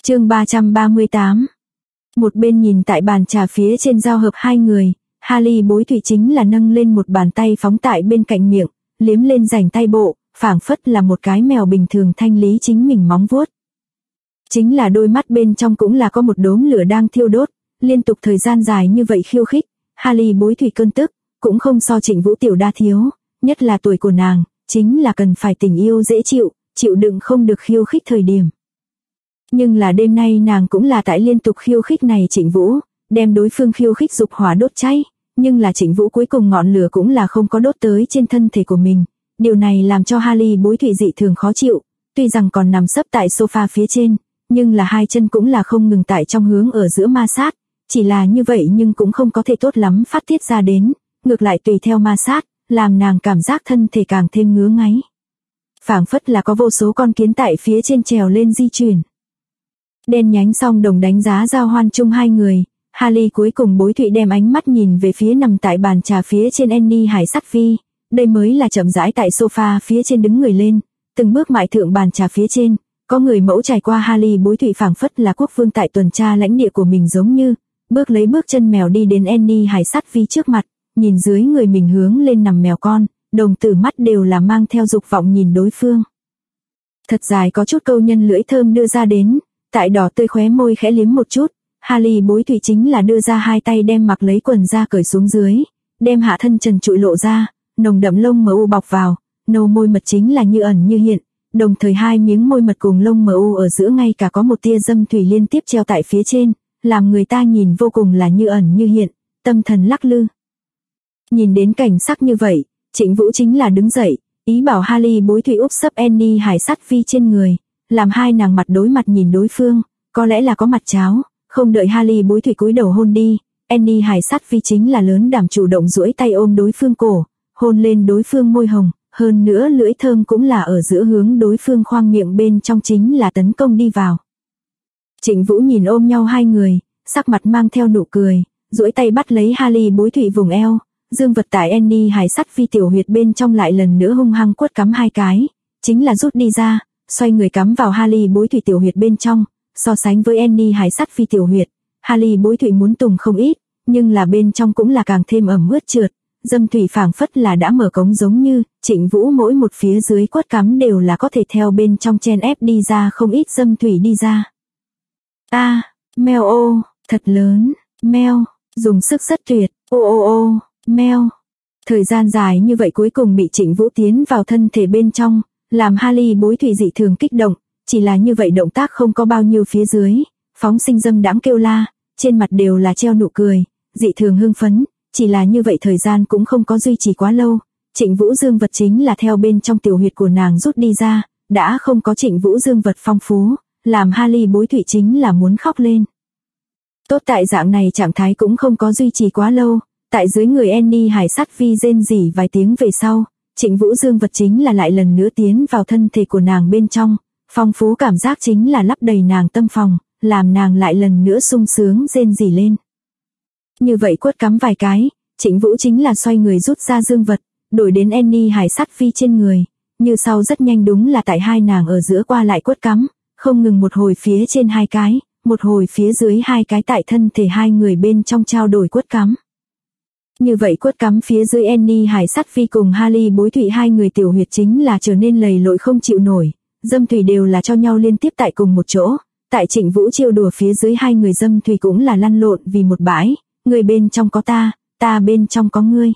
Chương 338. Một bên nhìn tại bàn trà phía trên giao hợp hai người, Harry Bối Thụy chính là nâng lên một bàn tay phóng tại bên cạnh miệng, liếm lên rảnh tay bộ, phảng phất là một cái mèo bình thường thanh lý chính mình móng vuốt. Chính là đôi mắt bên trong cũng là có một đốm lửa đang thiêu đốt, liên tục thời gian dài như vậy khiêu khích, Harry Bối Thụy cơn tức, cũng không so Trịnh Vũ tiểu đa thiếu, nhất là tuổi của nàng, chính là cần phải tình yêu dễ chịu, chịu đựng không được khiêu khích thời điểm. Nhưng là đêm nay nàng cũng là tại liên tục khiêu khích này Trịnh Vũ, đem đối phương khiêu khích dục hỏa đốt cháy, nhưng là Trịnh Vũ cuối cùng ngọn lửa cũng là không có đốt tới trên thân thể của mình. Điều này làm cho Harry Bối Thụy dị thường khó chịu, tuy rằng còn nằm sấp tại sofa phía trên, nhưng là hai chân cũng là không ngừng tại trong hướng ở giữa ma sát, chỉ là như vậy nhưng cũng không có thể tốt lắm phát tiết ra đến, ngược lại tùy theo ma sát, làm nàng cảm giác thân thể càng thêm ngứa ngáy. Phảng phất là có vô số con kiến tại phía trên trèo lên di chuyển. Đen nhánh song đồng đánh giá giao hoan chung hai người, Harry cuối cùng Bối Thụy đem ánh mắt nhìn về phía nằm tại bàn trà phía trên Annie Hải Sát Vi, đây mới là chậm rãi tại sofa phía trên đứng người lên, từng bước mại thượng bàn trà phía trên, có người mẫu trải qua Harry Bối Thụy phảng phất là quốc vương tại tuần tra lãnh địa của mình giống như, bước lấy bước chân mèo đi đến Annie Hải Sát Vi trước mặt, nhìn dưới người mình hướng lên nằm mèo con, đồng tử mắt đều là mang theo dục vọng nhìn đối phương. Thật dài có chút câu nhân lưỡi thơm đưa ra đến, tại đỏ tươi khóe môi khẽ liếm một chút, Harry Bối Thụy chính là đưa ra hai tay đem mặc lấy quần ra cởi xuống dưới, đem hạ thân trần trụi lộ ra, nồng đậm lông mờ u bọc vào, nâu môi mật chính là như ẩn như hiện, đồng thời hai miếng môi mật cùng lông mờ u ở giữa ngay cả có một tia dâm thủy liên tiếp treo tại phía trên, làm người ta nhìn vô cùng là như ẩn như hiện, tâm thần lắc lư. Nhìn đến cảnh sắc như vậy, Trịnh Vũ chính là đứng dậy, ý bảo Harry Bối Thụy úp sấp Annie Hải Sát Vi trên người, làm hai nàng mặt đối mặt nhìn đối phương, có lẽ là có mặt cháo, không đợi Harry Bối Thụy cúi đầu hôn đi, Annie Hải Sát Vi chính là lớn đảm chủ động duỗi tay ôm đối phương cổ, hôn lên đối phương môi hồng, hơn nữa lưỡi thơm cũng là ở giữa hướng đối phương khoang miệng bên trong chính là tấn công đi vào. Trịnh Vũ nhìn ôm nhau hai người, sắc mặt mang theo nụ cười, duỗi tay bắt lấy Harry Bối Thụy vùng eo, dương vật tại Annie Hải Sát Vi tiểu huyệt bên trong lại lần nữa hung hăng quất cắm hai cái, chính là rút đi ra, xoay người cắm vào Harry Bối Thụy tiểu huyệt bên trong, so sánh với Annie Hải Sát Vi tiểu huyệt, Harry Bối Thụy muốn tùng không ít, nhưng là bên trong cũng là càng thêm ẩm ướt trượt, dâm thủy phảng phất là đã mở cống giống như, Trịnh Vũ mỗi một phía dưới quất cắm đều là có thể theo bên trong chen ép đi ra không ít dâm thủy đi ra. Meo ô, thật lớn, meo, dùng sức rất tuyệt, ô, meo. Thời gian dài như vậy cuối cùng bị Trịnh Vũ tiến vào thân thể bên trong, làm Harry Bối Thụy dị thường kích động, chỉ là như vậy động tác không có bao nhiêu phía dưới, phóng sinh dâm đãng kêu la, trên mặt đều là treo nụ cười, dị thường hưng phấn, chỉ là như vậy thời gian cũng không có duy trì quá lâu, Trịnh Vũ dương vật chính là theo bên trong tiểu huyệt của nàng rút đi ra, đã không có Trịnh Vũ dương vật phong phú, làm Harry Bối Thụy chính là muốn khóc lên. Tốt tại dạng này trạng thái cũng không có duy trì quá lâu, tại dưới người Annie Hải Sát Vi rên rỉ vài tiếng về sau, Trịnh Vũ dương vật chính là lại lần nữa tiến vào thân thể của nàng bên trong, phong phú cảm giác chính là lấp đầy nàng tâm phòng, làm nàng lại lần nữa sung sướng rên rỉ lên. Như vậy quất cắm vài cái, Trịnh Vũ chính là xoay người rút ra dương vật, đổi đến Annie Hải Sát Vi trên người, như sau rất nhanh đúng là tại hai nàng ở giữa qua lại quất cắm, không ngừng một hồi phía trên hai cái, một hồi phía dưới hai cái tại thân thể hai người bên trong trao đổi quất cắm. Như vậy quất cắm phía dưới Annie Hải Sát Vi cùng Harry Bối Thụy hai người tiểu huyệt chính là trở nên lầy lội không chịu nổi, dâm thủy đều là cho nhau liên tiếp tại cùng một chỗ, tại Trịnh Vũ chiêu đùa phía dưới hai người dâm thủy cũng là lăn lộn vì một bãi, người bên trong có ta bên trong có ngươi.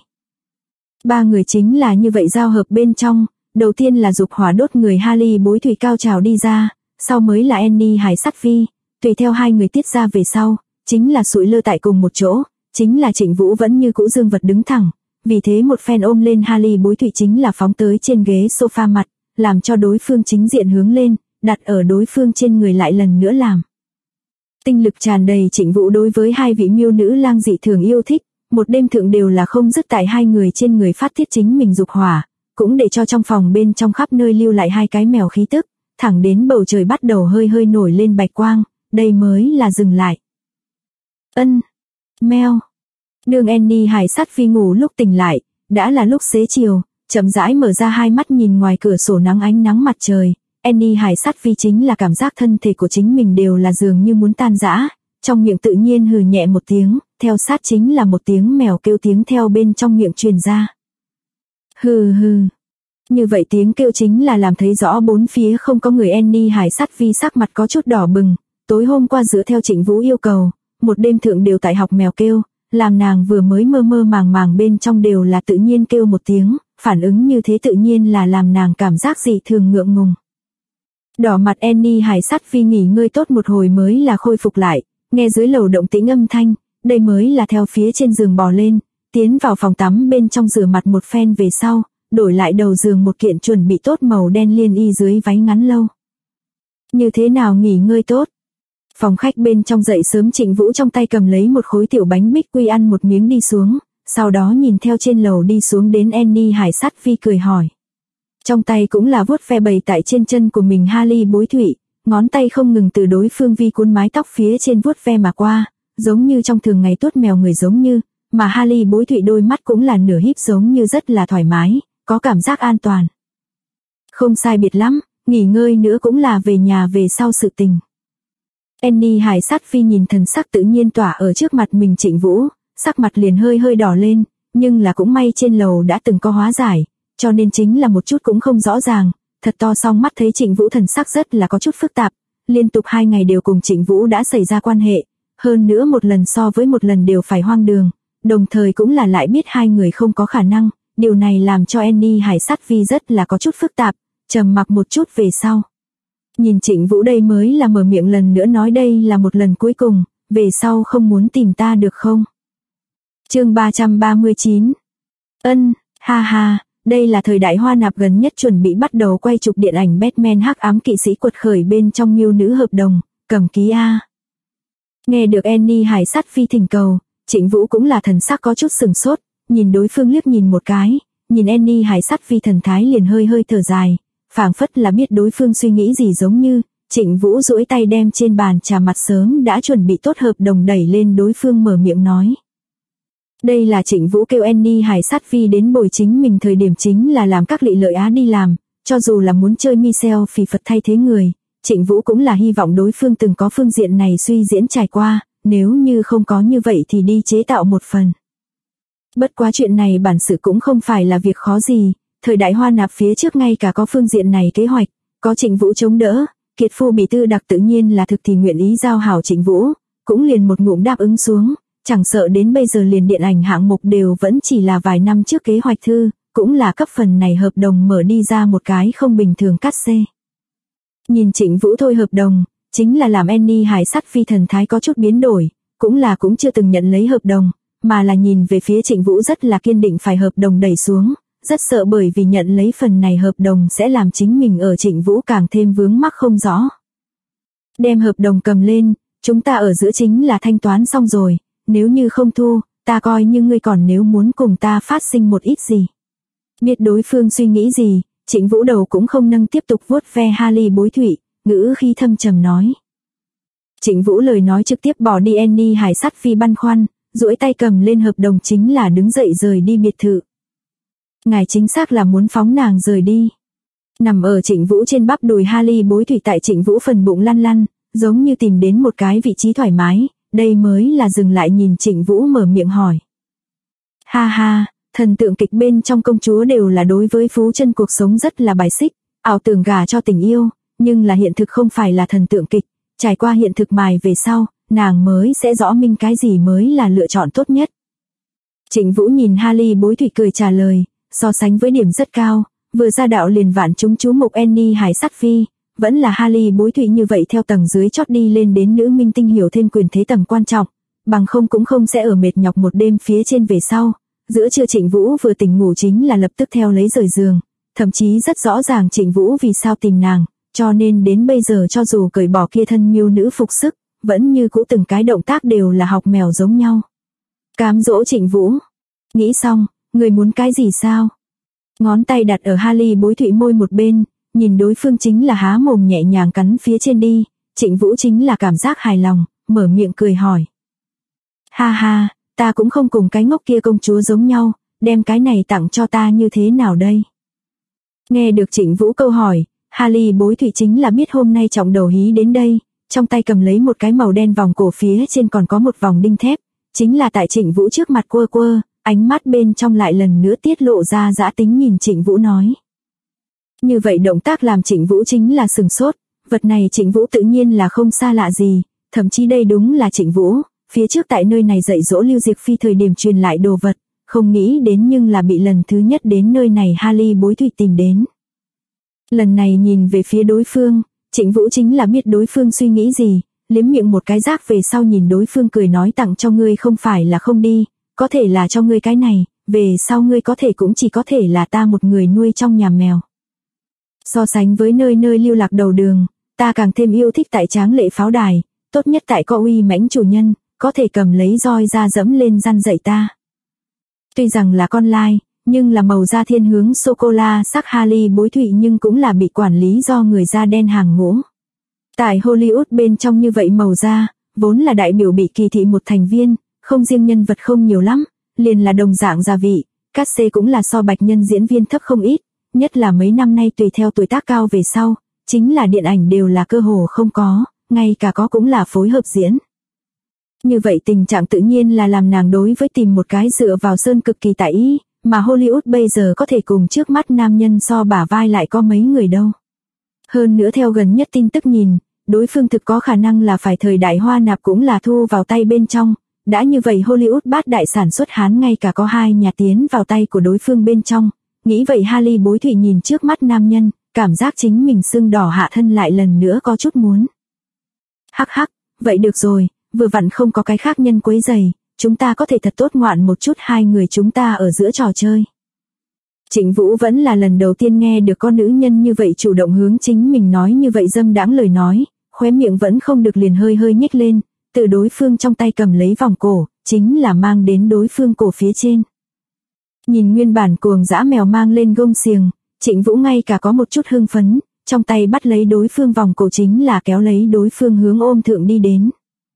Ba người chính là như vậy giao hợp bên trong, đầu tiên là dục hỏa đốt người Harry Bối Thụy cao trào đi ra, sau mới là Annie Hải Sát Vi, tùy theo hai người tiết ra về sau, chính là sụi lơ tại cùng một chỗ, chính là Trịnh Vũ vẫn như cũ dương vật đứng thẳng, vì thế một phen ôm lên Harry Bối Thụy chính là phóng tới trên ghế sofa mặt, làm cho đối phương chính diện hướng lên, đặt ở đối phương trên người lại lần nữa làm. Tinh lực tràn đầy Trịnh Vũ đối với hai vị miêu nữ lang dị thường yêu thích, một đêm thượng đều là không dứt tại hai người trên người phát thiết chính mình dục hỏa, cũng để cho trong phòng bên trong khắp nơi lưu lại hai cái mèo khí tức, thẳng đến bầu trời bắt đầu hơi hơi nổi lên bạch quang, đây mới là dừng lại. Meo. Đường Annie Hải Sát Vi ngủ lúc tỉnh lại, đã là lúc xế chiều, chậm rãi mở ra hai mắt nhìn ngoài cửa sổ nắng ánh nắng mặt trời, Annie Hải sát phi chính là cảm giác thân thể của chính mình đều là dường như muốn tan rã, trong miệng tự nhiên hừ nhẹ một tiếng, theo sát chính là một tiếng mèo kêu tiếng theo bên trong miệng truyền ra. Hừ hừ. Như vậy tiếng kêu chính là làm thấy rõ bốn phía không có người. Annie Hải sát phi sắc mặt có chút đỏ bừng, tối hôm qua dựa theo Trịnh Vũ yêu cầu, một đêm thượng đều tại học mèo kêu, làm nàng vừa mới mơ mơ màng màng bên trong đều là tự nhiên kêu một tiếng, phản ứng như thế tự nhiên là làm nàng cảm giác dị thường ngượng ngùng. Đỏ mặt Annie Hải sát phi nghỉ ngơi tốt một hồi mới là khôi phục lại, nghe dưới lầu động tĩnh âm thanh, đây mới là theo phía trên giường bò lên, tiến vào phòng tắm bên trong rửa mặt một phen về sau, đổi lại đầu giường một kiện chuẩn bị tốt màu đen liên y dưới váy ngắn lâu. Như thế nào nghỉ ngơi tốt? Phòng khách bên trong dậy sớm Trịnh Vũ trong tay cầm lấy một khối tiểu bánh bích quy ăn một miếng đi xuống, sau đó nhìn theo trên lầu đi xuống đến Annie Hải sát phi cười hỏi. Trong tay cũng là vuốt ve bày tại trên chân của mình Harley bối thủy, ngón tay không ngừng từ đối phương vi cuốn mái tóc phía trên vuốt ve mà qua, giống như trong thường ngày tuốt mèo người giống như, mà Harley bối thủy đôi mắt cũng là nửa híp giống như rất là thoải mái, có cảm giác an toàn. Không sai biệt lắm, nghỉ ngơi nữa cũng là về nhà về sau sự tình. Annie Hải sát phi nhìn thần sắc tự nhiên tỏa ở trước mặt mình Trịnh Vũ, sắc mặt liền hơi hơi đỏ lên, nhưng là cũng may trên lầu đã từng có hóa giải, cho nên chính là một chút cũng không rõ ràng, thật to song mắt thấy Trịnh Vũ thần sắc rất là có chút phức tạp, liên tục 2 ngày đều cùng Trịnh Vũ đã xảy ra quan hệ, hơn nữa một lần so với một lần đều phải hoang đường, đồng thời cũng là lại biết hai người không có khả năng, điều này làm cho Annie Hải sát phi rất là có chút phức tạp, trầm mặc một chút về sau. Nhìn Trịnh Vũ đây mới là mở miệng lần nữa nói đây là một lần cuối cùng, về sau không muốn tìm ta được không? Chương 339. Ha ha, đây là thời đại Hoa Nạp gần nhất chuẩn bị bắt đầu quay chụp điện ảnh Batman Hắc Ám Kỵ Sĩ quật khởi bên trong miêu nữ hợp đồng, cầm ký A. Nghe được Annie Hải sát phi thỉnh cầu, Trịnh Vũ cũng là thần sắc có chút sừng sốt, nhìn đối phương liếc nhìn một cái, nhìn Annie Hải sát phi thần thái liền hơi hơi thở dài, phảng phất là biết đối phương suy nghĩ gì giống như, Trịnh Vũ duỗi tay đem trên bàn trà mặt sớm đã chuẩn bị tốt hợp đồng đẩy lên đối phương mở miệng nói. Đây là Trịnh Vũ kêu Annie Hải sát phi đến bồi chính mình thời điểm chính là làm các lị lợi á đi làm, cho dù là muốn chơi Michelle phì Phật thay thế người, Trịnh Vũ cũng là hy vọng đối phương từng có phương diện này suy diễn trải qua, nếu như không có như vậy thì đi chế tạo một phần. Bất quá chuyện này bản sự cũng không phải là việc khó gì, thời đại Hoa Nạp phía trước ngay cả có phương diện này kế hoạch, có Trịnh Vũ chống đỡ, kiệt phu bị tư đặc tự nhiên là thực thì nguyện ý giao hảo Trịnh Vũ, cũng liền một ngụm đáp ứng xuống, chẳng sợ đến bây giờ liền điện ảnh hạng mục đều vẫn chỉ là vài năm trước kế hoạch thư, cũng là cấp phần này hợp đồng mở đi ra một cái không bình thường cắt xê. Nhìn Trịnh Vũ thôi hợp đồng, chính là làm Annie Hải sát phi thần thái có chút biến đổi, cũng chưa từng nhận lấy hợp đồng, mà là nhìn về phía Trịnh Vũ rất là kiên định phải hợp đồng đẩy xuống, rất sợ bởi vì nhận lấy phần này hợp đồng sẽ làm chính mình ở Trịnh Vũ càng thêm vướng mắc không rõ. Đem hợp đồng cầm lên, chúng ta ở giữa chính là thanh toán xong rồi, nếu như không thu, ta coi như ngươi còn nếu muốn cùng ta phát sinh một ít gì. Biết đối phương suy nghĩ gì, Trịnh Vũ đầu cũng không nâng tiếp tục vuốt ve Harley bối thủy, ngữ khí thâm trầm nói. Trịnh Vũ lời nói trực tiếp bỏ đi Annie Hải sát phi băn khoăn, duỗi tay cầm lên hợp đồng chính là đứng dậy rời đi biệt thự. Ngài chính xác là muốn phóng nàng rời đi. Nằm ở Trịnh Vũ trên bắp đùi Harley bối thủy tại Trịnh Vũ phần bụng lăn lăn, giống như tìm đến một cái vị trí thoải mái, đây mới là dừng lại nhìn Trịnh Vũ mở miệng hỏi. Ha ha, thần tượng kịch bên trong công chúa đều là đối với phú chân cuộc sống rất là bài xích, ảo tưởng gả cho tình yêu, nhưng là hiện thực không phải là thần tượng kịch, trải qua hiện thực mài về sau, nàng mới sẽ rõ minh cái gì mới là lựa chọn tốt nhất. Trịnh Vũ nhìn Harley bối thủy cười trả lời, so sánh với điểm rất cao, vừa ra đạo liền vạn chúng chú mục Annie Hải sát phi, vẫn là Harley bối thủy như vậy theo tầng dưới chót đi lên đến nữ minh tinh hiểu thêm quyền thế tầm quan trọng, bằng không cũng không sẽ ở mệt nhọc một đêm phía trên về sau. Giữa trưa Trịnh Vũ vừa tỉnh ngủ chính là lập tức theo lấy rời giường, thậm chí rất rõ ràng Trịnh Vũ vì sao tìm nàng, cho nên đến bây giờ cho dù cởi bỏ kia thân miêu nữ phục sức, vẫn như cũ từng cái động tác đều là học mèo giống nhau. Cám dỗ Trịnh Vũ. Nghĩ xong, người muốn cái gì sao? Ngón tay đặt ở Harley bối thủy môi một bên, nhìn đối phương chính là há mồm nhẹ nhàng cắn phía trên đi, Trịnh Vũ chính là cảm giác hài lòng, mở miệng cười hỏi. Ha ha, ta cũng không cùng cái ngốc kia công chúa giống nhau, đem cái này tặng cho ta như thế nào đây? Nghe được Trịnh Vũ câu hỏi, Harry Bối Thụy chính là biết hôm nay trọng đầu hí đến đây, trong tay cầm lấy một cái màu đen vòng cổ phía trên còn có một vòng đinh thép, chính là tại Trịnh Vũ trước mặt quơ quơ, ánh mắt bên trong lại lần nữa tiết lộ ra dã tính nhìn Trịnh Vũ nói. Như vậy động tác làm Trịnh Vũ chính là sừng sốt, vật này Trịnh Vũ tự nhiên là không xa lạ gì, thậm chí đây đúng là Trịnh Vũ, phía trước tại nơi này dạy dỗ Lưu Diệc Phi thời điểm truyền lại đồ vật, không nghĩ đến nhưng là bị lần thứ nhất đến nơi này Harry Bối Thụy tìm đến. Lần này nhìn về phía đối phương, Trịnh Vũ chính là biết đối phương suy nghĩ gì, liếm miệng một cái rác về sau nhìn đối phương cười nói tặng cho ngươi không phải là không đi, có thể là cho ngươi cái này, về sau ngươi có thể cũng chỉ có thể là ta một người nuôi trong nhà mèo. So sánh với nơi nơi lưu lạc đầu đường, ta càng thêm yêu thích tại tráng lệ pháo đài, tốt nhất tại có uy mãnh chủ nhân, có thể cầm lấy roi ra dẫm lên răn dạy ta. Tuy rằng là con lai, nhưng là màu da thiên hướng sô-cô-la sắc Harry Bối Thụy nhưng cũng là bị quản lý do người da đen hàng ngũ. Tại Hollywood bên trong như vậy màu da, vốn là đại biểu bị kỳ thị một thành viên, không riêng nhân vật không nhiều lắm, liền là đồng dạng gia vị, cát xê cũng là so bạch nhân diễn viên thấp không ít, nhất là mấy năm nay tùy theo tuổi tác cao về sau, chính là điện ảnh đều là cơ hồ không có, ngay cả có cũng là phối hợp diễn. Như vậy tình trạng tự nhiên là làm nàng đối với tìm một cái dựa vào sơn cực kỳ tại ý, mà Hollywood bây giờ có thể cùng trước mắt nam nhân so bả vai lại có mấy người đâu. Hơn nữa theo gần nhất tin tức nhìn, đối phương thực có khả năng là phải thời đại hoa nạp cũng là thu vào tay bên trong, đã như vậy Hollywood bát đại sản xuất Hán ngay cả có 2 nhà tiến vào tay của đối phương bên trong, nghĩ vậy Harry Bối Thụy nhìn trước mắt nam nhân, cảm giác chính mình sưng đỏ hạ thân lại lần nữa có chút muốn. Hắc hắc, vậy được rồi, vừa vặn không có cái khác nhân quấy rầy, chúng ta có thể thật tốt ngoạn một chút hai người chúng ta ở giữa trò chơi. Trịnh Vũ vẫn là lần đầu tiên nghe được con nữ nhân như vậy chủ động hướng chính mình nói như vậy dâm đãng lời nói, khóe miệng vẫn không được liền hơi hơi nhếch lên, từ đối phương trong tay cầm lấy vòng cổ, chính là mang đến đối phương cổ phía trên. Nhìn nguyên bản cuồng dã mèo mang lên gông xiềng, Trịnh Vũ ngay cả có một chút hưng phấn, trong tay bắt lấy đối phương vòng cổ chính là kéo lấy đối phương hướng ôm thượng đi đến.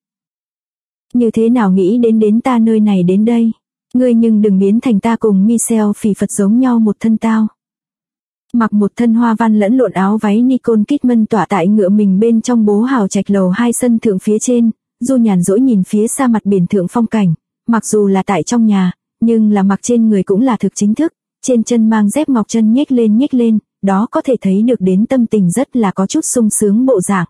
Như thế nào nghĩ đến ta nơi này đến đây? Ngươi nhưng đừng biến thành ta cùng Michelle phỉ Phật giống nhau một thân tao. Mặc một thân hoa văn lẫn lộn áo váy Nicole Kidman tỏa tại ngựa mình bên trong bố hào trạch lầu 2 sân thượng phía trên, Du nhàn dỗi nhìn phía xa mặt biển thượng phong cảnh, mặc dù là tại trong nhà, nhưng là mặc trên người cũng là thực chính thức, trên chân mang dép ngọc chân nhếch lên, đó có thể thấy được đến tâm tình rất là có chút sung sướng bộ dạng.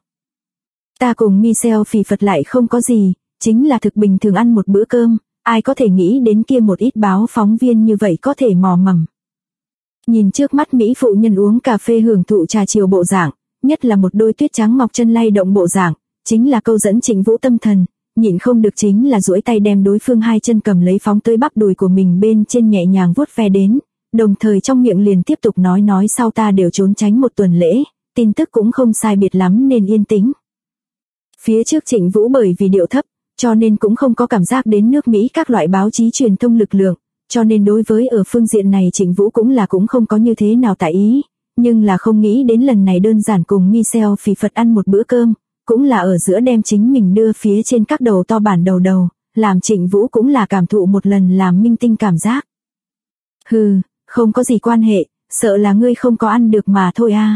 Ta cùng Michelle phỉ Phật lại không có gì, chính là thực bình thường ăn một bữa cơm, ai có thể nghĩ đến kia một ít báo phóng viên như vậy có thể mò mẫm. Nhìn trước mắt mỹ phụ nhân uống cà phê hưởng thụ trà chiều bộ dạng, nhất là một đôi tuyết trắng ngọc chân lay động bộ dạng, chính là câu dẫn Trịnh Vũ tâm thần, nhịn không được chính là duỗi tay đem đối phương hai chân cầm lấy phóng tới bắp đùi của mình bên trên nhẹ nhàng vuốt ve đến, đồng thời trong miệng liền tiếp tục nói sau ta đều trốn tránh một tuần lễ, tin tức cũng không sai biệt lắm nên yên tĩnh. Phía trước Trịnh Vũ bởi vì điệu thấp, cho nên cũng không có cảm giác đến nước Mỹ các loại báo chí truyền thông lực lượng, cho nên đối với ở phương diện này Trịnh Vũ cũng không có như thế nào tại ý, nhưng là không nghĩ đến lần này đơn giản cùng Michelle phỉ Phật ăn một bữa cơm, cũng là ở giữa đem chính mình đưa phía trên các đầu to bản đầu, làm Trịnh Vũ cũng là cảm thụ một lần làm minh tinh cảm giác. Hừ, không có gì quan hệ, sợ là ngươi không có ăn được mà thôi a.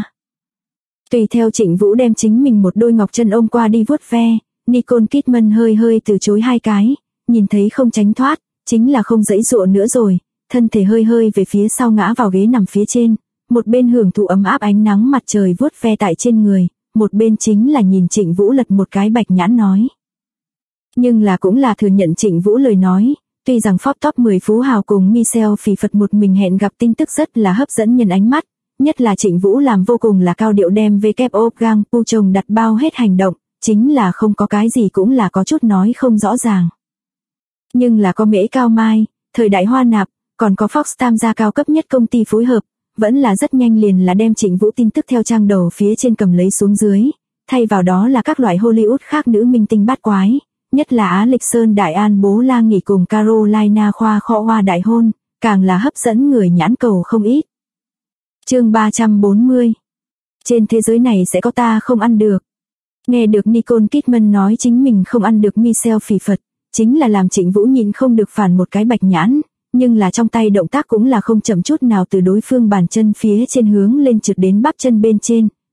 Tùy theo Trịnh Vũ đem chính mình một đôi ngọc chân ôm qua đi vuốt ve, Nicole Kidman hơi hơi từ chối hai cái, nhìn thấy không tránh thoát, chính là không giãy giụa nữa rồi, thân thể hơi hơi về phía sau ngã vào ghế nằm phía trên, một bên hưởng thụ ấm áp ánh nắng mặt trời vuốt ve tại trên người, một bên chính là nhìn Trịnh Vũ lật một cái bạch nhãn nói. Nhưng là cũng là thừa nhận Trịnh Vũ lời nói, tuy rằng Forbes top 10 phú hào cùng Michelle phỉ Phật một mình hẹn gặp tin tức rất là hấp dẫn nhân ánh mắt, nhất là Trịnh Vũ làm vô cùng là cao điệu đem WO gang pu chồng đặt bao hết hành động, chính là không có cái gì cũng là có chút nói không rõ ràng. Nhưng là có Mễ Cao Mai, thời đại hoa nạp, còn có Fox tham gia cao cấp nhất công ty phối hợp, vẫn là rất nhanh liền là đem Trịnh Vũ tin tức theo trang đầu phía trên cầm lấy xuống dưới, thay vào đó là các loại Hollywood khác nữ minh tinh bát quái, nhất là Á Lịch Sơn Đại An Bố La nghỉ cùng Carolina Khoa Khọ Hoa đại hôn, càng là hấp dẫn người nhãn cầu không ít. Chương 340. Trên thế giới này sẽ có ta không ăn được. Nghe được Nicole Kidman nói chính mình không ăn được Michelle phỉ Phật, chính là làm Trịnh Vũ nhìn không được phản một cái bạch nhãn, nhưng là trong tay động tác cũng là không chậm chút nào từ đối phương bàn chân phía trên hướng lên trượt đến bắp chân bên trên,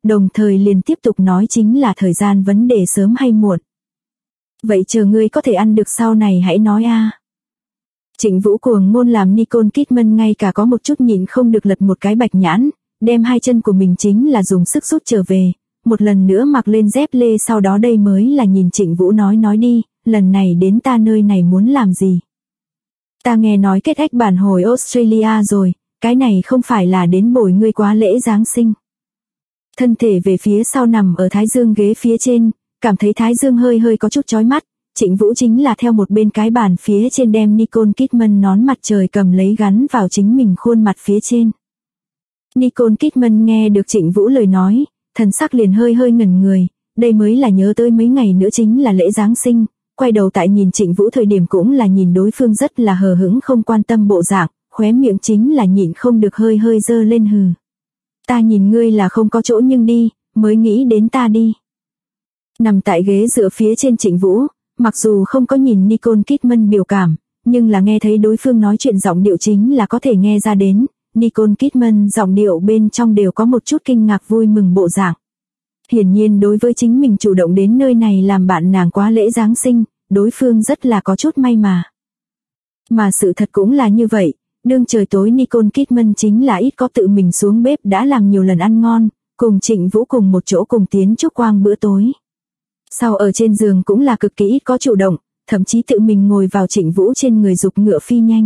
đồng thời liền tiếp tục nói chính là thời gian vấn đề sớm hay muộn. Vậy chờ ngươi có thể ăn được sau này hãy nói a. Trịnh Vũ cuồng ngôn làm Nicole Kidman ngay cả có một chút nhịn không được lật một cái bạch nhãn, đem hai chân của mình chính là dùng sức rút trở về, một lần nữa mặc lên dép lê, sau đó đây mới là nhìn Trịnh Vũ nói đi, lần này đến ta nơi này muốn làm gì? Ta nghe nói kết ách bản hồi Australia rồi, cái này không phải là đến bồi ngươi quá lễ Giáng sinh. Thân thể về phía sau nằm ở thái dương ghế phía trên, cảm thấy thái dương hơi có chút chói mắt, Trịnh Vũ chính là theo một bên cái bàn phía trên đem Nicole Kidman nón mặt trời cầm lấy gắn vào chính mình khuôn mặt phía trên. Nicole Kidman nghe được Trịnh Vũ lời nói, thần sắc liền hơi ngẩn người, đây mới là nhớ tới mấy ngày nữa chính là lễ Giáng sinh, quay đầu tại nhìn Trịnh Vũ thời điểm cũng là nhìn đối phương rất là hờ hững không quan tâm bộ dạng, khóe miệng chính là nhịn không được hơi dơ lên hừ. Ta nhìn ngươi là không có chỗ nhưng đi, mới nghĩ đến ta đi. Nằm tại ghế dựa phía trên Trịnh Vũ, mặc dù không có nhìn Nicole Kidman biểu cảm, nhưng là nghe thấy đối phương nói chuyện giọng điệu chính là có thể nghe ra đến, Nicole Kidman giọng điệu bên trong đều có một chút kinh ngạc vui mừng bộ dạng. Hiển nhiên đối với chính mình chủ động đến nơi này làm bạn nàng quá lễ Giáng sinh, đối phương rất là có chút may mà. Mà sự thật cũng là như vậy, đương trời tối Nicole Kidman chính là ít có tự mình xuống bếp đã làm nhiều lần ăn ngon, cùng Trịnh Vũ cùng một chỗ cùng tiến chúc quang bữa tối. Sau ở trên giường cũng là cực kỳ ít có chủ động, thậm chí tự mình ngồi vào Trịnh Vũ trên người giục ngựa phi nhanh.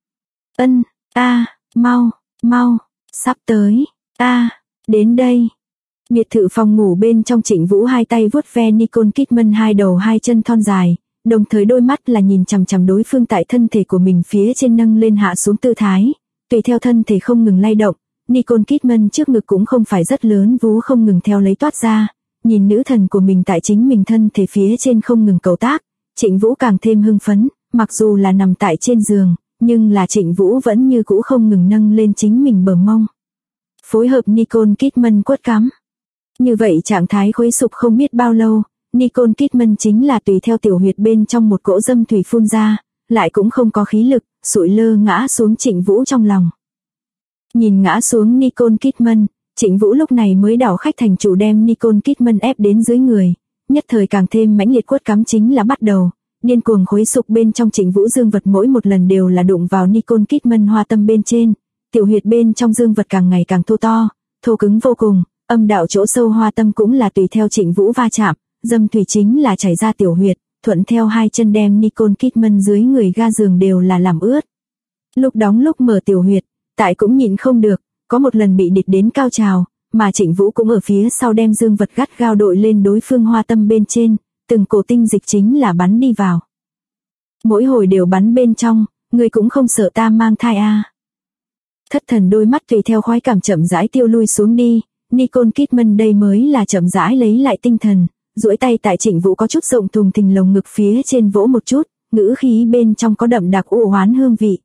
Mau, sắp tới, đến đây. Biệt thự phòng ngủ bên trong Trịnh Vũ hai tay vuốt ve Nicole Kidman hai đầu hai chân thon dài, đồng thời đôi mắt là nhìn chằm đối phương tại thân thể của mình phía trên nâng lên hạ xuống tư thái, tùy theo thân thể không ngừng lay động, Nicole Kidman trước ngực cũng không phải rất lớn, vú không ngừng theo lấy toát ra, nhìn nữ thần của mình tại chính mình thân thể phía trên không ngừng cầu tác, Trịnh Vũ càng thêm hưng phấn, mặc dù là nằm tại trên giường, nhưng là Trịnh Vũ vẫn như cũ không ngừng nâng lên chính mình bờ mông. Phối hợp Nicole Kidman quất cắm. Như vậy trạng thái khuấy sục không biết bao lâu, Nicole Kidman chính là tùy theo tiểu huyệt bên trong một cỗ dâm thủy phun ra, lại cũng không có khí lực, sụi lơ ngã xuống Trịnh Vũ trong lòng. Nhìn ngã xuống Nicole Kidman, Trịnh Vũ lúc này mới đảo khách thành chủ đem Nicole Kidman ép đến dưới người, nhất thời càng thêm mãnh liệt quất cắm chính là bắt đầu, điên cuồng khuấy sục bên trong Trịnh Vũ dương vật mỗi một lần đều là đụng vào Nicole Kidman hoa tâm bên trên, tiểu huyệt bên trong dương vật càng ngày càng thô to, thô cứng vô cùng, âm đạo chỗ sâu hoa tâm cũng là tùy theo Trịnh Vũ va chạm, dâm thủy chính là chảy ra tiểu huyệt, thuận theo hai chân đem Nicole Kidman dưới người ga giường đều là làm ướt. Lúc đóng lúc mở tiểu huyệt, tại cũng nhịn không được, có một lần bị địch đến cao trào, mà Trịnh Vũ cũng ở phía sau đem dương vật gắt gao đội lên đối phương hoa tâm bên trên, từng cổ tinh dịch chính là bắn đi vào. Mỗi hồi đều bắn bên trong, người cũng không sợ ta mang thai à. Thất thần đôi mắt tùy theo khoái cảm chậm rãi tiêu lui xuống đi, Nicole Kidman đây mới là chậm rãi lấy lại tinh thần, duỗi tay tại Trịnh Vũ có chút rộng thùng thình lồng ngực phía trên vỗ một chút, ngữ khí bên trong có đậm đặc u hoán hương vị.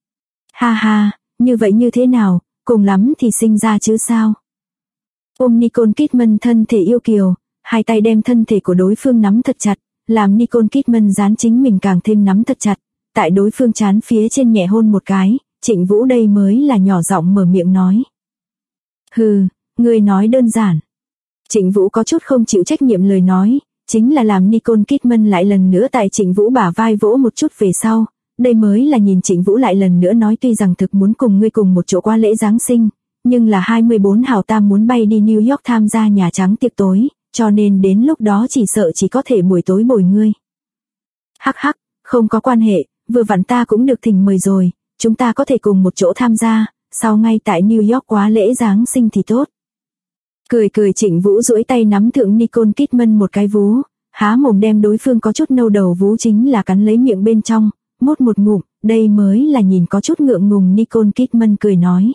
Ha, như vậy như thế nào, cùng lắm thì sinh ra chứ sao. Ôm Nicole Kidman thân thể yêu kiều, hai tay đem thân thể của đối phương nắm thật chặt, làm Nicole Kidman dán chính mình càng thêm nắm thật chặt, tại đối phương trán phía trên nhẹ hôn một cái, Trịnh Vũ đây mới là nhỏ giọng mở miệng nói. Hừ, ngươi nói đơn giản. Trịnh Vũ có chút không chịu trách nhiệm lời nói, chính là làm Nicole Kidman lại lần nữa tại Trịnh Vũ bả vai vỗ một chút về sau, đây mới là nhìn Trịnh Vũ lại lần nữa nói tuy rằng thực muốn cùng ngươi cùng một chỗ qua lễ Giáng sinh, nhưng là 24 hào tam muốn bay đi New York tham gia Nhà Trắng tiệc tối, cho nên đến lúc đó chỉ sợ chỉ có thể buổi tối bồi ngươi. Hắc, không có quan hệ, vừa vặn ta cũng được thỉnh mời rồi, chúng ta có thể cùng một chỗ tham gia, sau ngay tại New York quá lễ Giáng sinh thì tốt. Cười Trịnh Vũ duỗi tay nắm thượng Nicole Kidman một cái vú, há mồm đem đối phương có chút nâu đầu vú chính là cắn lấy miệng bên trong, mút một ngụm, đây mới là nhìn có chút ngượng ngùng Nicole Kidman cười nói.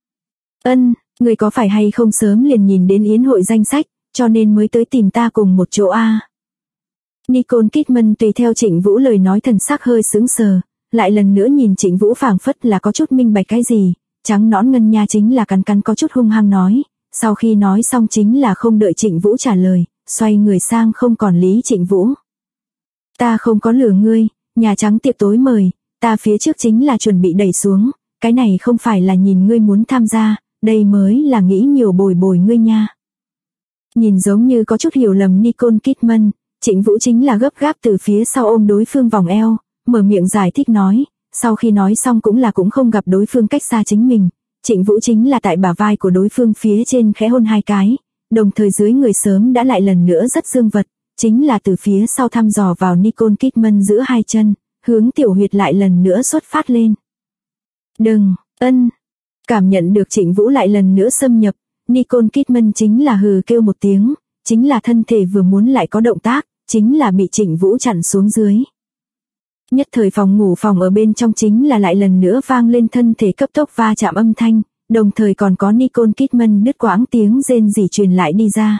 Người có phải hay không sớm liền nhìn đến yến hội danh sách, cho nên mới tới tìm ta cùng một chỗ à? Nicole Kidman tùy theo Trịnh Vũ lời nói thần sắc hơi sững sờ, lại lần nữa nhìn Trịnh Vũ phảng phất là có chút minh bạch cái gì, trắng nõn ngân nha chính là cắn có chút hung hăng nói, sau khi nói xong chính là không đợi Trịnh Vũ trả lời, xoay người sang không còn lý Trịnh Vũ. Ta không có lừa ngươi, Nhà Trắng tiệc tối mời, ta phía trước chính là chuẩn bị đẩy xuống, cái này không phải là nhìn ngươi muốn tham gia, đây mới là nghĩ nhiều bồi ngươi nha. Nhìn giống như có chút hiểu lầm Nicole Kidman, Trịnh Vũ chính là gấp gáp từ phía sau ôm đối phương vòng eo, mở miệng giải thích nói, sau khi nói xong cũng không gặp đối phương cách xa chính mình. Trịnh Vũ chính là tại bả vai của đối phương phía trên khẽ hôn 2 cái, đồng thời dưới người sớm đã lại lần nữa rất dương vật, chính là từ phía sau thăm dò vào Nicole Kidman giữa 2 chân, hướng tiểu huyệt lại lần nữa xuất phát lên. Đừng, cảm nhận được Trịnh Vũ lại lần nữa xâm nhập, Nicole Kidman chính là hừ kêu một tiếng, chính là thân thể vừa muốn lại có động tác, chính là bị Trịnh Vũ chặn xuống dưới. Nhất thời phòng ngủ phòng ở bên trong chính là lại lần nữa vang lên thân thể cấp tốc va chạm âm thanh, đồng thời còn có Nicole Kidman đứt quãng tiếng rên rỉ truyền lại đi ra.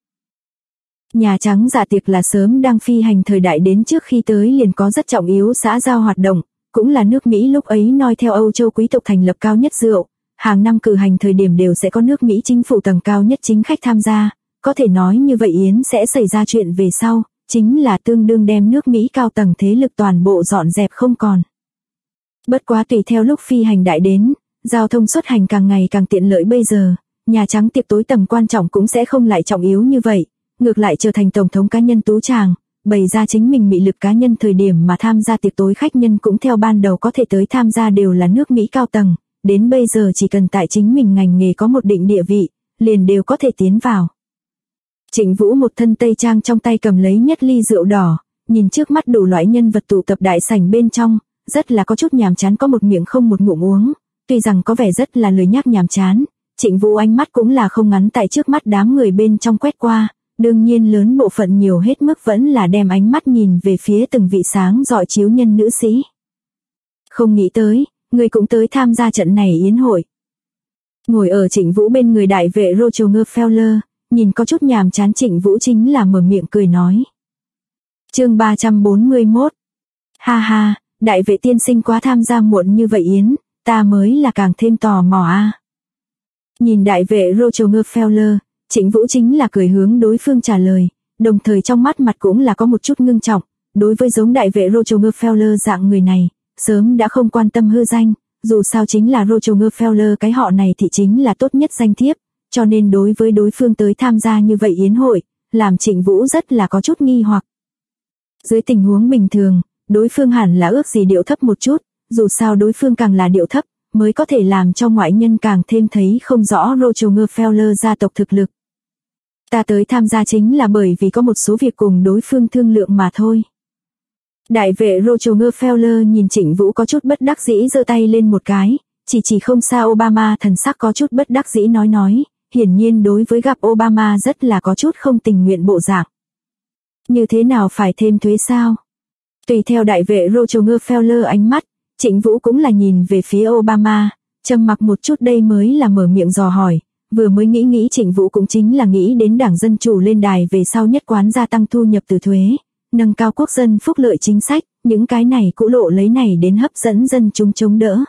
Nhà Trắng dạ tiệc là sớm đang phi hành thời đại đến trước khi tới liền có rất trọng yếu xã giao hoạt động, cũng là nước Mỹ lúc ấy noi theo Âu Châu quý tộc thành lập cao nhất rượu, hàng năm cử hành thời điểm đều sẽ có nước Mỹ chính phủ tầng cao nhất chính khách tham gia, có thể nói như vậy Yến sẽ xảy ra chuyện về sau, chính là tương đương đem nước Mỹ cao tầng thế lực toàn bộ dọn dẹp không còn. Bất quá tùy theo lúc phi hành đại đến, giao thông xuất hành càng ngày càng tiện lợi bây giờ, Nhà Trắng tiệc tối tầm quan trọng cũng sẽ không lại trọng yếu như vậy, ngược lại trở thành tổng thống cá nhân tú tràng, bày ra chính mình mị lực cá nhân thời điểm mà tham gia tiệc tối khách nhân cũng theo ban đầu có thể tới tham gia đều là nước Mỹ cao tầng, đến bây giờ chỉ cần tại chính mình ngành nghề có một định địa vị, liền đều có thể tiến vào. Trịnh Vũ một thân tây trang trong tay cầm lấy nhất ly rượu đỏ, nhìn trước mắt đủ loại nhân vật tụ tập đại sảnh bên trong, rất là có chút nhàm chán có một miệng không một ngụm uống, tuy rằng có vẻ rất là lười nhác nhàm chán, Trịnh Vũ ánh mắt cũng là không ngắn tại trước mắt đám người bên trong quét qua, đương nhiên lớn bộ phận nhiều hết mức vẫn là đem ánh mắt nhìn về phía từng vị sáng rọi chiếu nhân nữ sĩ. Không nghĩ tới, người cũng tới tham gia trận này yến hội. Ngồi ở Trịnh Vũ bên người đại vệ Roger Feller, nhìn có chút nhàm chán Trịnh Vũ chính là mở miệng cười nói. Chương 341. Ha ha, đại vệ tiên sinh quá tham gia muộn như vậy yến, ta mới là càng thêm tò mò a. Nhìn đại vệ Roger Feller, Trịnh Vũ chính là cười hướng đối phương trả lời, đồng thời trong mắt mặt cũng là có một chút ngưng trọng, đối với giống đại vệ Roger Feller dạng người này, sớm đã không quan tâm hư danh, dù sao chính là Roger Feller cái họ này thì chính là tốt nhất danh thiếp, cho nên đối với đối phương tới tham gia như vậy yến hội, làm Trịnh Vũ rất là có chút nghi hoặc. Dưới tình huống bình thường, đối phương hẳn là ước gì điệu thấp một chút, dù sao đối phương càng là điệu thấp, mới có thể làm cho ngoại nhân càng thêm thấy không rõ Roger Feller gia tộc thực lực. Ta tới tham gia chính là bởi vì có một số việc cùng đối phương thương lượng mà thôi. Đại vệ Roger Feller nhìn Trịnh Vũ có chút bất đắc dĩ giơ tay lên một cái, chỉ không xa Obama thần sắc có chút bất đắc dĩ nói, hiển nhiên đối với gặp Obama rất là có chút không tình nguyện bộ dạng. Như thế nào phải thêm thuế sao? Tùy theo đại vệ Roger Feller ánh mắt, Trịnh Vũ cũng là nhìn về phía Obama, trầm mặc một chút đây mới là mở miệng dò hỏi, vừa mới nghĩ Trịnh Vũ cũng chính là nghĩ đến Đảng Dân Chủ lên đài về sau nhất quán gia tăng thu nhập từ thuế, nâng cao quốc dân phúc lợi chính sách, những cái này cũ lộ lấy này đến hấp dẫn dân chúng chống đỡ.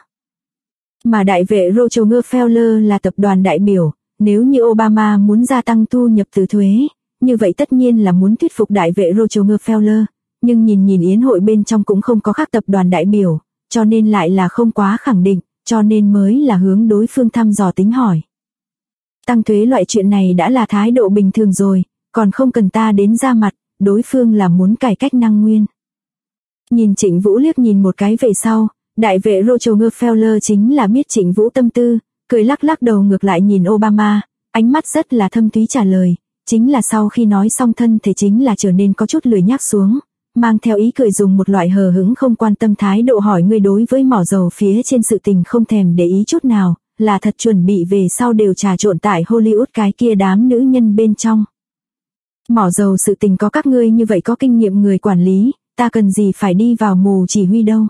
Mà đại vệ Roger Feller là tập đoàn đại biểu, nếu như Obama muốn gia tăng thu nhập từ thuế, như vậy tất nhiên là muốn thuyết phục đại vệ Roger Feller, nhưng nhìn yến hội bên trong cũng không có các tập đoàn đại biểu, cho nên lại là không quá khẳng định, cho nên mới là hướng đối phương thăm dò tính hỏi. Tăng thuế loại chuyện này đã là thái độ bình thường rồi, còn không cần ta đến ra mặt, đối phương là muốn cải cách năng nguyên. Nhìn Trịnh Vũ liếc nhìn một cái về sau, đại vệ Roger Feller chính là biết Trịnh Vũ tâm tư, cười lắc đầu ngược lại nhìn Obama, ánh mắt rất là thâm thúy trả lời, chính là sau khi nói xong thân thể chính là trở nên có chút lười nhác xuống, mang theo ý cười dùng một loại hờ hững không quan tâm thái độ hỏi người đối với mỏ dầu phía trên sự tình không thèm để ý chút nào, là thật chuẩn bị về sau đều trà trộn tại Hollywood cái kia đám nữ nhân bên trong. Mỏ dầu sự tình có các ngươi như vậy có kinh nghiệm người quản lý, ta cần gì phải đi vào mù chỉ huy đâu.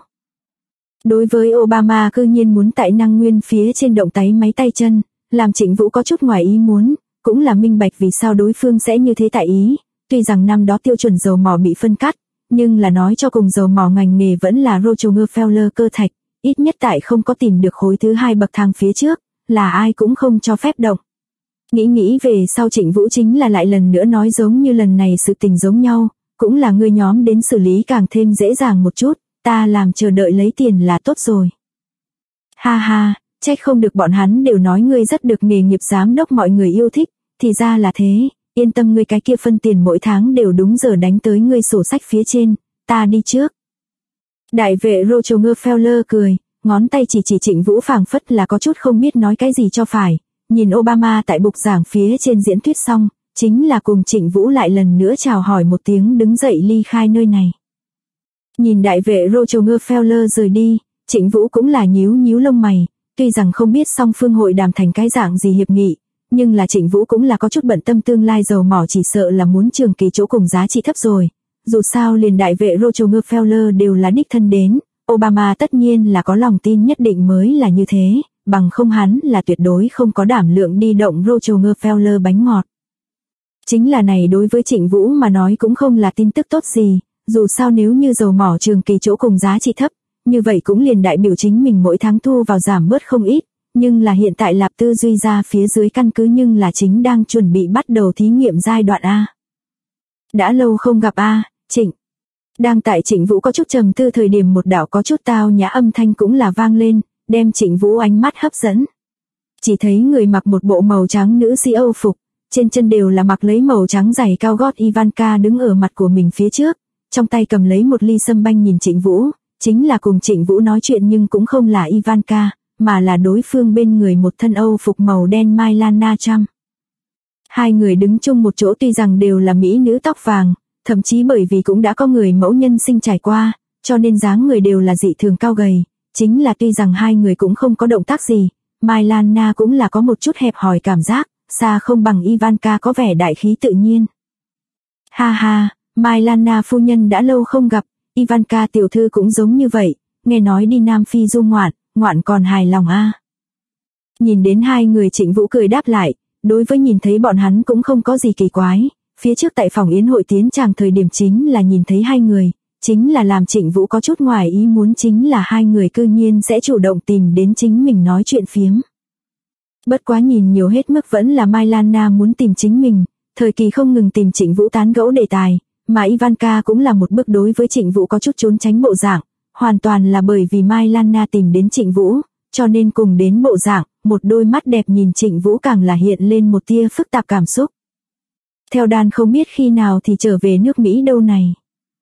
Đối với Obama cư nhiên muốn tại năng nguyên phía trên động táy máy tay chân, làm Trịnh Vũ có chút ngoài ý muốn, cũng là minh bạch vì sao đối phương sẽ như thế tại ý, tuy rằng năm đó tiêu chuẩn dầu mỏ bị phân cắt, nhưng là nói cho cùng dầu mỏ ngành nghề vẫn là Roger Feller cơ thạch, ít nhất tại không có tìm được khối thứ hai bậc thang phía trước, là ai cũng không cho phép động. Nghĩ về sau Trịnh Vũ chính là lại lần nữa nói giống như lần này sự tình giống nhau, cũng là người nhóm đến xử lý càng thêm dễ dàng một chút, ta làm chờ đợi lấy tiền là tốt rồi. Ha ha, trách không được bọn hắn đều nói ngươi rất được nghề nghiệp giám đốc mọi người yêu thích, thì ra là thế, yên tâm ngươi cái kia phân tiền mỗi tháng đều đúng giờ đánh tới ngươi sổ sách phía trên, ta đi trước. Đại vệ Rockefeller cười, ngón tay chỉ Trịnh Vũ phảng phất là có chút không biết nói cái gì cho phải, nhìn Obama tại bục giảng phía trên diễn thuyết xong, chính là cùng Trịnh Vũ lại lần nữa chào hỏi một tiếng đứng dậy ly khai nơi này. Nhìn đại vệ Rockefeller rời đi, Trịnh Vũ cũng là nhíu nhíu lông mày, tuy rằng không biết song phương hội đàm thành cái dạng gì hiệp nghị, nhưng là Trịnh Vũ cũng là có chút bận tâm tương lai dầu mỏ chỉ sợ là muốn trường kỳ chỗ cùng giá trị thấp rồi. Dù sao liền đại vệ Rockefeller đều là đích thân đến, Obama tất nhiên là có lòng tin nhất định mới là như thế, bằng không hắn là tuyệt đối không có đảm lượng đi động Rockefeller bánh ngọt. Chính là này đối với Trịnh Vũ mà nói cũng không là tin tức tốt gì, dù sao nếu như dầu mỏ trường kỳ chỗ cùng giá trị thấp, như vậy cũng liền đại biểu chính mình mỗi tháng thu vào giảm bớt không ít, nhưng là hiện tại Lạp Tư Duy ra phía dưới căn cứ nhưng là chính đang chuẩn bị bắt đầu thí nghiệm giai đoạn A. Đã lâu không gặp A, Trịnh. Đang tại Trịnh Vũ có chút trầm tư thời điểm một đạo có chút tao nhã âm thanh cũng là vang lên, đem Trịnh Vũ ánh mắt hấp dẫn. Chỉ thấy người mặc một bộ màu trắng nữ sĩ Âu phục, trên chân đều là mặc lấy màu trắng giày cao gót Ivanka đứng ở mặt của mình phía trước, trong tay cầm lấy một ly sâm banh nhìn Trịnh Vũ, chính là cùng Trịnh Vũ nói chuyện nhưng cũng không là Ivanka, mà là đối phương bên người một thân Âu phục màu đen Melania Trump. Hai người đứng chung một chỗ tuy rằng đều là mỹ nữ tóc vàng, thậm chí bởi vì cũng đã có người mẫu nhân sinh trải qua, cho nên dáng người đều là dị thường cao gầy, chính là tuy rằng hai người cũng không có động tác gì, Melania cũng là có một chút hẹp hòi cảm giác, xa không bằng Ivanka có vẻ đại khí tự nhiên. Ha ha, Melania phu nhân đã lâu không gặp, Ivanka tiểu thư cũng giống như vậy, nghe nói đi Nam Phi du ngoạn còn hài lòng a. Nhìn đến hai người Trịnh Vũ cười đáp lại, đối với nhìn thấy bọn hắn cũng không có gì kỳ quái, phía trước tại phòng yến hội tiến tràng thời điểm chính là nhìn thấy hai người, chính là làm Trịnh Vũ có chút ngoài ý muốn chính là hai người cư nhiên sẽ chủ động tìm đến chính mình nói chuyện phiếm. Bất quá nhìn nhiều hết mức vẫn là Melania muốn tìm chính mình, thời kỳ không ngừng tìm Trịnh Vũ tán gẫu đề tài, mà Ivanka cũng là một bước đối với Trịnh Vũ có chút trốn tránh bộ dạng, hoàn toàn là bởi vì Melania tìm đến Trịnh Vũ, cho nên cùng đến bộ dạng, một đôi mắt đẹp nhìn Trịnh Vũ càng là hiện lên một tia phức tạp cảm xúc. Theo đàn không biết khi nào thì trở về nước Mỹ đâu này.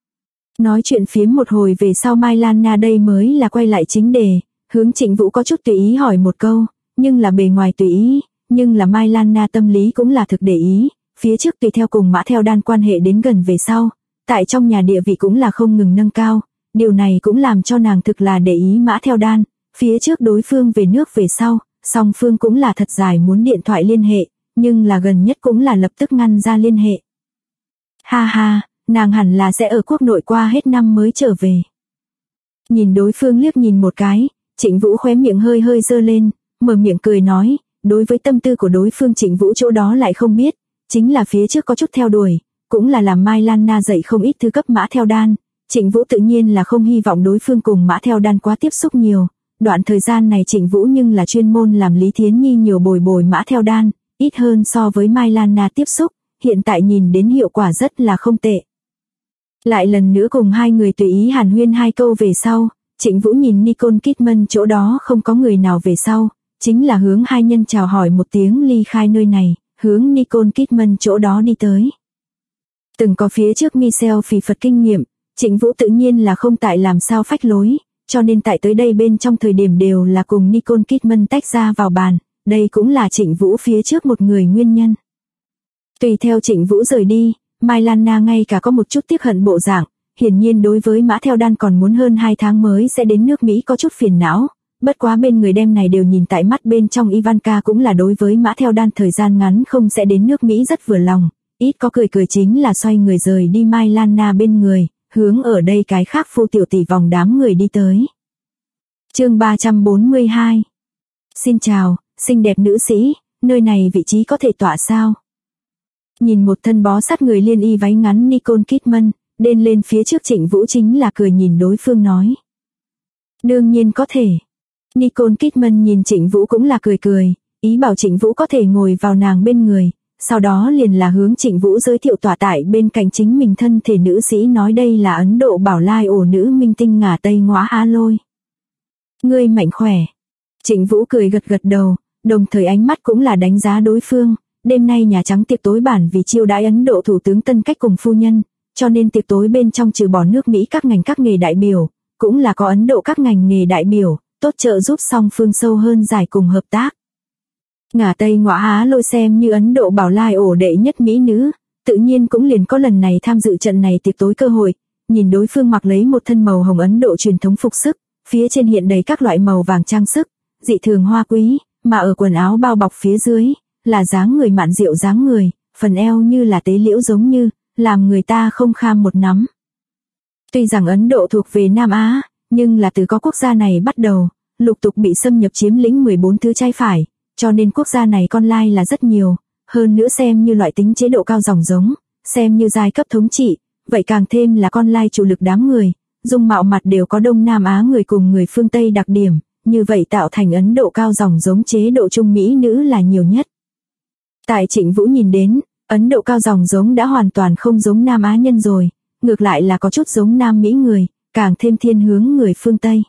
Nói chuyện phiếm một hồi về sau Melania đây mới là quay lại chính đề, hướng Trịnh Vũ có chút tùy ý hỏi một câu, nhưng là bề ngoài tùy ý, nhưng là Melania tâm lý cũng là thực để ý, phía trước tùy theo cùng Mã Theo Đan quan hệ đến gần về sau, tại trong nhà địa vị cũng là không ngừng nâng cao, điều này cũng làm cho nàng thực là để ý Mã Theo Đan, phía trước đối phương về nước về sau, song phương cũng là thật dài muốn điện thoại liên hệ, nhưng là gần nhất cũng là lập tức ngăn ra liên hệ. Ha ha, nàng hẳn là sẽ ở quốc nội qua hết năm mới trở về. Nhìn đối phương liếc nhìn một cái, Trịnh Vũ khóe miệng hơi hơi giơ lên, mở miệng cười nói, đối với tâm tư của đối phương Trịnh Vũ chỗ đó lại không biết, chính là phía trước có chút theo đuổi, cũng là làm Melania dạy không ít thứ cấp Mã Theo Đan, Trịnh Vũ tự nhiên là không hy vọng đối phương cùng Mã Theo Đan quá tiếp xúc nhiều, đoạn thời gian này Trịnh Vũ nhưng là chuyên môn làm Lý Thiến Nhi nhiều bồi Mã Theo Đan, ít hơn so với Melania tiếp xúc, hiện tại nhìn đến hiệu quả rất là không tệ. Lại lần nữa cùng hai người tùy ý hàn huyên hai câu về sau, Trịnh Vũ nhìn Nicole Kidman chỗ đó không có người nào về sau, chính là hướng hai nhân chào hỏi một tiếng ly khai nơi này, hướng Nicole Kidman chỗ đó đi tới. Từng có phía trước Michelle phì phật kinh nghiệm, Trịnh Vũ tự nhiên là không tại làm sao phách lối, cho nên tại tới đây bên trong thời điểm đều là cùng Nicole Kidman tách ra vào bàn, đây cũng là Trịnh Vũ phía trước một người nguyên nhân. Tùy theo Trịnh Vũ rời đi, Melania ngay cả có một chút tiếc hận bộ dạng, hiển nhiên đối với Mã Theo Đan còn muốn hơn 2 tháng mới sẽ đến nước Mỹ có chút phiền não, bất quá bên người đem này đều nhìn tại mắt bên trong Ivanka cũng là đối với Mã Theo Đan thời gian ngắn không sẽ đến nước Mỹ rất vừa lòng, ít có cười chính là xoay người rời đi Melania bên người, hướng ở đây cái khác phu tiểu tỷ vòng đám người đi tới. Chương 342. Xin chào, xinh đẹp nữ sĩ, nơi này vị trí có thể tọa sao? Nhìn một thân bó sát người liên y váy ngắn Nicole Kidman, đên lên phía trước Trịnh Vũ chính là cười nhìn đối phương nói. Đương nhiên có thể. Nicole Kidman nhìn Trịnh Vũ cũng là cười, ý bảo Trịnh Vũ có thể ngồi vào nàng bên người, sau đó liền là hướng Trịnh Vũ giới thiệu tọa tại bên cạnh chính mình thân thể nữ sĩ nói đây là Ấn Độ bảo lai ổ nữ minh tinh ngả Tây ngõa Á Lôi. Ngươi mạnh khỏe. Trịnh Vũ cười gật đầu, đồng thời ánh mắt cũng là đánh giá đối phương, đêm nay Nhà Trắng tiệc tối bản vì chiêu đãi Ấn Độ Thủ tướng Tân Cách cùng phu nhân, cho nên tiệc tối bên trong trừ bỏ nước Mỹ các ngành các nghề đại biểu, cũng là có Ấn Độ các ngành nghề đại biểu, tốt trợ giúp song phương sâu hơn giải cùng hợp tác. Ngả Tây Ngọa Á Lôi xem như Ấn Độ bảo lai ổ đệ nhất mỹ nữ, tự nhiên cũng liền có lần này tham dự trận này tiệc tối cơ hội, nhìn đối phương mặc lấy một thân màu hồng Ấn Độ truyền thống phục sức, phía trên hiện đầy các loại màu vàng trang sức, dị thường hoa quý, mà ở quần áo bao bọc phía dưới, là dáng người mạn diệu dáng người, phần eo như là tế liễu giống như, làm người ta không kham một nắm. Tuy rằng Ấn Độ thuộc về Nam Á, nhưng là từ có quốc gia này bắt đầu, lục tục bị xâm nhập chiếm lĩnh 14 thứ trái phải, cho nên quốc gia này con lai là rất nhiều, hơn nữa xem như loại tính chế độ cao dòng giống, xem như giai cấp thống trị, vậy càng thêm là con lai chủ lực đám người, dung mạo mặt đều có Đông Nam Á người cùng người phương Tây đặc điểm, như vậy tạo thành Ấn Độ cao dòng giống chế độ Trung Mỹ nữ là nhiều nhất. Tại Trịnh Vũ nhìn đến, Ấn Độ cao dòng giống đã hoàn toàn không giống Nam Á nhân rồi, ngược lại là có chút giống Nam Mỹ người, càng thêm thiên hướng người phương Tây.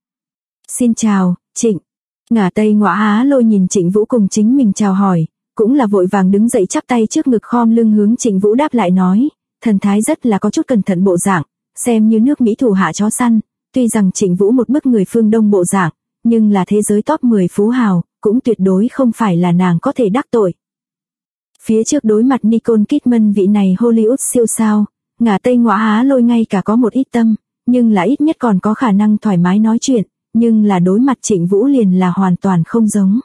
Xin chào, Trịnh. Ngả Tây Ngọa Á Lôi nhìn Trịnh Vũ cùng chính mình chào hỏi, cũng là vội vàng đứng dậy chắp tay trước ngực khom lưng hướng Trịnh Vũ đáp lại nói, thần thái rất là có chút cẩn thận bộ dạng, xem như nước Mỹ thủ hạ chó săn, tuy rằng Trịnh Vũ một bức người phương Đông bộ dạng, nhưng là thế giới top 10 phú hào, cũng tuyệt đối không phải là nàng có thể đắc tội. Phía trước đối mặt Nicole Kidman vị này Hollywood siêu sao, Ngả Tây Ngọa Á Lôi ngay cả có một ít tâm, nhưng là ít nhất còn có khả năng thoải mái nói chuyện, nhưng là đối mặt Trịnh Vũ liền là hoàn toàn không giống.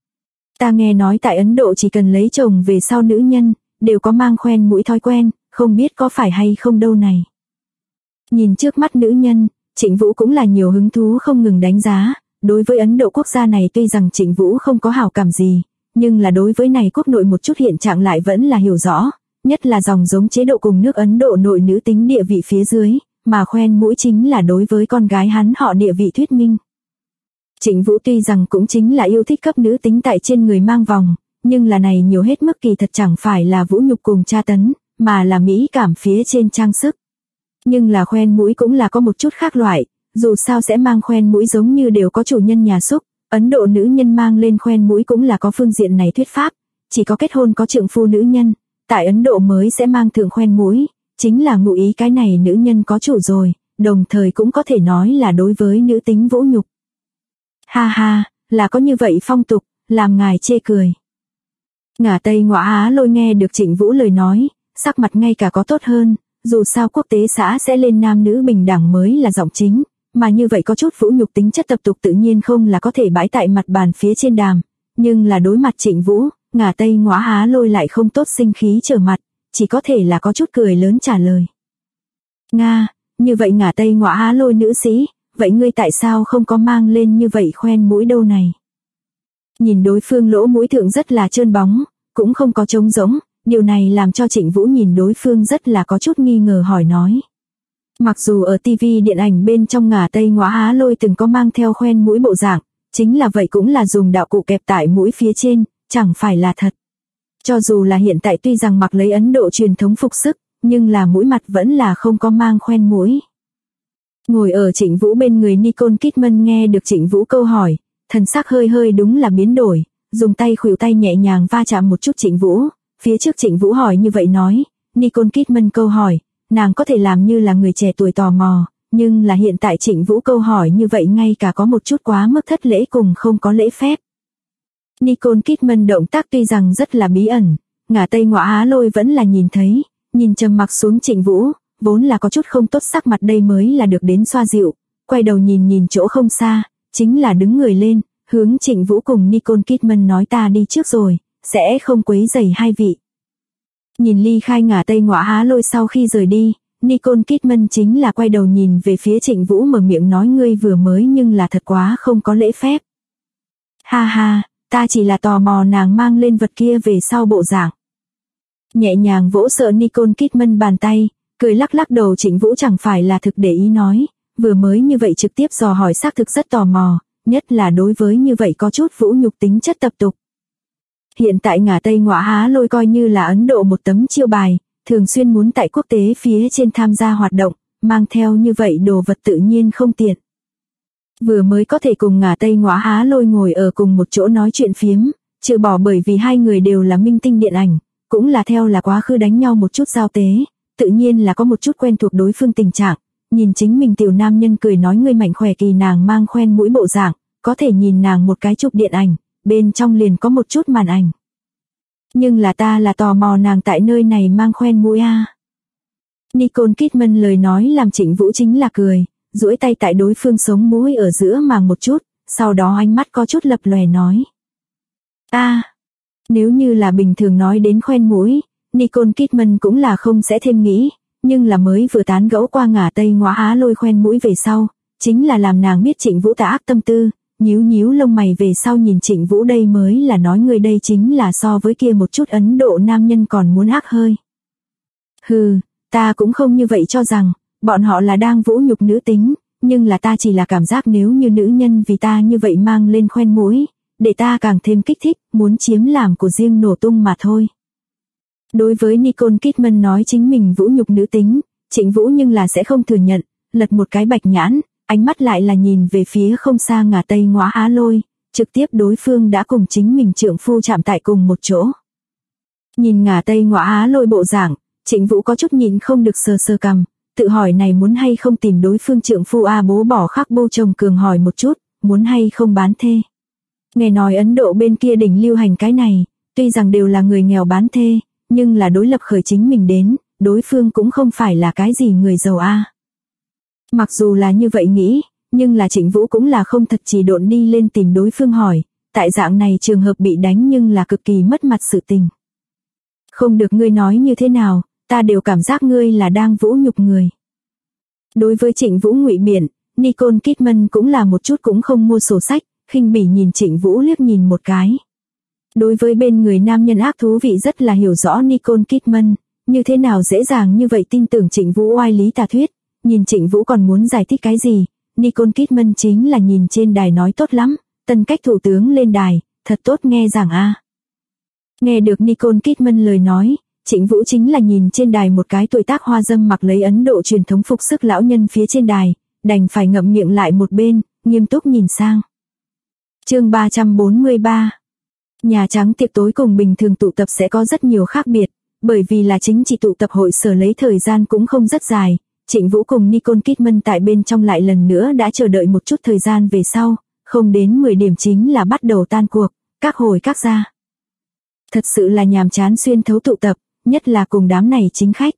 Ta nghe nói tại Ấn Độ chỉ cần lấy chồng về sau nữ nhân, đều có mang khoen mũi thói quen, không biết có phải hay không đâu này. Nhìn trước mắt nữ nhân, Trịnh Vũ cũng là nhiều hứng thú không ngừng đánh giá, đối với Ấn Độ quốc gia này tuy rằng Trịnh Vũ không có hảo cảm gì, nhưng là đối với này quốc nội một chút hiện trạng lại vẫn là hiểu rõ, nhất là dòng giống chế độ cùng nước Ấn Độ nội nữ tính địa vị phía dưới, mà khoen mũi chính là đối với con gái hắn họ địa vị thuyết minh. Trịnh Vũ tuy rằng cũng chính là yêu thích cấp nữ tính tại trên người mang vòng, nhưng là này nhiều hết mức kỳ thật chẳng phải là vũ nhục cùng tra tấn, mà là mỹ cảm phía trên trang sức. Nhưng là khoen mũi cũng là có một chút khác loại, dù sao sẽ mang khoen mũi giống như đều có chủ nhân nhà xúc, Ấn Độ nữ nhân mang lên khoen mũi cũng là có phương diện này thuyết pháp, chỉ có kết hôn có trượng phu nữ nhân, tại Ấn Độ mới sẽ mang thượng khoen mũi, chính là ngụ ý cái này nữ nhân có chủ rồi, đồng thời cũng có thể nói là đối với nữ tính vũ nhục. Ha ha, là có như vậy phong tục, làm ngài chê cười. Ngả Tây Ngọa Á Lôi nghe được Trịnh Vũ lời nói, sắc mặt ngay cả có tốt hơn, dù sao quốc tế xã sẽ lên nam nữ bình đẳng mới là giọng chính, mà như vậy có chút vũ nhục tính chất tập tục tự nhiên không là có thể bãi tại mặt bàn phía trên đàm, nhưng là đối mặt Trịnh Vũ, Ngả Tây Ngọa Á Lôi lại không tốt sinh khí trở mặt, chỉ có thể là có chút cười lớn trả lời. Nga, như vậy Ngả Tây Ngọa Á Lôi nữ sĩ, vậy ngươi tại sao không có mang lên như vậy khoen mũi đâu này? Nhìn đối phương lỗ mũi thượng rất là trơn bóng, cũng không có trống rỗng, điều này làm cho Trịnh Vũ nhìn đối phương rất là có chút nghi ngờ hỏi nói. Mặc dù ở TV điện ảnh bên trong Ngả Tây Ngọa Á Lôi từng có mang theo khoen mũi bộ dạng, chính là vậy cũng là dùng đạo cụ kẹp tại mũi phía trên, chẳng phải là thật. Cho dù là hiện tại tuy rằng mặc lấy Ấn Độ truyền thống phục sức, nhưng là mũi mặt vẫn là không có mang khoen mũi. Ngồi ở Trịnh Vũ bên người Nicole Kidman nghe được Trịnh Vũ câu hỏi, thần sắc hơi hơi đúng là biến đổi, dùng tay khuỷu tay nhẹ nhàng va chạm một chút Trịnh Vũ, phía trước Trịnh Vũ hỏi như vậy nói, Nicole Kidman câu hỏi, nàng có thể làm như là người trẻ tuổi tò mò, nhưng là hiện tại Trịnh Vũ câu hỏi như vậy ngay cả có một chút quá mức thất lễ cùng không có lễ phép. Nicole Kidman động tác tuy rằng rất là bí ẩn, Ngả Tây Ngọa Á Lôi vẫn là nhìn thấy, nhìn trầm mặc xuống Trịnh Vũ, vốn là có chút không tốt sắc mặt đây mới là được đến xoa dịu, quay đầu nhìn chỗ không xa, chính là đứng người lên, hướng Trịnh Vũ cùng Nicole Kidman nói ta đi trước rồi, sẽ không quấy rầy hai vị. Nhìn ly khai Ngả Tây Ngọa Á Lôi sau khi rời đi, Nicole Kidman chính là quay đầu nhìn về phía Trịnh Vũ mở miệng nói ngươi vừa mới nhưng là thật quá không có lễ phép. Ha ha, ta chỉ là tò mò nàng mang lên vật kia về sau bộ dạng. Nhẹ nhàng vỗ sợ Nicole Kidman bàn tay, cười lắc lắc đầu Trịnh Vũ chẳng phải là thực để ý nói, vừa mới như vậy trực tiếp dò hỏi xác thực rất tò mò, nhất là đối với như vậy có chút vũ nhục tính chất tập tục. Hiện tại Ngả Tây Ngọa Á Lôi coi như là Ấn Độ một tấm chiêu bài, thường xuyên muốn tại quốc tế phía trên tham gia hoạt động, mang theo như vậy đồ vật tự nhiên không tiện. Vừa mới có thể cùng Ngả Tây Ngọa Á Lôi ngồi ở cùng một chỗ nói chuyện phiếm, trừ bỏ bởi vì hai người đều là minh tinh điện ảnh, cũng là theo là quá khứ đánh nhau một chút giao tế, tự nhiên là có một chút quen thuộc đối phương tình trạng, nhìn chính mình tiểu nam nhân cười nói người mạnh khỏe kỳ nàng mang khoen mũi bộ dạng, có thể nhìn nàng một cái chụp điện ảnh, bên trong liền có một chút màn ảnh. Nhưng là ta là tò mò nàng tại nơi này mang khoen mũi a. Nicole Kidman lời nói làm Trịnh Vũ chính là cười, duỗi tay tại đối phương sống mũi ở giữa màng một chút, sau đó ánh mắt có chút lập lòe nói. Nếu như là bình thường nói đến khoen mũi, Nicole Kidman cũng là không sẽ thêm nghĩ, nhưng là mới vừa tán gẫu qua ngả Tây Ngoã Á Lôi khoen mũi về sau, chính là làm nàng biết Trịnh Vũ tà ác tâm tư, nhíu nhíu lông mày về sau nhìn Trịnh Vũ đây mới là nói người đây chính là so với kia một chút Ấn Độ nam nhân còn muốn ác hơi. Hừ, ta cũng không như vậy cho rằng, bọn họ là đang vũ nhục nữ tính, nhưng là ta chỉ là cảm giác nếu như nữ nhân vì ta như vậy mang lên khoen mũi, để ta càng thêm kích thích, muốn chiếm làm của riêng nổ tung mà thôi. Đối với Nicole Kidman nói chính mình vũ nhục nữ tính, Trịnh Vũ nhưng là sẽ không thừa nhận, lật một cái bạch nhãn, ánh mắt lại là nhìn về phía không xa ngả Tây Ngoã Á Lôi, trực tiếp đối phương đã cùng chính mình trượng phu chạm tại cùng một chỗ. Nhìn ngả Tây Ngoã Á Lôi bộ dạng, Trịnh Vũ có chút nhịn không được sờ sờ cằm, tự hỏi này muốn hay không tìm đối phương trượng phu bố bỏ khắc bô chồng cường hỏi một chút, muốn hay không bán thê. Nghe nói Ấn Độ bên kia đỉnh lưu hành cái này, tuy rằng đều là người nghèo bán thê, nhưng là đối lập khởi chính mình đến, đối phương cũng không phải là cái gì người giàu Mặc dù là như vậy nghĩ, nhưng là Trịnh Vũ cũng là không thật trì độn đi lên tìm đối phương hỏi, tại dạng này trường hợp bị đánh nhưng là cực kỳ mất mặt sự tình. Không được ngươi nói như thế nào, ta đều cảm giác ngươi là đang vũ nhục người. Đối với Trịnh Vũ ngụy biện, Nicole Kidman cũng là một chút cũng không mua sổ sách, khinh bỉ nhìn Trịnh Vũ liếc nhìn một cái. Đối với bên người nam nhân ác thú vị rất là hiểu rõ Nicole Kidman, như thế nào dễ dàng như vậy tin tưởng Trịnh Vũ oai lý tà thuyết, nhìn Trịnh Vũ còn muốn giải thích cái gì, Nicole Kidman chính là nhìn trên đài nói tốt lắm, tân cách thủ tướng lên đài, thật tốt nghe giảng Nghe được Nicole Kidman lời nói, Trịnh Vũ chính là nhìn trên đài một cái tuổi tác hoa dâm mặc lấy Ấn Độ truyền thống phục sức lão nhân phía trên đài, đành phải ngậm miệng lại một bên, nghiêm túc nhìn sang. Chương 343. Nhà Trắng tiệc tối cùng bình thường tụ tập sẽ có rất nhiều khác biệt, bởi vì là chính trị tụ tập hội sở lấy thời gian cũng không rất dài, Trịnh Vũ cùng Nicole Kidman tại bên trong lại lần nữa đã chờ đợi một chút thời gian về sau, không đến 10 điểm chính là bắt đầu tan cuộc, các hồi các gia. Thật sự là nhàm chán xuyên thấu tụ tập, nhất là cùng đám này chính khách.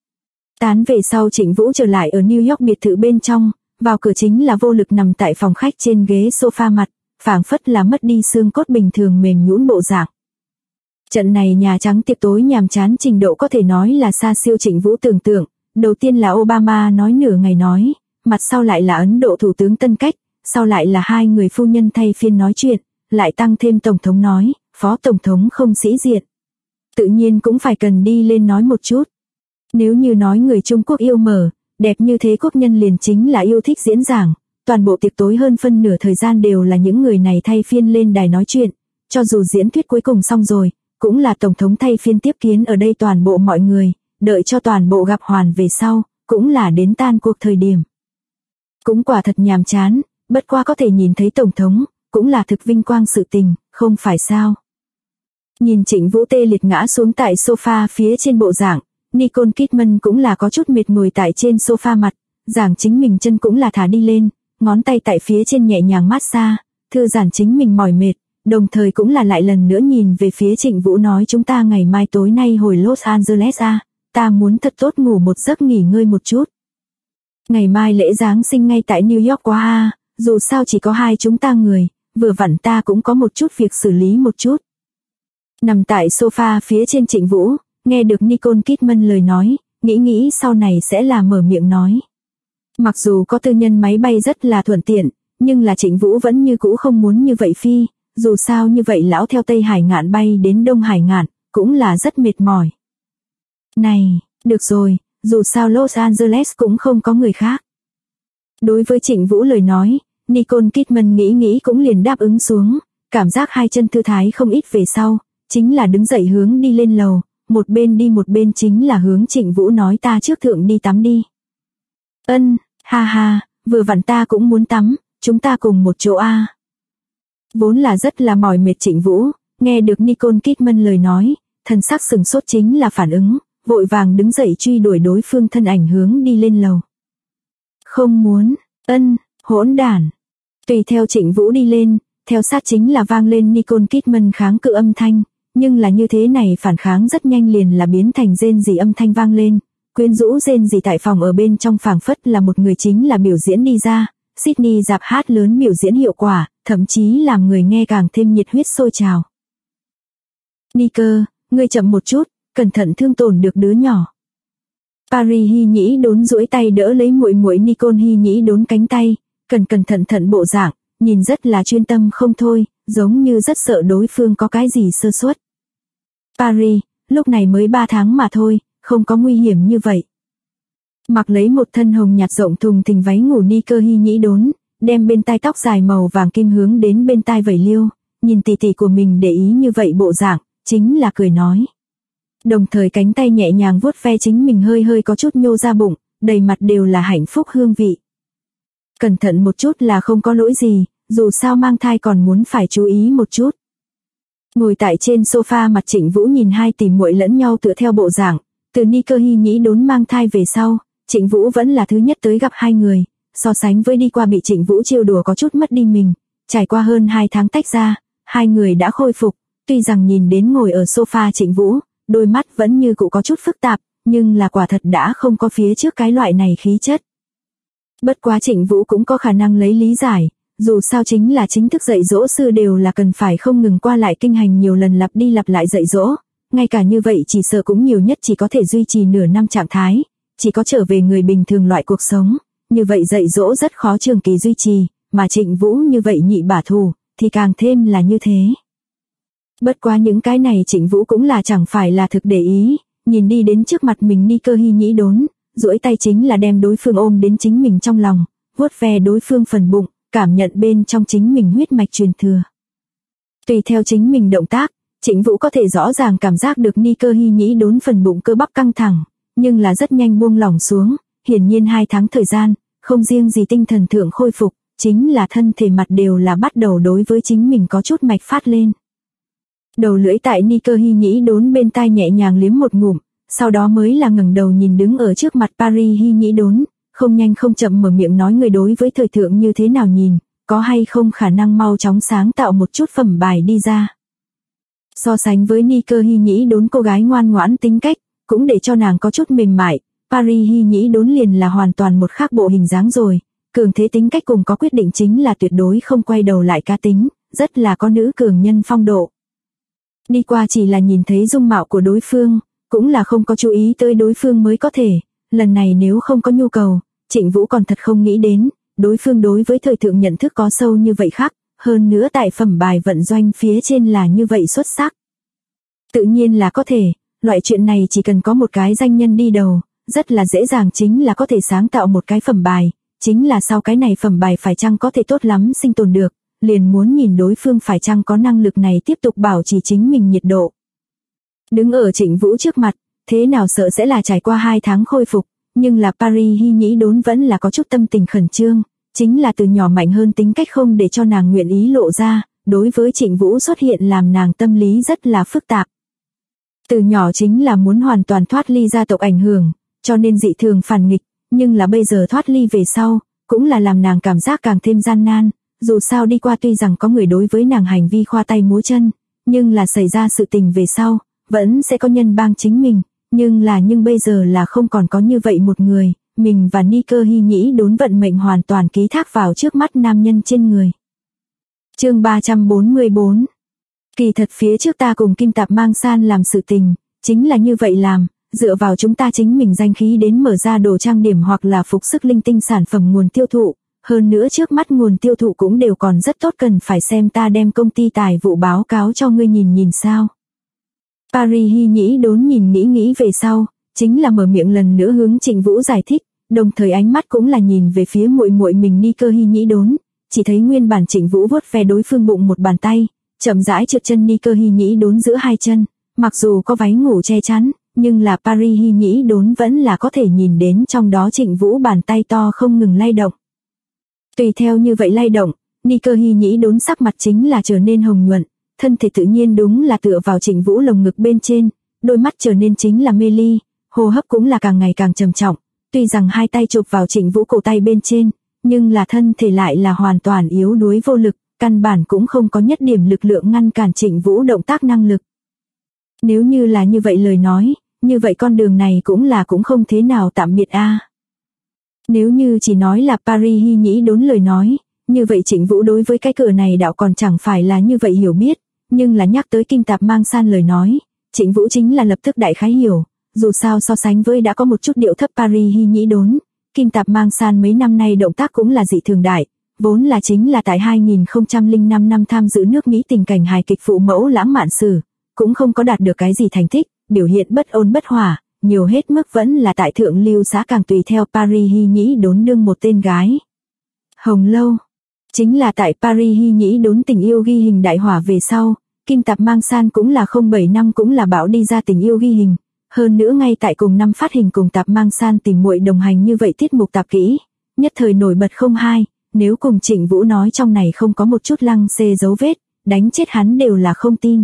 Tán về sau Trịnh Vũ trở lại ở New York biệt thự bên trong, vào cửa chính là vô lực nằm tại phòng khách trên ghế sofa mặt, phảng phất là mất đi xương cốt bình thường mềm nhũn bộ dạng. Trận này Nhà Trắng tiệc tối nhàm chán trình độ có thể nói là xa siêu Trịnh Vũ tưởng tượng, đầu tiên là Obama nói nửa ngày nói, mặt sau lại là Ấn Độ thủ tướng Tân Cách, sau lại là hai người phu nhân thay phiên nói chuyện, lại tăng thêm tổng thống nói, phó tổng thống không sĩ diện. Tự nhiên cũng phải cần đi lên nói một chút. Nếu như nói người Trung Quốc yêu mở, đẹp như thế quốc nhân liền chính là yêu thích diễn giảng, toàn bộ tiệc tối hơn phân nửa thời gian đều là những người này thay phiên lên đài nói chuyện, cho dù diễn thuyết cuối cùng xong rồi, cũng là tổng thống thay phiên tiếp kiến ở đây toàn bộ mọi người, đợi cho toàn bộ gặp hoàn về sau, cũng là đến tan cuộc thời điểm. Cũng quả thật nhàm chán, bất qua có thể nhìn thấy tổng thống, cũng là thực vinh quang sự tình, không phải sao. Nhìn Trịnh Vũ tê liệt ngã xuống tại sofa phía trên bộ dạng, Nicole Kidman cũng là có chút mệt ngồi tại trên sofa mặt, giảng chính mình chân cũng là thả đi lên, ngón tay tại phía trên nhẹ nhàng massage, thư giãn chính mình mỏi mệt, đồng thời cũng là lại lần nữa nhìn về phía Trịnh Vũ nói chúng ta ngày mai tối nay hồi Los Angeles ta muốn thật tốt ngủ một giấc nghỉ ngơi một chút. Ngày mai lễ Giáng sinh ngay tại New York quá dù sao chỉ có hai chúng ta người, vừa vặn ta cũng có một chút việc xử lý một chút. Nằm tại sofa phía trên Trịnh Vũ, nghe được Nicole Kidman lời nói, nghĩ sau này sẽ là mở miệng nói. Mặc dù có tư nhân máy bay rất là thuận tiện, nhưng là Trịnh Vũ vẫn như cũ không muốn như vậy phi, dù sao như vậy lão theo Tây Hải ngạn bay đến Đông Hải ngạn, cũng là rất mệt mỏi. Này, được rồi, dù sao Los Angeles cũng không có người khác. Đối với Trịnh Vũ lời nói, Nicole Kidman nghĩ cũng liền đáp ứng xuống, cảm giác hai chân thư thái không ít về sau, chính là đứng dậy hướng đi lên lầu, một bên đi một bên chính là hướng Trịnh Vũ nói ta trước thượng đi tắm đi. Ha ha, vừa vặn ta cũng muốn tắm, chúng ta cùng một chỗ Vốn là rất là mỏi mệt Trịnh Vũ, nghe được Nicole Kidman lời nói, thần sắc sừng sốt chính là phản ứng, vội vàng đứng dậy truy đuổi đối phương thân ảnh hướng đi lên lầu. Không muốn, hỗn đản. Tùy theo Trịnh Vũ đi lên, theo sát chính là vang lên Nicole Kidman kháng cự âm thanh, nhưng là như thế này phản kháng rất nhanh liền là biến thành rên rỉ âm thanh vang lên, quyến rũ rên rỉ tại phòng ở bên trong phảng phất là một người chính là biểu diễn đi ra, Sydney dạp hát lớn biểu diễn hiệu quả, thậm chí làm người nghe càng thêm nhiệt huyết sôi trào. Nicker, ngươi chậm một chút, cẩn thận thương tổn được đứa nhỏ. Paris Hy Nhĩ Đốn duỗi tay đỡ lấy muội muội Nicole Hy Nhĩ Đốn cánh tay, cẩn thận bộ dạng, nhìn rất là chuyên tâm không thôi, giống như rất sợ đối phương có cái gì sơ suất. Paris, lúc này mới 3 tháng mà thôi, không có nguy hiểm như vậy. Mặc lấy một thân hồng nhạt rộng thùng thình váy ngủ Nicole Hy Nhĩ Đốn, đem bên tai tóc dài màu vàng kim hướng đến bên tai vẩy liêu, nhìn tỷ tỷ của mình để ý như vậy bộ dạng, chính là cười nói. Đồng thời cánh tay nhẹ nhàng vuốt ve chính mình hơi có chút nhô ra bụng, đầy mặt đều là hạnh phúc hương vị. Cẩn thận một chút là không có lỗi gì, dù sao mang thai còn muốn phải chú ý một chút. Ngồi tại trên sofa mặt Trịnh Vũ nhìn hai tỷ muội lẫn nhau tựa theo bộ dạng, từ Nicole Hy Nhĩ Đốn mang thai về sau, Trịnh Vũ vẫn là thứ nhất tới gặp hai người, so sánh với đi qua bị Trịnh Vũ trêu đùa có chút mất đi mình, trải qua hơn 2 tháng tách ra, hai người đã khôi phục, tuy rằng nhìn đến ngồi ở sofa Trịnh Vũ, đôi mắt vẫn như cũ có chút phức tạp, nhưng là quả thật đã không có phía trước cái loại này khí chất. Bất quá Trịnh Vũ cũng có khả năng lấy lý giải, dù sao chính là chính thức dạy dỗ sư đều là cần phải không ngừng qua lại kinh hành nhiều lần lặp đi lặp lại dạy dỗ, ngay cả như vậy chỉ sợ cũng nhiều nhất chỉ có thể duy trì nửa năm trạng thái, chỉ có trở về người bình thường loại cuộc sống, như vậy dạy dỗ rất khó trường kỳ duy trì, mà Trịnh Vũ như vậy nhị bả thủ, thì càng thêm là như thế. Bất quá những cái này Trịnh Vũ cũng là chẳng phải là thực để ý, nhìn đi đến trước mặt mình Nicole Hy Nhĩ Đốn, duỗi tay chính là đem đối phương ôm đến chính mình trong lòng, vuốt ve đối phương phần bụng, cảm nhận bên trong chính mình huyết mạch truyền thừa. Tùy theo chính mình động tác, Trịnh Vũ có thể rõ ràng cảm giác được Nicole Hy Nhĩ Đốn phần bụng cơ bắp căng thẳng, nhưng là rất nhanh buông lỏng xuống, hiển nhiên 2 tháng thời gian, không riêng gì tinh thần thượng khôi phục, chính là thân thể mặt đều là bắt đầu đối với chính mình có chút mạch phát lên. Đầu lưỡi tại Nicole Hy Nhĩ Đốn bên tai nhẹ nhàng liếm một ngụm, sau đó mới là ngẩng đầu nhìn đứng ở trước mặt Paris Hy Nhĩ Đốn, không nhanh không chậm mở miệng nói người đối với thời thượng như thế nào nhìn, có hay không khả năng mau chóng sáng tạo một chút phẩm bài đi ra. So sánh với Nicole Hy Nhĩ Đốn cô gái ngoan ngoãn tính cách, cũng để cho nàng có chút mềm mại, Paris Hy Nhĩ Đốn liền là hoàn toàn một khác bộ hình dáng rồi, cường thế tính cách cùng có quyết định chính là tuyệt đối không quay đầu lại cá tính, rất là có nữ cường nhân phong độ. Đi qua chỉ là nhìn thấy dung mạo của đối phương, cũng là không có chú ý tới đối phương mới có thể, lần này nếu không có nhu cầu, Trịnh Vũ còn thật không nghĩ đến, đối phương đối với thời thượng nhận thức có sâu như vậy khác, hơn nữa tại phẩm bài vận doanh phía trên là như vậy xuất sắc. Tự nhiên là có thể, loại chuyện này chỉ cần có một cái danh nhân đi đầu, rất là dễ dàng chính là có thể sáng tạo một cái phẩm bài, chính là sau cái này phẩm bài phải chăng có thể tốt lắm sinh tồn được, liền muốn nhìn đối phương phải chăng có năng lực này tiếp tục bảo trì chính mình nhiệt độ. Đứng ở Trịnh Vũ trước mặt, thế nào sợ sẽ là trải qua 2 tháng khôi phục, nhưng là Paris Hy Nhĩ Đốn vẫn là có chút tâm tình khẩn trương, chính là từ nhỏ mạnh hơn tính cách không để cho nàng nguyện ý lộ ra, đối với Trịnh Vũ xuất hiện làm nàng tâm lý rất là phức tạp. Từ nhỏ chính là muốn hoàn toàn thoát ly gia tộc ảnh hưởng, cho nên dị thường phản nghịch, nhưng là bây giờ thoát ly về sau, cũng là làm nàng cảm giác càng thêm gian nan, dù sao đi qua tuy rằng có người đối với nàng hành vi khoa tay múa chân, nhưng là xảy ra sự tình về sau, vẫn sẽ có nhân bang chính mình, nhưng bây giờ là không còn có như vậy một người, mình và Nicole Hy Nhĩ Đốn vận mệnh hoàn toàn ký thác vào trước mắt nam nhân trên người. Chương 344. Kỳ thật phía trước ta cùng Kim Tạp Mang San làm sự tình, chính là như vậy làm, dựa vào chúng ta chính mình danh khí đến mở ra đồ trang điểm hoặc là phục sức linh tinh sản phẩm nguồn tiêu thụ, hơn nữa trước mắt nguồn tiêu thụ cũng đều còn rất tốt, cần phải xem ta đem công ty tài vụ báo cáo cho ngươi nhìn sao. Paris Hy Nhĩ Đốn nhìn nghĩ về sau, chính là mở miệng lần nữa hướng Trịnh Vũ giải thích, đồng thời ánh mắt cũng là nhìn về phía muội muội mình Nicole Hy Nhĩ Đốn, chỉ thấy nguyên bản Trịnh Vũ vuốt ve đối phương bụng một bàn tay, chậm rãi trượt chân Nicole Hy Nhĩ Đốn giữa hai chân, mặc dù có váy ngủ che chắn, nhưng là Paris Hy Nhĩ Đốn vẫn là có thể nhìn đến trong đó Trịnh Vũ bàn tay to không ngừng lay động. Tùy theo như vậy lay động, Nicole Hy Nhĩ Đốn sắc mặt chính là trở nên hồng nhuận, thân thể tự nhiên đúng là tựa vào Trịnh Vũ lồng ngực bên trên, đôi mắt trở nên chính là mê ly, hô hấp cũng là càng ngày càng trầm trọng, tuy rằng hai tay chụp vào Trịnh Vũ cổ tay bên trên, nhưng là thân thể lại là hoàn toàn yếu đuối vô lực, căn bản cũng không có nhất điểm lực lượng ngăn cản Trịnh Vũ động tác năng lực. Nếu như là như vậy lời nói, như vậy con đường này cũng không thế nào tạm biệt a. Nếu như chỉ nói là Paris Hy Nhĩ Đốn lời nói, như vậy Trịnh Vũ đối với cái cửa này đạo còn chẳng phải là như vậy hiểu biết, nhưng là nhắc tới Kim Tạp Mang San lời nói, Trịnh Vũ chính là lập tức đại khái hiểu, dù sao so sánh với đã có một chút điệu thấp Paris Hy Nhĩ Đốn, Kim Tạp Mang San mấy năm nay động tác cũng là dị thường đại, vốn là chính là tại 2005 năm tham dự nước Mỹ tình cảnh hài kịch phụ mẫu lãng mạn sử, cũng không có đạt được cái gì thành tích, biểu hiện bất ôn bất hòa, nhiều hết mức vẫn là tại thượng lưu xã càng tùy theo Paris Hy Nhĩ Đốn đương một tên gái. Hồng Lâu, chính là tại Paris Hy Nhĩ Đốn tình yêu ghi hình đại hỏa về sau, Kim Tạp Mang San cũng là 07 năm cũng là bảo đi ra tình yêu ghi hình, hơn nữa ngay tại cùng năm phát hình cùng Tạp Mang San tìm muội đồng hành như vậy tiết mục tạp kỹ, nhất thời nổi bật không hai, nếu cùng Trịnh Vũ nói trong này không có một chút lăng xê dấu vết, đánh chết hắn đều là không tin.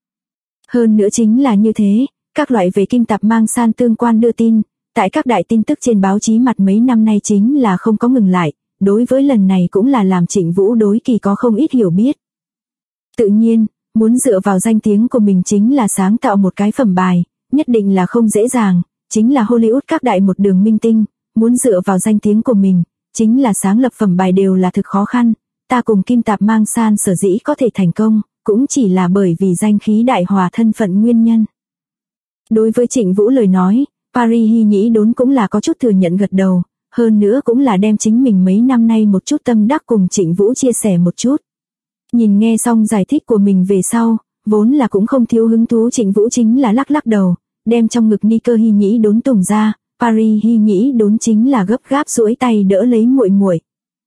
Hơn nữa chính là như thế, các loại về Kim Tạp Mang San tương quan đưa tin, tại các đại tin tức trên báo chí mặt mấy năm nay chính là không có ngừng lại, đối với lần này cũng là làm Trịnh Vũ đối kỳ có không ít hiểu biết. Tự nhiên, muốn dựa vào danh tiếng của mình chính là sáng tạo một cái phẩm bài, nhất định là không dễ dàng, chính là Hollywood các đại một đường minh tinh, muốn dựa vào danh tiếng của mình, chính là sáng lập phẩm bài đều là thực khó khăn, ta cùng Kim Tạp Mang San sở dĩ có thể thành công, cũng chỉ là bởi vì danh khí đại hòa thân phận nguyên nhân. Đối với Trịnh Vũ lời nói, Paris Hy Nhĩ Đốn cũng là có chút thừa nhận gật đầu, hơn nữa cũng là đem chính mình mấy năm nay một chút tâm đắc cùng Trịnh Vũ chia sẻ một chút. Nhìn nghe xong giải thích của mình về sau, vốn là cũng không thiếu hứng thú Trịnh Vũ chính là lắc lắc đầu, đem trong ngực ni cơ Hy Nhĩ Đốn tùng ra, Paris Hy Nhĩ Đốn chính là gấp gáp duỗi tay đỡ lấy muội muội.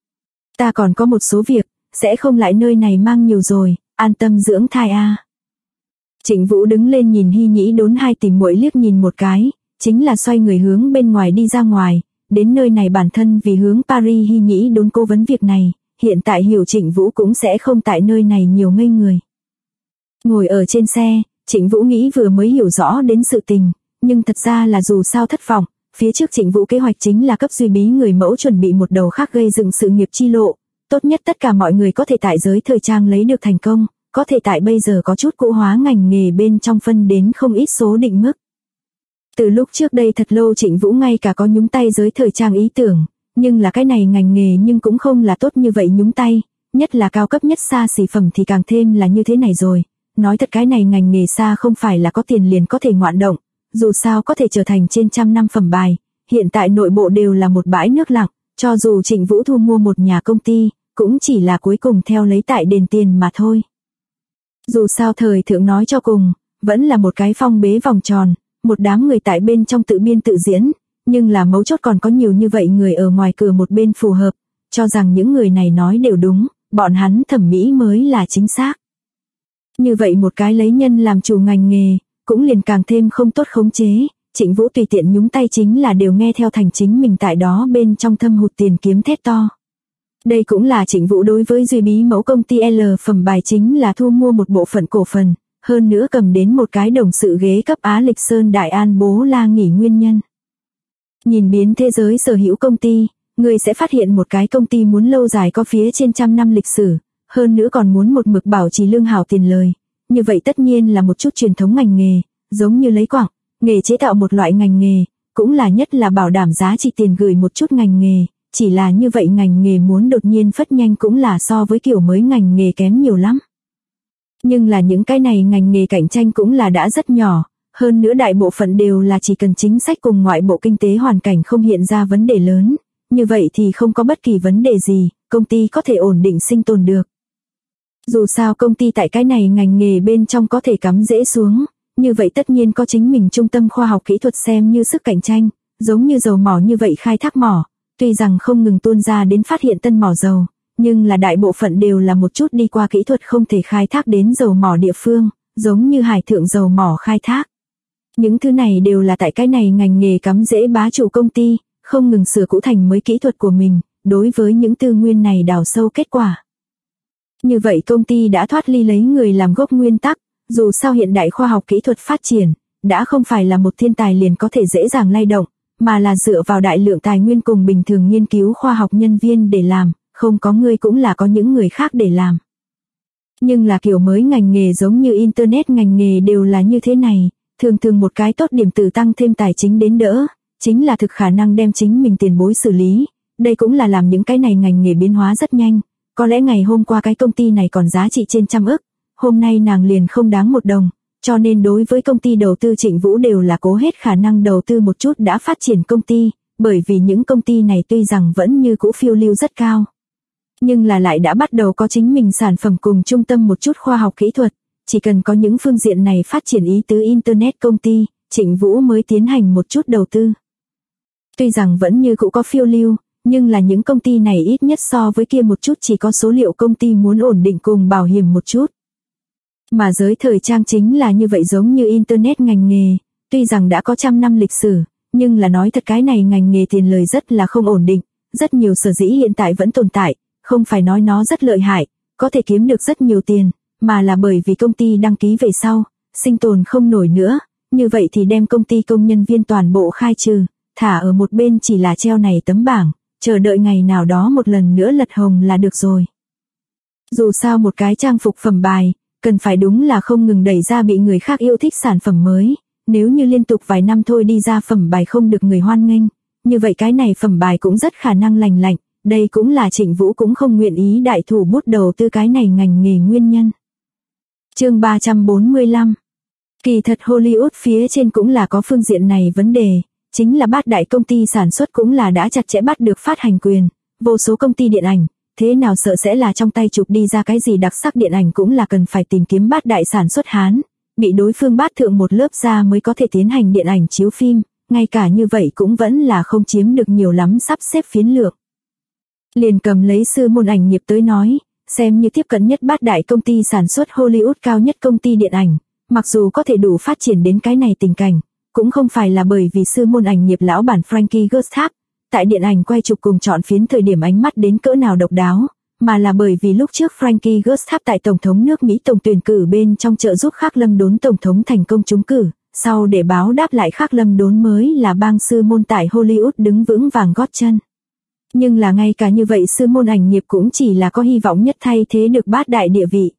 Ta còn có một số việc, sẽ không lại nơi này mang nhiều rồi, an tâm dưỡng thai a. Trịnh Vũ đứng lên nhìn Hy Nhĩ Đốn hai tỷ muội liếc nhìn một cái, chính là xoay người hướng bên ngoài đi ra ngoài, đến nơi này bản thân vì hướng Paris Hy Nhĩ Đốn cố vấn việc này, hiện tại hiểu Trịnh Vũ cũng sẽ không tại nơi này nhiều ngây người. Ngồi ở trên xe, Trịnh Vũ nghĩ vừa mới hiểu rõ đến sự tình, nhưng thật ra là dù sao thất vọng, phía trước Trịnh Vũ kế hoạch chính là cấp Duy Bí người mẫu chuẩn bị một đầu khác gây dựng sự nghiệp chi lộ, tốt nhất tất cả mọi người có thể tại giới thời trang lấy được thành công, có thể tại bây giờ có chút cũ hóa ngành nghề bên trong phân đến không ít số định mức. Từ lúc trước đây thật lâu Trịnh Vũ ngay cả có nhúng tay giới thời trang ý tưởng, nhưng là cái này ngành nghề nhưng cũng không là tốt như vậy nhúng tay, nhất là cao cấp nhất xa xỉ phẩm thì càng thêm là như thế này rồi. Nói thật cái này ngành nghề xa không phải là có tiền liền có thể ngoạn động, dù sao có thể trở thành trên trăm năm phẩm bài, hiện tại nội bộ đều là một bãi nước lặng, cho dù Trịnh Vũ thu mua một nhà công ty, cũng chỉ là cuối cùng theo lấy tại đền tiền mà thôi. Dù sao thời thượng nói cho cùng, vẫn là một cái phong bế vòng tròn, một đám người tại bên trong tự biên tự diễn, nhưng là mấu chốt còn có nhiều như vậy người ở ngoài cửa một bên phù hợp, cho rằng những người này nói đều đúng, bọn hắn thẩm mỹ mới là chính xác. Như vậy một cái lấy nhân làm chủ ngành nghề, cũng liền càng thêm không tốt khống chế, Trịnh Vũ tùy tiện nhúng tay chính là đều nghe theo thành chính mình tại đó bên trong thâm hụt tiền kiếm thét to. Đây cũng là Trịnh Vũ đối với Duy Bí mẫu công ty L phẩm bài chính là thu mua một bộ phận cổ phần, hơn nữa cầm đến một cái đồng sự ghế cấp Á Lịch Sơn Đại An Bố La nghỉ nguyên nhân. Nhìn biến thế giới sở hữu công ty, người sẽ phát hiện một cái công ty muốn lâu dài có phía trên trăm năm lịch sử, hơn nữa còn muốn một mực bảo trì lương hảo tiền lời. Như vậy tất nhiên là một chút truyền thống ngành nghề, giống như lấy quặng, nghề chế tạo một loại ngành nghề, cũng là nhất là bảo đảm giá trị tiền gửi một chút ngành nghề, chỉ là như vậy ngành nghề muốn đột nhiên phất nhanh cũng là so với kiểu mới ngành nghề kém nhiều lắm. Nhưng là những cái này ngành nghề cạnh tranh cũng là đã rất nhỏ, hơn nữa đại bộ phận đều là chỉ cần chính sách cùng ngoại bộ kinh tế hoàn cảnh không hiện ra vấn đề lớn, như vậy thì không có bất kỳ vấn đề gì, công ty có thể ổn định sinh tồn được. Dù sao công ty tại cái này ngành nghề bên trong có thể cắm rễ xuống, như vậy tất nhiên có chính mình trung tâm khoa học kỹ thuật xem như sức cạnh tranh, giống như dầu mỏ như vậy khai thác mỏ, tuy rằng không ngừng tuôn ra đến phát hiện tân mỏ dầu, nhưng là đại bộ phận đều là một chút đi qua kỹ thuật không thể khai thác đến dầu mỏ địa phương, giống như hải thượng dầu mỏ khai thác. Những thứ này đều là tại cái này ngành nghề cắm rễ bá chủ công ty, không ngừng sửa cũ thành mới kỹ thuật của mình, đối với những tư nguyên này đào sâu kết quả. Như vậy công ty đã thoát ly lấy người làm gốc nguyên tắc, dù sao hiện đại khoa học kỹ thuật phát triển, đã không phải là một thiên tài liền có thể dễ dàng lay động, mà là dựa vào đại lượng tài nguyên cùng bình thường nghiên cứu khoa học nhân viên để làm, không có người cũng là có những người khác để làm. Nhưng là kiểu mới ngành nghề giống như Internet ngành nghề đều là như thế này, thường thường một cái tốt điểm từ tăng thêm tài chính đến đỡ, chính là thực khả năng đem chính mình tiền bối xử lý, đây cũng là làm những cái này ngành nghề biến hóa rất nhanh, có lẽ ngày hôm qua cái công ty này còn giá trị trên 100 ức, hôm nay nàng liền không đáng 1 đồng, cho nên đối với công ty đầu tư Trịnh Vũ đều là cố hết khả năng đầu tư một chút đã phát triển công ty, bởi vì những công ty này tuy rằng vẫn như cũ phiêu lưu rất cao, nhưng là lại đã bắt đầu có chính mình sản phẩm cùng trung tâm một chút khoa học kỹ thuật, chỉ cần có những phương diện này phát triển ý tứ Internet công ty, Trịnh Vũ mới tiến hành một chút đầu tư. Tuy rằng vẫn như cũ có phiêu lưu, nhưng là những công ty này ít nhất so với kia một chút chỉ có số liệu công ty muốn ổn định cùng bảo hiểm một chút. Mà giới thời trang chính là như vậy, giống như Internet ngành nghề, tuy rằng đã có 100 năm lịch sử, nhưng là nói thật cái này ngành nghề tiền lời rất là không ổn định, rất nhiều sở dĩ hiện tại vẫn tồn tại, không phải nói nó rất lợi hại, có thể kiếm được rất nhiều tiền, mà là bởi vì công ty đăng ký về sau, sinh tồn không nổi nữa, như vậy thì đem công ty công nhân viên toàn bộ khai trừ, thả ở một bên chỉ là treo này tấm bảng, chờ đợi ngày nào đó một lần nữa lật hồng là được rồi. Dù sao một cái trang phục phẩm bài, cần phải đúng là không ngừng đẩy ra bị người khác yêu thích sản phẩm mới, nếu như liên tục vài năm thôi đi ra phẩm bài không được người hoan nghênh, như vậy cái này phẩm bài cũng rất khả năng lành lạnh, đây cũng là Trịnh Vũ cũng không nguyện ý đại thủ bút đầu tư cái này ngành nghề nguyên nhân. Chương 345. Kỳ thật Hollywood phía trên cũng là có phương diện này vấn đề, chính là bát đại công ty sản xuất cũng là đã chặt chẽ bắt được phát hành quyền, vô số công ty điện ảnh, thế nào sợ sẽ là trong tay chụp đi ra cái gì đặc sắc điện ảnh cũng là cần phải tìm kiếm bát đại sản xuất Hán, bị đối phương bát thượng một lớp ra mới có thể tiến hành điện ảnh chiếu phim, ngay cả như vậy cũng vẫn là không chiếm được nhiều lắm sắp xếp phiến lược. Liền cầm lấy sư môn ảnh nghiệp tới nói, xem như tiếp cận nhất bát đại công ty sản xuất Hollywood cao nhất công ty điện ảnh, mặc dù có thể đủ phát triển đến cái này tình cảnh, cũng không phải là bởi vì sư môn ảnh nghiệp lão bản Frankie Gustav, tại điện ảnh quay chụp cùng chọn phiến thời điểm ánh mắt đến cỡ nào độc đáo, mà là bởi vì lúc trước Frankie Gustav tại Tổng thống nước Mỹ tổng tuyển cử bên trong trợ giúp Khắc Lâm Đốn Tổng thống thành công trúng cử, sau để báo đáp lại Khắc Lâm Đốn mới là bang sư môn tại Hollywood đứng vững vàng gót chân. Nhưng là ngay cả như vậy sư môn ảnh nghiệp cũng chỉ là có hy vọng nhất thay thế được bát đại địa vị.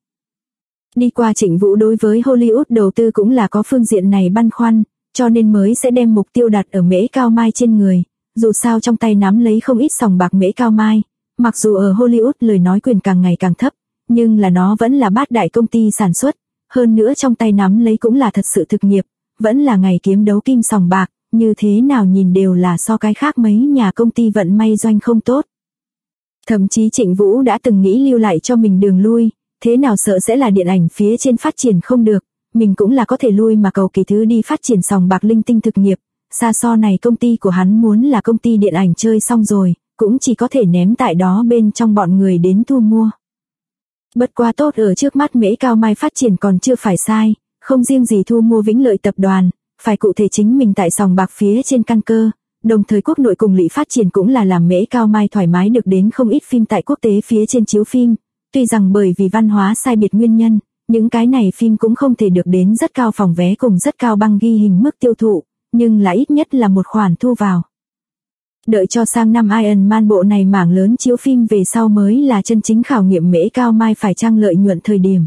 Đi qua Trịnh Vũ đối với Hollywood đầu tư cũng là có phương diện này băn khoăn, cho nên mới sẽ đem mục tiêu đặt ở Mễ Cao Mai trên người, dù sao trong tay nắm lấy không ít sòng bạc Mễ Cao Mai, mặc dù ở Hollywood lời nói quyền càng ngày càng thấp, nhưng là nó vẫn là bát đại công ty sản xuất, hơn nữa trong tay nắm lấy cũng là thật sự thực nghiệp, vẫn là ngày kiếm đấu kim sòng bạc, như thế nào nhìn đều là so cái khác mấy nhà công ty vận may doanh không tốt. Thậm chí Trịnh Vũ đã từng nghĩ lưu lại cho mình đường lui, thế nào sợ sẽ là điện ảnh phía trên phát triển không được, mình cũng là có thể lui mà cầu kỳ thứ đi phát triển sòng bạc linh tinh thực nghiệp, xa so này công ty của hắn muốn là công ty điện ảnh chơi xong rồi, cũng chỉ có thể ném tại đó bên trong bọn người đến thu mua. Bất quá tốt ở trước mắt Mễ Cao Mai phát triển còn chưa phải sai, không riêng gì thu mua Vĩnh Lợi tập đoàn, phải cụ thể chính mình tại sòng bạc phía trên căn cơ, đồng thời quốc nội cùng lỵ phát triển cũng là làm Mễ Cao Mai thoải mái được đến không ít phim tại quốc tế phía trên chiếu phim, tuy rằng bởi vì văn hóa sai biệt nguyên nhân, những cái này phim cũng không thể được đến rất cao phòng vé cùng rất cao băng ghi hình mức tiêu thụ, nhưng là ít nhất là một khoản thu vào. Đợi cho sang năm Iron Man bộ này mảng lớn chiếu phim về sau mới là chân chính khảo nghiệm Mễ Cao Mai phải chăng lợi nhuận thời điểm.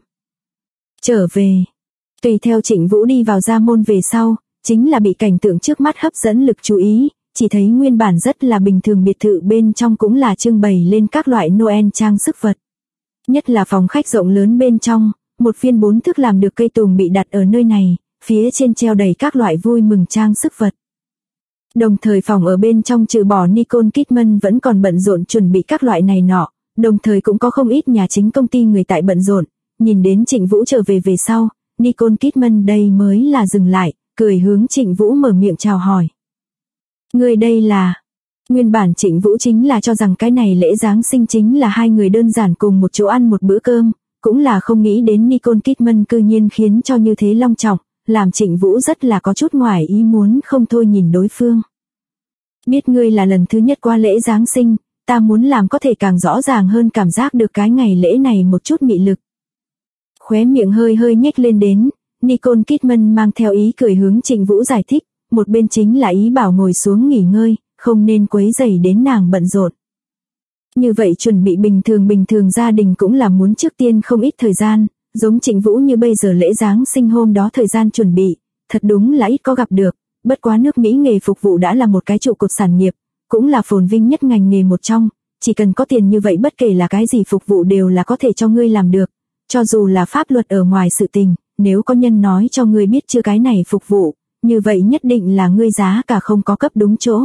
Trở về, tùy theo Trịnh Vũ đi vào gia môn về sau, chính là bị cảnh tượng trước mắt hấp dẫn lực chú ý, chỉ thấy nguyên bản rất là bình thường biệt thự bên trong cũng là trưng bày lên các loại Noel trang sức vật. Nhất là phòng khách rộng lớn bên trong, một viên 4 thước làm được cây tùng bị đặt ở nơi này, phía trên treo đầy các loại vui mừng trang sức vật. Đồng thời phòng ở bên trong trừ bỏ Nicole Kidman vẫn còn bận rộn chuẩn bị các loại này nọ, đồng thời cũng có không ít nhà chính công ty người tại bận rộn, nhìn đến Trịnh Vũ trở về sau, Nicole Kidman đây mới là dừng lại, cười hướng Trịnh Vũ mở miệng chào hỏi. Người đây là... Nguyên bản Trịnh Vũ chính là cho rằng cái này lễ Giáng sinh chính là hai người đơn giản cùng một chỗ ăn một bữa cơm, cũng là không nghĩ đến Nicole Kidman cư nhiên khiến cho như thế long trọng, làm Trịnh Vũ rất là có chút ngoài ý muốn không thôi nhìn đối phương. Biết ngươi là lần thứ nhất qua lễ Giáng sinh, ta muốn làm có thể càng rõ ràng hơn cảm giác được cái ngày lễ này một chút mị lực. Khóe miệng hơi hơi nhếch lên đến, Nicole Kidman mang theo ý cười hướng Trịnh Vũ giải thích, một bên chính là ý bảo ngồi xuống nghỉ ngơi, không nên quấy rầy đến nàng bận rộn. Như vậy chuẩn bị bình thường gia đình cũng là muốn trước tiên không ít thời gian, giống Trịnh Vũ như bây giờ lễ Giáng sinh hôm đó thời gian chuẩn bị, thật đúng là ít có gặp được, bất quá nước Mỹ nghề phục vụ đã là một cái trụ cột sản nghiệp, cũng là phồn vinh nhất ngành nghề một trong, chỉ cần có tiền như vậy bất kể là cái gì phục vụ đều là có thể cho ngươi làm được, cho dù là pháp luật ở ngoài sự tình, nếu có nhân nói cho ngươi biết chưa cái này phục vụ, như vậy nhất định là ngươi giá cả không có cấp đúng chỗ.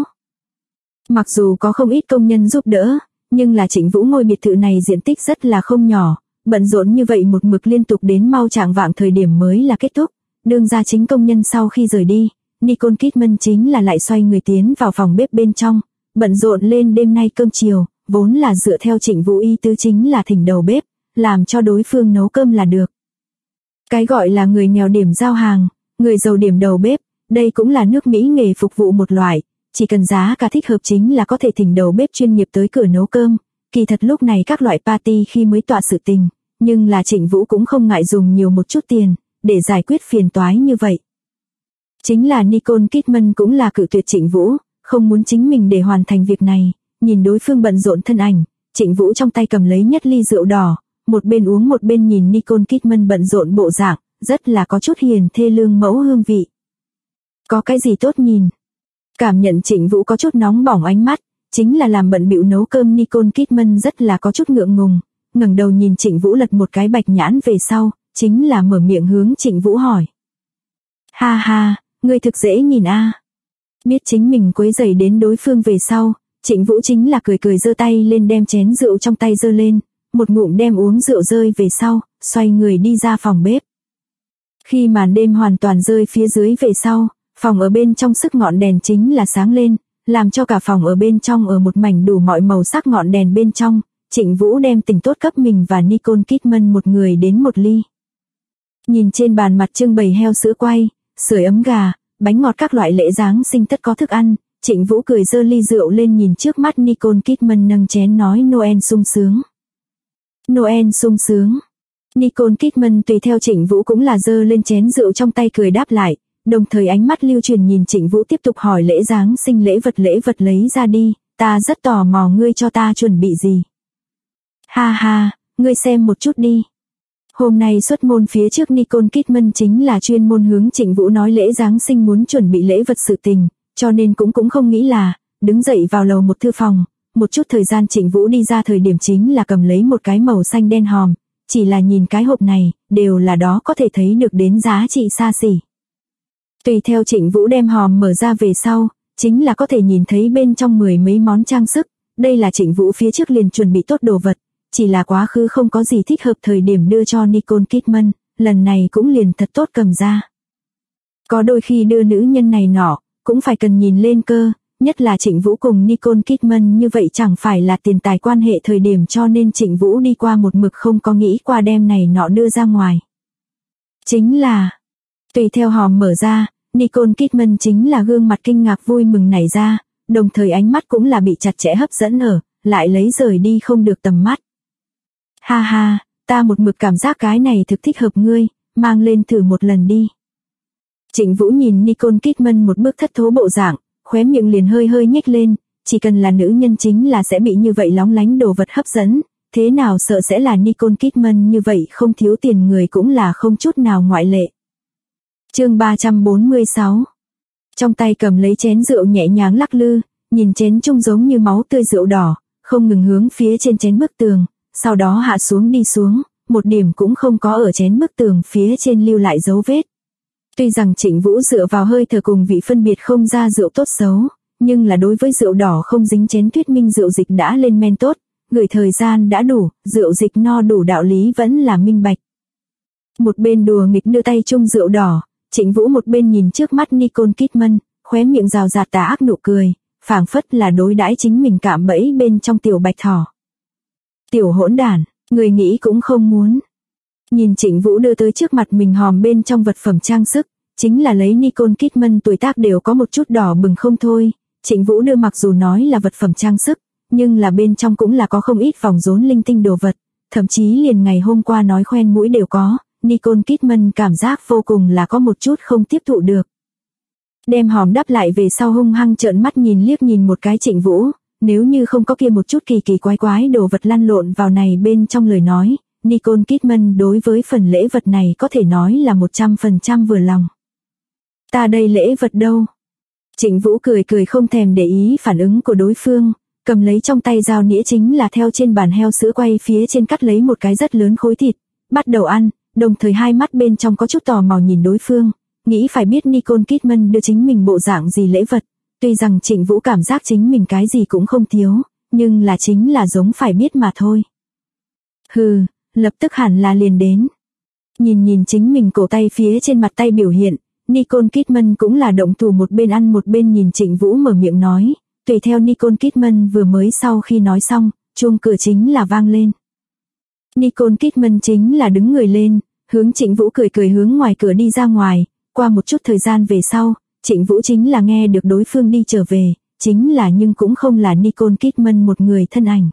Mặc dù có không ít công nhân giúp đỡ, nhưng là Trịnh Vũ ngôi biệt thự này diện tích rất là không nhỏ, bận rộn như vậy một mực liên tục đến mau chạng vạng thời điểm mới là kết thúc. Đương ra chính công nhân sau khi rời đi, Nicole Kidman chính là lại xoay người tiến vào phòng bếp bên trong, bận rộn lên đêm nay cơm chiều, vốn là dựa theo Trịnh Vũ ý tứ chính là thỉnh đầu bếp, làm cho đối phương nấu cơm là được. Cái gọi là người nghèo điểm giao hàng, người giàu điểm đầu bếp, đây cũng là nước Mỹ nghề phục vụ một loại, chỉ cần giá cả thích hợp chính là có thể thỉnh đầu bếp chuyên nghiệp tới cửa nấu cơm. Kỳ thật lúc này các loại party khi mới tọa sự tình, nhưng là Trịnh Vũ cũng không ngại dùng nhiều một chút tiền, để giải quyết phiền toái như vậy. Chính là Nicole Kidman cũng là cự tuyệt Trịnh Vũ, không muốn chính mình để hoàn thành việc này, nhìn đối phương bận rộn thân ảnh, Trịnh Vũ trong tay cầm lấy nhất ly rượu đỏ, một bên uống một bên nhìn Nicole Kidman bận rộn bộ dạng, rất là có chút hiền thê lương mẫu hương vị. Có cái gì tốt nhìn? Cảm nhận Trịnh Vũ có chút nóng bỏng ánh mắt, chính là làm bận bịu nấu cơm Nicole Kidman rất là có chút ngượng ngùng, ngẩng đầu nhìn Trịnh Vũ lật một cái bạch nhãn về sau, chính là mở miệng hướng Trịnh Vũ hỏi. Ha ha, ngươi thực dễ nhìn a. Biết chính mình quấy rầy đến đối phương về sau, Trịnh Vũ chính là cười cười giơ tay lên đem chén rượu trong tay giơ lên, một ngụm đem uống rượu rơi về sau, xoay người đi ra phòng bếp. Khi màn đêm hoàn toàn rơi phía dưới về sau, phòng ở bên trong sức ngọn đèn chính là sáng lên, làm cho cả phòng ở bên trong ở một mảnh đủ mọi màu sắc ngọn đèn bên trong, Trịnh Vũ đem tình tốt cấp mình và Nicole Kidman một người đến một ly. Nhìn trên bàn mặt trưng bày heo sữa quay, sưởi ấm gà, bánh ngọt các loại lễ Giáng sinh tất có thức ăn, Trịnh Vũ cười giơ ly rượu lên nhìn trước mắt Nicole Kidman nâng chén nói Noel sung sướng. Noel sung sướng. Nicole Kidman tùy theo Trịnh Vũ cũng là giơ lên chén rượu trong tay cười đáp lại, đồng thời ánh mắt lưu truyền nhìn Trịnh Vũ tiếp tục hỏi lễ Giáng sinh lễ vật lấy ra đi, ta rất tò mò ngươi cho ta chuẩn bị gì. Ha ha, ngươi xem một chút đi. Hôm nay xuất môn phía trước Nicole Kidman chính là chuyên môn hướng Trịnh Vũ nói lễ Giáng sinh muốn chuẩn bị lễ vật sự tình, cho nên cũng không nghĩ là, đứng dậy vào lầu một thư phòng, một chút thời gian Trịnh Vũ đi ra thời điểm chính là cầm lấy một cái màu xanh đen hòm, chỉ là nhìn cái hộp này, đều là đó có thể thấy được đến giá trị xa xỉ. Tùy theo Trịnh Vũ đem hòm mở ra về sau, chính là có thể nhìn thấy bên trong 10 mấy món trang sức, đây là Trịnh Vũ phía trước liền chuẩn bị tốt đồ vật, chỉ là quá khứ không có gì thích hợp thời điểm đưa cho Nicole Kidman, lần này cũng liền thật tốt cầm ra. Có đôi khi đưa nữ nhân này nọ, cũng phải cần nhìn lên cơ, nhất là Trịnh Vũ cùng Nicole Kidman như vậy chẳng phải là tiền tài quan hệ thời điểm cho nên Trịnh Vũ đi qua một mực không có nghĩ qua đem này nọ đưa ra ngoài. Chính là, tùy theo hòm mở ra, Nicole Kidman chính là gương mặt kinh ngạc vui mừng nảy ra, đồng thời ánh mắt cũng là bị chặt chẽ hấp dẫn ở, lại lấy rời đi không được tầm mắt. Ha ha, ta một mực cảm giác cái này thực thích hợp ngươi, mang lên thử một lần đi. Trịnh Vũ nhìn Nicole Kidman một bước thất thố bộ dạng, khóe miệng liền hơi hơi nhếch lên, chỉ cần là nữ nhân chính là sẽ bị như vậy lóng lánh đồ vật hấp dẫn, thế nào sợ sẽ là Nicole Kidman như vậy không thiếu tiền người cũng là không chút nào ngoại lệ. Chương 346. Trong tay cầm lấy chén rượu nhẹ nhàng lắc lư, nhìn chén trông giống như máu tươi rượu đỏ, không ngừng hướng phía trên chén bức tường, sau đó hạ xuống đi xuống, một điểm cũng không có ở chén bức tường phía trên lưu lại dấu vết. Tuy rằng Trịnh Vũ dựa vào hơi thở cùng vị phân biệt không ra rượu tốt xấu, nhưng là đối với rượu đỏ không dính chén thuyết minh rượu dịch đã lên men tốt, gửi thời gian đã đủ, rượu dịch no đủ đạo lý vẫn là minh bạch. Một bên đùa nghịch đưa tay chung rượu đỏ, Trịnh Vũ một bên nhìn trước mắt Nicole Kidman, khóe miệng rào rạt tà ác nụ cười, phảng phất là đối đãi chính mình cạm bẫy bên trong tiểu bạch thỏ. Tiểu hỗn đản, người nghĩ cũng không muốn. Nhìn Trịnh Vũ đưa tới trước mặt mình hòm bên trong vật phẩm trang sức, chính là lấy Nicole Kidman tuổi tác đều có một chút đỏ bừng không thôi, Trịnh Vũ đưa mặc dù nói là vật phẩm trang sức, nhưng là bên trong cũng là có không ít vòng rốn linh tinh đồ vật, thậm chí liền ngày hôm qua nói khoen mũi đều có. Nicole Kidman cảm giác vô cùng là có một chút không tiếp thụ được. Đem hòm đắp lại về sau hung hăng trợn mắt liếc nhìn một cái Trịnh Vũ, nếu như không có kia một chút kỳ kỳ quái đồ vật lăn lộn vào này bên trong lời nói, Nicole Kidman đối với phần lễ vật này có thể nói là 100% vừa lòng. Ta đây lễ vật đâu? Trịnh Vũ cười không thèm để ý phản ứng của đối phương, cầm lấy trong tay dao nĩa chính là theo trên bàn heo sữa quay phía trên cắt lấy một cái rất lớn khối thịt, bắt đầu ăn, đồng thời hai mắt bên trong có chút tò mò nhìn đối phương, nghĩ phải biết Nicole Kidman đưa chính mình bộ dạng gì lễ vật. Tuy rằng Trịnh Vũ cảm giác chính mình cái gì cũng không thiếu, nhưng là chính là giống phải biết mà thôi. Hừ, lập tức hẳn là liền đến. Nhìn chính mình cổ tay phía trên mặt tay biểu hiện, Nicole Kidman cũng là động thủ một bên ăn một bên nhìn Trịnh Vũ mở miệng nói, tùy theo Nicole Kidman vừa mới sau khi nói xong, chuông cửa chính là vang lên. Nicole Kidman chính là đứng người lên, hướng Trịnh Vũ cười hướng ngoài cửa đi ra ngoài, qua một chút thời gian về sau, Trịnh Vũ chính là nghe được đối phương đi trở về, chính là nhưng cũng không là Nicole Kidman một người thân ảnh.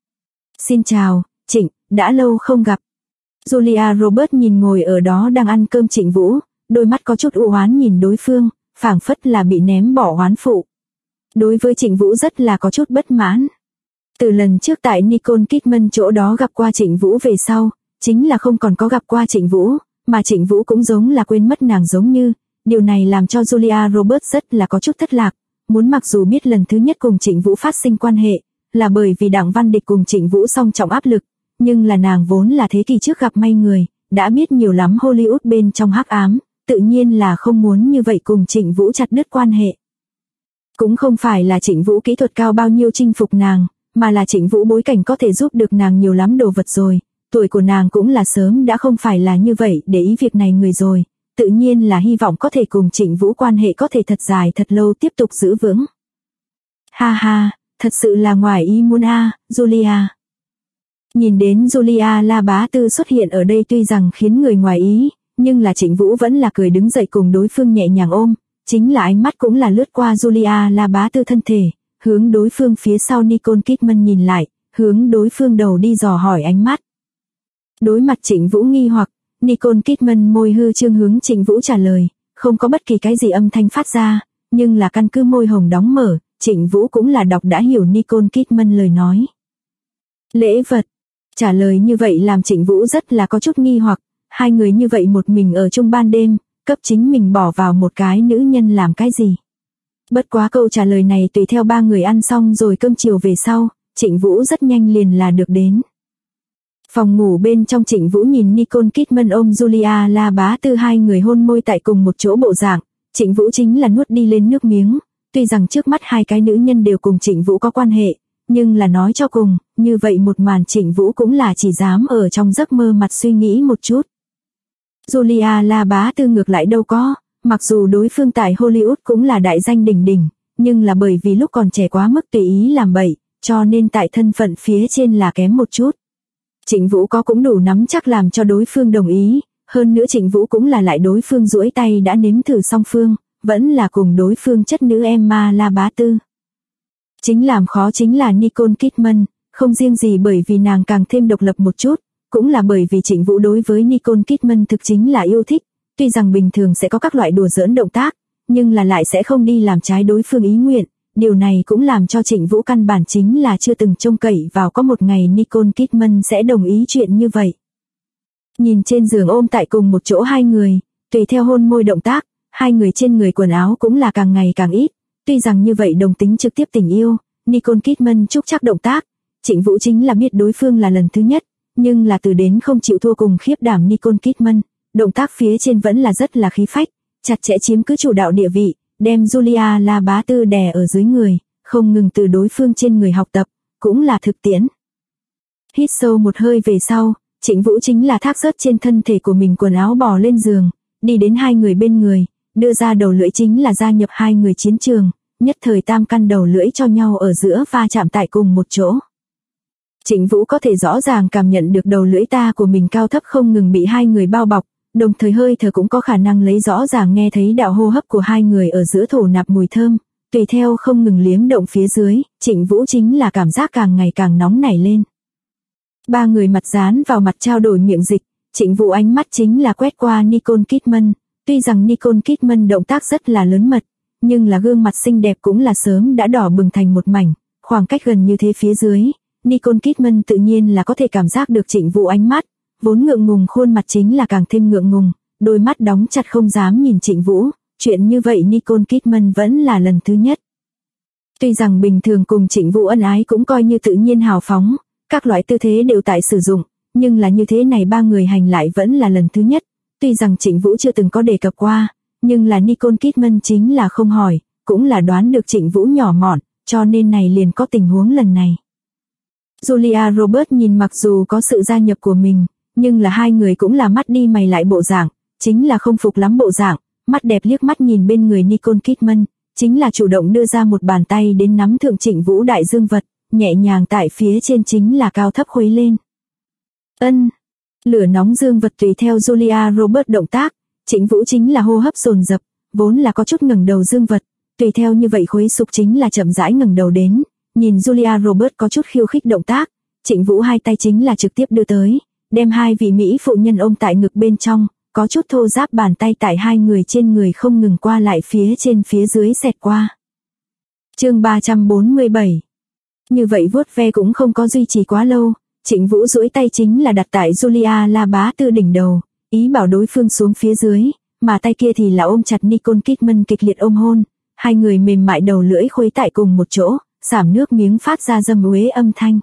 Xin chào, Trịnh, đã lâu không gặp. Julia Roberts nhìn ngồi ở đó đang ăn cơm Trịnh Vũ, đôi mắt có chút u oán nhìn đối phương, phảng phất là bị ném bỏ oán phụ. Đối với Trịnh Vũ rất là có chút bất mãn. Từ lần trước tại Nicole Kidman chỗ đó gặp qua Trịnh Vũ về sau, chính là không còn có gặp qua Trịnh Vũ, mà Trịnh Vũ cũng giống là quên mất nàng giống như. Điều này làm cho Julia Roberts rất là có chút thất lạc, muốn mặc dù biết lần thứ nhất cùng Trịnh Vũ phát sinh quan hệ, là bởi vì Đặng Văn Địch cùng Trịnh Vũ song trọng áp lực, nhưng là nàng vốn là thế kỷ trước gặp may người, đã biết nhiều lắm Hollywood bên trong hắc ám, tự nhiên là không muốn như vậy cùng Trịnh Vũ chặt đứt quan hệ. Cũng không phải là Trịnh Vũ kỹ thuật cao bao nhiêu chinh phục nàng, mà là Trịnh Vũ bối cảnh có thể giúp được nàng nhiều lắm đồ vật rồi, tuổi của nàng cũng là sớm đã không phải là như vậy để ý việc này người rồi. Tự nhiên là hy vọng có thể cùng Trịnh Vũ quan hệ có thể thật dài thật lâu tiếp tục giữ vững. Ha ha, thật sự là ngoài ý muốn Julia. Nhìn đến Julia La Bá Tư xuất hiện ở đây tuy rằng khiến người ngoài ý, nhưng là Trịnh Vũ vẫn là cười đứng dậy cùng đối phương nhẹ nhàng ôm, chính là ánh mắt cũng là lướt qua Julia La Bá Tư thân thể, hướng đối phương phía sau Nicole Kidman nhìn lại, hướng đối phương đầu đi dò hỏi ánh mắt. Đối mặt Trịnh Vũ nghi hoặc, Nicole Kidman môi hư trương hướng Trịnh Vũ trả lời, không có bất kỳ cái gì âm thanh phát ra, nhưng là căn cứ môi hồng đóng mở, Trịnh Vũ cũng là đọc đã hiểu Nicole Kidman lời nói. Lễ vật, trả lời như vậy làm Trịnh Vũ rất là có chút nghi hoặc, hai người như vậy một mình ở chung ban đêm, cấp chính mình bỏ vào một cái nữ nhân làm cái gì. Bất quá câu trả lời này tùy theo ba người ăn xong rồi cơm chiều về sau, Trịnh Vũ rất nhanh liền là được đến. Phòng ngủ bên trong Trịnh Vũ nhìn Nicole Kidman ôm Julia La Bá Tư hai người hôn môi tại cùng một chỗ bộ dạng, Trịnh Vũ chính là nuốt đi lên nước miếng, tuy rằng trước mắt hai cái nữ nhân đều cùng Trịnh Vũ có quan hệ, nhưng là nói cho cùng, như vậy một màn Trịnh Vũ cũng là chỉ dám ở trong giấc mơ mặt suy nghĩ một chút. Julia La Bá Tư ngược lại đâu có, mặc dù đối phương tại Hollywood cũng là đại danh đỉnh đỉnh, nhưng là bởi vì lúc còn trẻ quá mức tùy ý làm bậy, cho nên tại thân phận phía trên là kém một chút. Trịnh Vũ có cũng đủ nắm chắc làm cho đối phương đồng ý, hơn nữa Trịnh Vũ cũng là lại đối phương duỗi tay đã nếm thử song phương, vẫn là cùng đối phương chất nữ Emma La Bá Tư. Chính làm khó chính là Nicole Kidman, không riêng gì bởi vì nàng càng thêm độc lập một chút, cũng là bởi vì Trịnh Vũ đối với Nicole Kidman thực chính là yêu thích, tuy rằng bình thường sẽ có các loại đùa giỡn động tác, nhưng là lại sẽ không đi làm trái đối phương ý nguyện. Điều này cũng làm cho Trịnh Vũ căn bản chính là chưa từng trông cậy vào có một ngày Nicole Kidman sẽ đồng ý chuyện như vậy. Nhìn trên giường ôm tại cùng một chỗ hai người, tùy theo hôn môi động tác, hai người trên người quần áo cũng là càng ngày càng ít. Tuy rằng như vậy đồng tính trực tiếp tình yêu, Nicole Kidman chúc chắc động tác, Trịnh Vũ chính là biết đối phương là lần thứ nhất, nhưng là từ đến không chịu thua cùng khiếp đảm Nicole Kidman, động tác phía trên vẫn là rất là khí phách, chặt chẽ chiếm cứ chủ đạo địa vị. Đem Julia La Bá Tư đè ở dưới người, không ngừng từ đối phương trên người học tập, cũng là thực tiễn. Hít sâu một hơi về sau, Trịnh Vũ chính là thác rớt trên thân thể của mình quần áo bò lên giường, đi đến hai người bên người, đưa ra đầu lưỡi chính là gia nhập hai người chiến trường, nhất thời tam căn đầu lưỡi cho nhau ở giữa va chạm tại cùng một chỗ. Trịnh Vũ có thể rõ ràng cảm nhận được đầu lưỡi ta của mình cao thấp không ngừng bị hai người bao bọc, đồng thời hơi thở cũng có khả năng lấy rõ ràng nghe thấy đạo hô hấp của hai người ở giữa thổ nạp mùi thơm, Tùy theo không ngừng liếm động phía dưới, Trịnh Vũ chính là cảm giác càng ngày càng nóng nảy lên. Ba người mặt dán vào mặt trao đổi miệng dịch, Trịnh Vũ ánh mắt chính là quét qua Nicole Kidman. Tuy rằng Nicole Kidman động tác rất là lớn mật, nhưng là gương mặt xinh đẹp cũng là sớm đã đỏ bừng thành một mảnh, khoảng cách gần như thế phía dưới, Nicole Kidman tự nhiên là có thể cảm giác được Trịnh Vũ ánh mắt, vốn ngượng ngùng khuôn mặt chính là càng thêm ngượng ngùng, đôi mắt đóng chặt không dám nhìn Trịnh Vũ, chuyện như vậy Nicole Kidman vẫn là lần thứ nhất. Tuy rằng bình thường cùng Trịnh Vũ ân ái cũng coi như tự nhiên hào phóng, các loại tư thế đều tại sử dụng, nhưng là như thế này ba người hành lại vẫn là lần thứ nhất. Tuy rằng Trịnh Vũ chưa từng có đề cập qua, nhưng là Nicole Kidman chính là không hỏi, cũng là đoán được Trịnh Vũ nhỏ mọn, cho nên này liền có tình huống lần này. Julia Roberts nhìn mặc dù có sự gia nhập của mình, nhưng là hai người cũng là mắt đi mày lại bộ dạng, chính là không phục lắm bộ dạng, mắt đẹp liếc mắt nhìn bên người Nicole Kidman, chính là chủ động đưa ra một bàn tay đến nắm thượng Trịnh Vũ đại dương vật, nhẹ nhàng tại phía trên chính là cao thấp khuấy lên. Lửa nóng dương vật tùy theo Julia Roberts động tác, Trịnh Vũ chính là hô hấp dồn dập, vốn là có chút ngẩng đầu dương vật, tùy theo như vậy khuấy sục chính là chậm rãi ngẩng đầu đến, nhìn Julia Roberts có chút khiêu khích động tác, Trịnh Vũ hai tay chính là trực tiếp đưa tới, đem hai vị mỹ phụ nhân ôm tại ngực bên trong, có chút thô ráp bàn tay tại hai người trên người không ngừng qua lại phía trên phía dưới xẹt qua. Chương 347. Như vậy vuốt ve cũng không có duy trì quá lâu. Trịnh Vũ duỗi tay chính là đặt tại Julia La Bá Tư đỉnh đầu, ý bảo đối phương xuống phía dưới, mà tay kia thì là ôm chặt Nicole Kidman kịch liệt ôm hôn, hai người mềm mại đầu lưỡi khuấy tại cùng một chỗ, sảm nước miếng phát ra dâm uế âm thanh.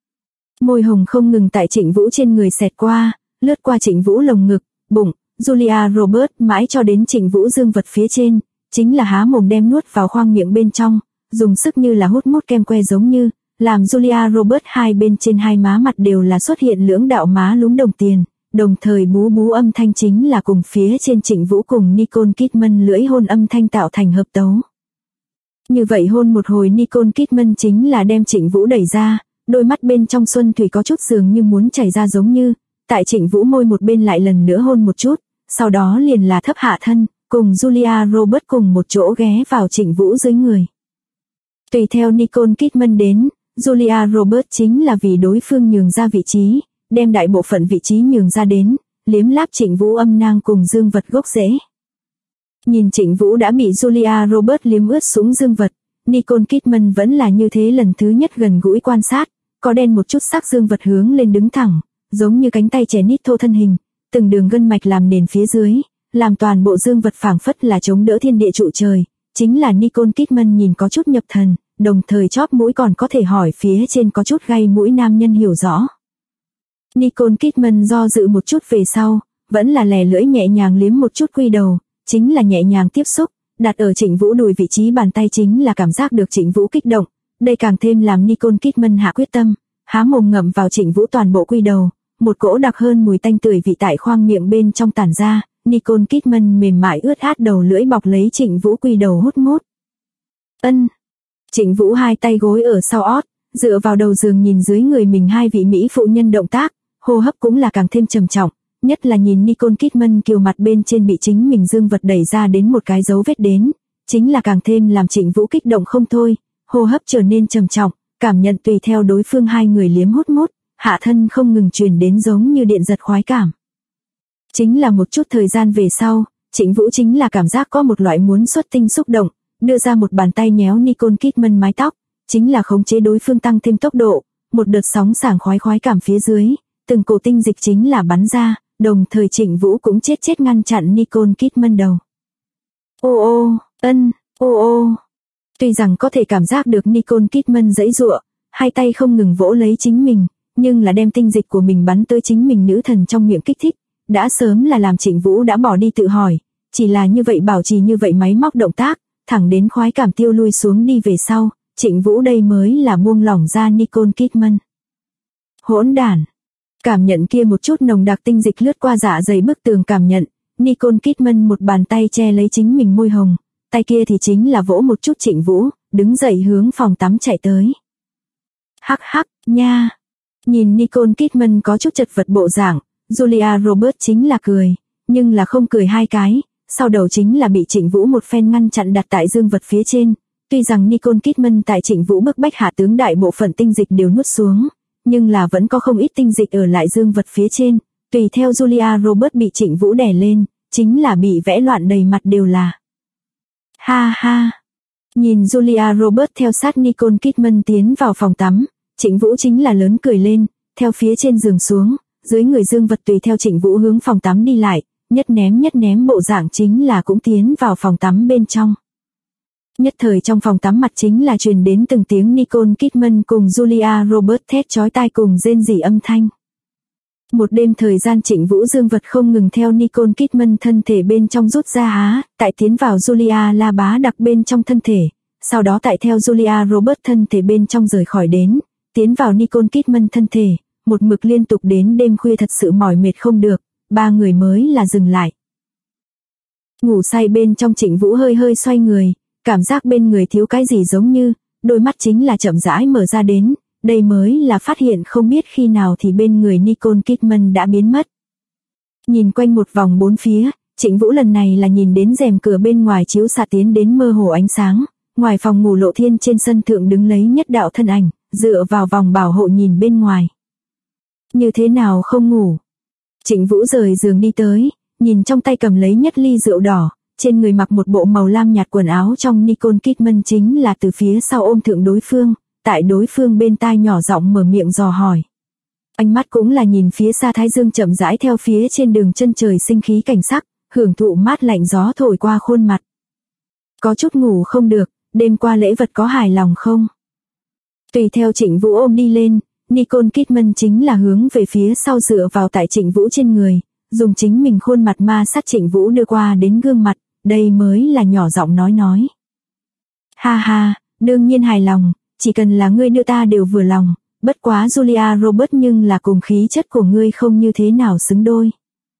Môi hồng không ngừng tại Trịnh Vũ trên người xẹt qua, lướt qua Trịnh Vũ lồng ngực, bụng, Julia Roberts mãi cho đến Trịnh Vũ dương vật phía trên, chính là há mồm đem nuốt vào khoang miệng bên trong, dùng sức như là hút mút kem que giống như, làm Julia Roberts hai bên trên hai má mặt đều là xuất hiện lưỡng đạo má lúm đồng tiền, đồng thời bú bú âm thanh chính là cùng phía trên Trịnh Vũ cùng Nicole Kidman lưỡi hôn âm thanh tạo thành hợp tấu. Như vậy hôn một hồi Nicole Kidman chính là đem Trịnh Vũ đẩy ra, đôi mắt bên trong xuân thủy có chút dường như muốn chảy ra giống như, tại Trịnh Vũ môi một bên lại lần nữa hôn một chút, sau đó liền là thấp hạ thân, cùng Julia Roberts cùng một chỗ ghé vào Trịnh Vũ dưới người. Tùy theo Nicole Kidman đến, Julia Roberts chính là vì đối phương nhường ra vị trí, đem đại bộ phận vị trí nhường ra đến, liếm láp Trịnh Vũ âm nang cùng dương vật gốc rễ. Nhìn Trịnh Vũ đã bị Julia Roberts liếm ướt sũng dương vật, Nicole Kidman vẫn là như thế lần thứ nhất gần gũi quan sát, có đen một chút sắc dương vật hướng lên đứng thẳng, giống như cánh tay trẻ nít thô thân hình, từng đường gân mạch làm nền phía dưới, làm toàn bộ dương vật phảng phất là chống đỡ thiên địa trụ trời, chính là Nicole Kidman nhìn có chút nhập thần, đồng thời chóp mũi còn có thể hỏi phía trên có chút gai mũi nam nhân hiểu rõ. Nicole Kidman do dự một chút về sau, vẫn là lè lưỡi nhẹ nhàng liếm một chút quy đầu, chính là nhẹ nhàng tiếp xúc, đặt ở Trịnh Vũ đùi vị trí bàn tay chính là cảm giác được Trịnh Vũ kích động, đây càng thêm làm Nicole Kidman hạ quyết tâm, há mồm ngậm vào Trịnh Vũ toàn bộ quy đầu, một cỗ đặc hơn mùi tanh tưởi vị tại khoang miệng bên trong tản ra, Nicole Kidman mềm mại ướt át đầu lưỡi bọc lấy Trịnh Vũ quy đầu hút mút. Trịnh Vũ hai tay gối ở sau ót, dựa vào đầu giường nhìn dưới người mình hai vị mỹ phụ nhân động tác, hô hấp cũng là càng thêm trầm trọng, nhất là nhìn Nicole Kidman kiều mặt bên trên bị chính mình dương vật đẩy ra đến một cái dấu vết đến, chính là càng thêm làm Trịnh Vũ kích động không thôi, hô hấp trở nên trầm trọng, cảm nhận tùy theo đối phương hai người liếm hút mút, hạ thân không ngừng truyền đến giống như điện giật khoái cảm. Chính là một chút thời gian về sau, Trịnh Vũ chính là cảm giác có một loại muốn xuất tinh xúc động, đưa ra một bàn tay nhéo Nicole Kidman mái tóc, chính là khống chế đối phương tăng thêm tốc độ, một đợt sóng sảng khoái cảm phía dưới, từng cổ tinh dịch chính là bắn ra, đồng thời Trịnh Vũ cũng chết ngăn chặn Nicole Kidman đầu. Ô. Tuy rằng có thể cảm giác được Nicole Kidman giãy giụa, hai tay không ngừng vỗ lấy chính mình, nhưng là đem tinh dịch của mình bắn tới chính mình nữ thần trong miệng kích thích, đã sớm là làm Trịnh Vũ đã bỏ đi tự hỏi, chỉ là như vậy bảo trì như vậy máy móc động tác, thẳng đến khoái cảm tiêu lui xuống đi về sau, Trịnh Vũ đây mới là buông lỏng ra Nicole Kidman. Hỗn đản. Cảm nhận kia một chút nồng đặc tinh dịch lướt qua dạ dày bức tường cảm nhận, Nicole Kidman một bàn tay che lấy chính mình môi hồng, tay kia thì chính là vỗ một chút Trịnh Vũ, đứng dậy hướng phòng tắm chạy tới. Hắc nha. Nhìn Nicole Kidman có chút chật vật bộ dạng, Julia Roberts chính là cười, nhưng là không cười hai cái, sau đầu chính là bị Trịnh Vũ một phen ngăn chặn đặt tại dương vật phía trên, Tuy rằng Nicole Kidman tại Trịnh Vũ bức bách hạ tướng đại bộ phận tinh dịch đều nuốt xuống, nhưng là vẫn có không ít tinh dịch ở lại dương vật phía trên, tùy theo Julia Roberts bị Trịnh Vũ đè lên, chính là bị vẽ loạn đầy mặt đều là. Ha ha. Nhìn Julia Roberts theo sát Nicole Kidman tiến vào phòng tắm, Trịnh Vũ chính là lớn cười lên, theo phía trên giường xuống, dưới người dương vật tùy theo Trịnh Vũ hướng phòng tắm đi lại, nhất ném bộ dạng chính là cũng tiến vào phòng tắm bên trong. Nhất thời trong phòng tắm mặt chính là truyền đến từng tiếng Nicole Kidman cùng Julia Roberts thét chói tai cùng rên rỉ âm thanh. Một đêm thời gian Trịnh Vũ dương vật không ngừng theo Nicole Kidman thân thể bên trong rút ra tại tiến vào Julia La Bá đặc bên trong thân thể, sau đó tại theo Julia Roberts thân thể bên trong rời khỏi đến, tiến vào Nicole Kidman thân thể, một mực liên tục đến đêm khuya thật sự mỏi mệt không được, ba người mới là dừng lại. Ngủ say bên trong Trịnh Vũ hơi xoay người, cảm giác bên người thiếu cái gì giống như, đôi mắt chính là chậm rãi mở ra đến, đây mới là phát hiện không biết khi nào thì bên người Nicole Kidman đã biến mất. Nhìn quanh một vòng bốn phía, Trịnh Vũ lần này là nhìn đến rèm cửa bên ngoài chiếu xạ tiến đến mơ hồ ánh sáng, ngoài phòng ngủ Lộ Thiên trên sân thượng đứng lấy nhất đạo thân ảnh, dựa vào vòng bảo hộ nhìn bên ngoài. Như thế nào không ngủ? Trịnh Vũ rời giường đi tới, nhìn trong tay cầm lấy nhất ly rượu đỏ, trên người mặc một bộ màu lam nhạt quần áo trong Nicole Kidman chính là từ phía sau ôm thượng đối phương, tại đối phương bên tai nhỏ giọng mở miệng dò hỏi. Ánh mắt cũng là nhìn phía xa thái dương chậm rãi theo phía trên đường chân trời sinh khí cảnh sắc, hưởng thụ mát lạnh gió thổi qua khuôn mặt. Có chút ngủ không được, đêm qua lễ vật có hài lòng không? Tùy theo Trịnh Vũ ôm đi lên, Nicole Kidman chính là hướng về phía sau dựa vào tại Trịnh Vũ trên người, dùng chính mình khuôn mặt ma sát Trịnh Vũ đưa qua đến gương mặt, đây mới là nhỏ giọng nói. Ha ha, đương nhiên hài lòng, chỉ cần là ngươi đưa ta đều vừa lòng, bất quá Julia Roberts nhưng là cùng khí chất của ngươi không như thế nào xứng đôi.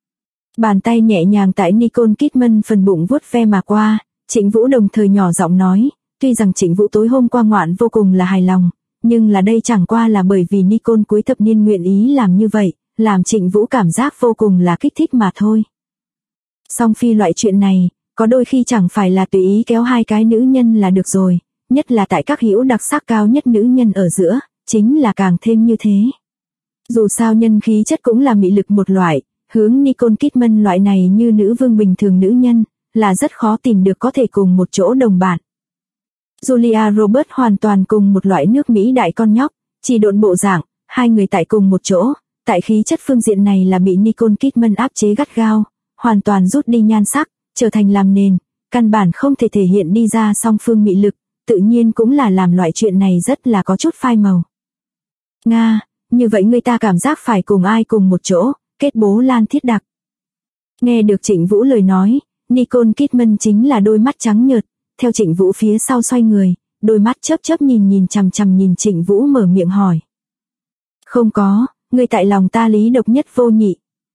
Bàn tay nhẹ nhàng tại Nicole Kidman phần bụng vuốt ve mà qua, Trịnh Vũ đồng thời nhỏ giọng nói, tuy rằng Trịnh Vũ tối hôm qua ngoạn vô cùng là hài lòng, nhưng là đây chẳng qua là bởi vì Nicole cuối thập niên nguyện ý làm như vậy, làm Trịnh Vũ cảm giác vô cùng là kích thích mà thôi. Song phi loại chuyện này, có đôi khi chẳng phải là tùy ý kéo hai cái nữ nhân là được rồi, nhất là tại các hữu đặc sắc cao nhất nữ nhân ở giữa, chính là càng thêm như thế. Dù sao nhân khí chất cũng là mị lực một loại, hướng Nicole Kidman loại này như nữ vương bình thường nữ nhân, là rất khó tìm được có thể cùng một chỗ đồng bạn. Julia Roberts hoàn toàn cùng một loại nước Mỹ đại con nhóc, chỉ độn bộ dạng, hai người tại cùng một chỗ, tại khí chất phương diện này là bị Nicole Kidman áp chế gắt gao, hoàn toàn rút đi nhan sắc, trở thành làm nền, căn bản không thể thể hiện đi ra song phương mị lực, tự nhiên cũng là làm loại chuyện này rất là có chút phai màu. Nga, như vậy người ta cảm giác phải cùng ai cùng một chỗ, kết bố lan thiết đặc. Nghe được Trịnh Vũ lời nói, Nicole Kidman chính là đôi mắt trắng nhợt, theo Trịnh Vũ phía sau xoay người, đôi mắt chớp nhìn chằm chằm nhìn Trịnh Vũ mở miệng hỏi. Không có, người tại lòng ta lý độc nhất vô nhị.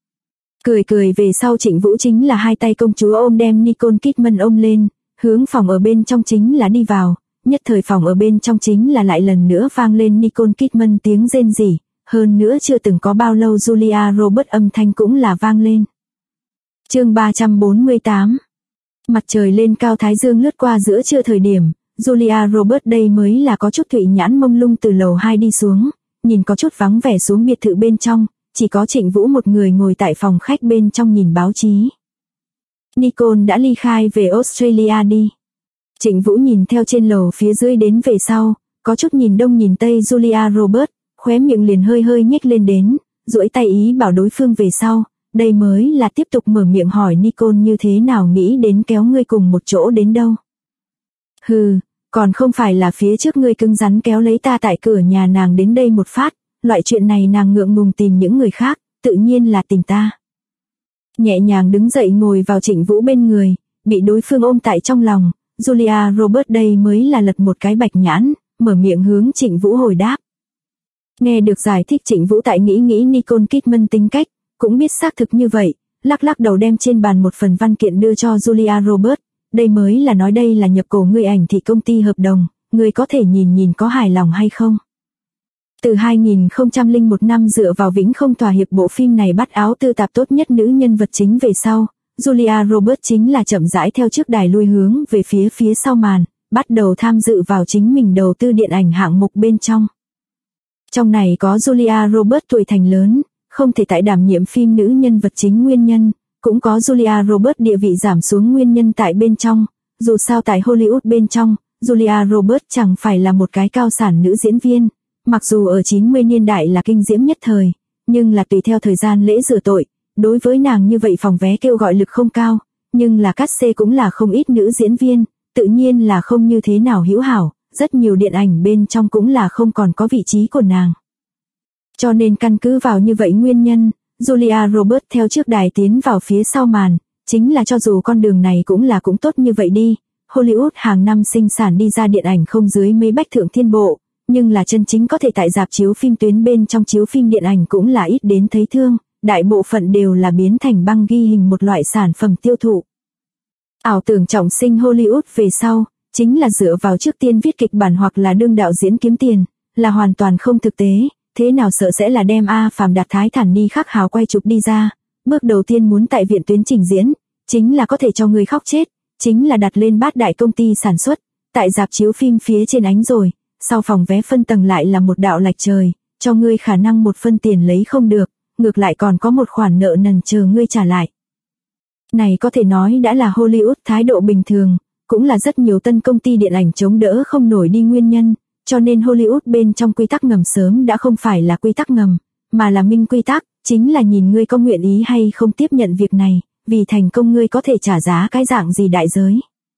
Cười về sau Trịnh Vũ chính là hai tay công chúa ôm đem Nicole Kidman ôm lên, hướng phòng ở bên trong chính là đi vào, nhất thời phòng ở bên trong chính là lại lần nữa vang lên Nicole Kidman tiếng rên rỉ, hơn nữa chưa từng có bao lâu Julia Roberts âm thanh cũng là vang lên. Chương 348. Mặt trời lên cao thái dương lướt qua giữa trưa thời điểm, Julia Roberts đây mới là có chút thụy nhãn mông lung từ lầu 2 đi xuống, nhìn có chút vắng vẻ xuống biệt thự bên trong, chỉ có Trịnh Vũ một người ngồi tại phòng khách bên trong nhìn báo chí. Nicole đã ly khai về Australia đi. Trịnh Vũ nhìn theo trên lầu phía dưới đến về sau, có chút nhìn đông nhìn tây Julia Roberts, khóe miệng liền hơi nhếch lên đến, duỗi tay ý bảo đối phương về sau, đây mới là tiếp tục mở miệng hỏi Nicole như thế nào nghĩ đến kéo ngươi cùng một chỗ đến đâu. Hừ, còn không phải là phía trước ngươi cứng rắn kéo lấy ta tại cửa nhà nàng đến đây một phát, loại chuyện này nàng ngượng ngùng tìm những người khác, tự nhiên là tìm ta. Nhẹ nhàng đứng dậy ngồi vào Trịnh Vũ bên người, bị đối phương ôm tại trong lòng, Julia Roberts đây mới là lật một cái bạch nhãn, mở miệng hướng Trịnh Vũ hồi đáp. Nghe được giải thích Trịnh Vũ tại nghĩ Nicole Kidman tính cách, cũng biết xác thực như vậy, lắc đầu đem trên bàn một phần văn kiện đưa cho Julia Roberts, đây mới là nói đây là nhập cổ ngươi ảnh thị công ty hợp đồng, ngươi có thể nhìn có hài lòng hay không. Từ 2001 năm dựa vào Vĩnh Không Thỏa Hiệp bộ phim này bắt áo tư tạp tốt nhất nữ nhân vật chính về sau, Julia Roberts chính là chậm rãi theo trước đài lui hướng về phía sau màn, bắt đầu tham dự vào chính mình đầu tư điện ảnh hạng mục bên trong. Trong này có Julia Roberts tuổi thành lớn, không thể tại đảm nhiệm phim nữ nhân vật chính nguyên nhân, cũng có Julia Roberts địa vị giảm xuống nguyên nhân tại bên trong. Dù sao tại Hollywood bên trong, Julia Roberts chẳng phải là một cái cao sản nữ diễn viên, mặc dù ở 90 niên đại là kinh diễm nhất thời, nhưng là tùy theo thời gian lễ rửa tội, đối với nàng như vậy phòng vé kêu gọi lực không cao, nhưng là cát xê cũng là không ít nữ diễn viên, tự nhiên là không như thế nào hữu hảo, rất nhiều điện ảnh bên trong cũng là không còn có vị trí của nàng. Cho nên căn cứ vào như vậy nguyên nhân, Julia Roberts theo trước đài tiến vào phía sau màn, chính là cho dù con đường này cũng tốt như vậy đi, Hollywood hàng năm sinh sản đi ra điện ảnh không dưới mấy bách thượng thiên bộ, nhưng là chân chính có thể tại rạp chiếu phim tuyến bên trong chiếu phim điện ảnh cũng là ít đến thấy thương, đại bộ phận đều là biến thành băng ghi hình một loại sản phẩm tiêu thụ. Ảo tưởng trọng sinh Hollywood về sau, chính là dựa vào trước tiên viết kịch bản hoặc là đương đạo diễn kiếm tiền, là hoàn toàn không thực tế, thế nào sợ sẽ là đem A Phàm Đạt Thái Thản Ni khắc hào quay chụp đi ra, bước đầu tiên muốn tại viện tuyến trình diễn, chính là có thể cho người khóc chết, chính là đặt lên bát đại công ty sản xuất, tại rạp chiếu phim phía trên ánh rồi, sau phòng vé phân tầng lại là một đạo lạch trời, cho ngươi khả năng một phân tiền lấy không được, ngược lại còn có một khoản nợ nần chờ ngươi trả lại. Này có thể nói đã là Hollywood thái độ bình thường, cũng là rất nhiều tân công ty điện ảnh chống đỡ không nổi đi nguyên nhân, cho nên Hollywood bên trong quy tắc ngầm sớm đã không phải là quy tắc ngầm, mà là minh quy tắc, chính là nhìn ngươi có nguyện ý hay không tiếp nhận việc này, vì thành công ngươi có thể trả giá cái dạng gì đại giới.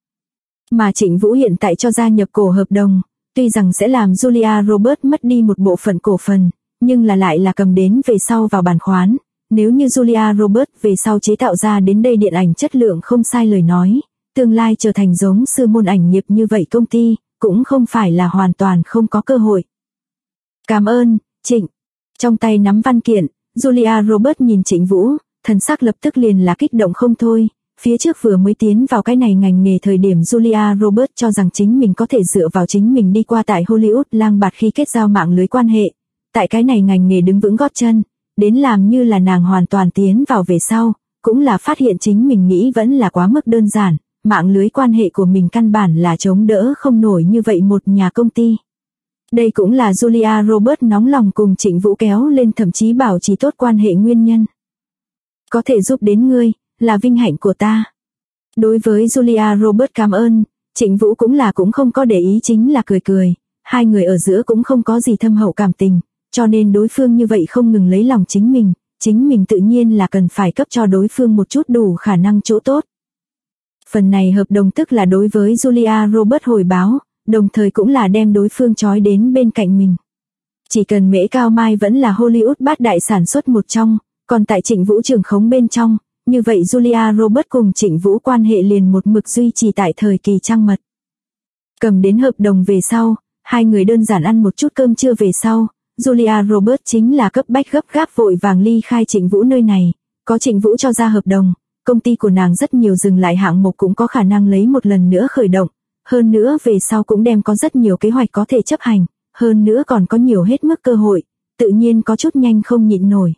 Mà Trịnh Vũ hiện tại cho gia nhập cổ hợp đồng, tuy rằng sẽ làm Julia Roberts mất đi một bộ phận cổ phần, nhưng là lại là cầm đến về sau vào bàn khoán. Nếu như Julia Roberts về sau chế tạo ra đến đây điện ảnh chất lượng không sai lời nói, tương lai trở thành giống sư môn ảnh nghiệp như vậy công ty, cũng không phải là hoàn toàn không có cơ hội. Cảm ơn, Trịnh. Trong tay nắm văn kiện, Julia Roberts nhìn Trịnh Vũ, thần sắc lập tức liền là kích động không thôi. Phía trước vừa mới tiến vào cái này ngành nghề thời điểm Julia Roberts cho rằng chính mình có thể dựa vào chính mình đi qua tại Hollywood lang bạt khi kết giao mạng lưới quan hệ. Tại cái này ngành nghề đứng vững gót chân, đến làm như là nàng hoàn toàn tiến vào về sau, cũng là phát hiện chính mình nghĩ vẫn là quá mức đơn giản, mạng lưới quan hệ của mình căn bản là chống đỡ không nổi như vậy một nhà công ty. Đây cũng là Julia Roberts nóng lòng cùng Trịnh Vũ kéo lên thậm chí bảo trì tốt quan hệ nguyên nhân. Có thể giúp đến ngươi, là vinh hạnh của ta. Đối với Julia Roberts cảm ơn, Trịnh Vũ cũng không có để ý chính là cười cười, hai người ở giữa cũng không có gì thâm hậu cảm tình, cho nên đối phương như vậy không ngừng lấy lòng chính mình tự nhiên là cần phải cấp cho đối phương một chút đủ khả năng chỗ tốt. Phần này hợp đồng tức là đối với Julia Roberts hồi báo, đồng thời cũng là đem đối phương trói đến bên cạnh mình. Chỉ cần Mễ Cao Mai vẫn là Hollywood bát đại sản xuất một trong, còn tại Trịnh Vũ trường khống bên trong, như vậy Julia Roberts cùng Trịnh Vũ quan hệ liền một mực duy trì tại thời kỳ trăng mật. Cầm đến hợp đồng về sau, hai người đơn giản ăn một chút cơm trưa về sau, Julia Roberts chính là cấp bách gấp gáp vội vàng ly khai Trịnh Vũ nơi này, có Trịnh Vũ cho ra hợp đồng, công ty của nàng rất nhiều dừng lại hạng mục cũng có khả năng lấy một lần nữa khởi động, hơn nữa về sau cũng đem có rất nhiều kế hoạch có thể chấp hành, hơn nữa còn có nhiều hết mức cơ hội, tự nhiên có chút nhanh không nhịn nổi.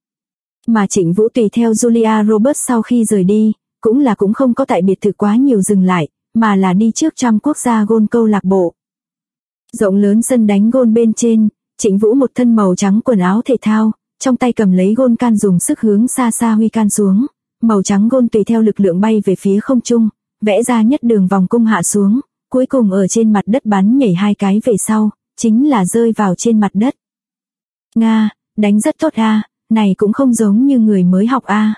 Mà Trịnh Vũ tùy theo Julia Roberts sau khi rời đi, cũng không có tại biệt thự quá nhiều dừng lại, mà là đi trước trăm quốc gia gôn câu lạc bộ. Rộng lớn sân đánh gôn bên trên, Trịnh Vũ một thân màu trắng quần áo thể thao, trong tay cầm lấy gôn can dùng sức hướng xa xa huy can xuống, màu trắng gôn tùy theo lực lượng bay về phía không trung, vẽ ra nhất đường vòng cung hạ xuống, cuối cùng ở trên mặt đất bắn nhảy hai cái về sau, chính là rơi vào trên mặt đất. Nga, đánh rất tốt a, này cũng không giống như người mới học a.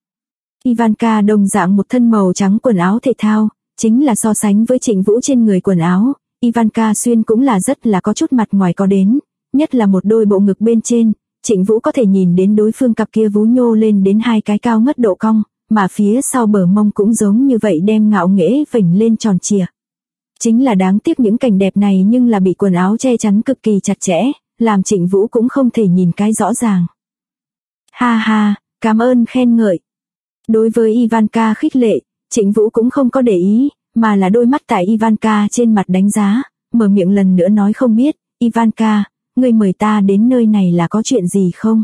Ivanka đồng dạng một thân màu trắng quần áo thể thao, chính là so sánh với Trịnh Vũ trên người quần áo, Ivanka xuyên cũng là rất là có chút mặt ngoài có đến, nhất là một đôi bộ ngực bên trên, Trịnh Vũ có thể nhìn đến đối phương cặp kia vú nhô lên đến hai cái cao ngất độ cong, mà phía sau bờ mông cũng giống như vậy đem ngạo nghễ vểnh lên tròn trịa. Chính là đáng tiếc những cảnh đẹp này nhưng là bị quần áo che chắn cực kỳ chặt chẽ, làm Trịnh Vũ cũng không thể nhìn cái rõ ràng. Ha ha, cảm ơn khen ngợi. Đối với Ivanka khích lệ, Trịnh Vũ cũng không có để ý, mà là đôi mắt tại Ivanka trên mặt đánh giá, mở miệng lần nữa nói không biết, Ivanka, ngươi mời ta đến nơi này là có chuyện gì không?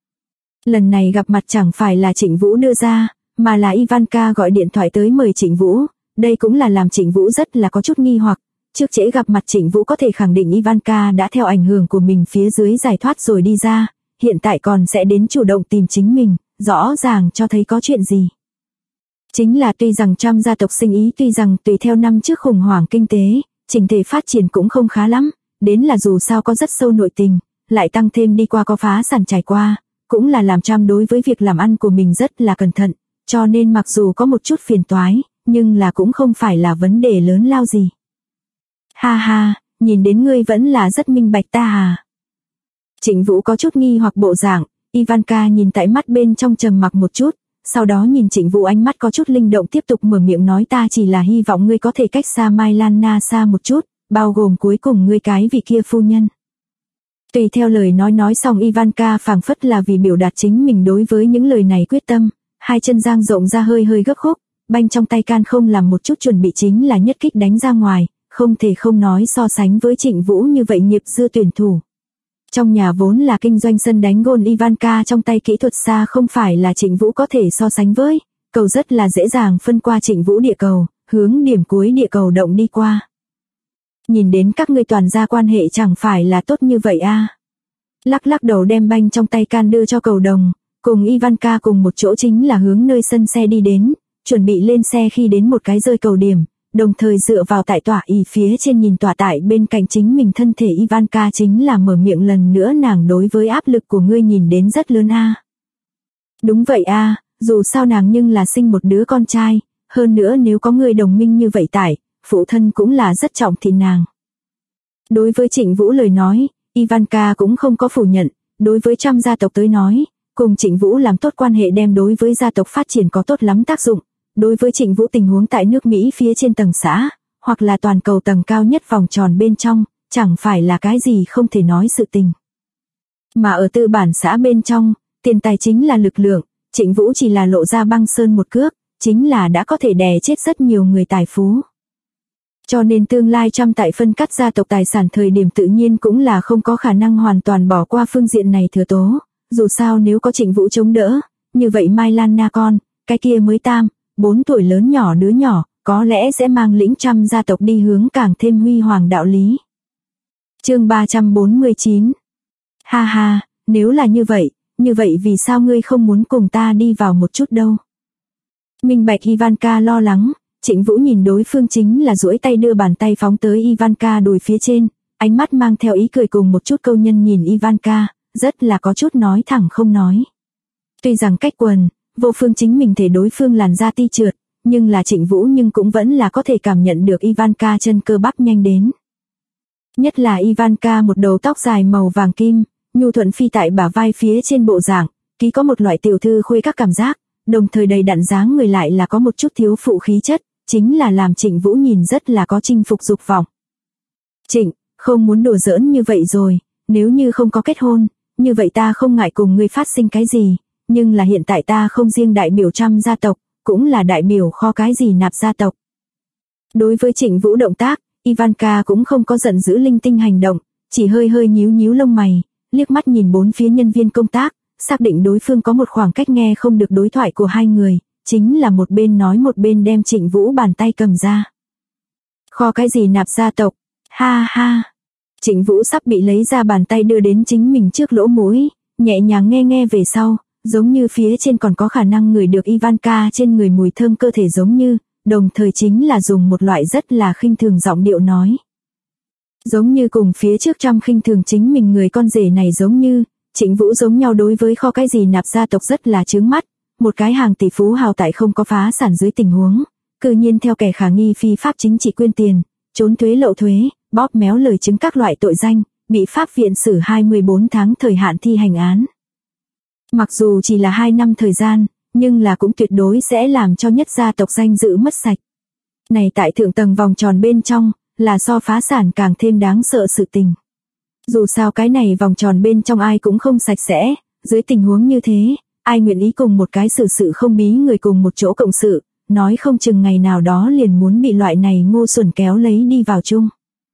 Lần này gặp mặt chẳng phải là Trịnh Vũ đưa ra, mà là Ivanka gọi điện thoại tới mời Trịnh Vũ, đây cũng là làm Trịnh Vũ rất là có chút nghi hoặc, trước trễ gặp mặt Trịnh Vũ có thể khẳng định Ivanka đã theo ảnh hưởng của mình phía dưới giải thoát rồi đi ra, hiện tại còn sẽ đến chủ động tìm chính mình, rõ ràng cho thấy có chuyện gì. Chính là tuy rằng Trump gia tộc sinh ý tuy rằng tùy theo năm trước khủng hoảng kinh tế, trình thể phát triển cũng không khá lắm, đến là dù sao có rất sâu nội tình, lại tăng thêm đi qua có phá sản trải qua, cũng là làm Trump đối với việc làm ăn của mình rất là cẩn thận, cho nên mặc dù có một chút phiền toái, nhưng là cũng không phải là vấn đề lớn lao gì. Ha ha, nhìn đến ngươi vẫn là rất minh bạch ta à. Trịnh Vũ có chút nghi hoặc bộ dạng, Ivanka nhìn tại mắt bên trong trầm mặc một chút, sau đó nhìn Trịnh Vũ ánh mắt có chút linh động tiếp tục mở miệng nói ta chỉ là hy vọng ngươi có thể cách xa Mai Lan Na xa một chút, bao gồm cuối cùng ngươi cái vị kia phu nhân. Tùy theo lời nói xong Ivanka phảng phất là vì biểu đạt chính mình đối với những lời này quyết tâm, hai chân dang rộng ra hơi gấp khúc, banh trong tay can không làm một chút chuẩn bị chính là nhất kích đánh ra ngoài, không thể không nói so sánh với Trịnh Vũ như vậy nghiệp dư tuyển thủ. Trong nhà vốn là kinh doanh sân đánh gôn Ivanka trong tay kỹ thuật xa không phải là Trịnh Vũ có thể so sánh với, cầu rất là dễ dàng phân qua Trịnh Vũ địa cầu, hướng điểm cuối địa cầu động đi qua. Nhìn đến các ngươi toàn gia quan hệ chẳng phải là tốt như vậy a. Lắc đầu đem banh trong tay can đưa cho cầu đồng, cùng Ivanka cùng một chỗ chính là hướng nơi sân xe đi đến, chuẩn bị lên xe khi đến một cái rơi cầu điểm, đồng thời dựa vào tại tọa ỷ phía trên nhìn tọa tại bên cạnh chính mình thân thể Ivanka chính là mở miệng lần nữa nàng đối với áp lực của ngươi nhìn đến rất lớn a. Đúng vậy a, dù sao nàng nhưng là sinh một đứa con trai, hơn nữa nếu có người đồng minh như vậy tại, phụ thân cũng là rất trọng thị nàng. Đối với Trịnh Vũ lời nói, Ivanka cũng không có phủ nhận, đối với Trump gia tộc tới nói, cùng Trịnh Vũ làm tốt quan hệ đem đối với gia tộc phát triển có tốt lắm tác dụng. Đối với Trịnh Vũ tình huống tại nước Mỹ phía trên tầng xã, hoặc là toàn cầu tầng cao nhất vòng tròn bên trong, chẳng phải là cái gì không thể nói sự tình. Mà ở tư bản xã bên trong, tiền tài chính là lực lượng, Trịnh Vũ chỉ là lộ ra băng sơn một cước, chính là đã có thể đè chết rất nhiều người tài phú. Cho nên tương lai Trump tại phân cắt gia tộc tài sản thời điểm tự nhiên cũng là không có khả năng hoàn toàn bỏ qua phương diện này thừa tố, dù sao nếu có Trịnh Vũ chống đỡ, như vậy Mai Lan Na con, cái kia mới 4 tuổi lớn nhỏ đứa nhỏ, có lẽ sẽ mang lĩnh Trump gia tộc đi hướng càng thêm huy hoàng đạo lý. Chương 349. Ha ha, nếu là như vậy vì sao ngươi không muốn cùng ta đi vào một chút đâu? Minh bạch Ivanka lo lắng, Trịnh Vũ nhìn đối phương chính là duỗi tay đưa bàn tay phóng tới Ivanka đùi phía trên, ánh mắt mang theo ý cười cùng một chút câu nhân nhìn Ivanka, rất là có chút nói thẳng không nói. Tuy rằng cách quần, vô phương chính mình thể đối phương làn da ti trượt, nhưng là Trịnh Vũ nhưng cũng vẫn là có thể cảm nhận được Ivanka chân cơ bắp nhanh đến. Nhất là Ivanka một đầu tóc dài màu vàng kim, nhu thuận phi tại bả vai phía trên bộ dạng, ký có một loại tiểu thư khuê các cảm giác, đồng thời đầy đặn dáng người lại là có một chút thiếu phụ khí chất, chính là làm Trịnh Vũ nhìn rất là có chinh phục dục vọng. Trịnh, không muốn đùa giỡn như vậy rồi, nếu như không có kết hôn, như vậy ta không ngại cùng ngươi phát sinh cái gì, nhưng là hiện tại ta không riêng đại biểu Trump gia tộc, cũng là đại biểu kho cái gì nạp gia tộc. Đối với Trịnh Vũ động tác, Ivanka cũng không có giận dữ linh tinh hành động, chỉ hơi nhíu lông mày, liếc mắt nhìn bốn phía nhân viên công tác, xác định đối phương có một khoảng cách nghe không được đối thoại của hai người, chính là một bên nói một bên đem Trịnh Vũ bàn tay cầm ra. Kho cái gì nạp gia tộc? Ha ha. Trịnh Vũ sắp bị lấy ra bàn tay đưa đến chính mình trước lỗ mũi, nhẹ nhàng nghe về sau, giống như phía trên còn có khả năng ngửi được Ivanka trên người mùi thơm cơ thể giống như, đồng thời chính là dùng một loại rất là khinh thường giọng điệu nói. Giống như cùng phía trước Trump khinh thường chính mình người con rể này giống như, Trịnh Vũ giống nhau đối với kho cái gì nạp gia tộc rất là chướng mắt, một cái hàng tỷ phú hào tại không có phá sản dưới tình huống, cư nhiên theo kẻ khả nghi phi pháp chính trị quyên tiền, trốn thuế lậu thuế, bóp méo lời chứng các loại tội danh, bị pháp viện xử 24 tháng thời hạn thi hành án. Mặc dù chỉ là 2 năm thời gian, nhưng là cũng tuyệt đối sẽ làm cho nhất gia tộc danh dự mất sạch. Này tại thượng tầng vòng tròn bên trong, là so phá sản càng thêm đáng sợ sự tình. Dù sao cái này vòng tròn bên trong ai cũng không sạch sẽ, dưới tình huống như thế, ai nguyện ý cùng một cái sự không bí người cùng một chỗ cộng sự, nói không chừng ngày nào đó liền muốn bị loại này ngu xuẩn kéo lấy đi vào chung.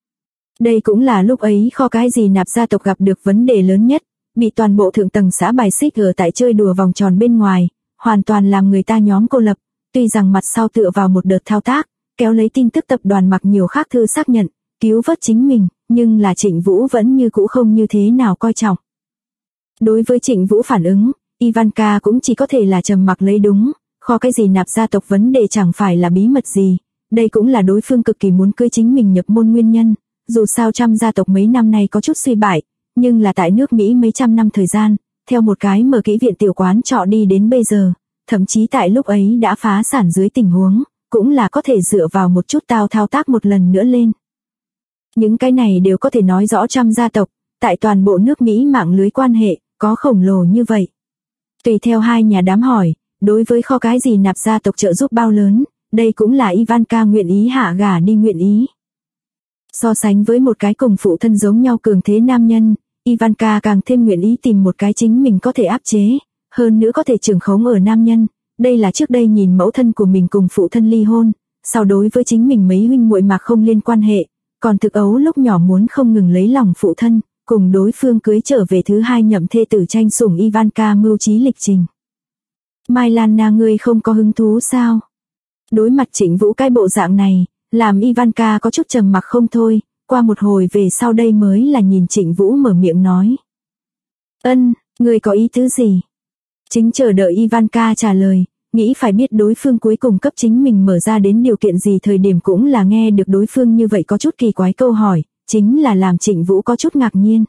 Đây cũng là lúc ấy kho cái gì nạp gia tộc gặp được vấn đề lớn nhất, bị toàn bộ thượng tầng xã bài xích ở tại chơi đùa vòng tròn bên ngoài, hoàn toàn làm người ta nhóm cô lập, tuy rằng mặt sau tựa vào một đợt thao tác, kéo lấy tin tức tập đoàn mặc nhiều khác thư xác nhận, cứu vớt chính mình, nhưng là Trịnh Vũ vẫn như cũ không như thế nào coi trọng. Đối với Trịnh Vũ phản ứng, Ivanka cũng chỉ có thể là trầm mặc lấy đúng, kho cái gì nạp gia tộc vấn đề chẳng phải là bí mật gì, đây cũng là đối phương cực kỳ muốn cưới chính mình nhập môn nguyên nhân, dù sao Trump gia tộc mấy năm nay có chút suy bại, nhưng là tại nước Mỹ mấy trăm năm thời gian, theo một cái mở kỹ viện tiểu quán trọ đi đến bây giờ, thậm chí tại lúc ấy đã phá sản dưới tình huống, cũng là có thể dựa vào một chút thao tác một lần nữa lên. Những cái này đều có thể nói rõ Trump gia tộc, tại toàn bộ nước Mỹ mạng lưới quan hệ, có khổng lồ như vậy. Tùy theo hai nhà đám hỏi, đối với kho cái gì nạp gia tộc trợ giúp bao lớn, đây cũng là Ivanka nguyện ý hạ gả đi nguyện ý. So sánh với một cái cùng phụ thân giống nhau cường thế nam nhân, Ivanka càng thêm nguyện ý tìm một cái chính mình có thể áp chế, hơn nữa có thể trưởng khống ở nam nhân. Đây là trước đây nhìn mẫu thân của mình cùng phụ thân ly hôn, sau đối với chính mình mấy huynh muội mà không liên quan hệ, còn thực ấu lúc nhỏ muốn không ngừng lấy lòng phụ thân, cùng đối phương cưới trở về thứ hai nhậm thê tử tranh sủng Ivanka mưu trí lịch trình. Mai Lana ngươi không có hứng thú sao? Đối mặt Trịnh Vũ cái bộ dạng này, làm Ivanka có chút trầm mặc không thôi, qua một hồi về sau đây mới là nhìn Trịnh Vũ mở miệng nói. Ngươi có ý tứ gì? Chính chờ đợi Ivanka trả lời, nghĩ phải biết đối phương cuối cùng cấp chính mình mở ra đến điều kiện gì thời điểm cũng là nghe được đối phương như vậy có chút kỳ quái câu hỏi, chính là làm Trịnh Vũ có chút ngạc nhiên.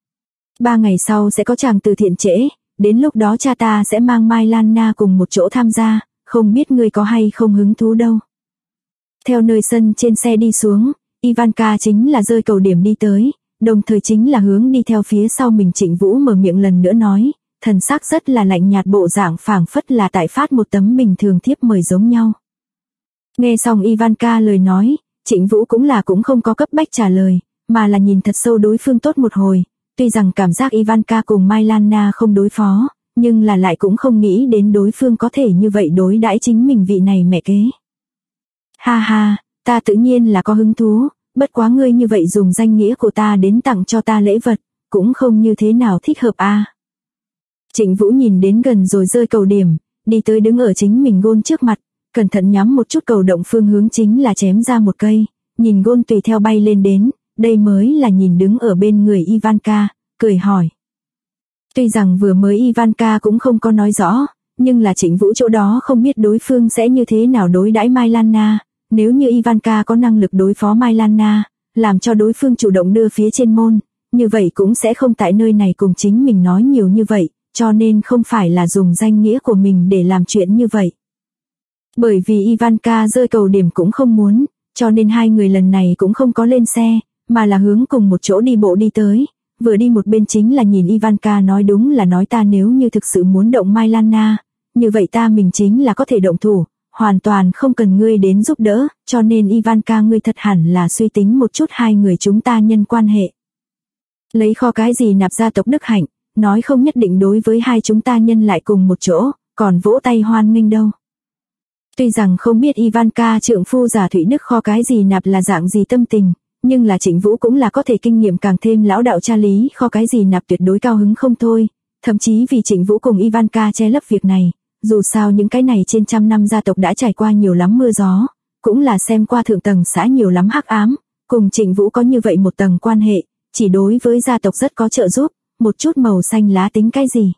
3 ngày sau sẽ có chàng từ thiện trễ, đến lúc đó cha ta sẽ mang Mai Lana cùng một chỗ tham gia, không biết ngươi có hay không hứng thú đâu. Theo nơi sân trên xe đi xuống, Ivanka chính là rơi cầu điểm đi tới, đồng thời chính là hướng đi theo phía sau mình Trịnh Vũ mở miệng lần nữa nói, thần sắc rất là lạnh nhạt bộ dạng phảng phất là tại phát một tấm bình thường thiếp mời giống nhau. Nghe xong Ivanka lời nói, Trịnh Vũ cũng không có cấp bách trả lời, mà là nhìn thật sâu đối phương tốt một hồi, tuy rằng cảm giác Ivanka cùng Mai Lana không đối phó, nhưng là lại cũng không nghĩ đến đối phương có thể như vậy đối đãi chính mình vị này mẹ kế. Ha ha, ta tự nhiên là có hứng thú, bất quá ngươi như vậy dùng danh nghĩa của ta đến tặng cho ta lễ vật, cũng không như thế nào thích hợp a. Trịnh Vũ nhìn đến gần rồi rơi cầu điểm, đi tới đứng ở chính mình gôn trước mặt, cẩn thận nhắm một chút cầu động phương hướng chính là chém ra một cây, nhìn gôn tùy theo bay lên đến, đây mới là nhìn đứng ở bên người Ivanka, cười hỏi. Tuy rằng vừa mới Ivanka cũng không có nói rõ, nhưng là Trịnh Vũ chỗ đó không biết đối phương sẽ như thế nào đối đãi Mai Lana, nếu như Ivanka có năng lực đối phó Mai Lana, làm cho đối phương chủ động đưa phía trên môn, như vậy cũng sẽ không tại nơi này cùng chính mình nói nhiều như vậy, cho nên không phải là dùng danh nghĩa của mình để làm chuyện như vậy. Bởi vì Ivanka rơi cầu điểm cũng không muốn, cho nên hai người lần này cũng không có lên xe, mà là hướng cùng một chỗ đi bộ đi tới, vừa đi một bên chính là nhìn Ivanka nói đúng là nói ta nếu như thực sự muốn động Mai Lana, như vậy ta mình chính là có thể động thủ, hoàn toàn không cần ngươi đến giúp đỡ, cho nên Ivanka ngươi thật hẳn là suy tính một chút hai người chúng ta nhân quan hệ. Lấy kho cái gì nạp gia tộc đức hạnh, nói không nhất định đối với hai chúng ta nhân lại cùng một chỗ, còn vỗ tay hoan nghênh đâu. Tuy rằng không biết Ivanka trượng phu giả Thụy Đức kho cái gì nạp là dạng gì tâm tình, nhưng là Trịnh Vũ cũng là có thể kinh nghiệm càng thêm lão đạo cha lý kho cái gì nạp tuyệt đối cao hứng không thôi, thậm chí vì Trịnh Vũ cùng Ivanka che lấp việc này, dù sao những cái này trên trăm năm gia tộc đã trải qua nhiều lắm mưa gió, cũng là xem qua thượng tầng xã nhiều lắm hắc ám, cùng Trịnh Vũ có như vậy một tầng quan hệ, chỉ đối với gia tộc rất có trợ giúp, một chút màu xanh lá tính cái gì.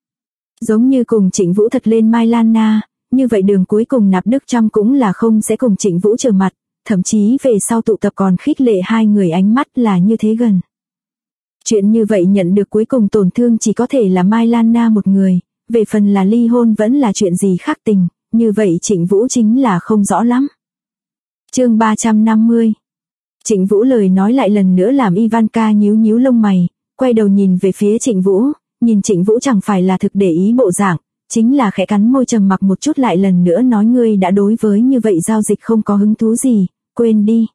Giống như cùng Trịnh Vũ thật lên Mai Lana, như vậy đường cuối cùng nạp Đức Trump cũng là không sẽ cùng Trịnh Vũ trở mặt, thậm chí về sau tụ tập còn khích lệ hai người ánh mắt là như thế gần. Chuyện như vậy nhận được cuối cùng tổn thương chỉ có thể là Mai Lana một người, về phần là ly hôn vẫn là chuyện gì khác tình, như vậy Trịnh Vũ chính là không rõ lắm. Chương 350. Trịnh Vũ lời nói lại lần nữa làm Ivanka nhíu nhíu lông mày, quay đầu nhìn về phía Trịnh Vũ, nhìn Trịnh Vũ chẳng phải là thực để ý bộ dạng, chính là khẽ cắn môi trầm mặc một chút lại lần nữa nói ngươi đã đối với như vậy giao dịch không có hứng thú gì, quên đi.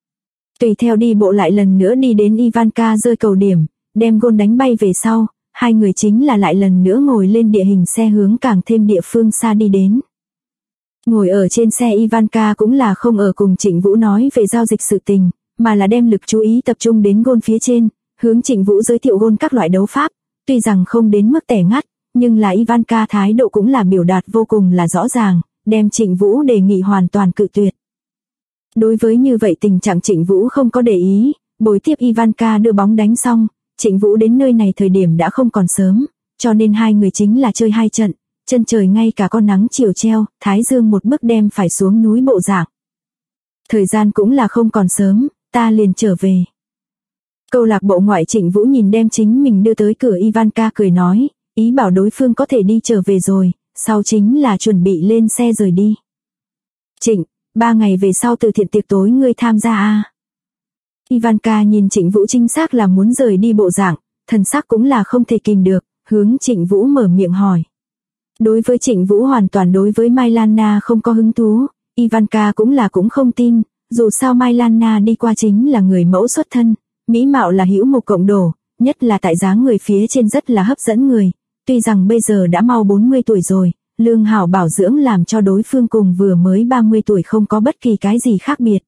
Tùy theo đi bộ lại lần nữa đi đến Ivanka rơi cầu điểm, đem gôn đánh bay về sau, hai người chính là lại lần nữa ngồi lên địa hình xe hướng càng thêm địa phương xa đi đến. Ngồi ở trên xe Ivanka cũng là không ở cùng Trịnh Vũ nói về giao dịch sự tình, mà là đem lực chú ý tập trung đến gôn phía trên, hướng Trịnh Vũ giới thiệu gôn các loại đấu pháp, tuy rằng không đến mức tẻ ngắt, nhưng là Ivanka thái độ cũng là biểu đạt vô cùng là rõ ràng, đem Trịnh Vũ đề nghị hoàn toàn cự tuyệt. Đối với như vậy tình trạng Trịnh Vũ không có để ý, bồi tiếp Ivanka đưa bóng đánh xong, Trịnh Vũ đến nơi này thời điểm đã không còn sớm, cho nên hai người chính là chơi hai trận, chân trời ngay cả con nắng chiều treo, thái dương một bước đem phải xuống núi bộ dạng. Thời gian cũng là không còn sớm, ta liền trở về. Câu lạc bộ ngoại Trịnh Vũ nhìn đem chính mình đưa tới cửa Ivanka cười nói, ý bảo đối phương có thể đi trở về rồi, sau chính là chuẩn bị lên xe rời đi. Trịnh, 3 ngày về sau từ thiện tiệc tối ngươi tham gia à? Ivanka nhìn Trịnh Vũ chính xác là muốn rời đi bộ dạng, thần sắc cũng là không thể kìm được, hướng Trịnh Vũ mở miệng hỏi. Đối với Trịnh Vũ hoàn toàn đối với Mai Lan Na không có hứng thú, Ivanka cũng không tin, dù sao Mai Lan Na đi qua chính là người mẫu xuất thân, mỹ mạo là hữu mục cộng đổ, nhất là tại dáng người phía trên rất là hấp dẫn người, tuy rằng bây giờ đã mau 40 tuổi rồi, lương hảo bảo dưỡng làm cho đối phương cùng vừa mới 30 tuổi không có bất kỳ cái gì khác biệt.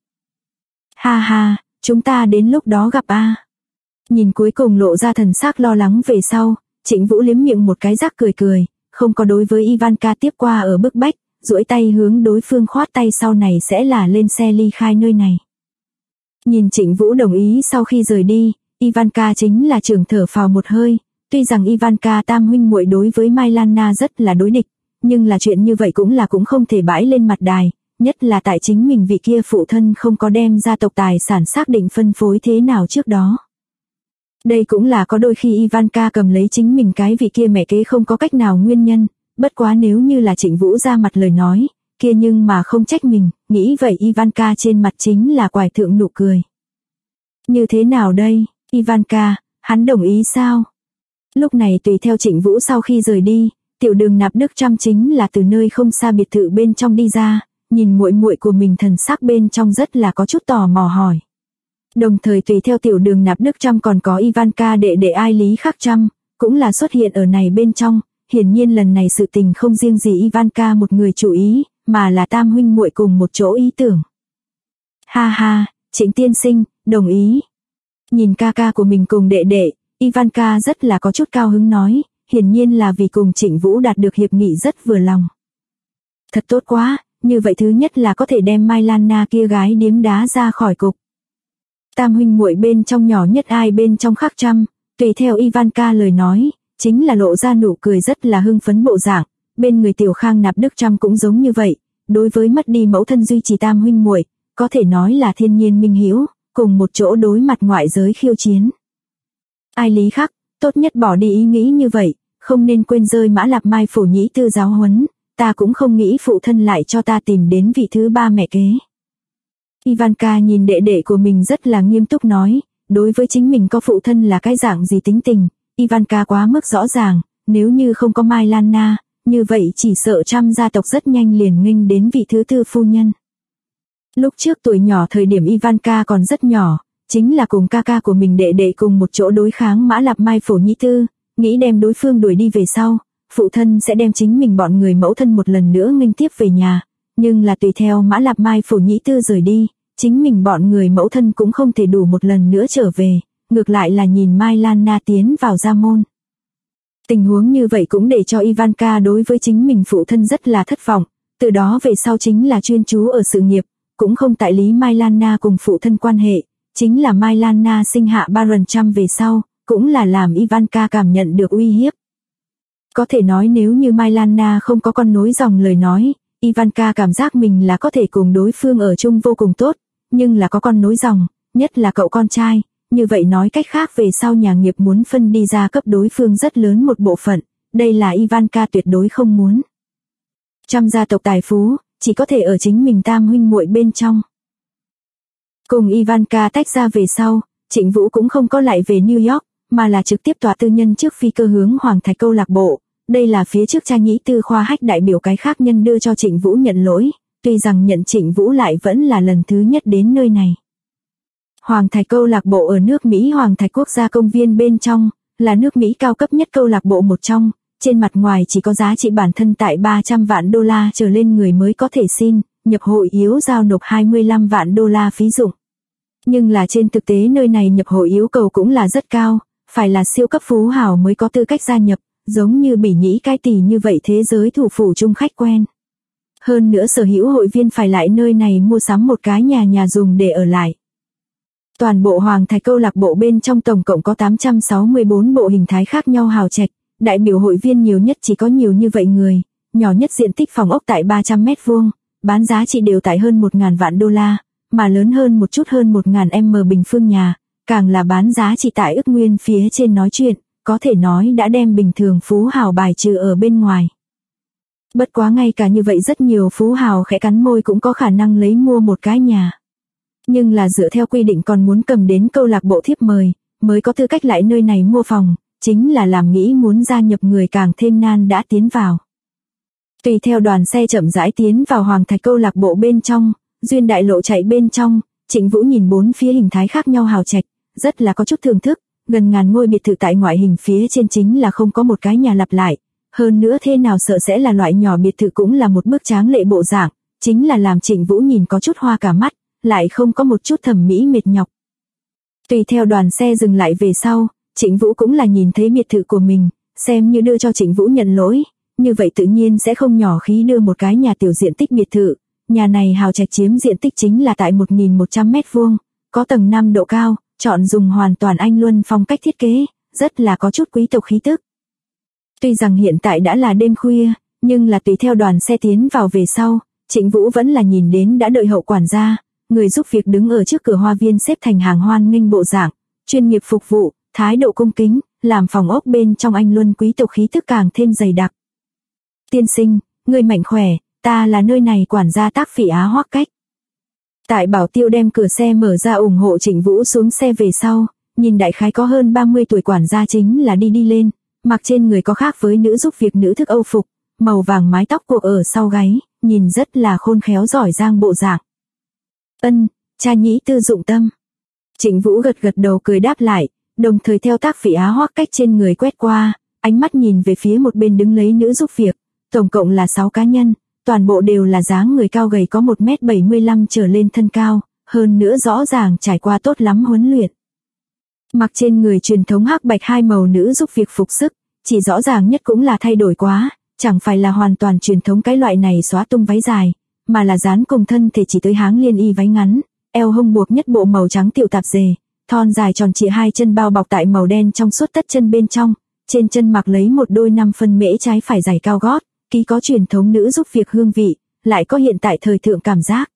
Ha ha, chúng ta đến lúc đó gặp a. Nhìn cuối cùng lộ ra thần sắc lo lắng về sau, Trịnh Vũ liếm miệng một cái rắc cười, không có đối với Ivanka tiếp qua ở bức bách, duỗi tay hướng đối phương khoát tay sau này sẽ là lên xe ly khai nơi này. Nhìn Trịnh Vũ đồng ý sau khi rời đi, Ivanka chính là trưởng thở phào một hơi, tuy rằng Ivanka tam huynh muội đối với Mai Lan Na rất là đối địch, nhưng là chuyện như vậy cũng không thể bãi lên mặt đài, nhất là tại chính mình vị kia phụ thân không có đem gia tộc tài sản xác định phân phối thế nào trước đó. Đây cũng là có đôi khi Ivanka cầm lấy chính mình cái vị kia mẹ kế không có cách nào nguyên nhân, bất quá nếu như là Trịnh Vũ ra mặt lời nói, kia nhưng mà không trách mình, nghĩ vậy Ivanka trên mặt chính là quải thượng nụ cười. Như thế nào đây, Ivanka, hắn đồng ý sao? Lúc này tùy theo Trịnh Vũ sau khi rời đi, Tiểu Đường Nạp Đức Trăm chính là từ nơi không xa biệt thự bên trong đi ra, nhìn muội muội của mình thần sắc bên trong rất là có chút tò mò hỏi. Đồng thời tùy theo Tiểu Đường Nạp Đức Trăm còn có Ivanka đệ Ai Lý Khắc Trăm, cũng là xuất hiện ở này bên trong, hiển nhiên lần này sự tình không riêng gì Ivanka một người chú ý, mà là tam huynh muội cùng một chỗ ý tưởng. Ha ha, Trịnh tiên sinh, đồng ý. Nhìn ca ca của mình cùng đệ, Ivanka rất là có chút cao hứng nói, hiển nhiên là vì cùng Trịnh Vũ đạt được hiệp nghị rất vừa lòng. Thật tốt quá, như vậy thứ nhất là có thể đem Mai Lan Na kia gái điếm đá ra khỏi cục. Tam huynh muội bên trong nhỏ nhất ai bên trong Khắc Trăm, tùy theo Ivanka lời nói, chính là lộ ra nụ cười rất là hưng phấn bộ dạng, bên người Tiểu Khang Nạp Đức Trăm cũng giống như vậy, đối với mất đi mẫu thân duy trì tam huynh muội, có thể nói là thiên nhiên minh hữu, cùng một chỗ đối mặt ngoại giới khiêu chiến. Ai Lý Khắc, tốt nhất bỏ đi ý nghĩ như vậy, không nên quên rơi Mã Lạp Mai Phổ Nhĩ Tư giáo huấn, ta cũng không nghĩ phụ thân lại cho ta tìm đến vị thứ ba mẹ kế. Ivanka nhìn đệ của mình rất là nghiêm túc nói, đối với chính mình có phụ thân là cái dạng gì tính tình, Ivanka quá mức rõ ràng, nếu như không có Mai Lan Na, như vậy chỉ sợ Trăm gia tộc rất nhanh liền nghênh đến vị thứ tư phu nhân. Lúc trước tuổi nhỏ thời điểm Ivanka còn rất nhỏ, chính là cùng ca ca của mình đệ cùng một chỗ đối kháng Mã Lạp Mai Phổ Nhĩ Tư, nghĩ đem đối phương đuổi đi về sau, phụ thân sẽ đem chính mình bọn người mẫu thân một lần nữa nghênh tiếp về nhà, nhưng là tùy theo Mã Lạp Mai Phổ Nhĩ Tư rời đi, chính mình bọn người mẫu thân cũng không thể đủ một lần nữa trở về, ngược lại là nhìn Mai Lan Na tiến vào gia môn. Tình huống như vậy cũng để cho Ivanka đối với chính mình phụ thân rất là thất vọng, từ đó về sau chính là chuyên chú ở sự nghiệp, cũng không tại lý Mai Lan Na cùng phụ thân quan hệ, chính là Mai Lan Na sinh hạ Baron Trăm về sau, cũng là làm Ivanka cảm nhận được uy hiếp. Có thể nói nếu như Mai Lan Na không có con nối dòng lời nói, Ivanka cảm giác mình là có thể cùng đối phương ở chung vô cùng tốt, nhưng là có con nối dòng, nhất là cậu con trai, như vậy nói cách khác về sau nhà nghiệp muốn phân đi ra cấp đối phương rất lớn một bộ phận, đây là Ivanka tuyệt đối không muốn. Trăm gia tộc tài phú, chỉ có thể ở chính mình tam huynh muội bên trong. Cùng Ivanka tách ra về sau, Trịnh Vũ cũng không có lại về New York, mà là trực tiếp tòa tư nhân trước phi cơ hướng Hoàng Thạch câu lạc bộ. Đây là phía trước Trang Nhĩ Tư khoa hách đại biểu cái khác nhân đưa cho Trịnh Vũ nhận lỗi, tuy rằng nhận Trịnh Vũ lại vẫn là lần thứ nhất đến nơi này. Hoàng Thạch câu lạc bộ ở nước Mỹ Hoàng Thạch quốc gia công viên bên trong, là nước Mỹ cao cấp nhất câu lạc bộ một trong, trên mặt ngoài chỉ có giá trị bản thân tại 300 vạn đô la trở lên người mới có thể xin, nhập hội yếu giao nộp 25 vạn đô la phí dụng. Nhưng là trên thực tế nơi này nhập hội yêu cầu cũng là rất cao, phải là siêu cấp phú hào mới có tư cách gia nhập, giống như Bỉ Nhĩ Cai Tỷ như vậy thế giới thủ phủ chung khách quen. Hơn nữa sở hữu hội viên phải lại nơi này mua sắm một cái nhà dùng để ở lại. Toàn bộ Hoàng Thạch câu lạc bộ bên trong tổng cộng có 864 bộ hình thái khác nhau hào trạch, đại biểu hội viên nhiều nhất chỉ có nhiều như vậy người, nhỏ nhất diện tích phòng ốc tại 300 mét vuông, bán giá trị đều tại hơn 1.000 vạn đô la, mà lớn hơn một chút hơn 1.000 m bình phương nhà, càng là bán giá trị tại ước nguyên phía trên nói chuyện, có thể nói đã đem bình thường phú hào bài trừ ở bên ngoài. Bất quá ngay cả như vậy rất nhiều phú hào khẽ cắn môi cũng có khả năng lấy mua một cái nhà. Nhưng là dựa theo quy định còn muốn cầm đến câu lạc bộ thiếp mời, mới có tư cách lại nơi này mua phòng, chính là làm nghĩ muốn gia nhập người càng thêm nan đã tiến vào. Tùy theo đoàn xe chậm rãi tiến vào Hoàng Thạch câu lạc bộ bên trong, duyên đại lộ chạy bên trong, Trịnh Vũ nhìn bốn phía hình thái khác nhau hào trạch, rất là có chút thưởng thức, gần ngàn ngôi biệt thự tại ngoại hình phía trên chính là không có một cái nhà lặp lại, hơn nữa thế nào sợ sẽ là loại nhỏ biệt thự cũng là một bức tráng lệ bộ dạng, chính là làm Trịnh Vũ nhìn có chút hoa cả mắt, lại không có một chút thẩm mỹ mệt nhọc. Tùy theo đoàn xe dừng lại về sau, Trịnh Vũ cũng là nhìn thấy biệt thự của mình, xem như đưa cho Trịnh Vũ nhận lỗi, như vậy tự nhiên sẽ không nhỏ khí đưa một cái nhà tiểu diện tích biệt thự, nhà này hào trạch chiếm diện tích chính là tại 1.100 mét vuông, có tầng 5 độ cao, chọn dùng hoàn toàn Anh Luân phong cách thiết kế, rất là có chút quý tộc khí tức. Tuy rằng hiện tại đã là đêm khuya, nhưng là tùy theo đoàn xe tiến vào về sau, Trịnh Vũ vẫn là nhìn đến đã đợi hậu quản gia, người giúp việc đứng ở trước cửa hoa viên xếp thành hàng hoan nghênh bộ dạng, chuyên nghiệp phục vụ, thái độ cung kính, làm phòng ốc bên trong Anh Luân quý tộc khí tức càng thêm dày đặc. Tiên sinh, người mạnh khỏe, ta là nơi này quản gia Tác Phỉ Á Hoắc Cách. Tại bảo tiêu đem cửa xe mở ra ủng hộ Trịnh Vũ xuống xe về sau, nhìn đại khái có hơn 30 tuổi quản gia chính là đi lên, mặc trên người có khác với nữ giúp việc nữ thức Âu phục, màu vàng mái tóc buộc ở sau gáy, nhìn rất là khôn khéo giỏi giang bộ dạng. Ân, cha nhĩ tư dụng tâm. Trịnh Vũ gật gật đầu cười đáp lại, đồng thời theo Tác Phỉ Á Hoắc Cách trên người quét qua, ánh mắt nhìn về phía một bên đứng lấy nữ giúp việc, tổng cộng là 6 cá nhân, toàn bộ đều là dáng người cao gầy có 1m75 trở lên thân cao, hơn nữa rõ ràng trải qua tốt lắm huấn luyện. Mặc trên người truyền thống hắc bạch hai màu nữ giúp việc phục sức, chỉ rõ ràng nhất cũng là thay đổi quá, chẳng phải là hoàn toàn truyền thống cái loại này xóa tung váy dài, mà là dán cùng thân thể chỉ tới háng liên y váy ngắn, eo hông buộc nhất bộ màu trắng tiểu tạp dề, thon dài tròn trịa hai chân bao bọc tại màu đen trong suốt tất chân bên trong, trên chân mặc lấy một đôi 5 phân mễ trái phải giày cao gót, ký có truyền thống nữ giúp việc hương vị, lại có hiện tại thời thượng cảm giác.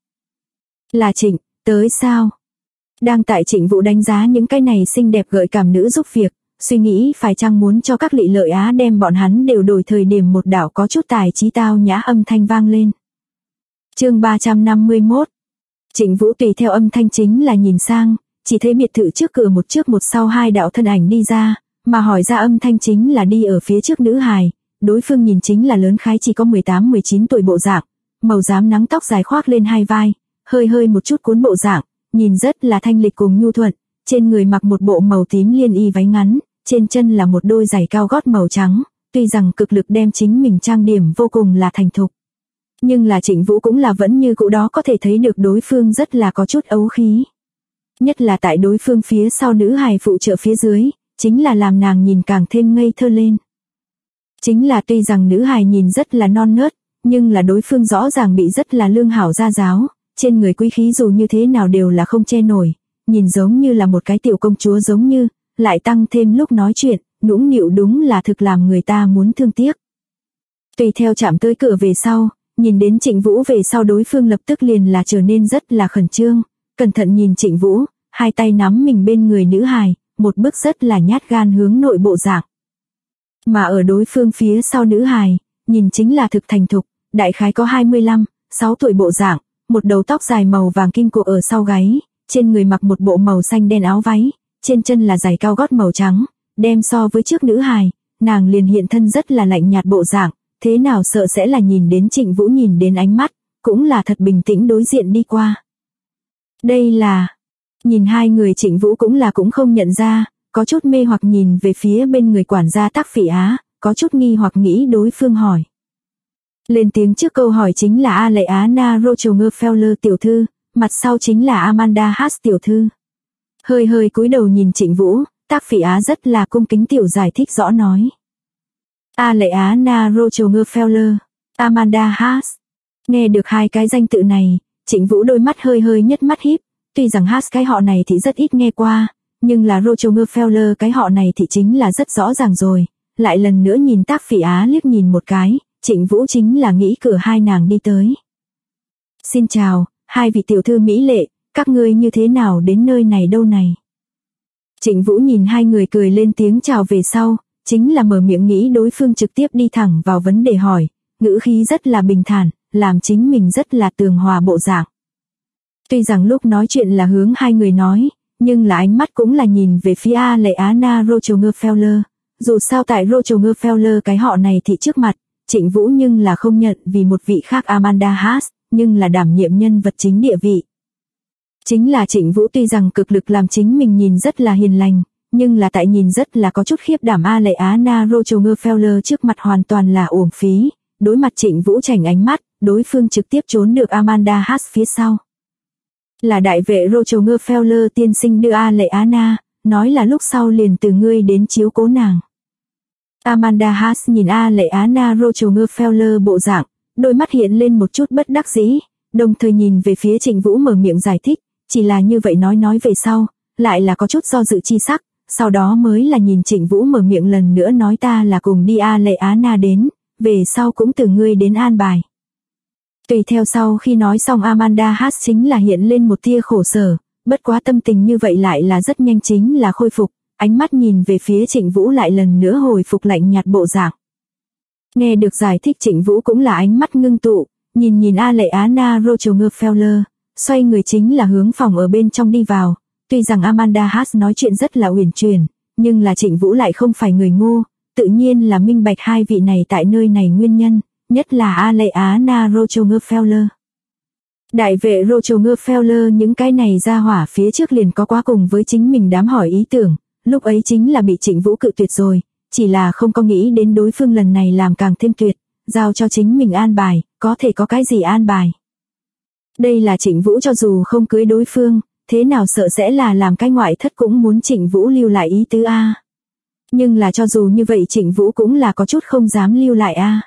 Là Trịnh, tới sao? Đang tại Trịnh Vũ đánh giá những cái này xinh đẹp gợi cảm nữ giúp việc, suy nghĩ phải chăng muốn cho các lị lợi Á đem bọn hắn đều đổi thời điểm một đảo có chút tài trí tao nhã âm thanh vang lên. Chương 351. Trịnh Vũ tùy theo âm thanh chính là nhìn sang, chỉ thấy biệt thự trước cửa một trước một sau hai đạo thân ảnh đi ra, mà hỏi ra âm thanh chính là đi ở phía trước nữ hài, đối phương nhìn chính là lớn khái chỉ có 18-19 tuổi bộ dạng, màu xám nắng tóc dài khoác lên hai vai, hơi một chút cuốn bộ dạng, nhìn rất là thanh lịch cùng nhu thuận, trên người mặc một bộ màu tím liên y váy ngắn, trên chân là một đôi giày cao gót màu trắng, tuy rằng cực lực đem chính mình trang điểm vô cùng là thành thục. Nhưng là Trịnh Vũ cũng là vẫn như cũ đó có thể thấy được đối phương rất là có chút ấu khí. Nhất là tại đối phương phía sau nữ hài phụ trợ phía dưới, chính là làm nàng nhìn càng thêm ngây thơ lên. Chính là tuy rằng nữ hài nhìn rất là non nớt, nhưng là đối phương rõ ràng bị rất là lương hảo gia giáo, trên người quý khí dù như thế nào đều là không che nổi, nhìn giống như là một cái tiểu công chúa giống như, lại tăng thêm lúc nói chuyện, nũng nịu đúng là thực làm người ta muốn thương tiếc. Tùy theo chạm tới cửa về sau, nhìn đến Trịnh Vũ về sau đối phương lập tức liền là trở nên rất là khẩn trương, cẩn thận nhìn Trịnh Vũ, hai tay nắm mình bên người nữ hài, một bước rất là nhát gan hướng nội bộ dạng. Mà ở đối phương phía sau nữ hài, nhìn chính là thực thành thục, đại khái có 25-6 tuổi bộ dạng, một đầu tóc dài màu vàng kim cột ở sau gáy, trên người mặc một bộ màu xanh đen áo váy, trên chân là giày cao gót màu trắng, đem so với trước nữ hài, nàng liền hiện thân rất là lạnh nhạt bộ dạng, thế nào sợ sẽ là nhìn đến Trịnh Vũ nhìn đến ánh mắt, cũng là thật bình tĩnh đối diện đi qua. Đây là, nhìn hai người Trịnh Vũ cũng không nhận ra, có chút mê hoặc nhìn về phía bên người quản gia Tác Phỉ Á, có chút nghi hoặc nghĩ đối phương hỏi. Lên tiếng trước câu hỏi chính là Aleana Rochonger-Feller tiểu thư, mặt sau chính là Amanda Haas tiểu thư. Hơi cúi đầu nhìn Trịnh Vũ, Tác Phỉ Á rất là cung kính tiểu giải thích rõ nói. Aleana Rochonger-Feller, Amanda Haas. Nghe được hai cái danh tự này, Trịnh Vũ đôi mắt hơi hơi nhất mắt híp, tuy rằng Haas cái họ này thì rất ít nghe qua, nhưng là Rockefeller cái họ này thì chính là rất rõ ràng rồi. Lại lần nữa nhìn Tác Phỉ Á liếc nhìn một cái, Trịnh Vũ chính là nghĩ cửa hai nàng đi tới. Xin chào, hai vị tiểu thư mỹ lệ, các ngươi như thế nào đến nơi này đâu này? Trịnh Vũ nhìn hai người cười lên tiếng chào về sau, chính là mở miệng nghĩ đối phương trực tiếp đi thẳng vào vấn đề hỏi, ngữ khí rất là bình thản, làm chính mình rất là tường hòa bộ dạng. Tuy rằng lúc nói chuyện là hướng hai người nói, nhưng là ánh mắt cũng là nhìn về phía Aleana Rockefeller. Dù sao tại Rockefeller cái họ này thì trước mặt, Trịnh Vũ nhưng là không nhận vì một vị khác Amanda Haas, nhưng là đảm nhiệm nhân vật chính địa vị. Chính là Trịnh Vũ tuy rằng cực lực làm chính mình nhìn rất là hiền lành, nhưng là tại nhìn rất là có chút khiếp đảm Aleana Rockefeller trước mặt hoàn toàn là uổng phí. Đối mặt Trịnh Vũ chảnh ánh mắt, đối phương trực tiếp trốn được Amanda Haas phía sau. Là đại vệ Rockefeller tiên sinh đưa Aleana, nói là lúc sau liền từ ngươi đến chiếu cố nàng. Amanda Haas nhìn Aleana Rockefeller bộ dạng, đôi mắt hiện lên một chút bất đắc dĩ, đồng thời nhìn về phía Trịnh Vũ mở miệng giải thích, chỉ là như vậy nói về sau, lại là có chút do dự chi sắc, sau đó mới là nhìn Trịnh Vũ mở miệng lần nữa nói ta là cùng đi Aleana đến, về sau cũng từ ngươi đến an bài. Tùy theo sau khi nói xong Amanda Haas chính là hiện lên một tia khổ sở, bất quá tâm tình như vậy lại là rất nhanh chính là khôi phục, ánh mắt nhìn về phía Trịnh Vũ lại lần nữa hồi phục lạnh nhạt bộ dạng. Nghe được giải thích Trịnh Vũ cũng là ánh mắt ngưng tụ, nhìn Aleana Rockefeller, xoay người chính là hướng phòng ở bên trong đi vào, tuy rằng Amanda Haas nói chuyện rất là uyển chuyển, nhưng là Trịnh Vũ lại không phải người ngu, tự nhiên là minh bạch hai vị này tại nơi này nguyên nhân, nhất là Aleana Rockefeller. Đại vệ Rockefeller những cái này ra hỏa phía trước liền có quá cùng với chính mình đám hỏi ý tưởng, lúc ấy chính là bị Trịnh Vũ cự tuyệt rồi, chỉ là không có nghĩ đến đối phương lần này làm càng thêm tuyệt, giao cho chính mình an bài, có thể có cái gì an bài. Đây là Trịnh Vũ cho dù không cưới đối phương, thế nào sợ sẽ là làm cái ngoại thất cũng muốn Trịnh Vũ lưu lại ý tứ a. Nhưng là cho dù như vậy Trịnh Vũ cũng là có chút không dám lưu lại a.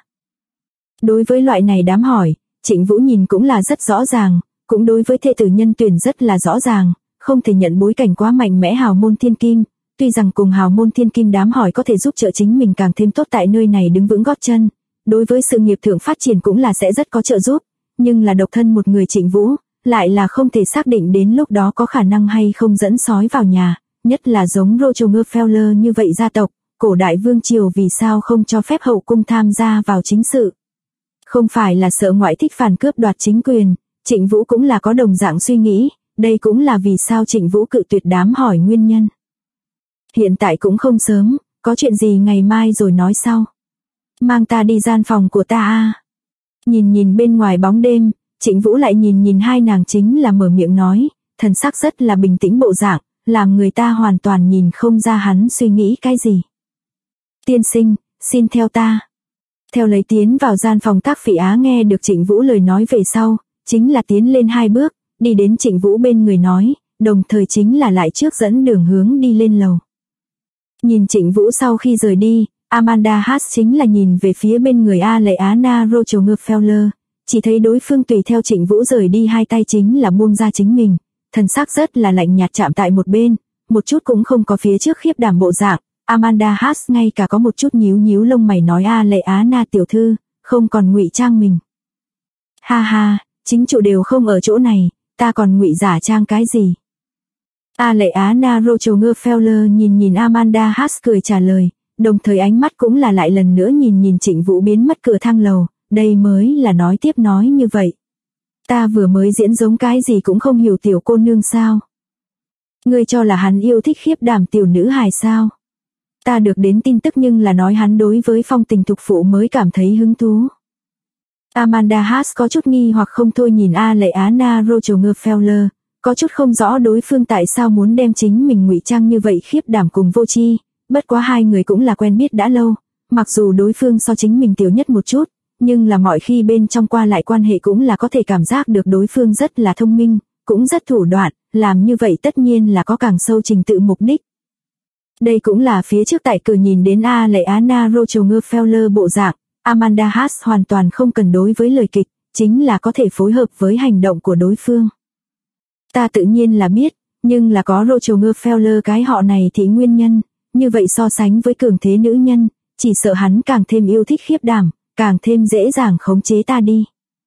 Đối với loại này đám hỏi, Trịnh Vũ nhìn cũng là rất rõ ràng, cũng đối với thê tử nhân tuyển rất là rõ ràng, không thể nhận bối cảnh quá mạnh mẽ hào môn thiên kim, tuy rằng cùng hào môn thiên kim đám hỏi có thể giúp trợ chính mình càng thêm tốt tại nơi này đứng vững gót chân, đối với sự nghiệp thượng phát triển cũng là sẽ rất có trợ giúp, nhưng là độc thân một người Trịnh Vũ, lại là không thể xác định đến lúc đó có khả năng hay không dẫn sói vào nhà, nhất là giống Rockefeller như vậy gia tộc, cổ đại vương triều vì sao không cho phép hậu cung tham gia vào chính sự. Không phải là sợ ngoại thích phản cướp đoạt chính quyền, Trịnh Vũ cũng là có đồng dạng suy nghĩ, đây cũng là vì sao Trịnh Vũ cự tuyệt đám hỏi nguyên nhân. Hiện tại cũng không sớm, có chuyện gì ngày mai rồi nói sau. Mang ta đi gian phòng của ta a. Nhìn bên ngoài bóng đêm, Trịnh Vũ lại nhìn hai nàng chính là mở miệng nói, thần sắc rất là bình tĩnh bộ dạng, làm người ta hoàn toàn nhìn không ra hắn suy nghĩ cái gì. Tiên sinh, xin theo ta. Theo lấy tiến vào gian phòng Tác Phỉ Á nghe được Trịnh Vũ lời nói về sau, chính là tiến lên hai bước, đi đến Trịnh Vũ bên người nói, đồng thời chính là lại trước dẫn đường hướng đi lên lầu. Nhìn Trịnh Vũ sau khi rời đi, Amanda Haas chính là nhìn về phía bên người Aleana Rockefeller, chỉ thấy đối phương tùy theo Trịnh Vũ rời đi hai tay chính là buông ra chính mình, thần sắc rất là lạnh nhạt chạm tại một bên, một chút cũng không có phía trước khiếp đảm bộ dạng. Amanda Haas ngay cả có một chút nhíu lông mày nói Aleana tiểu thư, không còn ngụy trang mình. Ha ha, chính chủ đều không ở chỗ này, ta còn ngụy giả trang cái gì? Aleana Rockefeller nhìn Amanda Haas cười trả lời, đồng thời ánh mắt cũng là lại lần nữa nhìn Trịnh Vũ biến mất cửa thang lầu, đây mới là nói tiếp nói như vậy. Ta vừa mới diễn giống cái gì cũng không hiểu tiểu cô nương sao? Ngươi cho là hắn yêu thích khiếp đảm tiểu nữ hài sao? Ta được đến tin tức nhưng là nói hắn đối với phong tình thục phụ mới cảm thấy hứng thú. Amanda Haas có chút nghi hoặc không thôi nhìn Aleana Rockefeller, có chút không rõ đối phương tại sao muốn đem chính mình ngụy trang như vậy khiếp đảm cùng vô tri, bất quá hai người cũng là quen biết đã lâu, mặc dù đối phương so chính mình tiểu nhất một chút, nhưng là mọi khi bên trong qua lại quan hệ cũng là có thể cảm giác được đối phương rất là thông minh, cũng rất thủ đoạn, làm như vậy tất nhiên là có càng sâu trình tự mục đích. Đây cũng là phía trước tại cửa nhìn đến Aleana Rockefeller bộ dạng, Amanda Haas hoàn toàn không cần đối với lời kịch, chính là có thể phối hợp với hành động của đối phương. Ta tự nhiên là biết, nhưng là có Rockefeller cái họ này thì nguyên nhân, như vậy so sánh với cường thế nữ nhân, chỉ sợ hắn càng thêm yêu thích khiếp đảm, càng thêm dễ dàng khống chế ta đi.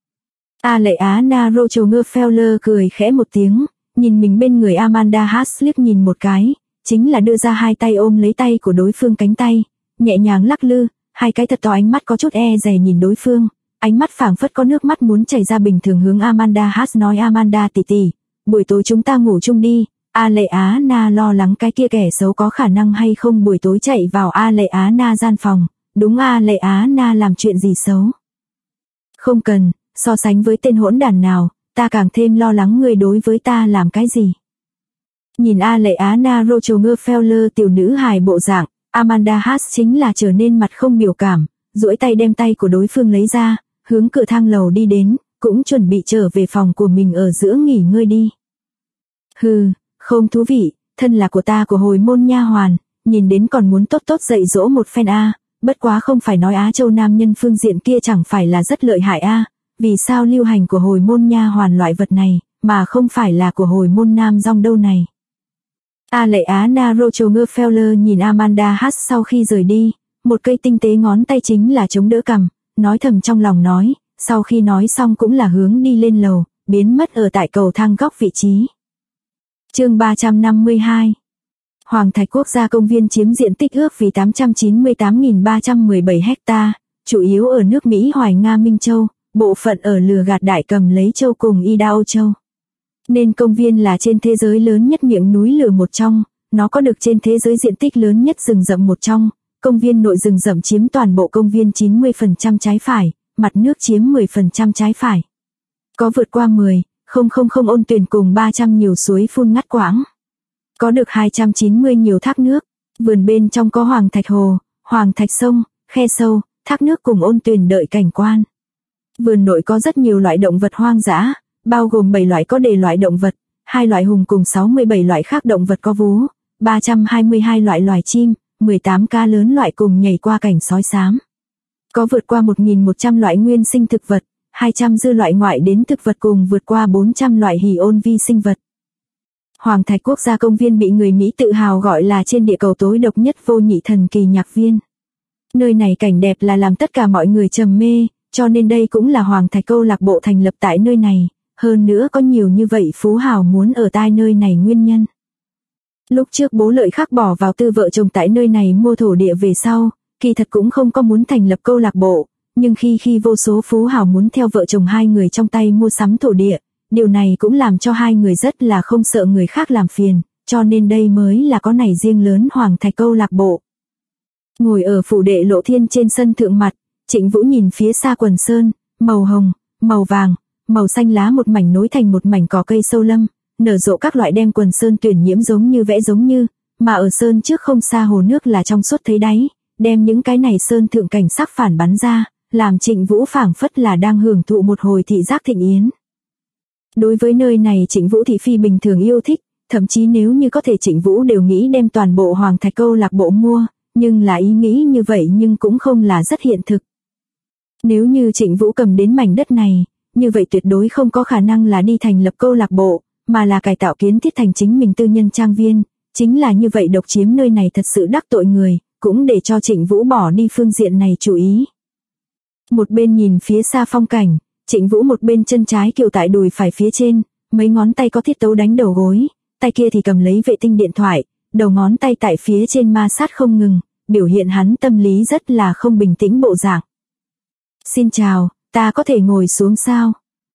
Aleana Rockefeller cười khẽ một tiếng, nhìn mình bên người Amanda Haas liếc nhìn một cái, chính là đưa ra hai tay ôm lấy tay của đối phương cánh tay, nhẹ nhàng lắc lư, hai cái thật to ánh mắt có chút e dè nhìn đối phương, ánh mắt phảng phất có nước mắt muốn chảy ra bình thường hướng Amanda Haas nói Amanda tỷ tỷ, buổi tối chúng ta ngủ chung đi. Aleana lo lắng cái kia kẻ xấu có khả năng hay không buổi tối chạy vào Aleana gian phòng, đúng Aleana làm chuyện gì xấu. Không cần, so sánh với tên hỗn đản nào, ta càng thêm lo lắng người đối với ta làm cái gì. Nhìn Aleana Rockefeller tiểu nữ hài bộ dạng, Amanda Haas chính là trở nên mặt không biểu cảm, duỗi tay đem tay của đối phương lấy ra, hướng cửa thang lầu đi đến, cũng chuẩn bị trở về phòng của mình ở giữa nghỉ ngơi đi. Hừ, không thú vị, thân là của ta của hồi môn nha hoàn, nhìn đến còn muốn tốt tốt dạy dỗ một phen a, bất quá không phải nói Á Châu nam nhân phương diện kia chẳng phải là rất lợi hại a, vì sao lưu hành của hồi môn nha hoàn loại vật này, mà không phải là của hồi môn nam dong đâu này. Aleana Rockefeller nhìn Amanda Haas sau khi rời đi, một cây tinh tế ngón tay chính là chống đỡ cằm, nói thầm trong lòng nói, sau khi nói xong cũng là hướng đi lên lầu, biến mất ở tại cầu thang góc vị trí. Chương 352. Hoàng Thạch Quốc gia công viên chiếm diện tích ước vì 898.317 ha, chủ yếu ở nước Mỹ Hoài Nga Minh Châu, bộ phận ở lừa gạt Đại Cầm Lấy Châu cùng Idaho Châu. Nên công viên là trên thế giới lớn nhất miệng núi lửa một trong, nó có được trên thế giới diện tích lớn nhất rừng rậm một trong, công viên nội rừng rậm chiếm toàn bộ công viên 90% trái phải, mặt nước chiếm 10% trái phải. Có vượt qua 10,000 ôn tuyền cùng 300 nhiều suối phun ngắt quãng. Có được 290 nhiều thác nước, vườn bên trong có Hoàng Thạch Hồ, Hoàng Thạch Sông, khe sâu, thác nước cùng ôn tuyền đợi cảnh quan. Vườn nội có rất nhiều loại động vật hoang dã, bao gồm 7 loại có đề loại động vật, 2 loại hùng cùng 67 loại khác động vật có vú, 322 loại loài chim, 18 cá lớn loại cùng nhảy qua cảnh sói xám. Có vượt qua 1.100 loại nguyên sinh thực vật, 200 dư loại ngoại đến thực vật cùng vượt qua 400 loại hỉ ôn vi sinh vật. Hoàng Thạch Quốc gia công viên bị người Mỹ tự hào gọi là trên địa cầu tối độc nhất vô nhị thần kỳ nhạc viên. Nơi này cảnh đẹp là làm tất cả mọi người trầm mê, cho nên đây cũng là Hoàng Thạch câu lạc bộ thành lập tại nơi này, hơn nữa có nhiều như vậy phú hào muốn ở tại nơi này nguyên nhân. Lúc trước bố Lợi Khắc bỏ vào tư vợ chồng tại nơi này mua thổ địa về sau, kỳ thật cũng không có muốn thành lập câu lạc bộ, nhưng khi vô số phú hào muốn theo vợ chồng hai người trong tay mua sắm thổ địa, điều này cũng làm cho hai người rất là không sợ người khác làm phiền, cho nên đây mới là có này riêng lớn Hoàng Thạch câu lạc bộ. Ngồi ở phủ đệ Lộ Thiên trên sân thượng mặt, Trịnh Vũ nhìn phía xa quần sơn, màu hồng, màu vàng, màu xanh lá một mảnh nối thành một mảnh cỏ cây sâu lâm, nở rộ các loại đem quần sơn tuyển nhiễm giống như vẽ giống như, mà ở sơn trước không xa hồ nước là trong suốt thấy đáy, đem những cái này sơn thượng cảnh sắc phản bắn ra, làm Trịnh Vũ phảng phất là đang hưởng thụ một hồi thị giác thịnh yến. Đối với nơi này Trịnh Vũ thị phi bình thường yêu thích, thậm chí nếu như có thể Trịnh Vũ đều nghĩ đem toàn bộ Hoàng Thạch câu lạc bộ mua, nhưng là ý nghĩ như vậy nhưng cũng không là rất hiện thực. Nếu như Trịnh Vũ cầm đến mảnh đất này, như vậy tuyệt đối không có khả năng là đi thành lập câu lạc bộ, mà là cải tạo kiến thiết thành chính mình tư nhân trang viên, chính là như vậy độc chiếm nơi này thật sự đắc tội người, cũng để cho Trịnh Vũ bỏ đi phương diện này chú ý. Một bên nhìn phía xa phong cảnh, Trịnh Vũ một bên chân trái kiều tại đùi phải phía trên, mấy ngón tay có thiết tấu đánh đầu gối, tay kia thì cầm lấy vệ tinh điện thoại, đầu ngón tay tại phía trên ma sát không ngừng, biểu hiện hắn tâm lý rất là không bình tĩnh bộ dạng. Xin chào, ta có thể ngồi xuống sao?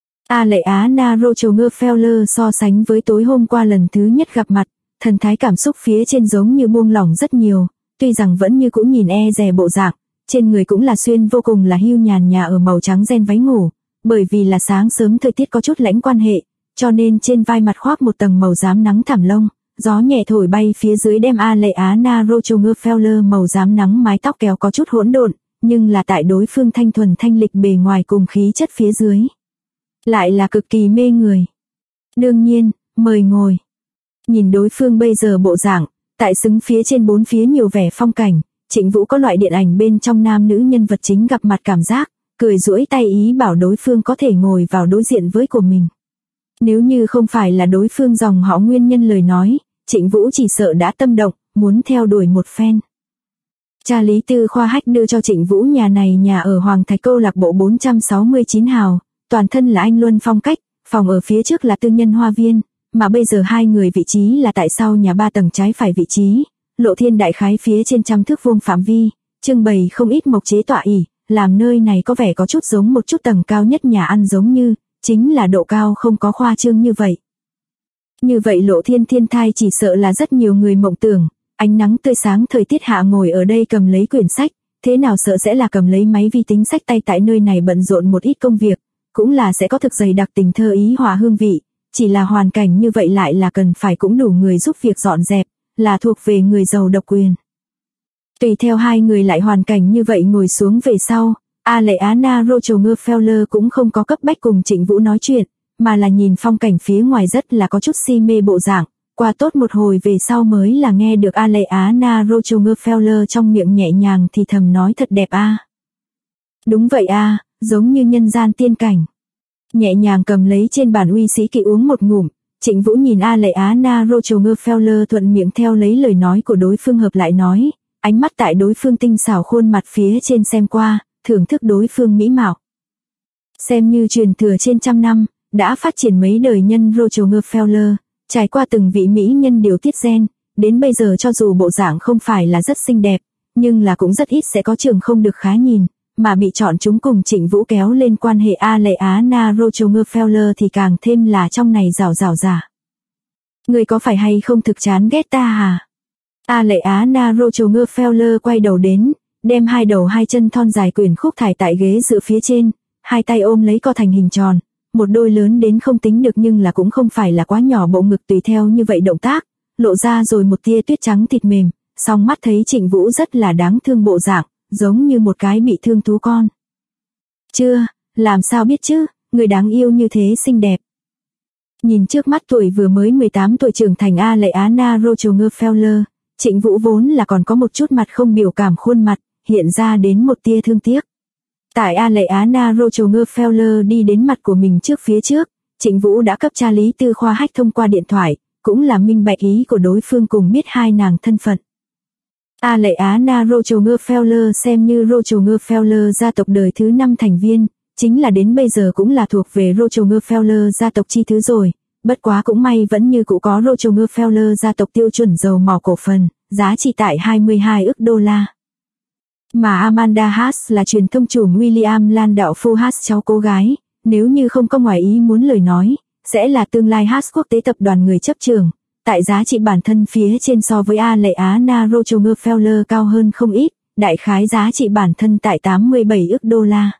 Aleana Rockefeller so sánh với tối hôm qua lần thứ nhất gặp mặt, thần thái cảm xúc phía trên giống như buông lỏng rất nhiều, tuy rằng vẫn như cũ nhìn e dè bộ dạng, trên người cũng là xuyên vô cùng là hưu nhàn nhà ở màu trắng ren váy ngủ, bởi vì là sáng sớm thời tiết có chút lãnh quan hệ, cho nên trên vai mặt khoác một tầng màu xám nắng thảm lông, gió nhẹ thổi bay phía dưới đem Aleana Rockefeller màu xám nắng mái tóc kéo có chút hỗn độn, nhưng là tại đối phương thanh thuần thanh lịch bề ngoài cùng khí chất phía dưới, lại là cực kỳ mê người. Đương nhiên, mời ngồi. Nhìn đối phương bây giờ bộ dạng, tại xứng phía trên bốn phía nhiều vẻ phong cảnh, Trịnh Vũ có loại điện ảnh bên trong nam nữ nhân vật chính gặp mặt cảm giác, cười duỗi tay ý bảo đối phương có thể ngồi vào đối diện với của mình. Nếu như không phải là đối phương dòng họ nguyên nhân lời nói, Trịnh Vũ chỉ sợ đã tâm động, muốn theo đuổi một phen. Cha Lý Tư Khoa Hách đưa cho Trịnh Vũ nhà này nhà ở Hoàng Thạch câu lạc bộ 469 hào, toàn thân là anh luân phong cách, phòng ở phía trước là tư nhân hoa viên, mà bây giờ hai người vị trí là tại sau nhà 3 tầng trái phải vị trí, lộ thiên đại khái phía trên 100 thước vuông phạm vi, trưng bày không ít mộc chế tọa ỷ, làm nơi này có vẻ có chút giống một chút tầng cao nhất nhà ăn giống như, chính là độ cao không có khoa trương như vậy. Như vậy lộ thiên thiên thai chỉ sợ là rất nhiều người mộng tưởng, ánh nắng tươi sáng thời tiết hạ ngồi ở đây cầm lấy quyển sách, thế nào sợ sẽ là cầm lấy máy vi tính sách tay tại nơi này bận rộn một ít công việc, cũng là sẽ có thực dày đặc tình thơ ý hòa hương vị, chỉ là hoàn cảnh như vậy lại là cần phải cũng đủ người giúp việc dọn dẹp, là thuộc về người giàu độc quyền. Tùy theo hai người lại hoàn cảnh như vậy ngồi xuống về sau, Aleana Rochonger-Feller cũng không có cấp bách cùng Trịnh Vũ nói chuyện, mà là nhìn phong cảnh phía ngoài rất là có chút si mê bộ dạng, qua tốt một hồi về sau mới là nghe được Aleana Rochonger-Feller trong miệng nhẹ nhàng thì thầm nói thật đẹp a. Đúng vậy a, giống như nhân gian tiên cảnh. Nhẹ nhàng cầm lấy trên bàn uy sĩ kỵ uống một ngụm, Trịnh Vũ nhìn Aleana Rochonger-Feller thuận miệng theo lấy lời nói của đối phương hợp lại nói, ánh mắt tại đối phương tinh xảo khuôn mặt phía trên xem qua, thưởng thức đối phương mỹ mạo. Xem như truyền thừa trên 100 năm, đã phát triển mấy đời nhân Rochonger-Feller, trải qua từng vị mỹ nhân điều tiết gen, đến bây giờ cho dù bộ dạng không phải là rất xinh đẹp, nhưng là cũng rất ít sẽ có trường không được khá nhìn, mà bị chọn chúng cùng Trịnh Vũ kéo lên quan hệ Aleana Rochonger-Feller thì càng thêm là trong này rào giả. Người có phải hay không thực chán ghét ta à? Aleana Rochonger-Feller quay đầu đến, đem hai đầu hai chân thon dài quyển khúc thải tại ghế dựa phía trên, hai tay ôm lấy co thành hình tròn, một đôi lớn đến không tính được nhưng là cũng không phải là quá nhỏ bộ ngực tùy theo như vậy động tác, lộ ra rồi một tia tuyết trắng thịt mềm, song mắt thấy Trịnh Vũ rất là đáng thương bộ dạng, giống như một cái bị thương thú con. Chưa, làm sao biết chứ, người đáng yêu như thế xinh đẹp. Nhìn trước mắt tuổi vừa mới 18 tuổi trưởng thành Aleana Rochonger-Feller, Trịnh Vũ vốn là còn có một chút mặt không biểu cảm khuôn mặt, hiện ra đến một tia thương tiếc. Tại Aleana Rochonger-Feller đi đến mặt của mình phía trước, Trịnh Vũ đã cấp cha Lý Tư Khoa Hách thông qua điện thoại, cũng là minh bạch ý của đối phương cùng biết hai nàng thân phận. Aleana Rochonger-Feller xem như Rochonger-Feller gia tộc đời thứ 5 thành viên, chính là đến bây giờ cũng là thuộc về Rochonger-Feller gia tộc chi thứ rồi, bất quá cũng may vẫn như cũ có Rochonger-Feller gia tộc tiêu chuẩn dầu mỏ cổ phần, giá trị tại 22 ức đô la. Mà Amanda Haas là truyền thông chủ William Lan đạo phu Haas cháu cô gái, nếu như không có ngoài ý muốn lời nói, sẽ là tương lai Haas quốc tế tập đoàn người chấp trường, tại giá trị bản thân phía trên so với Aleana Rochonger-Feller cao hơn không ít, đại khái giá trị bản thân tại 87 ức đô la.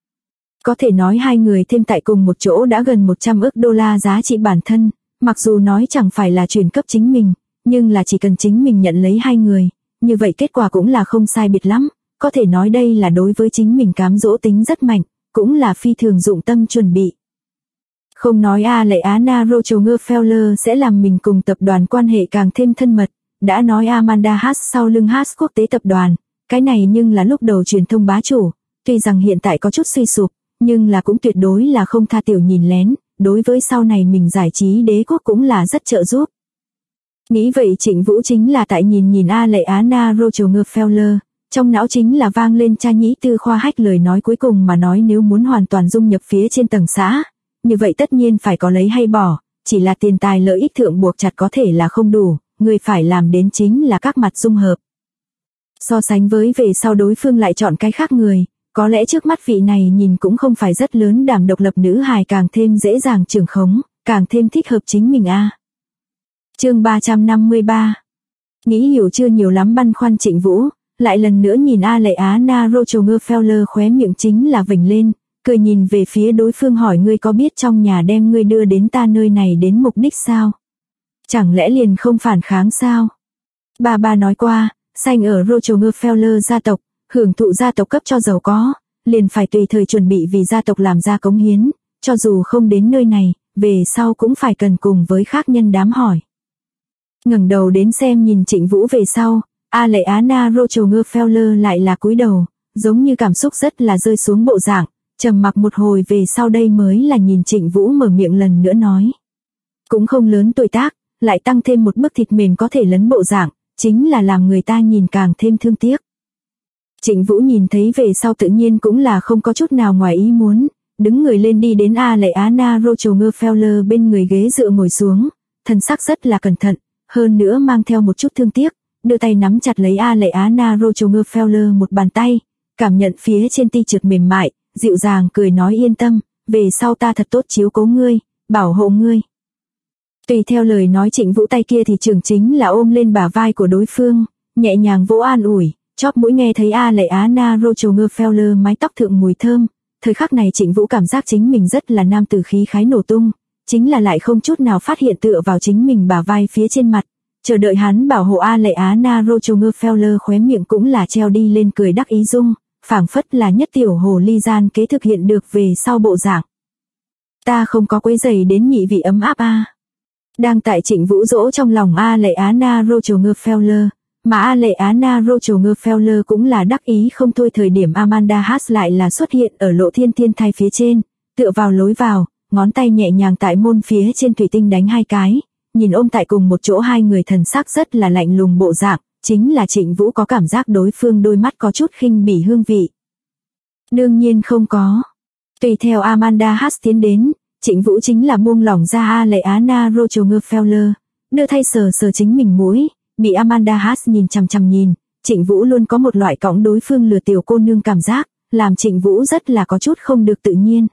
Có thể nói hai người thêm tại cùng một chỗ đã gần 100 ức đô la giá trị bản thân, mặc dù nói chẳng phải là chuyển cấp chính mình, nhưng là chỉ cần chính mình nhận lấy hai người, như vậy kết quả cũng là không sai biệt lắm, có thể nói đây là đối với chính mình cám dỗ tính rất mạnh, cũng là phi thường dụng tâm chuẩn bị. Không nói Aleana Rochonger-Feller sẽ làm mình cùng tập đoàn quan hệ càng thêm thân mật, đã nói Amanda Haas sau lưng Haas quốc tế tập đoàn, cái này nhưng là lúc đầu truyền thông bá chủ, tuy rằng hiện tại có chút suy sụp, nhưng là cũng tuyệt đối là không tha tiểu nhìn lén, đối với sau này mình giải trí đế quốc cũng là rất trợ giúp. Nghĩ vậy Trịnh Vũ chính là tại nhìn Aleana Rochonger-Feller, trong não chính là vang lên cha nhĩ Tư Khoa Hách lời nói cuối cùng mà nói nếu muốn hoàn toàn dung nhập phía trên tầng xã, như vậy tất nhiên phải có lấy hay bỏ, chỉ là tiền tài lợi ích thượng buộc chặt có thể là không đủ, người phải làm đến chính là các mặt dung hợp. So sánh với về sau đối phương lại chọn cái khác người, có lẽ trước mắt vị này nhìn cũng không phải rất lớn đảm độc lập nữ hài càng thêm dễ dàng trưởng khống, càng thêm thích hợp chính mình a. Chương 353. Nghĩ hiểu chưa nhiều lắm băn khoăn Trịnh Vũ, lại lần nữa nhìn Aleana Rochonger-Feller khóe miệng chính là vểnh lên, cười nhìn về phía đối phương hỏi ngươi có biết trong nhà đem ngươi đưa đến ta nơi này đến mục đích sao? Chẳng lẽ liền không phản kháng sao? Bà nói qua, sanh ở Rochonger-Feller gia tộc, hưởng thụ gia tộc cấp cho giàu có, liền phải tùy thời chuẩn bị vì gia tộc làm ra cống hiến, cho dù không đến nơi này, về sau cũng phải cần cùng với khác nhân đám hỏi. Ngẩng đầu đến xem nhìn Trịnh Vũ về sau, Aleana Rochonger-Feller lại là cúi đầu, giống như cảm xúc rất là rơi xuống bộ dạng, trầm mặc một hồi về sau đây mới là nhìn Trịnh Vũ mở miệng lần nữa nói. Cũng không lớn tuổi tác, lại tăng thêm một bức thịt mềm có thể lấn bộ dạng, chính là làm người ta nhìn càng thêm thương tiếc. Trịnh Vũ nhìn thấy về sau tự nhiên cũng là không có chút nào ngoài ý muốn, đứng người lên đi đến Aleana Rochogerfeller bên người ghế dựa ngồi xuống, thân sắc rất là cẩn thận, hơn nữa mang theo một chút thương tiếc, đưa tay nắm chặt lấy Aleana Rochogerfeller một bàn tay, cảm nhận phía trên ti trượt mềm mại, dịu dàng cười nói yên tâm, về sau ta thật tốt chiếu cố ngươi, bảo hộ ngươi. Tùy theo lời nói Trịnh Vũ tay kia thì trưởng chính là ôm lên bả vai của đối phương, nhẹ nhàng vỗ an ủi, chóp mũi nghe thấy Aleana Rochogerfeller mái tóc thượng mùi thơm, thời khắc này Trịnh Vũ cảm giác chính mình rất là nam tử khí khái nổ tung, chính là lại không chút nào phát hiện tựa vào chính mình bả vai phía trên mặt, chờ đợi hắn bảo hộ Aleana Rochogerfeller khóe miệng cũng là treo đi lên cười đắc ý dung, phảng phất là nhất tiểu hồ ly gian kế thực hiện được về sau bộ dạng. Ta không có quấy rầy đến nhị vị ấm áp a. Đang tại Trịnh Vũ dỗ trong lòng Aleana Rochogerfeller, mà Aleana Rochogerfeller cũng là đắc ý không thôi thời điểm Amanda Haas lại là xuất hiện ở lộ thiên thiên thai phía trên, tựa vào lối vào, ngón tay nhẹ nhàng tại môn phía trên thủy tinh đánh hai cái, nhìn ôm tại cùng một chỗ hai người thần sắc rất là lạnh lùng bộ dạng, chính là Trịnh Vũ có cảm giác đối phương đôi mắt có chút khinh bỉ hương vị. Đương nhiên không có. Tùy theo Amanda Haas tiến đến, Trịnh Vũ chính là buông lỏng ra Aleana Rochogerfeller, đưa tay sờ sờ chính mình mũi, bị Amanda Haas nhìn chằm chằm nhìn, Trịnh Vũ luôn có một loại cõng đối phương lừa tiểu cô nương cảm giác, làm Trịnh Vũ rất là có chút không được tự nhiên.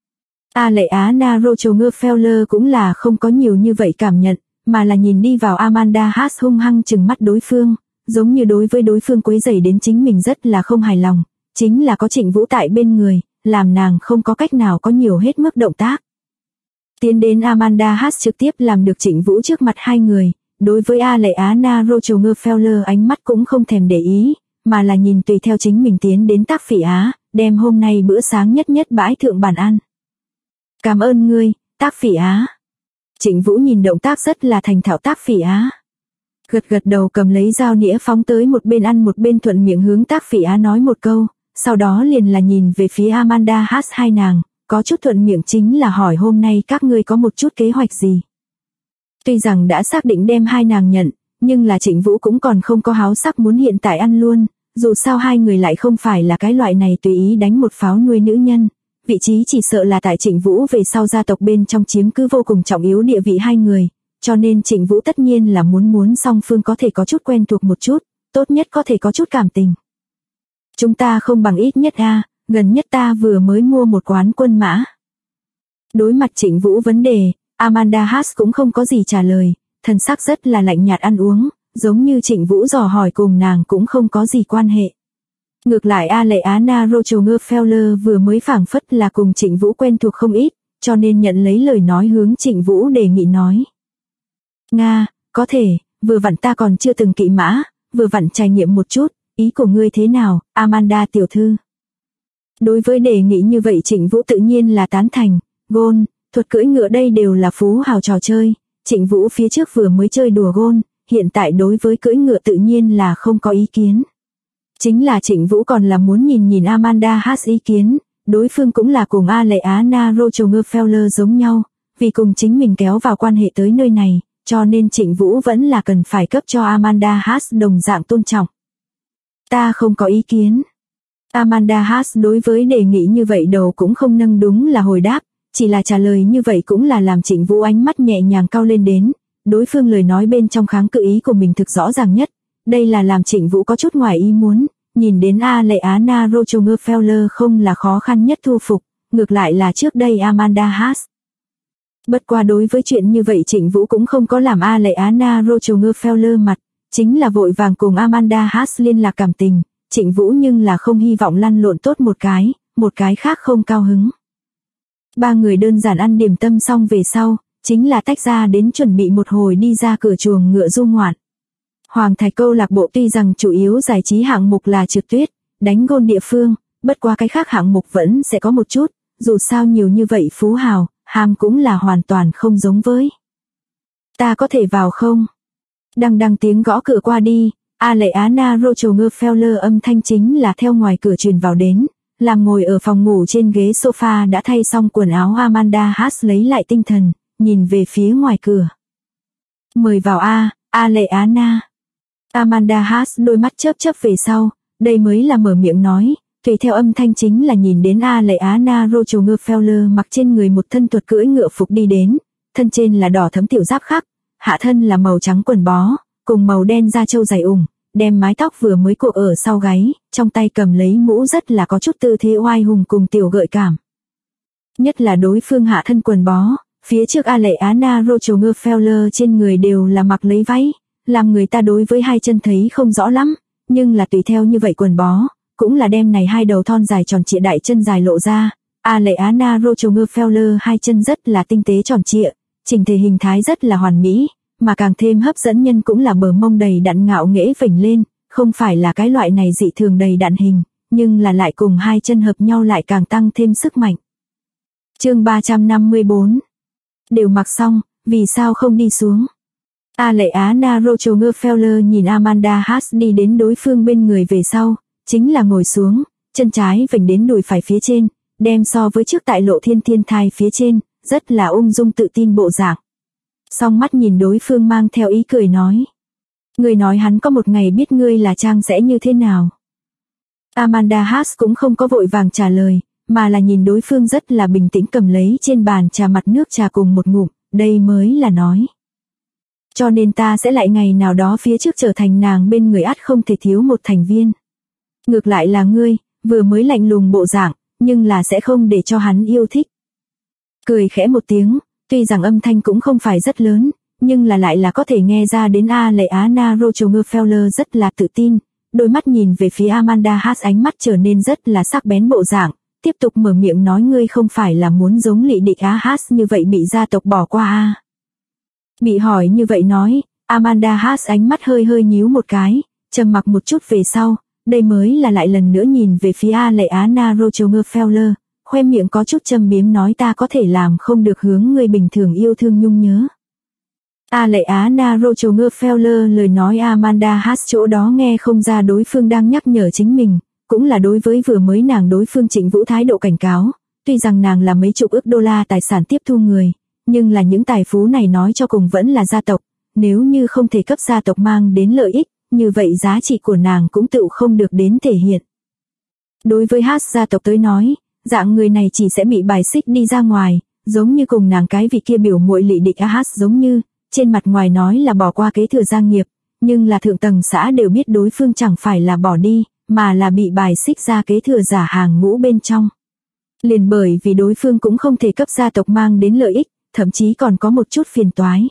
Aleana Rochogerfeller cũng là không có nhiều như vậy cảm nhận, mà là nhìn đi vào Amanda Haas hung hăng trừng mắt đối phương, giống như đối với đối phương quấy rầy đến chính mình rất là không hài lòng, chính là có Trịnh Vũ tại bên người, làm nàng không có cách nào có nhiều hết mức động tác. Tiến đến Amanda Haas trực tiếp làm được Trịnh Vũ trước mặt hai người, đối với Aleana Rochogerfeller ánh mắt cũng không thèm để ý, mà là nhìn tùy theo chính mình tiến đến Tác Phỉ Á, đem hôm nay bữa sáng nhất nhất bãi thượng bàn ăn. Cảm ơn ngươi, Tác Phỉ Á. Trịnh Vũ nhìn động tác rất là thành thạo Tác Phỉ Á. Gật gật đầu cầm lấy dao nĩa phóng tới một bên ăn một bên thuận miệng hướng Tác Phỉ Á nói một câu, sau đó liền là nhìn về phía Amanda Haas hai nàng, có chút thuận miệng chính là hỏi hôm nay các ngươi có một chút kế hoạch gì. Tuy rằng đã xác định đem hai nàng nhận, nhưng là Trịnh Vũ cũng còn không có háo sắc muốn hiện tại ăn luôn, dù sao hai người lại không phải là cái loại này tùy ý đánh một pháo nuôi nữ nhân, vị trí chỉ sợ là tại Trịnh Vũ về sau gia tộc bên trong chiếm cứ vô cùng trọng yếu địa vị hai người, cho nên Trịnh Vũ tất nhiên là muốn song phương có thể có chút quen thuộc một chút, tốt nhất có thể có chút cảm tình. Chúng ta không bằng ít nhất gần nhất ta vừa mới mua một quán quân mã. Đối mặt Trịnh Vũ vấn đề, Amanda Haas cũng không có gì trả lời, thần sắc rất là lạnh nhạt ăn uống, giống như Trịnh Vũ dò hỏi cùng nàng cũng không có gì quan hệ. Ngược lại Aleana Rochogerfeller vừa mới phảng phất là cùng Trịnh Vũ quen thuộc không ít, cho nên nhận lấy lời nói hướng Trịnh Vũ đề nghị nói. Nga, có thể, vừa vặn ta còn chưa từng kỵ mã, vừa vặn trải nghiệm một chút, ý của ngươi thế nào, Amanda tiểu thư? Đối với đề nghị như vậy Trịnh Vũ tự nhiên là tán thành, gôn, thuật cưỡi ngựa đây đều là phú hào trò chơi, Trịnh Vũ phía trước vừa mới chơi đùa gôn, hiện tại đối với cưỡi ngựa tự nhiên là không có ý kiến. Chính là Trịnh Vũ còn là muốn nhìn Amanda Haas ý kiến, đối phương cũng là cùng Aleana Rochogerfeller giống nhau, vì cùng chính mình kéo vào quan hệ tới nơi này, cho nên Trịnh Vũ vẫn là cần phải cấp cho Amanda Haas đồng dạng tôn trọng. Ta không có ý kiến. Amanda Haas đối với đề nghị như vậy đầu cũng không nâng đúng là hồi đáp, chỉ là trả lời như vậy cũng là làm Trịnh Vũ ánh mắt nhẹ nhàng cau lên đến, đối phương lời nói bên trong kháng cự ý của mình thực rõ ràng nhất, đây là làm Trịnh Vũ có chút ngoài ý muốn, nhìn đến Aleana Rochogerfeller không là khó khăn nhất thu phục, ngược lại là trước đây Amanda Haas. Bất qua đối với chuyện như vậy Trịnh Vũ cũng không có làm Aleana Rochogerfeller mặt, chính là vội vàng cùng Amanda Haas liên lạc cảm tình, Trịnh Vũ nhưng là không hy vọng lăn lộn tốt một cái khác không cao hứng. Ba người đơn giản ăn điểm tâm xong về sau, chính là tách ra đến chuẩn bị một hồi đi ra cửa chuồng ngựa du ngoạn. Hoàng Thạch câu lạc bộ tuy rằng chủ yếu giải trí hạng mục là trượt tuyết, đánh gôn địa phương, bất qua cái khác hạng mục vẫn sẽ có một chút, dù sao nhiều như vậy phú hào, ham cũng là hoàn toàn không giống với. Ta có thể vào không? Đằng tiếng gõ cửa qua đi, Aleana Rochogerfeller âm thanh chính là theo ngoài cửa truyền vào đến, Làm ngồi ở phòng ngủ trên ghế sofa đã thay xong quần áo Amanda Haas lấy lại tinh thần, nhìn về phía ngoài cửa. Mời vào Aleana. Amanda Haas đôi mắt chớp chớp về sau, đây mới là mở miệng nói, tùy theo âm thanh chính là nhìn đến Aleana Rockefeller mặc trên người một thân tuột cưỡi ngựa phục đi đến, thân trên là đỏ thấm tiểu giáp khắc, hạ thân là màu trắng quần bó, cùng màu đen da trâu dày ủng, đem mái tóc vừa mới cột ở sau gáy, trong tay cầm lấy mũ rất là có chút tư thế oai hùng cùng tiểu gợi cảm. Nhất là đối phương hạ thân quần bó, phía trước Aleana Rockefeller trên người đều là mặc lấy váy, làm người ta đối với hai chân thấy không rõ lắm, nhưng là tùy theo như vậy quần bó, cũng là đem này hai đầu thon dài tròn trịa đại chân dài lộ ra. Aleana Rockefeller hai chân rất là tinh tế tròn trịa, chỉnh thể hình thái rất là hoàn mỹ, mà càng thêm hấp dẫn nhân cũng là bờ mông đầy đặn ngạo nghễ vểnh lên, không phải là cái loại này dị thường đầy đặn hình, nhưng là lại cùng hai chân hợp nhau lại càng tăng thêm sức mạnh. Chương 354. Đều mặc xong, vì sao không đi xuống? Aleana Rockefeller nhìn Amanda Haas đi đến đối phương bên người về sau, chính là ngồi xuống, chân trái vểnh đến đùi phải phía trên, đem so với trước tại lộ thiên thiên thai phía trên, rất là ung dung tự tin bộ dạng. Song mắt nhìn đối phương mang theo ý cười nói. Người nói hắn có một ngày biết ngươi là Trang sẽ như thế nào. Amanda Haas cũng không có vội vàng trả lời, mà là nhìn đối phương rất là bình tĩnh cầm lấy trên bàn trà mặt nước trà cùng một ngụm, đây mới là nói. Cho nên ta sẽ lại ngày nào đó phía trước trở thành nàng bên người ắt không thể thiếu một thành viên. Ngược lại là ngươi, vừa mới lạnh lùng bộ dạng, nhưng là sẽ không để cho hắn yêu thích. Cười khẽ một tiếng, tuy rằng âm thanh cũng không phải rất lớn, nhưng là lại là có thể nghe ra đến Aleana Rockefeller rất là tự tin, đôi mắt nhìn về phía Amanda Haas ánh mắt trở nên rất là sắc bén bộ dạng, tiếp tục mở miệng nói ngươi không phải là muốn giống Lị Địch Haas như vậy bị gia tộc bỏ qua à. Bị hỏi như vậy nói, Amanda Haas ánh mắt hơi hơi nhíu một cái, trầm mặc một chút về sau, đây mới là lại lần nữa nhìn về phía Aleana Rockefeller, khoe miệng có chút châm biếm nói ta có thể làm không được hướng người bình thường yêu thương nhung nhớ. Aleana Rockefeller lời nói Amanda Haas chỗ đó nghe không ra đối phương đang nhắc nhở chính mình, cũng là đối với vừa mới nàng đối phương Trịnh Vũ thái độ cảnh cáo, tuy rằng nàng là mấy chục ức đô la tài sản tiếp thu người, nhưng là những tài phú này nói cho cùng vẫn là gia tộc, nếu như không thể cấp gia tộc mang đến lợi ích, như vậy giá trị của nàng cũng tự không được đến thể hiện. Đối với Haas gia tộc tới nói, dạng người này chỉ sẽ bị bài xích đi ra ngoài, giống như cùng nàng cái vị kia biểu muội Lị Địch Haas giống như, trên mặt ngoài nói là bỏ qua kế thừa gia nghiệp, nhưng là thượng tầng xã đều biết đối phương chẳng phải là bỏ đi, mà là bị bài xích ra kế thừa giả hàng ngũ bên trong. Liền bởi vì đối phương cũng không thể cấp gia tộc mang đến lợi ích, thậm chí còn có một chút phiền toái.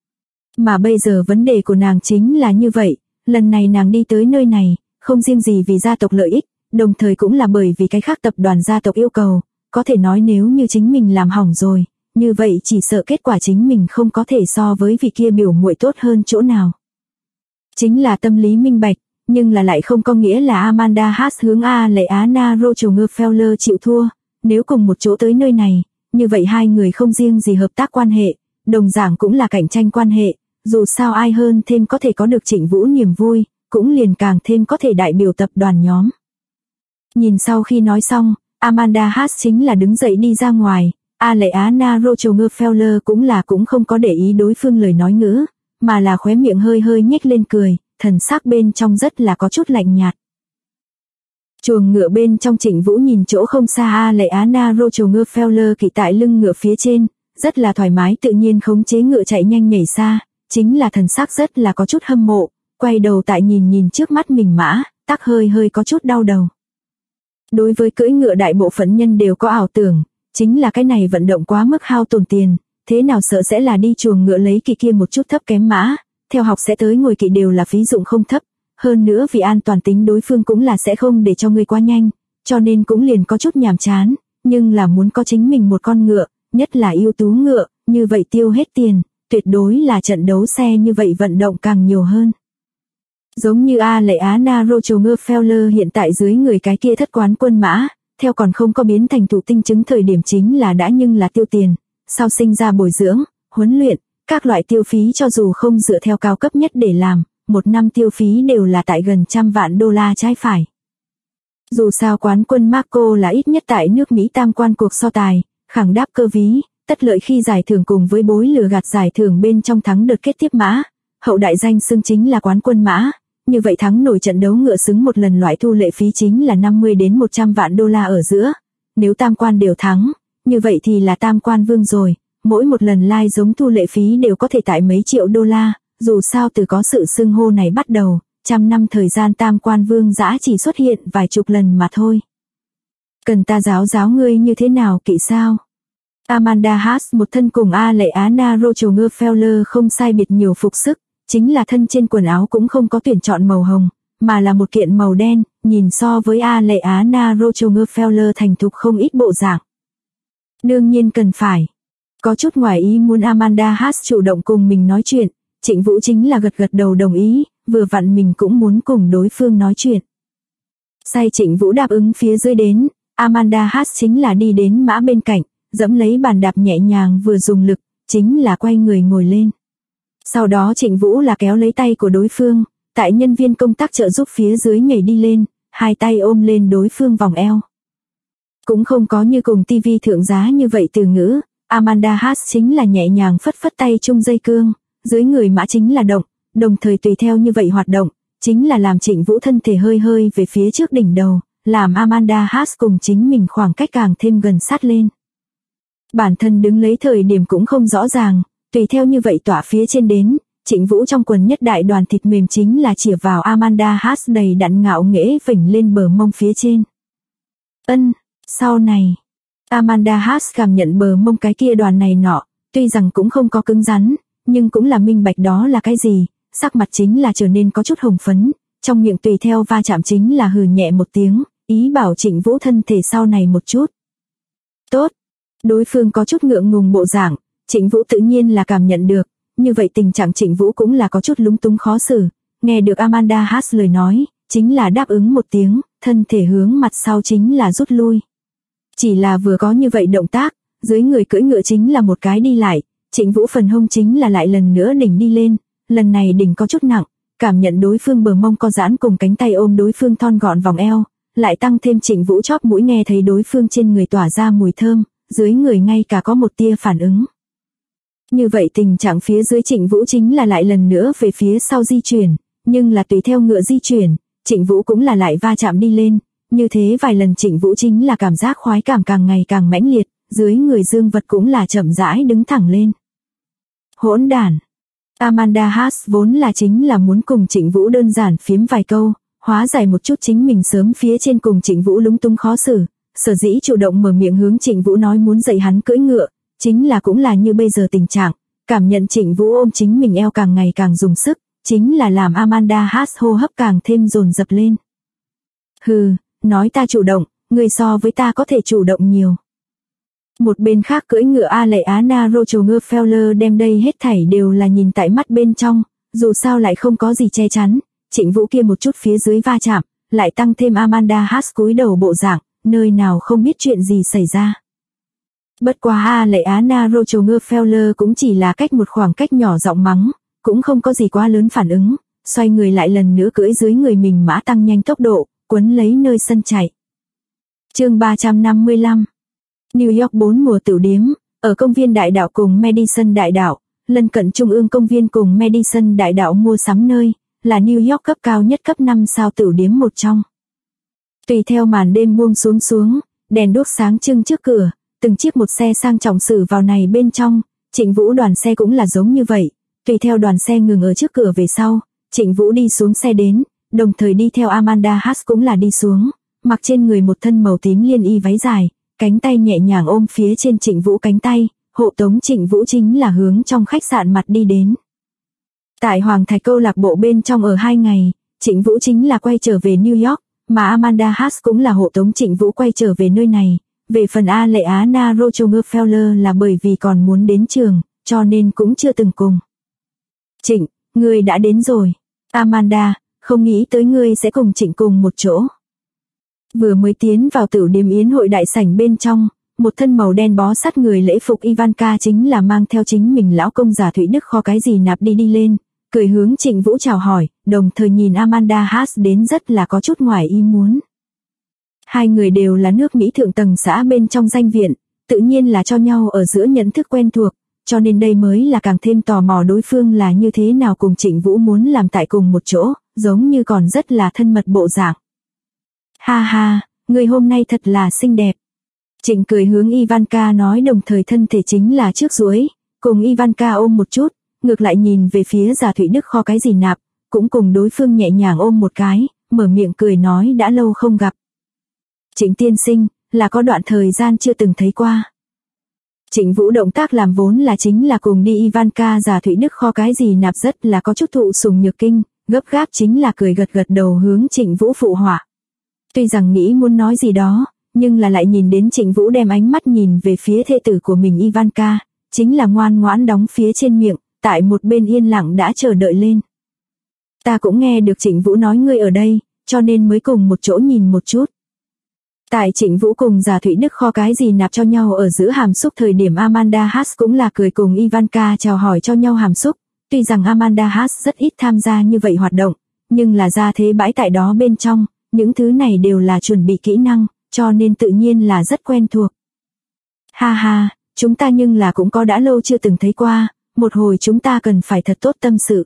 Mà bây giờ vấn đề của nàng chính là như vậy, lần này nàng đi tới nơi này, không riêng gì vì gia tộc lợi ích, đồng thời cũng là bởi vì cái khác tập đoàn gia tộc yêu cầu, có thể nói nếu như chính mình làm hỏng rồi, như vậy chỉ sợ kết quả chính mình không có thể so với vị kia biểu muội tốt hơn chỗ nào. Chính là tâm lý minh bạch, nhưng là lại không có nghĩa là Amanda Haas hướng Aleana Rockefeller chịu thua, nếu cùng một chỗ tới nơi này, như vậy hai người không riêng gì hợp tác quan hệ, đồng dạng cũng là cạnh tranh quan hệ, dù sao ai hơn thêm có thể có được Trịnh Vũ niềm vui, cũng liền càng thêm có thể đại biểu tập đoàn nhóm. Nhìn sau khi nói xong, Amanda Haas chính là đứng dậy đi ra ngoài, Aleana Rockefeller cũng không có để ý đối phương lời nói ngữ, mà là khóe miệng hơi hơi nhếch lên cười, thần sắc bên trong rất là có chút lạnh nhạt. Chuồng ngựa bên trong Trịnh Vũ nhìn chỗ không xa Aleana Rockefeller kỵ tại lưng ngựa phía trên, rất là thoải mái tự nhiên khống chế ngựa chạy nhanh nhảy xa, chính là thần sắc rất là có chút hâm mộ, quay đầu tại nhìn trước mắt mình mã, tắc hơi hơi có chút đau đầu. Đối với cưỡi ngựa đại bộ phận nhân đều có ảo tưởng, chính là cái này vận động quá mức hao tổn tiền, thế nào sợ sẽ là đi chuồng ngựa lấy kỵ kia một chút thấp kém mã, theo học sẽ tới ngồi kỵ đều là phí dụng không thấp, hơn nữa vì an toàn tính đối phương cũng là sẽ không để cho người quá nhanh, cho nên cũng liền có chút nhàm chán, nhưng là muốn có chính mình một con ngựa, nhất là ưu tú ngựa, như vậy tiêu hết tiền, tuyệt đối là trận đấu xe như vậy vận động càng nhiều hơn. Giống như Aleana Rockefeller hiện tại dưới người cái kia thất quán quân mã, theo còn không có biến thành thụ tinh chứng thời điểm chính là đã nhưng là tiêu tiền, sau sinh ra bồi dưỡng, huấn luyện, các loại tiêu phí cho dù không dựa theo cao cấp nhất để làm, một năm tiêu phí đều là tại gần $100 vạn trái phải. Dù sao quán quân Marco là ít nhất tại nước Mỹ tam quan cuộc so tài, khẳng đáp cơ ví, tất lợi khi giải thưởng cùng với bối lừa gạt giải thưởng bên trong thắng đợt kết tiếp mã. Hậu đại danh xưng chính là quán quân mã, như vậy thắng nổi trận đấu ngựa xứng một lần loại thu lệ phí chính là 50 đến 100 vạn đô la ở giữa. Nếu tam quan đều thắng, như vậy thì là tam quan vương rồi, mỗi một lần live giống thu lệ phí đều có thể tại mấy triệu đô la, dù sao từ có sự xưng hô này bắt đầu, trăm năm thời gian tam quan vương dã chỉ xuất hiện vài chục lần mà thôi. Cần ta giáo ngươi như thế nào kỵ sao? Amanda Haas một thân cùng Aleana Rochonger-Feller không sai biệt nhiều phục sức, chính là thân trên quần áo cũng không có tuyển chọn màu hồng, mà là một kiện màu đen, nhìn so với Aleana Rochonger-Feller thành thục không ít bộ dạng. Đương nhiên cần phải. Có chút ngoài ý muốn Amanda Haas chủ động cùng mình nói chuyện, Trịnh Vũ chính là gật đầu đồng ý, vừa vặn mình cũng muốn cùng đối phương nói chuyện. Say Trịnh Vũ đáp ứng phía dưới đến, Amanda Haas chính là đi đến mã bên cạnh, dẫm lấy bàn đạp nhẹ nhàng vừa dùng lực, chính là quay người ngồi lên. Sau đó Trịnh Vũ là kéo lấy tay của đối phương, tại nhân viên công tác trợ giúp phía dưới nhảy đi lên, hai tay ôm lên đối phương vòng eo. Cũng không có như cùng TV thượng giá như vậy từ ngữ, Amanda Haas chính là nhẹ nhàng phất phất tay chung dây cương, dưới người mã chính là động, đồng thời tùy theo như vậy hoạt động, chính là làm Trịnh Vũ thân thể hơi về phía trước đỉnh đầu, làm Amanda Haas cùng chính mình khoảng cách càng thêm gần sát lên. Bản thân đứng lấy thời điểm cũng không rõ ràng, tùy theo như vậy tỏa phía trên đến, Trịnh Vũ trong quần nhất đại đoàn thịt mềm chính là chĩa vào Amanda Haas đầy đặn ngạo nghễ vểnh lên bờ mông phía trên. Sau này, Amanda Haas cảm nhận bờ mông cái kia đoàn này nọ, tuy rằng cũng không có cứng rắn, nhưng cũng là minh bạch đó là cái gì, sắc mặt chính là trở nên có chút hồng phấn, trong miệng tùy theo va chạm chính là hừ nhẹ một tiếng, ý bảo Trịnh Vũ thân thể sau này một chút. Tốt, đối phương có chút ngượng ngùng bộ dạng, Trịnh Vũ tự nhiên là cảm nhận được, như vậy tình trạng Trịnh Vũ cũng là có chút lúng túng khó xử, nghe được Amanda Haas lời nói, chính là đáp ứng một tiếng, thân thể hướng mặt sau chính là rút lui. Chỉ là vừa có như vậy động tác, dưới người cưỡi ngựa chính là một cái đi lại, Trịnh Vũ phần hông chính là lại lần nữa đỉnh đi lên, lần này đỉnh có chút nặng, cảm nhận đối phương bờ mông co giãn cùng cánh tay ôm đối phương thon gọn vòng eo, lại tăng thêm Trịnh Vũ chóp mũi nghe thấy đối phương trên người tỏa ra mùi thơm, dưới người ngay cả có một tia phản ứng. Như vậy tình trạng phía dưới Trịnh Vũ chính là lại lần nữa về phía sau di chuyển, nhưng là tùy theo ngựa di chuyển, Trịnh Vũ cũng là lại va chạm đi lên, như thế vài lần Trịnh Vũ chính là cảm giác khoái cảm càng ngày càng mãnh liệt, dưới người dương vật cũng là chậm rãi đứng thẳng lên. Hỗn đản. Amanda Haas vốn là chính là muốn cùng Trịnh Vũ đơn giản phiếm vài câu, hóa giải một chút chính mình sớm phía trên cùng Trịnh Vũ lúng túng khó xử, sở dĩ chủ động mở miệng hướng Trịnh Vũ nói muốn dạy hắn cưỡi ngựa, chính là cũng là như bây giờ tình trạng, cảm nhận Trịnh Vũ ôm chính mình eo càng ngày càng dùng sức, chính là làm Amanda Haas hô hấp càng thêm dồn dập lên. Hừ, nói ta chủ động, người so với ta có thể chủ động nhiều. Một bên khác cưỡi ngựa Aleana Rochonger-Feller đem đây hết thảy đều là nhìn tại mắt bên trong, dù sao lại không có gì che chắn, Trịnh Vũ kia một chút phía dưới va chạm, lại tăng thêm Amanda Haas cúi đầu bộ dạng, nơi nào không biết chuyện gì xảy ra. Bất quá Aleana Rochonger-Feller cũng chỉ là cách một khoảng cách nhỏ giọng mắng, cũng không có gì quá lớn phản ứng, xoay người lại lần nữa cưỡi dưới người mình mã tăng nhanh tốc độ, quấn lấy nơi sân chạy. Chương 355. New York 4 mùa tửu điếm, ở công viên Đại Đạo cùng Madison Đại Đạo, lân cận Trung ương công viên cùng Madison Đại Đạo mua sắm nơi, là New York cấp cao nhất cấp 5 sao tửu điếm một trong. Tùy theo màn đêm buông xuống, đèn đuốc sáng trưng trước cửa, từng chiếc một xe sang trọng xử vào này bên trong, Trịnh Vũ đoàn xe cũng là giống như vậy, tùy theo đoàn xe ngừng ở trước cửa về sau, Trịnh Vũ đi xuống xe đến, đồng thời đi theo Amanda Haas cũng là đi xuống, mặc trên người một thân màu tím liên y váy dài, cánh tay nhẹ nhàng ôm phía trên Trịnh Vũ cánh tay, hộ tống Trịnh Vũ chính là hướng trong khách sạn mặt đi đến. Tại Hoàng Thạch câu lạc bộ bên trong ở 2 ngày, Trịnh Vũ chính là quay trở về New York, mà Amanda Haas cũng là hộ tống Trịnh Vũ quay trở về nơi này. Về phần Aleana Rochonger-Feller là bởi vì còn muốn đến trường, cho nên cũng chưa từng cùng. Trịnh, ngươi đã đến rồi. Amanda, không nghĩ tới ngươi sẽ cùng Trịnh cùng một chỗ. Vừa mới tiến vào tửu điếm yến hội đại sảnh bên trong, một thân màu đen bó sát người lễ phục Ivanka chính là mang theo chính mình lão công giả Thụy Đức kho cái gì nạp đi lên, cười hướng Trịnh Vũ chào hỏi, đồng thời nhìn Amanda Haas đến rất là có chút ngoài ý muốn. Hai người đều là nước Mỹ thượng tầng xã bên trong danh viện, tự nhiên là cho nhau ở giữa nhận thức quen thuộc, cho nên đây mới là càng thêm tò mò đối phương là như thế nào cùng Trịnh Vũ muốn làm tại cùng một chỗ, giống như còn rất là thân mật bộ dạng. Ha ha, người hôm nay thật là xinh đẹp. Trịnh cười hướng Ivanka nói, đồng thời thân thể chính là trước duỗi, cùng Ivanka ôm một chút, ngược lại nhìn về phía Giả Thụy Đức kho cái gì nạp, cũng cùng đối phương nhẹ nhàng ôm một cái, mở miệng cười nói đã lâu không gặp. Trịnh tiên sinh, là có đoạn thời gian chưa từng thấy qua. Trịnh Vũ động tác làm vốn là chính là cùng đi Ivanka Giả Thụy Đức kho cái gì nạp rất là có chút thụ sùng nhược kinh, gấp gáp chính là cười gật gật đầu hướng Trịnh Vũ phụ họa. Tuy rằng nghĩ muốn nói gì đó, nhưng là lại nhìn đến Trịnh Vũ đem ánh mắt nhìn về phía thê tử của mình Ivanka, chính là ngoan ngoãn đóng phía trên miệng, tại một bên yên lặng đã chờ đợi lên. Ta cũng nghe được Trịnh Vũ nói ngươi ở đây, cho nên mới cùng một chỗ nhìn một chút. Tại Trịnh Vũ cùng Giả Thụy Đức kho cái gì nạp cho nhau ở giữa hàm xúc thời điểm Amanda Haas cũng là cười cùng Ivanka chào hỏi cho nhau hàm xúc. Tuy rằng Amanda Haas rất ít tham gia như vậy hoạt động, nhưng là ra thế bãi tại đó bên trong, những thứ này đều là chuẩn bị kỹ năng, cho nên tự nhiên là rất quen thuộc. Ha ha, chúng ta nhưng là cũng có đã lâu chưa từng thấy qua, một hồi chúng ta cần phải thật tốt tâm sự.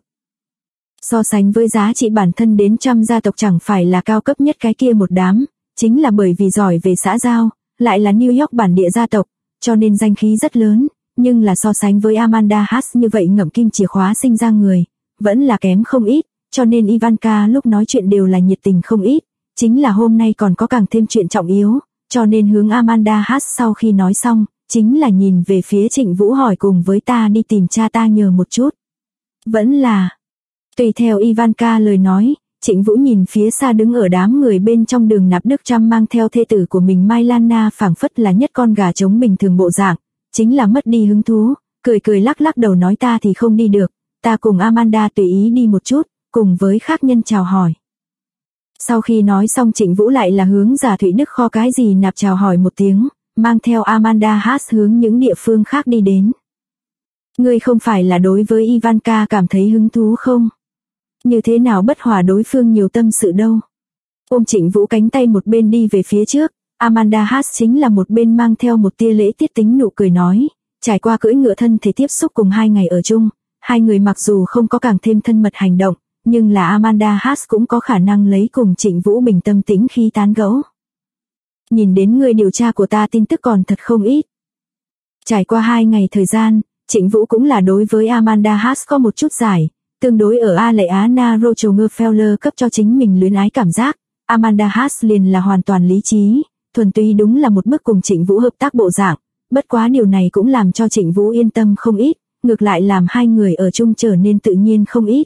So sánh với giá trị bản thân đến trăm gia tộc chẳng phải là cao cấp nhất cái kia một đám, chính là bởi vì giỏi về xã giao, lại là New York bản địa gia tộc, cho nên danh khí rất lớn, nhưng là so sánh với Amanda Haas như vậy ngậm kim chìa khóa sinh ra người, vẫn là kém không ít, cho nên Ivanka lúc nói chuyện đều là nhiệt tình không ít, chính là hôm nay còn có càng thêm chuyện trọng yếu, cho nên hướng Amanda Haas sau khi nói xong, chính là nhìn về phía Trịnh Vũ hỏi cùng với ta đi tìm cha ta nhờ một chút. Vẫn là, tùy theo Ivanka lời nói, Trịnh Vũ nhìn phía xa đứng ở đám người bên trong đường Nạp Đức Trump mang theo thê tử của mình Mai Lana phảng phất là nhất con gà trống bình thường bộ dạng, chính là mất đi hứng thú, cười cười lắc lắc đầu nói ta thì không đi được, ta cùng Amanda tùy ý đi một chút, cùng với khác nhân chào hỏi. Sau khi nói xong Trịnh Vũ lại là hướng Giả Thụy Đức kho cái gì nạp chào hỏi một tiếng, mang theo Amanda Haas hướng những địa phương khác đi đến. Ngươi không phải là đối với Ivanka cảm thấy hứng thú không? Như thế nào bất hòa đối phương nhiều tâm sự đâu. Ôm Trịnh Vũ cánh tay một bên đi về phía trước, Amanda Haas chính là một bên mang theo một tia lễ tiết tính nụ cười nói, trải qua cưỡi ngựa thân thể tiếp xúc cùng 2 ngày ở chung, hai người mặc dù không có càng thêm thân mật hành động, nhưng là Amanda Haas cũng có khả năng lấy cùng Trịnh Vũ bình tâm tĩnh khi tán gẫu. Nhìn đến người điều tra của ta tin tức còn thật không ít. Trải qua 2 ngày thời gian, Trịnh Vũ cũng là đối với Amanda Haas có một chút giải, tương đối ở Aleana Rochogerfeller cấp cho chính mình luyến ái cảm giác, Amanda Haas liền là hoàn toàn lý trí, thuần túy đúng là một bước cùng Trịnh Vũ hợp tác bộ dạng, bất quá điều này cũng làm cho Trịnh Vũ yên tâm không ít, ngược lại làm hai người ở chung trở nên tự nhiên không ít.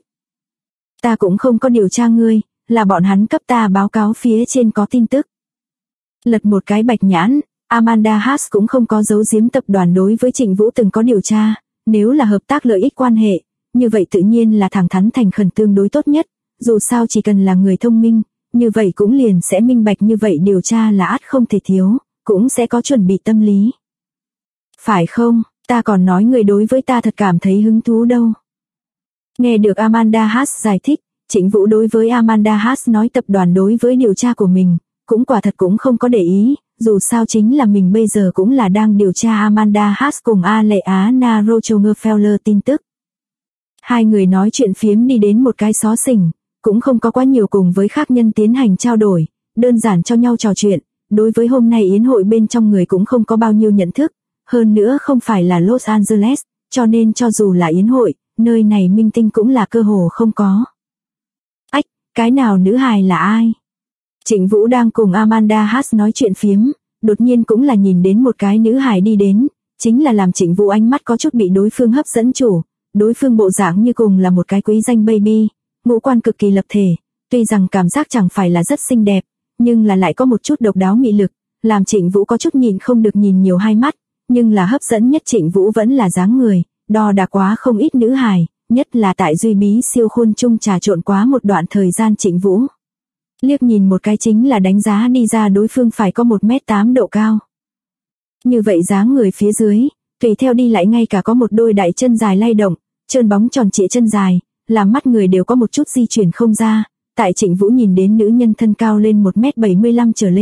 Ta cũng không có điều tra ngươi, là bọn hắn cấp ta báo cáo phía trên có tin tức. Lật một cái bạch nhãn, Amanda Haas cũng không có giấu giếm tập đoàn đối với Trịnh Vũ từng có điều tra, nếu là hợp tác lợi ích quan hệ, như vậy tự nhiên là thẳng thắn thành khẩn tương đối tốt nhất, dù sao chỉ cần là người thông minh, như vậy cũng liền sẽ minh bạch như vậy điều tra là ắt không thể thiếu, cũng sẽ có chuẩn bị tâm lý. Phải không, ta còn nói người đối với ta thật cảm thấy hứng thú đâu. Nghe được Amanda Haas giải thích, Trịnh Vũ đối với Amanda Haas nói tập đoàn đối với điều tra của mình, cũng quả thật cũng không có để ý, dù sao chính là mình bây giờ cũng là đang điều tra Amanda Haas cùng Aleana Rochogerfeller tin tức. Hai người nói chuyện phiếm đi đến một cái xó xỉnh, cũng không có quá nhiều cùng với khác nhân tiến hành trao đổi, đơn giản cho nhau trò chuyện, đối với hôm nay yến hội bên trong người cũng không có bao nhiêu nhận thức, hơn nữa không phải là Los Angeles, cho nên cho dù là yến hội, nơi này minh tinh cũng là cơ hồ không có. Ách, cái nào nữ hài là ai? Trịnh Vũ đang cùng Amanda Haas nói chuyện phiếm, đột nhiên cũng là nhìn đến một cái nữ hài đi đến, chính là làm Trịnh Vũ ánh mắt có chút bị đối phương hấp dẫn chủ, đối phương bộ dáng như cùng là một cái quý danh baby, ngũ quan cực kỳ lập thể, tuy rằng cảm giác chẳng phải là rất xinh đẹp, nhưng là lại có một chút độc đáo mị lực, làm Trịnh Vũ có chút nhìn không được nhìn nhiều hai mắt, nhưng là hấp dẫn nhất Trịnh Vũ vẫn là dáng người, đo đạc quá không ít nữ hài, nhất là tại Duy Bí siêu khuôn chung trà trộn quá một đoạn thời gian Trịnh Vũ. Liếc nhìn một cái chính là đánh giá đi ra đối phương phải có 1m8 độ cao. Như vậy dáng người phía dưới, tùy theo đi lại ngay cả có một đôi đại chân dài lay động, trơn bóng tròn trịa chân dài, làm mắt người đều có một chút di chuyển không ra. Tại Trịnh Vũ nhìn đến nữ nhân thân cao lên 1m75 trở lên,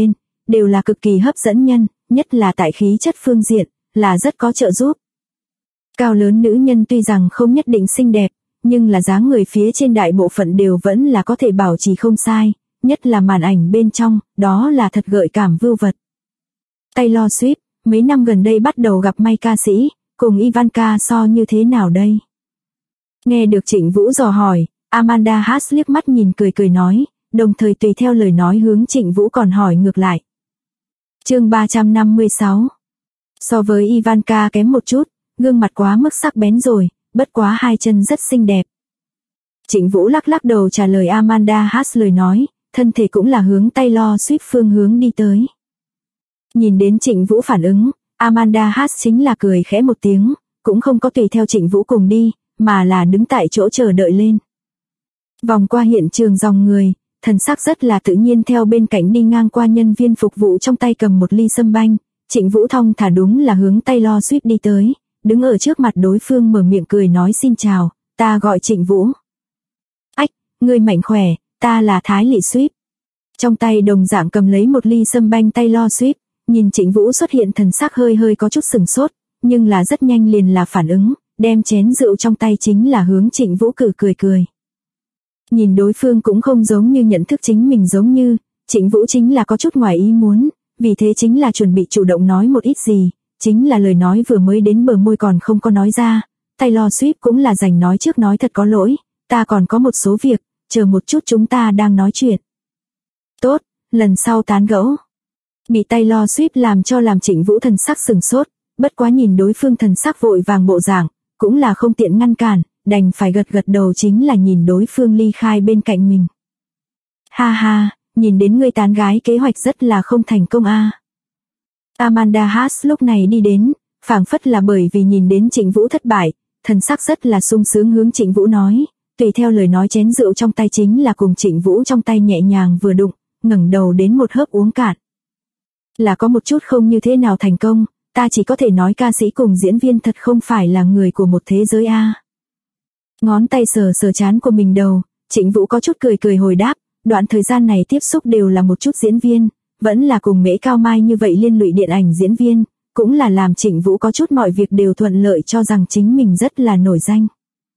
đều là cực kỳ hấp dẫn nhân, nhất là tại khí chất phương diện, là rất có trợ giúp. Cao lớn nữ nhân tuy rằng không nhất định xinh đẹp, nhưng là dáng người phía trên đại bộ phận đều vẫn là có thể bảo trì không sai, nhất là màn ảnh bên trong, đó là thật gợi cảm vưu vật. Taylor Swift, mấy năm gần đây bắt đầu gặp may ca sĩ, cùng Ivanka so như thế nào đây? Nghe được Trịnh Vũ dò hỏi, Amanda Haas liếc mắt nhìn cười cười nói, đồng thời tùy theo lời nói hướng Trịnh Vũ còn hỏi ngược lại. Chương 356. So với Ivanka kém một chút, gương mặt quá mức sắc bén rồi, bất quá hai chân rất xinh đẹp. Trịnh Vũ lắc lắc đầu trả lời Amanda Haas lời nói, thân thể cũng là hướng Taylor Swift phương hướng đi tới. Nhìn đến Trịnh Vũ phản ứng, Amanda Haas chính là cười khẽ một tiếng, cũng không có tùy theo Trịnh Vũ cùng đi, mà là đứng tại chỗ chờ đợi lên. Vòng qua hiện trường dòng người, thần sắc rất là tự nhiên theo bên cạnh đi ngang qua nhân viên phục vụ trong tay cầm một ly sâm banh, Trịnh Vũ thong thả đúng là hướng Taylor Swift đi tới, đứng ở trước mặt đối phương mở miệng cười nói xin chào, ta gọi Trịnh Vũ. Ách, ngươi mạnh khỏe, ta là Thái Lị Swift. Trong tay đồng dạng cầm lấy một ly sâm banh Taylor Swift, nhìn Trịnh Vũ xuất hiện thần sắc hơi hơi có chút sừng sốt, nhưng là rất nhanh liền là phản ứng, đem chén rượu trong tay chính là hướng Trịnh Vũ cười cười. Nhìn đối phương cũng không giống như nhận thức chính mình giống như, Trịnh Vũ chính là có chút ngoài ý muốn, vì thế chính là chuẩn bị chủ động nói một ít gì, chính là lời nói vừa mới đến bờ môi còn không có nói ra, Taylor Swift cũng là dành nói trước nói thật có lỗi, ta còn có một số việc, chờ một chút chúng ta đang nói chuyện. Tốt, lần sau tán gẫu. Bị Taylor Swift làm Trịnh Vũ thần sắc sừng sốt, bất quá nhìn đối phương thần sắc vội vàng bộ dạng, cũng là không tiện ngăn cản, đành phải gật đầu chính là nhìn đối phương ly khai bên cạnh mình. Ha ha, nhìn đến ngươi tán gái kế hoạch rất là không thành công a. Amanda Haas lúc này đi đến, phảng phất là bởi vì nhìn đến Trịnh Vũ thất bại, thần sắc rất là sung sướng hướng Trịnh Vũ nói, tùy theo lời nói chén rượu trong tay chính là cùng Trịnh Vũ trong tay nhẹ nhàng vừa đụng, ngẩng đầu đến một hớp uống cạn. Là có một chút không như thế nào thành công, ta chỉ có thể nói ca sĩ cùng diễn viên thật không phải là người của một thế giới a. Ngón tay sờ trán của mình đầu, Trịnh Vũ có chút cười hồi đáp, đoạn thời gian này tiếp xúc đều là một chút diễn viên, vẫn là cùng Mễ Cao Mai như vậy liên lụy điện ảnh diễn viên, cũng là làm Trịnh Vũ có chút mọi việc đều thuận lợi cho rằng chính mình rất là nổi danh.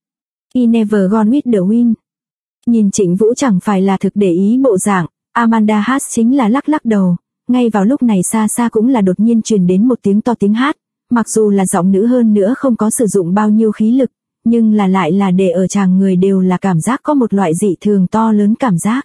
He never gone with the wind. Nhìn Trịnh Vũ chẳng phải là thực để ý bộ dạng, Amanda Haas chính là lắc đầu, ngay vào lúc này xa xa cũng là đột nhiên truyền đến một tiếng to tiếng hát, mặc dù là giọng nữ hơn nữa không có sử dụng bao nhiêu khí lực, nhưng là lại là để ở chàng người đều là cảm giác có một loại dị thường to lớn cảm giác.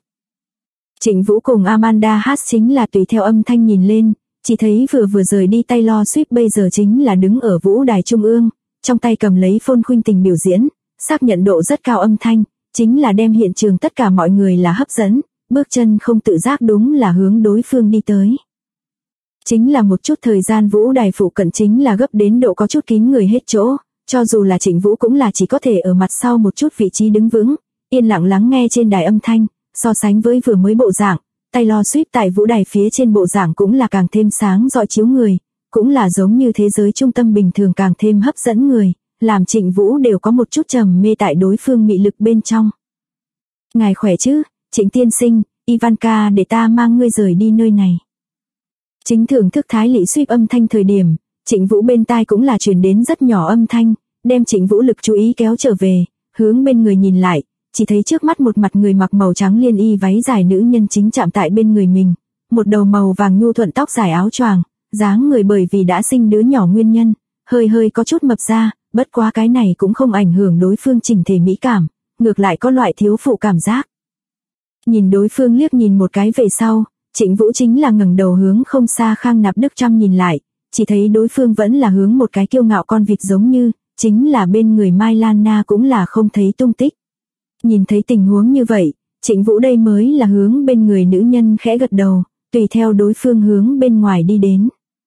Trịnh Vũ cùng Amanda Haas chính là tùy theo âm thanh nhìn lên, chỉ thấy vừa rời đi Taylor Swift bây giờ chính là đứng ở vũ đài trung ương, trong tay cầm lấy phone khuynh tình biểu diễn, xác nhận độ rất cao âm thanh, chính là đem hiện trường tất cả mọi người là hấp dẫn, bước chân không tự giác đúng là hướng đối phương đi tới. Chính là một chút thời gian vũ đài phụ cận chính là gấp đến độ có chút kín người hết chỗ, cho dù là Trịnh Vũ cũng là chỉ có thể ở mặt sau một chút vị trí đứng vững, yên lặng lắng nghe trên đài âm thanh, so sánh với vừa mới bộ dạng, Taylor Swift tại vũ đài phía trên bộ dạng cũng là càng thêm sáng rọi chiếu người, cũng là giống như thế giới trung tâm bình thường càng thêm hấp dẫn người, làm Trịnh Vũ đều có một chút trầm mê tại đối phương mị lực bên trong. Ngài khỏe chứ, Trịnh tiên sinh, Ivanka để ta mang ngươi rời đi nơi này. Chính thưởng thức Thái Lị Swift âm thanh thời điểm, Trịnh Vũ bên tai cũng là truyền đến rất nhỏ âm thanh, đem Trịnh Vũ lực chú ý kéo trở về, hướng bên người nhìn lại, chỉ thấy trước mắt một mặt người mặc màu trắng liên y váy dài nữ nhân chính chạm tại bên người mình, một đầu màu vàng nhu thuận tóc dài áo choàng, dáng người bởi vì đã sinh đứa nhỏ nguyên nhân, hơi có chút mập ra, bất quá cái này cũng không ảnh hưởng đối phương chỉnh thể mỹ cảm, ngược lại có loại thiếu phụ cảm giác. Nhìn đối phương liếc nhìn một cái về sau, Trịnh Vũ chính là ngẩng đầu hướng không xa Khang Nạp Đức Trâm nhìn lại, chỉ thấy đối phương vẫn là hướng một cái kiêu ngạo con vịt giống như, chính là bên người Mai Lan Na cũng là không thấy tung tích. Nhìn thấy tình huống như vậy, Trịnh Vũ đây mới là hướng bên người nữ nhân khẽ gật đầu, tùy theo đối phương hướng bên ngoài đi đến.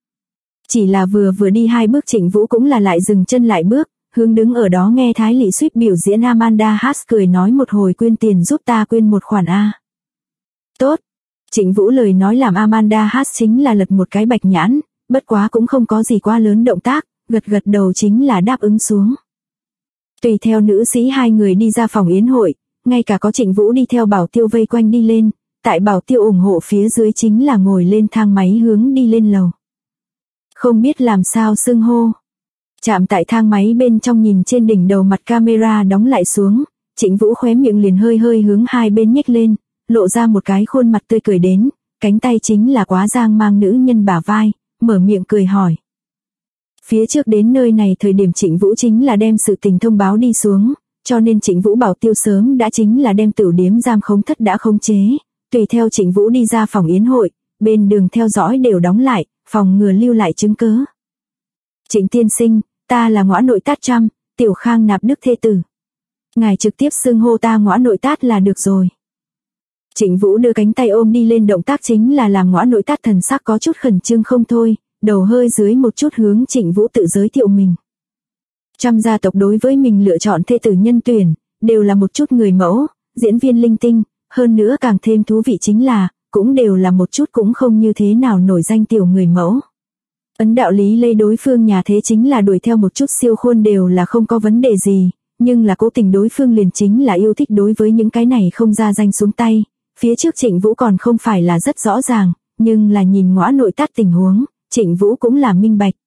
Chỉ là vừa đi hai bước Trịnh Vũ cũng là lại dừng chân lại bước, hướng đứng ở đó nghe Thái Lị Swift biểu diễn Amanda Haas cười nói một hồi quyên tiền giúp ta quyên một khoản A. Tốt. Trịnh Vũ lời nói làm Amanda Haas chính là lật một cái bạch nhãn, bất quá cũng không có gì quá lớn động tác, gật đầu chính là đáp ứng xuống. Tùy theo nữ sĩ hai người đi ra phòng yến hội, ngay cả có Trịnh Vũ đi theo bảo tiêu vây quanh đi lên, tại Bảo Tiêu ủng hộ phía dưới chính là ngồi lên thang máy hướng đi lên lầu. Không biết làm sao xưng hô. Chạm tại thang máy bên trong nhìn trên đỉnh đầu mặt camera đóng lại xuống, Trịnh Vũ khóe miệng liền hơi hơi hướng hai bên nhếch lên, lộ ra một cái khuôn mặt tươi cười đến, cánh tay chính là quá giang mang nữ nhân bả vai, mở miệng cười hỏi. Phía trước đến nơi này thời điểm Trịnh Vũ chính là đem sự tình thông báo đi xuống, cho nên Trịnh Vũ Bảo Tiêu sớm đã chính là đem tửu điếm giam khống thất đã khống chế, tùy theo Trịnh Vũ đi ra phòng yến hội, bên đường theo dõi đều đóng lại, phòng ngừa lưu lại chứng cớ. Trịnh tiên sinh, ta là ngõa nội tát Trăm, Tiểu Khang Nạp Đức thê tử. Ngài trực tiếp xưng hô ta ngõa nội tát là được rồi. Trịnh Vũ đưa cánh tay ôm đi lên, động tác chính là làm ngõa nội tát thần sắc có chút khẩn trương không thôi, đầu hơi dưới một chút hướng Trịnh Vũ tự giới thiệu mình. Trăm gia tộc đối với mình lựa chọn thê tử nhân tuyển, đều là một chút người mẫu, diễn viên linh tinh, hơn nữa càng thêm thú vị chính là, cũng đều là một chút cũng không như thế nào nổi danh tiểu người mẫu. Ấn đạo lý lấy đối phương nhà thế chính là đuổi theo một chút siêu khuôn đều là không có vấn đề gì, nhưng là cố tình đối phương liền chính là yêu thích đối với những cái này không ra danh xuống tay. Phía trước Trịnh Vũ còn không phải là rất rõ ràng, nhưng là nhìn ngõa nội tát tình huống, Trịnh Vũ cũng là minh bạch.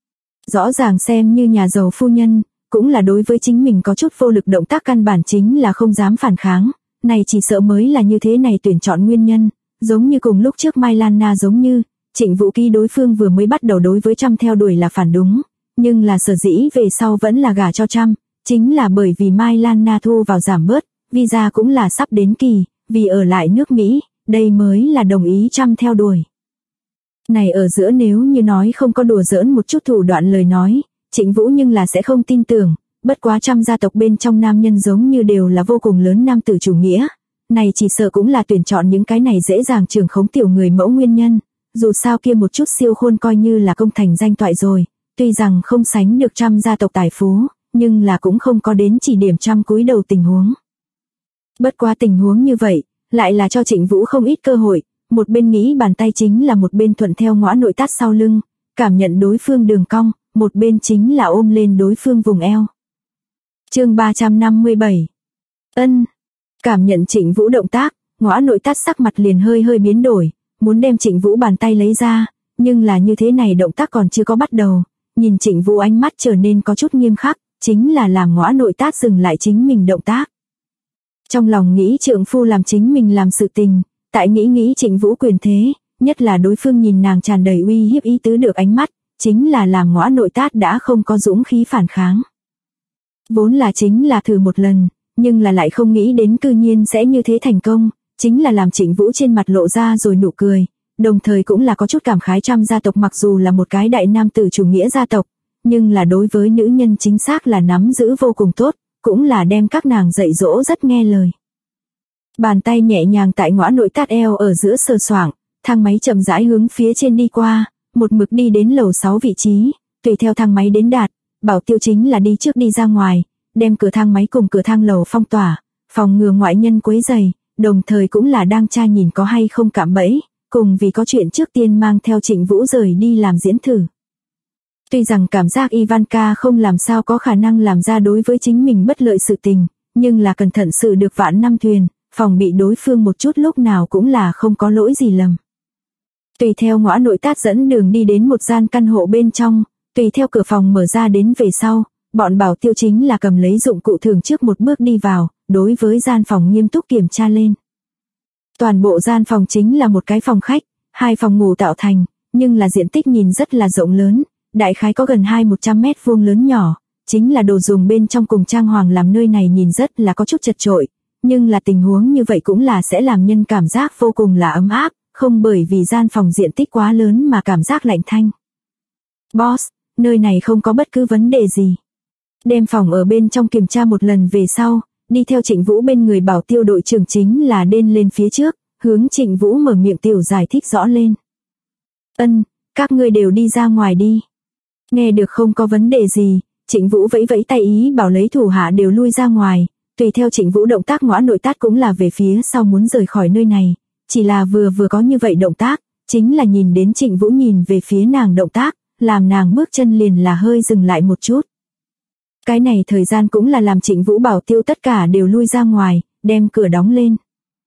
Rõ ràng xem như nhà giàu phu nhân, cũng là đối với chính mình có chút vô lực, động tác căn bản chính là không dám phản kháng, này chỉ sợ mới là như thế này tuyển chọn nguyên nhân, giống như cùng lúc trước Mai Lan Na giống như, Trịnh Vũ ký đối phương vừa mới bắt đầu đối với Trăm theo đuổi là phản đúng, nhưng là sở dĩ về sau vẫn là gả cho Trăm, chính là bởi vì Mai Lan Na thu vào giảm bớt, visa cũng là sắp đến kỳ, vì ở lại nước Mỹ, đây mới là đồng ý Trăm theo đuổi. Này ở giữa nếu như nói không có đùa giỡn một chút thủ đoạn lời nói, Trịnh Vũ nhưng là sẽ không tin tưởng, bất quá Trăm gia tộc bên trong nam nhân giống như đều là vô cùng lớn nam tử chủ nghĩa, này chỉ sợ cũng là tuyển chọn những cái này dễ dàng trưởng khống tiểu người mẫu nguyên nhân, dù sao kia một chút siêu khuôn coi như là công thành danh toại rồi, tuy rằng không sánh được Trăm gia tộc tài phú, nhưng là cũng không có đến chỉ điểm Trăm cúi đầu tình huống. Bất quá tình huống như vậy, lại là cho Trịnh Vũ không ít cơ hội, một bên nghĩ bàn tay chính là một bên thuận theo ngõa nội tát sau lưng, cảm nhận đối phương đường cong, một bên chính là ôm lên đối phương vùng eo. Chương 357. Cảm nhận Trịnh Vũ động tác, ngõa nội tát sắc mặt liền hơi hơi biến đổi, muốn đem Trịnh Vũ bàn tay lấy ra, nhưng là như thế này động tác còn chưa có bắt đầu, nhìn Trịnh Vũ ánh mắt trở nên có chút nghiêm khắc, chính là làm ngõa nội tát dừng lại chính mình động tác. Trong lòng nghĩ trượng phu làm chính mình làm sự tình, tại nghĩ Trịnh Vũ quyền thế, nhất là đối phương nhìn nàng tràn đầy uy hiếp ý tứ được ánh mắt, chính là làm ngõa nội tát đã không có dũng khí phản kháng. Vốn là chính là thử một lần, nhưng là lại không nghĩ đến cư nhiên sẽ như thế thành công, chính là làm Trịnh Vũ trên mặt lộ ra rồi nụ cười, đồng thời cũng là có chút cảm khái Trăm gia tộc mặc dù là một cái đại nam tử chủ nghĩa gia tộc, nhưng là đối với nữ nhân chính xác là nắm giữ vô cùng tốt, cũng là đem các nàng dạy dỗ rất nghe lời. Bàn tay nhẹ nhàng tại ngõa nội tát eo ở giữa sờ soạng, thang máy chậm rãi hướng phía trên đi qua, một mực đi đến lầu 6 vị trí, tùy theo thang máy đến đạt, Bảo Tiêu chính là đi trước đi ra ngoài, đem cửa thang máy cùng cửa thang lầu phong tỏa, phòng ngừa ngoại nhân quấy rầy, đồng thời cũng là đang tra nhìn có hay không cạm bẫy, cùng vì có chuyện trước tiên mang theo Trịnh Vũ rời đi làm diễn thử. Tuy rằng cảm giác Ivanka không làm sao có khả năng làm ra đối với chính mình bất lợi sự tình, nhưng là cẩn thận sự được vạn năm thuyền, phòng bị đối phương một chút lúc nào cũng là không có lỗi gì lầm. Tùy theo ngõa nội tát dẫn đường đi đến một gian căn hộ bên trong, tùy theo cửa phòng mở ra đến về sau, bọn Bảo Tiêu chính là cầm lấy dụng cụ thường trước một bước đi vào, đối với gian phòng nghiêm túc kiểm tra lên. Toàn bộ gian phòng chính là một cái phòng khách, hai phòng ngủ tạo thành, nhưng là diện tích nhìn rất là rộng lớn, đại khái có gần 100 mét vuông lớn nhỏ, chính là đồ dùng bên trong cùng trang hoàng làm nơi này nhìn rất là có chút chật chội, nhưng là tình huống như vậy cũng là sẽ làm nhân cảm giác vô cùng là ấm áp, không bởi vì gian phòng diện tích quá lớn mà cảm giác lạnh thanh. Boss, nơi này không có bất cứ vấn đề gì. Đem phòng ở bên trong kiểm tra một lần về sau, đi theo Trịnh Vũ bên người Bảo Tiêu đội trưởng chính là đên lên phía trước, hướng Trịnh Vũ mở miệng tiểu giải thích rõ lên. Các ngươi đều đi ra ngoài đi. Nghe được không có vấn đề gì, Trịnh Vũ vẫy vẫy tay ý bảo lấy thủ hạ đều lui ra ngoài, tùy theo Trịnh Vũ động tác ngõa nội tát cũng là về phía sau muốn rời khỏi nơi này, chỉ là vừa có như vậy động tác, chính là nhìn đến Trịnh Vũ nhìn về phía nàng động tác, làm nàng bước chân liền là hơi dừng lại một chút. Cái này thời gian cũng là làm Trịnh Vũ Bảo Tiêu tất cả đều lui ra ngoài, đem cửa đóng lên.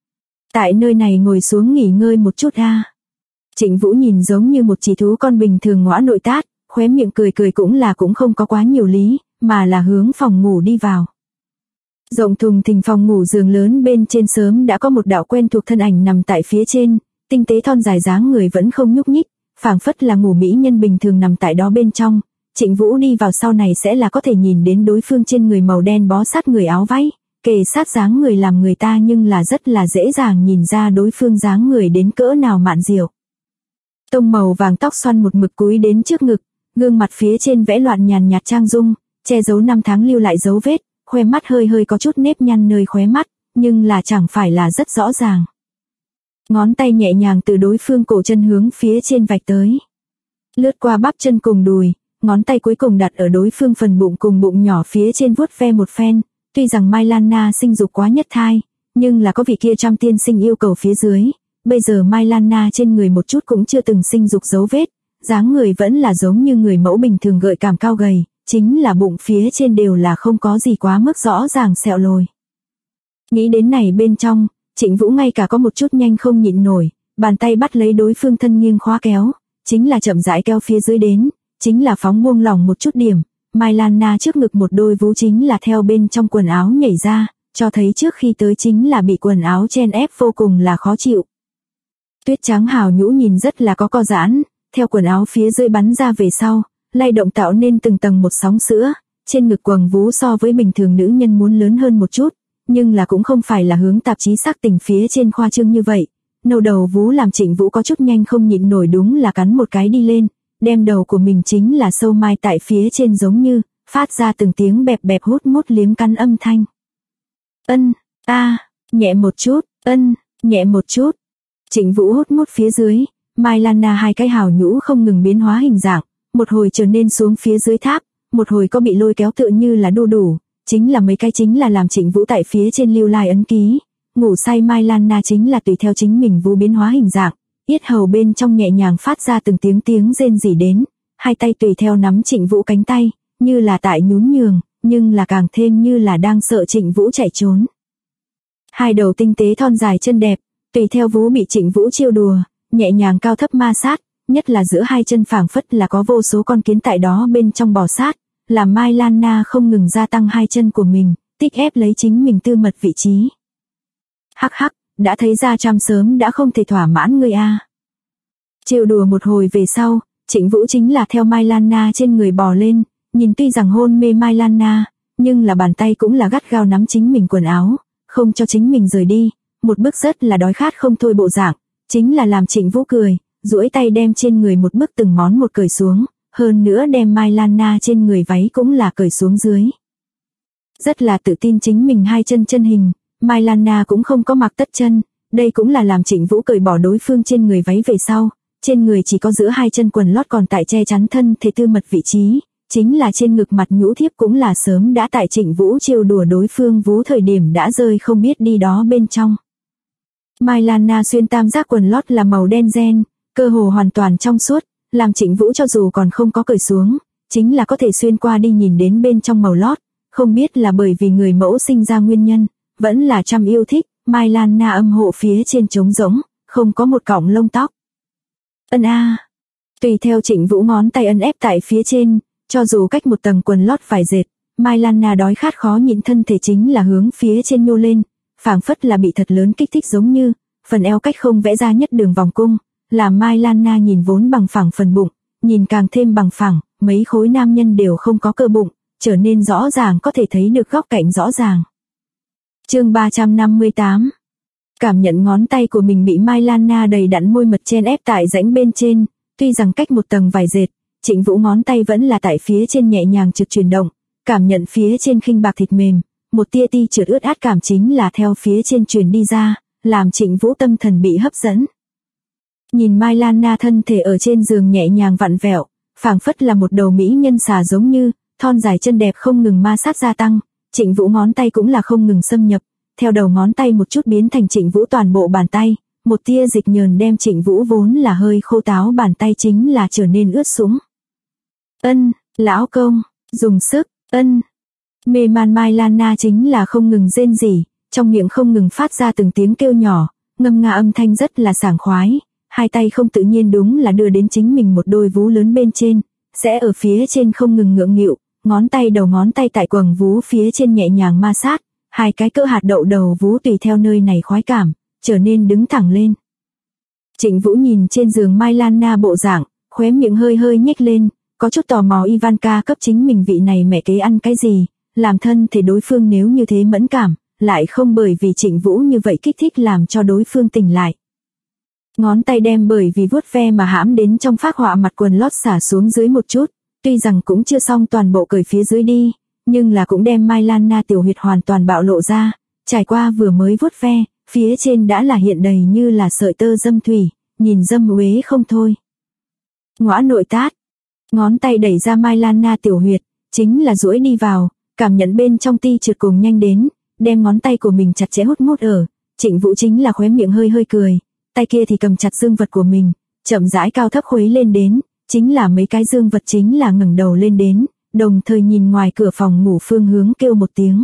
Tại nơi này ngồi xuống nghỉ ngơi một chút a. Trịnh Vũ nhìn giống như một chỉ thú con bình thường ngõa nội tát, khóe miệng cười cười cũng không có quá nhiều lý, mà là hướng phòng ngủ đi vào. Rộng thùng thình phòng ngủ giường lớn bên trên sớm đã có một đạo quen thuộc thân ảnh nằm tại phía trên, tinh tế thon dài dáng người vẫn không nhúc nhích, phảng phất là ngủ mỹ nhân bình thường nằm tại đó bên trong. Trịnh Vũ đi vào sau này sẽ là có thể nhìn đến đối phương trên người màu đen bó sát người áo váy, kề sát dáng người làm người ta nhưng là rất là dễ dàng nhìn ra đối phương dáng người đến cỡ nào mạn diệu. Tông màu vàng tóc xoăn một mực cúi đến trước ngực, gương mặt phía trên vẽ loạn nhàn nhạt trang dung, che giấu năm tháng lưu lại dấu vết, khoe mắt hơi có chút nếp nhăn nơi khóe mắt, nhưng là chẳng phải là rất rõ ràng. Ngón tay nhẹ nhàng từ đối phương cổ chân hướng phía trên vạch tới. Lướt qua bắp chân cùng đùi, ngón tay cuối cùng đặt ở đối phương phần bụng cùng bụng nhỏ phía trên vuốt ve một phen. Tuy rằng Mai Lan Na sinh dục quá nhất thai, nhưng là có vị kia trăm tiên sinh yêu cầu phía dưới. Bây giờ Mai Lan Na trên người một chút cũng chưa từng sinh dục dấu vết, dáng người vẫn là giống như người mẫu bình thường gợi cảm cao gầy, chính là bụng phía trên đều là không có gì quá mức rõ ràng sẹo lồi. Nghĩ đến này bên trong, Trịnh Vũ ngay cả có một chút nhanh không nhịn nổi, bàn tay bắt lấy đối phương thân nghiêng khóa kéo, chính là chậm rãi kéo phía dưới đến, chính là phóng buông lỏng một chút điểm. Mai Lan Na trước ngực một đôi vú chính là theo bên trong quần áo nhảy ra, cho thấy trước khi tới chính là bị quần áo chen ép vô cùng là khó chịu. Tuyết trắng hào nhũ nhìn rất là có co giãn, theo quần áo phía dưới bắn ra về sau, lay động tạo nên từng tầng một sóng sữa, trên ngực quầng vú so với bình thường nữ nhân muốn lớn hơn một chút, nhưng là cũng không phải là hướng tạp chí sắc tình phía trên khoa trương như vậy. Nâu đầu vú làm Trịnh Vũ có chút nhanh không nhịn nổi, đúng là cắn một cái đi lên, đem đầu của mình chính là sâu mai tại phía trên giống như, phát ra từng tiếng bẹp bẹp hút mút liếm cắn âm thanh. Ân, a, nhẹ một chút, ân, nhẹ một chút. Trịnh Vũ hút mút phía dưới, Mai Lan Na hai cái hào nhũ không ngừng biến hóa hình dạng, một hồi trở nên xuống phía dưới tháp, một hồi có bị lôi kéo tựa như là đu đủ, chính là mấy cái chính là làm Trịnh Vũ tại phía trên lưu lại ấn ký. Ngủ say Mai Lan Na chính là tùy theo chính mình vú biến hóa hình dạng, yết hầu bên trong nhẹ nhàng phát ra từng tiếng rên rỉ đến, hai tay tùy theo nắm Trịnh Vũ cánh tay, như là tại nhún nhường, nhưng là càng thêm như là đang sợ Trịnh Vũ chạy trốn. Hai đầu tinh tế thon dài chân đẹp, tùy theo vú bị Trịnh Vũ trêu đùa, nhẹ nhàng cao thấp ma sát, nhất là giữa hai chân phảng phất là có vô số con kiến tại đó bên trong bò sát, làm Mai Lan Na không ngừng gia tăng hai chân của mình, tích ép lấy chính mình tư mật vị trí. Hắc hắc, đã thấy ra trăm sớm đã không thể thỏa mãn người a. Trêu đùa một hồi về sau, Trịnh Vũ chính là theo Mai Lan Na trên người bò lên, nhìn tuy rằng hôn mê Mai Lan Na, nhưng là bàn tay cũng là gắt gao nắm chính mình quần áo, không cho chính mình rời đi, một bức rất là đói khát không thôi bộ dạng, chính là làm Trịnh Vũ cười, duỗi tay đem trên người một bức từng món một cởi xuống, hơn nữa đem Mai Lan Na trên người váy cũng là cởi xuống dưới. Rất là tự tin chính mình hai chân hình, Mai Lan Na cũng không có mặc tất chân, đây cũng là làm Trịnh Vũ cởi bỏ đối phương trên người váy về sau, trên người chỉ có giữa hai chân quần lót còn tại che chắn thân thể tư mật vị trí, chính là trên ngực mặt nhũ thiếp cũng là sớm đã tại Trịnh Vũ trêu đùa đối phương vú thời điểm đã rơi không biết đi đó bên trong. Mai Lan Na xuyên tam giác quần lót là màu đen ren, cơ hồ hoàn toàn trong suốt, làm Trịnh Vũ cho dù còn không có cởi xuống, chính là có thể xuyên qua đi nhìn đến bên trong màu lót, không biết là bởi vì người mẫu sinh ra nguyên nhân, vẫn là trăm yêu thích, Mai Lan Na âm hộ phía trên trống rỗng, không có một cọng lông tóc. Ân a. Tùy theo Trịnh Vũ ngón tay ấn ép tại phía trên, cho dù cách một tầng quần lót vải dệt, Mai Lan Na đói khát khó nhịn thân thể chính là hướng phía trên nhô lên, phảng phất là bị thật lớn kích thích giống như, phần eo cách không vẽ ra nhất đường vòng cung, làm Mai Lan Na nhìn vốn bằng phẳng phần bụng, nhìn càng thêm bằng phẳng, mấy khối nam nhân đều không có cơ bụng, trở nên rõ ràng có thể thấy được góc cạnh rõ ràng. Chương 358. Cảm nhận ngón tay của mình bị Mai Lan Na đầy đặn môi mật chen ép tại rãnh bên trên, tuy rằng cách một tầng vải dệt, Trịnh Vũ ngón tay vẫn là tại phía trên nhẹ nhàng trượt chuyển động, cảm nhận phía trên khinh bạc thịt mềm, một tia ti trượt ướt át cảm chính là theo phía trên truyền đi ra, làm Trịnh Vũ tâm thần bị hấp dẫn. Nhìn Mai Lan Na thân thể ở trên giường nhẹ nhàng vặn vẹo, phảng phất là một đầu mỹ nhân xà giống như, thon dài chân đẹp không ngừng ma sát gia tăng, Trịnh Vũ ngón tay cũng là không ngừng xâm nhập, theo đầu ngón tay một chút biến thành Trịnh Vũ toàn bộ bàn tay, một tia dịch nhờn đem Trịnh Vũ vốn là hơi khô táo bàn tay chính là trở nên ướt sũng. Ân, lão công, dùng sức, ân. Mê man Mai Lan Na chính là không ngừng rên rỉ, trong miệng không ngừng phát ra từng tiếng kêu nhỏ, ngâm nga âm thanh rất là sảng khoái, hai tay không tự nhiên đúng là đưa đến chính mình một đôi vú lớn bên trên, sẽ ở phía trên không ngừng ngượng nghịu, ngón tay đầu ngón tay tại quầng vú phía trên nhẹ nhàng ma sát, hai cái cỡ hạt đậu đầu vú tùy theo nơi này khoái cảm, trở nên đứng thẳng lên. Trịnh Vũ nhìn trên giường Mai Lan Na bộ dạng, khóe miệng hơi hơi nhếch lên, có chút tò mò Ivanka cấp chính mình vị này mẹ kế ăn cái gì, làm thân thể đối phương nếu như thế mẫn cảm, lại không bởi vì Trịnh Vũ như vậy kích thích làm cho đối phương tỉnh lại. Ngón tay đem bởi vì vuốt ve mà hãm đến trong phác họa mặt quần lót xả xuống dưới một chút, tuy rằng cũng chưa xong toàn bộ cởi phía dưới đi, nhưng là cũng đem Mai Lan Na tiểu huyệt hoàn toàn bạo lộ ra, trải qua vừa mới vuốt ve, phía trên đã là hiện đầy như là sợi tơ dâm thủy, nhìn dâm uế không thôi. Ngõa nội tát, ngón tay đẩy ra Mai Lan Na tiểu huyệt, chính là duỗi đi vào, cảm nhận bên trong ti trượt cùng nhanh đến, đem ngón tay của mình chặt chẽ hút mút ở, Trịnh Vũ chính là khóe miệng hơi hơi cười, tay kia thì cầm chặt dương vật của mình, chậm rãi cao thấp khuấy lên đến, chính là mấy cái dương vật chính là ngẩng đầu lên đến, đồng thời nhìn ngoài cửa phòng ngủ phương hướng kêu một tiếng.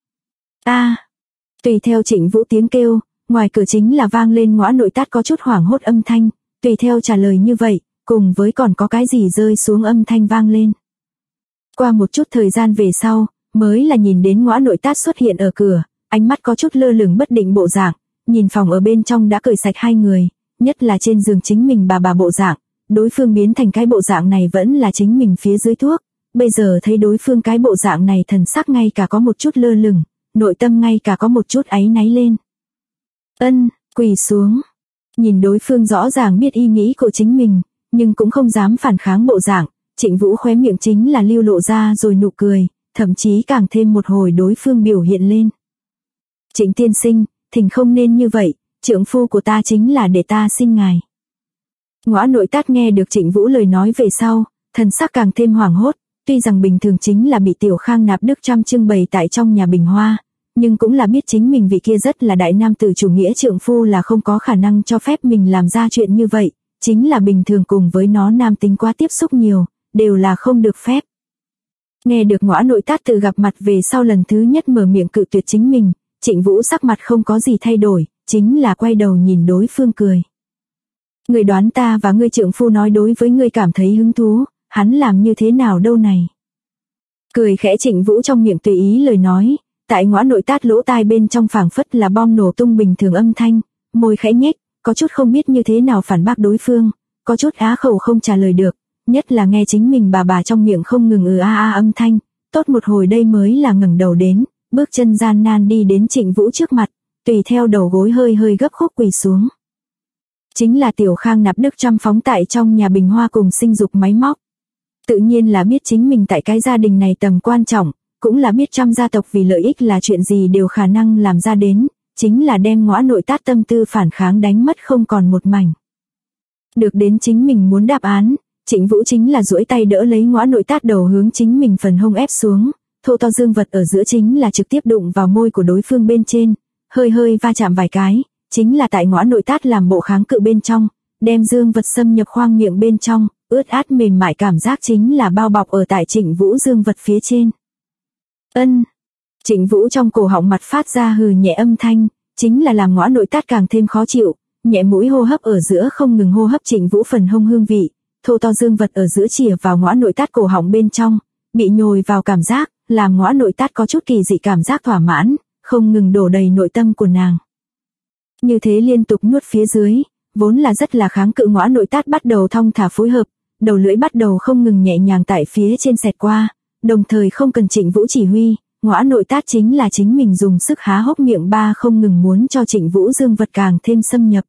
A! Tùy theo Trịnh Vũ tiếng kêu, ngoài cửa chính là vang lên ngõa nội tát có chút hoảng hốt âm thanh, tùy theo trả lời như vậy, cùng với còn có cái gì rơi xuống âm thanh vang lên. Qua một chút thời gian về sau, mới là nhìn đến ngõa nội tát xuất hiện ở cửa, ánh mắt có chút lơ lửng bất định bộ dạng, nhìn phòng ở bên trong đã cởi sạch hai người, nhất là trên giường chính mình bà bộ dạng, đối phương biến thành cái bộ dạng này vẫn là chính mình phía dưới thuốc, bây giờ thấy đối phương cái bộ dạng này thần sắc ngay cả có một chút lơ lửng, nội tâm ngay cả có một chút áy náy lên. Ân, quỳ xuống. Nhìn đối phương rõ ràng biết ý nghĩ của chính mình, nhưng cũng không dám phản kháng bộ dạng, Trịnh Vũ khóe miệng chính là lưu lộ ra rồi nụ cười, thậm chí càng thêm một hồi đối phương biểu hiện lên. Trịnh tiên sinh, thỉnh không nên như vậy, trượng phu của ta chính là để ta xin ngài. Ngõa nội tát nghe được Trịnh Vũ lời nói về sau, thần sắc càng thêm hoảng hốt, tuy rằng bình thường chính là bị Tiểu Khang Nạp Đức Trăm trưng bày tại trong nhà Bình Hoa, nhưng cũng là biết chính mình vị kia rất là đại nam tử chủ nghĩa trượng phu là không có khả năng cho phép mình làm ra chuyện như vậy, chính là bình thường cùng với nó nam tính quá tiếp xúc nhiều, đều là không được phép. Nghe được ngõa nội tát từ gặp mặt về sau lần thứ nhất mở miệng cự tuyệt chính mình, Trịnh Vũ sắc mặt không có gì thay đổi, chính là quay đầu nhìn đối phương cười. Người đoán ta và ngươi trượng phu nói đối với ngươi cảm thấy hứng thú, hắn làm như thế nào đâu này. Cười khẽ Trịnh Vũ trong miệng tùy ý lời nói, tại ngõa nội tát lỗ tai bên trong phảng phất là bom nổ tung bình thường âm thanh, môi khẽ nhếch, có chút không biết như thế nào phản bác đối phương, có chút á khẩu không trả lời được, nhất là nghe chính mình bà trong miệng không ngừng a âm thanh, tốt một hồi đây mới là ngẩng đầu đến, bước chân gian nan đi đến Trịnh Vũ trước mặt, tùy theo đầu gối hơi hơi gấp khúc quỳ xuống. Chính là Tiểu Khang Nạp Đức Trăm phóng tại trong nhà Bình Hoa cùng sinh dục máy móc. Tự nhiên là biết chính mình tại cái gia đình này tầm quan trọng, cũng là biết Trăm gia tộc vì lợi ích là chuyện gì đều khả năng làm ra đến, chính là đem ngõa nội tát tâm tư phản kháng đánh mất không còn một mảnh. Được đến chính mình muốn đáp án, Trịnh Vũ chính là duỗi tay đỡ lấy ngõa nội tát đầu hướng chính mình phần hông ép xuống, thô to dương vật ở giữa chính là trực tiếp đụng vào môi của đối phương bên trên, hơi hơi va chạm vài cái, chính là tại ngõa nội tát làm bộ kháng cự bên trong, đem dương vật xâm nhập khoang miệng bên trong, ướt át mềm mại cảm giác chính là bao bọc ở tại Trịnh Vũ dương vật phía trên. Ân. Trịnh Vũ trong cổ họng mặt phát ra hừ nhẹ âm thanh, chính là làm ngõa nội tát càng thêm khó chịu, nhẹ mũi hô hấp ở giữa không ngừng hô hấp Trịnh Vũ phần hông hương vị, thô to dương vật ở giữa chìa vào ngõa nội tát cổ họng bên trong, bị nhồi vào cảm giác, làm ngõa nội tát có chút kỳ dị cảm giác thỏa mãn, không ngừng đổ đầy nội tâm của nàng. Như thế liên tục nuốt phía dưới, vốn là rất là kháng cự ngõa nội tát bắt đầu thong thả phối hợp, đầu lưỡi bắt đầu không ngừng nhẹ nhàng tại phía trên xẹt qua, đồng thời không cần Trịnh Vũ chỉ huy, ngõa nội tát chính là chính mình dùng sức há hốc miệng không ngừng muốn cho Trịnh Vũ dương vật càng thêm xâm nhập.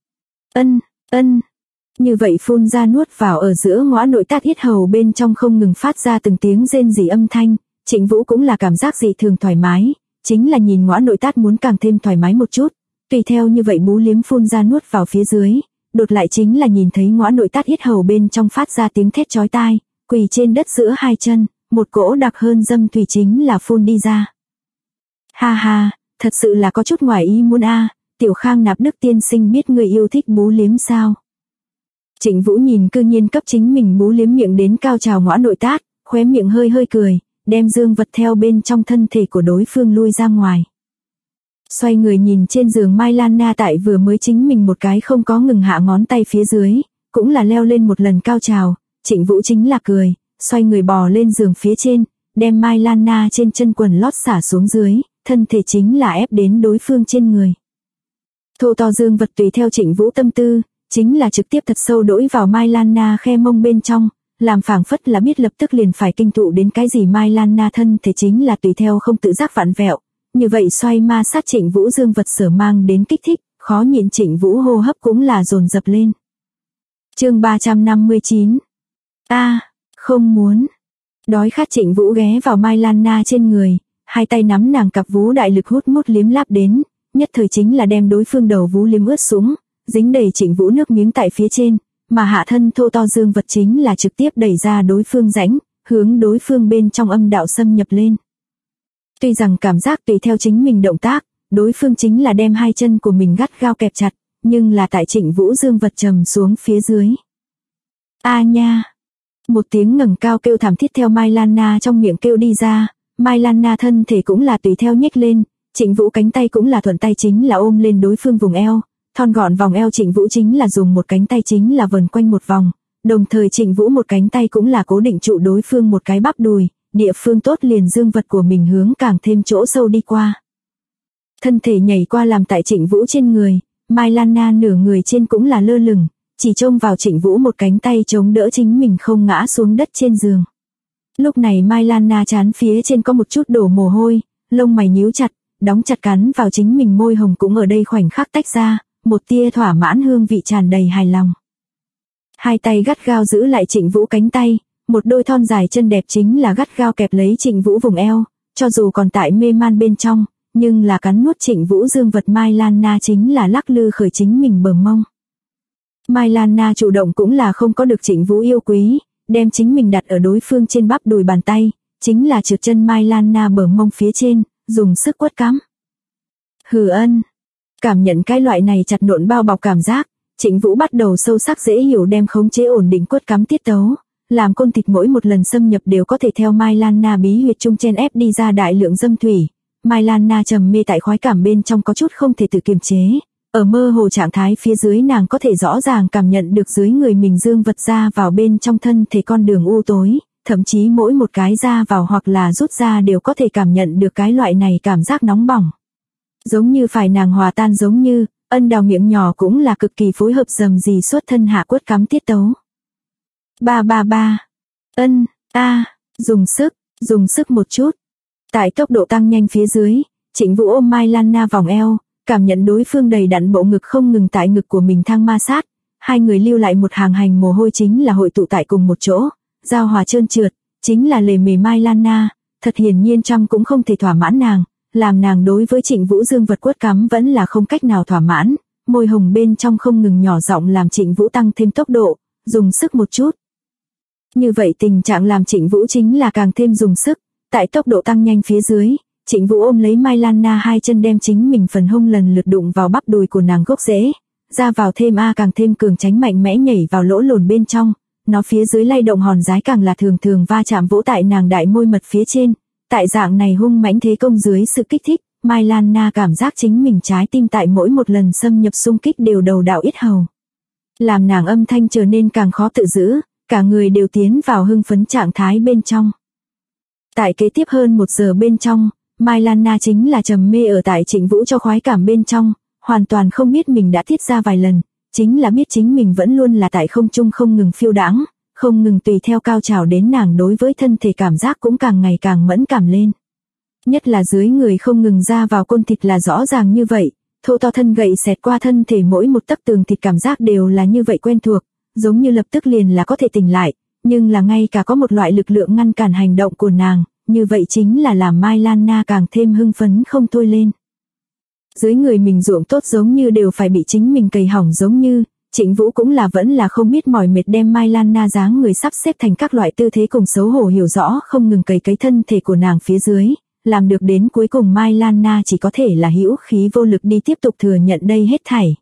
Ân. Như vậy phun ra nuốt vào ở giữa ngõa nội tát yết hầu bên trong không ngừng phát ra từng tiếng rên rỉ âm thanh, Trịnh Vũ cũng là cảm giác dị thường thoải mái, chính là nhìn ngõa nội tát muốn càng thêm thoải mái một chút, tùy theo như vậy bú liếm phun ra nuốt vào phía dưới, đột lại chính là nhìn thấy ngõa nội tát yết hầu bên trong phát ra tiếng thét chói tai, quỳ trên đất giữa hai chân, một cỗ đặc hơn dâm thủy chính là phun đi ra. Ha ha, thật sự là có chút ngoài ý muốn Tiểu Khang Nạp Đức tiên sinh biết người yêu thích bú liếm sao. Trịnh Vũ nhìn cư nhiên cấp chính mình bú liếm miệng đến cao trào ngõa nội tát, khóe miệng hơi hơi cười, đem dương vật theo bên trong thân thể của đối phương lui ra ngoài. Xoay người nhìn trên giường Mai Lan Na tại vừa mới chính mình một cái không có ngừng hạ ngón tay phía dưới, cũng là leo lên một lần cao trào, Trịnh Vũ chính là cười, xoay người bò lên giường phía trên, đem Mai Lan Na trên chân quần lót xả xuống dưới, thân thể chính là ép đến đối phương trên người. Thô to dương vật tùy theo Trịnh Vũ tâm tư, chính là trực tiếp thật sâu đỗi vào Mai Lan Na khe mông bên trong, làm phảng phất là biết lập tức liền phải kinh tụ đến cái gì. Mai Lan Na thân thể chính là tùy theo không tự giác vặn vẹo, như vậy xoay ma sát Trịnh Vũ dương vật sở mang đến kích thích, khó nhịn Trịnh Vũ hô hấp cũng là dồn dập lên. Chương 359. Không muốn. Đói khát Trịnh Vũ ghé vào Mai Lan Na trên người, hai tay nắm nàng cặp vú đại lực hút mút liếm láp đến, nhất thời chính là đem đối phương đầu vú liếm ướt sũng, dính đầy Trịnh Vũ nước miếng tại phía trên, mà hạ thân thô to dương vật chính là trực tiếp đẩy ra đối phương rãnh, hướng đối phương bên trong âm đạo xâm nhập lên. Tuy rằng cảm giác tùy theo chính mình động tác, đối phương chính là đem hai chân của mình gắt gao kẹp chặt, nhưng là tại Trịnh Vũ dương vật trầm xuống phía dưới. A nha! Một tiếng ngẩng cao kêu thảm thiết theo Mai Lan Na trong miệng kêu đi ra, Mai Lan Na thân thể cũng là tùy theo nhếch lên, Trịnh Vũ cánh tay cũng là thuận tay chính là ôm lên đối phương vùng eo, thon gọn vòng eo Trịnh Vũ chính là dùng một cánh tay chính là vần quanh một vòng, đồng thời Trịnh Vũ một cánh tay cũng là cố định trụ đối phương một cái bắp đùi, địa phương tốt liền dương vật của mình hướng càng thêm chỗ sâu đi qua. Thân thể nhảy qua làm tại Trịnh Vũ trên người, Mai Lan Na nửa người trên cũng là lơ lửng, chỉ trông vào Trịnh Vũ một cánh tay chống đỡ chính mình không ngã xuống đất trên giường. Lúc này Mai Lan Na trán phía trên có một chút đổ mồ hôi, lông mày nhíu chặt, đóng chặt cắn vào chính mình môi hồng cũng ở đây khoảnh khắc tách ra, một tia thỏa mãn hương vị tràn đầy hài lòng. Hai tay gắt gao giữ lại Trịnh Vũ cánh tay, một đôi thon dài chân đẹp chính là gắt gao kẹp lấy Trịnh Vũ vùng eo, cho dù còn tại mê man bên trong, nhưng là cắn nuốt Trịnh Vũ dương vật. Mai Lan Na chính là lắc lư khởi chính mình bờ mông. Mai Lan Na chủ động cũng là không có được Trịnh Vũ yêu quý, đem chính mình đặt ở đối phương trên bắp đùi bàn tay, chính là trượt chân Mai Lan Na bờ mông phía trên, dùng sức quất cắm. Hừ ân. Cảm nhận cái loại này chặt nộn bao bọc cảm giác, Trịnh Vũ bắt đầu sâu sắc dễ hiểu đem khống chế ổn định quất cắm tiết tấu, làm côn thịt mỗi một lần xâm nhập đều có thể theo Mai Lan Na bí huyệt trung chen ép đi ra đại lượng dâm thủy. Mai Lan Na trầm mê tại khoái cảm bên trong có chút không thể tự kiềm chế, ở mơ hồ trạng thái phía dưới nàng có thể rõ ràng cảm nhận được dưới người mình dương vật ra vào bên trong thân thể con đường u tối, thậm chí mỗi một cái ra vào hoặc là rút ra đều có thể cảm nhận được cái loại này cảm giác nóng bỏng. Giống như phải nàng hòa tan, giống như ân đào miệng nhỏ cũng là cực kỳ phối hợp dầm dì suốt thân hạ quất cắm tiết tấu. Ba ba ba. Ân, dùng sức một chút. Tại tốc độ tăng nhanh phía dưới, Trịnh Vũ ôm Mai Lan Na vòng eo, cảm nhận đối phương đầy đặn bộ ngực không ngừng tại ngực của mình thăng ma sát, hai người lưu lại một hàng hành mồ hôi chính là hội tụ tại cùng một chỗ, giao hòa trơn trượt, chính là lề mề Mai Lan Na, thật hiển nhiên trăm cũng không thể thỏa mãn nàng, làm nàng đối với Trịnh Vũ dương vật quất cắm vẫn là không cách nào thỏa mãn, môi hồng bên trong không ngừng nhỏ giọng làm Trịnh Vũ tăng thêm tốc độ, dùng sức một chút. Như vậy tình trạng làm Trịnh Vũ chính là càng thêm dùng sức, tại tốc độ tăng nhanh phía dưới, Trịnh Vũ ôm lấy Mai Lan Na hai chân đem chính mình phần hông lần lượt đụng vào bắp đùi của nàng gốc rễ, ra vào thêm càng thêm cường tránh mạnh mẽ nhảy vào lỗ lồn bên trong, nó phía dưới lay động hòn dái càng là thường thường va chạm vỗ tại nàng đại môi mật phía trên, tại dạng này hung mãnh thế công dưới sự kích thích, Mai Lan Na cảm giác chính mình trái tim tại mỗi một lần xâm nhập xung kích đều đầu đạo yết hầu, làm nàng âm thanh trở nên càng khó tự giữ, cả người đều tiến vào hưng phấn trạng thái bên trong. Tại kế tiếp hơn 1 giờ bên trong, Mai Lan Na chính là trầm mê ở tại Trịnh Vũ cho khoái cảm bên trong, hoàn toàn không biết mình đã tiết ra vài lần, chính là biết chính mình vẫn luôn là tại không trung không ngừng phiêu đãng, không ngừng tùy theo cao trào đến nàng đối với thân thể cảm giác cũng càng ngày càng mẫn cảm lên. Nhất là dưới người không ngừng ra vào côn thịt là rõ ràng như vậy, thô to thân gậy xẹt qua thân thể mỗi một tấc tường thịt cảm giác đều là như vậy quen thuộc, giống như lập tức liền là có thể tỉnh lại, nhưng là ngay cả có một loại lực lượng ngăn cản hành động của nàng, như vậy chính là làm Mai Lan Na càng thêm hưng phấn không thôi lên. Dưới người mình ruộng tốt giống như đều phải bị chính mình cày hỏng giống như, Trịnh Vũ cũng là vẫn là không biết mỏi mệt đem Mai Lan Na dáng người sắp xếp thành các loại tư thế cùng xấu hổ hiểu rõ không ngừng cày cấy thân thể của nàng phía dưới, làm được đến cuối cùng Mai Lan Na chỉ có thể là hữu khí vô lực đi tiếp tục thừa nhận đây hết thảy.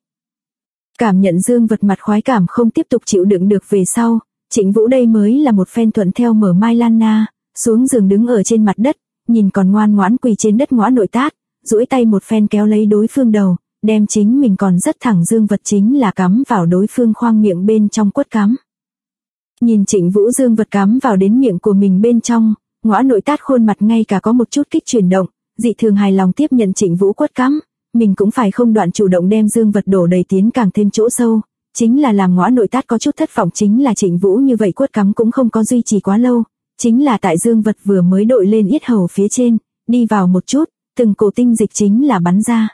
Cảm nhận dương vật mặt khoái cảm không tiếp tục chịu đựng được về sau, Trịnh Vũ đây mới là một phen thuận theo mở Mai Lan Na, xuống giường đứng ở trên mặt đất, nhìn còn ngoan ngoãn quỳ trên đất ngõa nội tát, duỗi tay một phen kéo lấy đối phương đầu, đem chính mình còn rất thẳng dương vật chính là cắm vào đối phương khoang miệng bên trong quất cắm. Nhìn Trịnh Vũ dương vật cắm vào đến miệng của mình bên trong, Ngõa Nội Tát khuôn mặt ngay cả có một chút kích chuyển động, dị thường hài lòng tiếp nhận Trịnh Vũ quất cắm, mình cũng phải không đoạn chủ động đem dương vật đổ đầy tiến càng thêm chỗ sâu, chính là làm Ngõa Nội Tát có chút thất vọng chính là Trịnh Vũ như vậy quất cắm cũng không có duy trì quá lâu, chính là tại dương vật vừa mới đội lên yết hầu phía trên, đi vào một chút, từng cổ tinh dịch chính là bắn ra.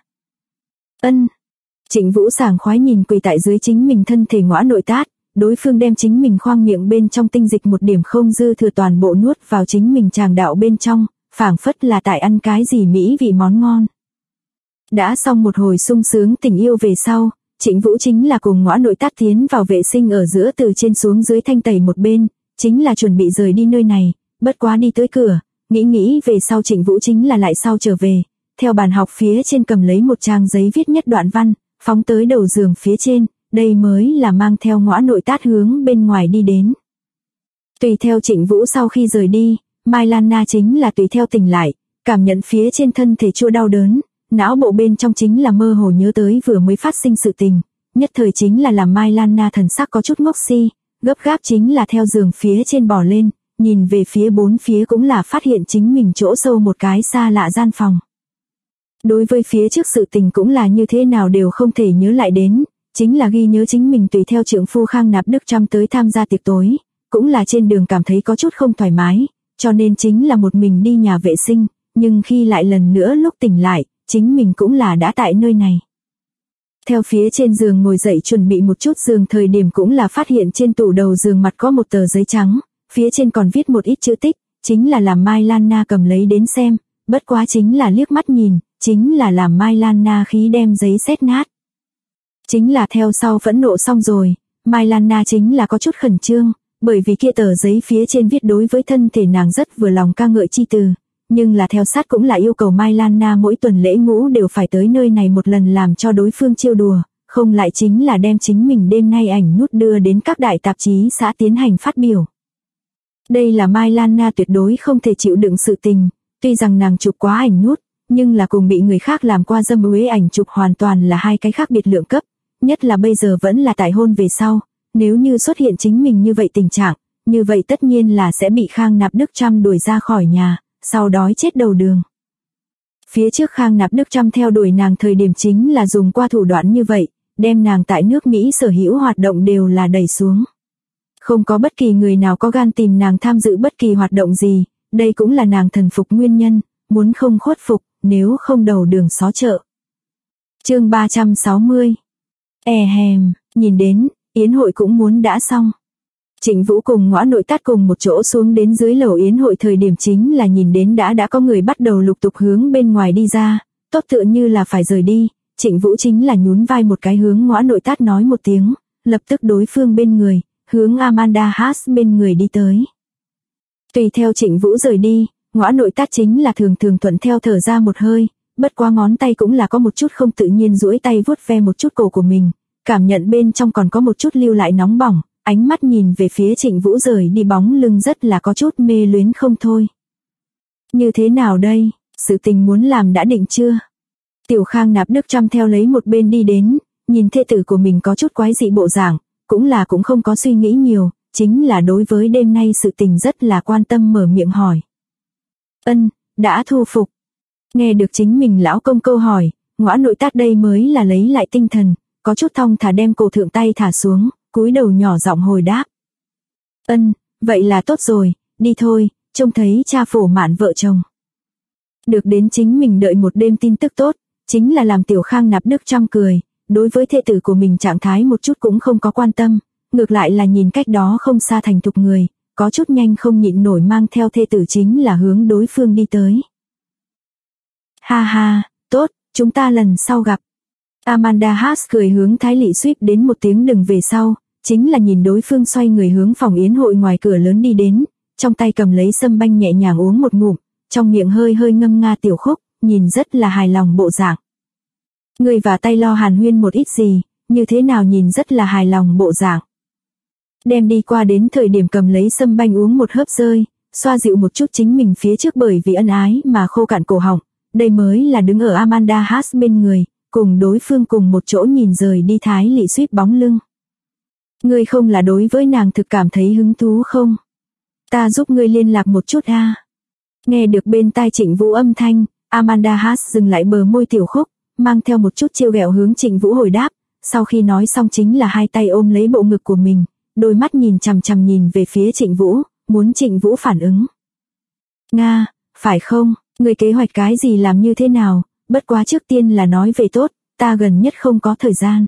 Trịnh Vũ sảng khoái nhìn quỳ tại dưới chính mình thân thể Ngõa Nội Tát, đối phương đem chính mình khoang miệng bên trong tinh dịch một điểm không dư thừa toàn bộ nuốt vào chính mình tràng đạo bên trong, phảng phất là tại ăn cái gì mỹ vị món ngon. Đã xong một hồi sung sướng tình yêu về sau, Trịnh Vũ chính là cùng Ngõa Nội Tát tiến vào vệ sinh ở giữa từ trên xuống dưới thanh tẩy một bên, chính là chuẩn bị rời đi nơi này, bất quá đi tới cửa, nghĩ về sau Trịnh Vũ chính là lại sau trở về, theo bàn học phía trên cầm lấy một trang giấy viết nhất đoạn văn, phóng tới đầu giường phía trên, đây mới là mang theo Ngõa Nội Tát hướng bên ngoài đi đến. Tùy theo Trịnh Vũ sau khi rời đi, Mai Lan Na chính là tùy theo tỉnh lại, cảm nhận phía trên thân thể chua đau đớn, não bộ bên trong chính là mơ hồ nhớ tới vừa mới phát sinh sự tình, nhất thời chính là làm Mai Lan Na thần sắc có chút ngốc si, gấp gáp chính là theo giường phía trên bò lên, nhìn về phía bốn phía cũng là phát hiện chính mình chỗ sâu một cái xa lạ gian phòng. Đối với phía trước sự tình cũng là như thế nào đều không thể nhớ lại đến, chính là ghi nhớ chính mình tùy theo trượng phu Khang Nạp Đức Trăm tới tham gia tiệc tối, cũng là trên đường cảm thấy có chút không thoải mái, cho nên chính là một mình đi nhà vệ sinh, nhưng khi lại lần nữa lúc tỉnh lại, chính mình cũng là đã tại nơi này. Theo phía trên giường ngồi dậy chuẩn bị một chút giường thời điểm cũng là phát hiện trên tủ đầu giường mặt có một tờ giấy trắng, phía trên còn viết một ít chữ tích, chính là làm Mai Lan Na cầm lấy đến xem, bất quá chính là liếc mắt nhìn, chính là làm Mai Lan Na khí đem giấy xét nát. Chính là theo sau phẫn nộ xong rồi, Mai Lan Na chính là có chút khẩn trương, bởi vì kia tờ giấy phía trên viết đối với thân thể nàng rất vừa lòng ca ngợi chi từ, nhưng là theo sát cũng là yêu cầu Mai Lan Na mỗi tuần lễ ngũ đều phải tới nơi này một lần làm cho đối phương trêu đùa, không lại chính là đem chính mình đêm nay ảnh nút đưa đến các đại tạp chí xã tiến hành phát biểu. Đây là Mai Lan Na tuyệt đối không thể chịu đựng sự tình, tuy rằng nàng chụp quá ảnh nút, nhưng là cùng bị người khác làm qua dâm uế ảnh chụp hoàn toàn là hai cái khác biệt lượng cấp, nhất là bây giờ vẫn là tại hôn về sau, nếu như xuất hiện chính mình như vậy tình trạng, như vậy tất nhiên là sẽ bị Khang Nạp Đức Trăm đuổi ra khỏi nhà, sau đói chết đầu đường. Phía trước Khang Nạp Đức Trăm theo đuổi nàng thời điểm chính là dùng qua thủ đoạn như vậy, đem nàng tại nước Mỹ sở hữu hoạt động đều là đẩy xuống. Không có bất kỳ người nào có gan tìm nàng tham dự bất kỳ hoạt động gì, đây cũng là nàng thần phục nguyên nhân, muốn không khuất phục, nếu không đầu đường xó chợ. Chương 360. Nhìn đến, yến hội cũng muốn đã xong. Trịnh Vũ cùng Ngõa Nội Tát cùng một chỗ xuống đến dưới lầu yến hội thời điểm chính là nhìn đến đã có người bắt đầu lục tục hướng bên ngoài đi ra, tốt tựa như là phải rời đi, Trịnh Vũ chính là nhún vai một cái hướng Ngõa Nội Tát nói một tiếng, lập tức đối phương bên người, hướng Amanda Haas bên người đi tới. Tùy theo Trịnh Vũ rời đi, Ngõa Nội Tát chính là thường thuận theo thở ra một hơi, bất quá ngón tay cũng là có một chút không tự nhiên duỗi tay vuốt ve một chút cổ của mình, cảm nhận bên trong còn có một chút lưu lại nóng bỏng, ánh mắt nhìn về phía Trịnh Vũ rời đi bóng lưng rất là có chút mê luyến không thôi. Như thế nào đây, sự tình muốn làm đã định chưa? Tiểu Khang Nạp Đức Trăm theo lấy một bên đi đến, nhìn thê tử của mình có chút quái dị bộ dạng, cũng không có suy nghĩ nhiều, chính là đối với đêm nay sự tình rất là quan tâm mở miệng hỏi. Đã thu phục. Nghe được chính mình lão công câu hỏi, Ngõa Nội Tát đây mới là lấy lại tinh thần, có chút thong thả đem cổ thượng tay thả xuống, cúi đầu nhỏ giọng hồi đáp. Vậy là tốt rồi, đi thôi, trông thấy cha phổ mạn vợ chồng. Được đến chính mình đợi một đêm tin tức tốt, chính là làm Tiểu Khang Nạp Đức Trăm cười, đối với thê tử của mình trạng thái một chút cũng không có quan tâm, ngược lại là nhìn cách đó không xa thành thục người, có chút nhanh không nhịn nổi mang theo thê tử chính là hướng đối phương đi tới. Ha, tốt, chúng ta lần sau gặp. Amanda Haas cười hướng Thái Lị suýt đến một tiếng đừng về sau, chính là nhìn đối phương xoay người hướng phòng yến hội ngoài cửa lớn đi đến, trong tay cầm lấy sâm banh nhẹ nhàng uống một ngụm, trong miệng hơi ngâm nga tiểu khúc, nhìn rất là hài lòng bộ dạng. Người và tay lo hàn huyên một ít gì, như thế nào nhìn rất là hài lòng bộ dạng. Đem đi qua đến thời điểm cầm lấy sâm banh uống một hớp rơi, xoa dịu một chút chính mình phía trước bởi vì ân ái mà khô cạn cổ họng, đây mới là đứng ở Amanda Haas bên người, cùng đối phương cùng một chỗ nhìn rời đi Thái Lị Suýt bóng lưng. Ngươi không là đối với nàng thực cảm thấy hứng thú không? Ta giúp ngươi liên lạc một chút a. Nghe được bên tai Trịnh Vũ âm thanh, Amanda Haas dừng lại bờ môi tiểu khúc, mang theo một chút trêu ghẹo hướng Trịnh Vũ hồi đáp, sau khi nói xong chính là hai tay ôm lấy bộ ngực của mình, đôi mắt nhìn chằm chằm nhìn về phía Trịnh Vũ, muốn Trịnh Vũ phản ứng. Nga, phải không, ngươi kế hoạch cái gì làm như thế nào, bất quá trước tiên là nói về tốt, ta gần nhất không có thời gian.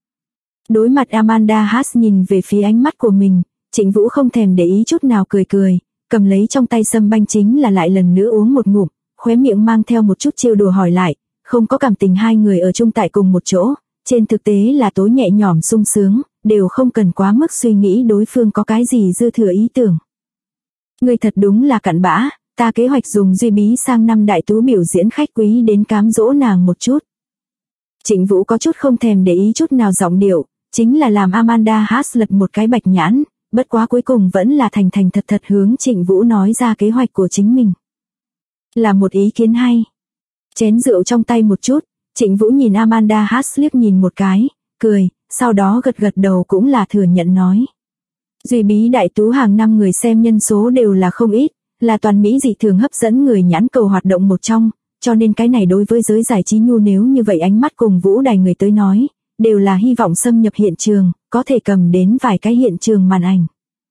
Đối mặt Amanda Haas nhìn về phía ánh mắt của mình, Trịnh Vũ không thèm để ý chút nào cười cười, cầm lấy trong tay sâm banh chính là lại lần nữa uống một ngụm, khóe miệng mang theo một chút trêu đùa hỏi lại, không có cảm tình hai người ở chung tại cùng một chỗ, trên thực tế là tối nhẹ nhõm sung sướng, đều không cần quá mức suy nghĩ đối phương có cái gì dư thừa ý tưởng. Người thật đúng là cặn bã, ta kế hoạch dùng Duy Bí sang năm đại tú biểu diễn khách quý đến cám dỗ nàng một chút. Trịnh Vũ có chút không thèm để ý chút nào giọng điệu, chính là làm Amanda Haas lật một cái bạch nhãn, bất quá cuối cùng vẫn là thành thành thật thật hướng Trịnh Vũ nói ra kế hoạch của chính mình. Là một ý kiến hay. Chén rượu trong tay một chút, Trịnh Vũ nhìn Amanda Haas liếc nhìn một cái, cười, sau đó gật gật đầu cũng là thừa nhận nói. Duy Bí đại tú hàng năm người xem nhân số đều là không ít, là toàn Mỹ dị thường hấp dẫn người nhãn cầu hoạt động một trong, cho nên cái này đối với giới giải trí nhu nếu như vậy ánh mắt cùng vũ đài người tới nói, đều là hy vọng xâm nhập hiện trường, có thể cầm đến vài cái hiện trường màn ảnh.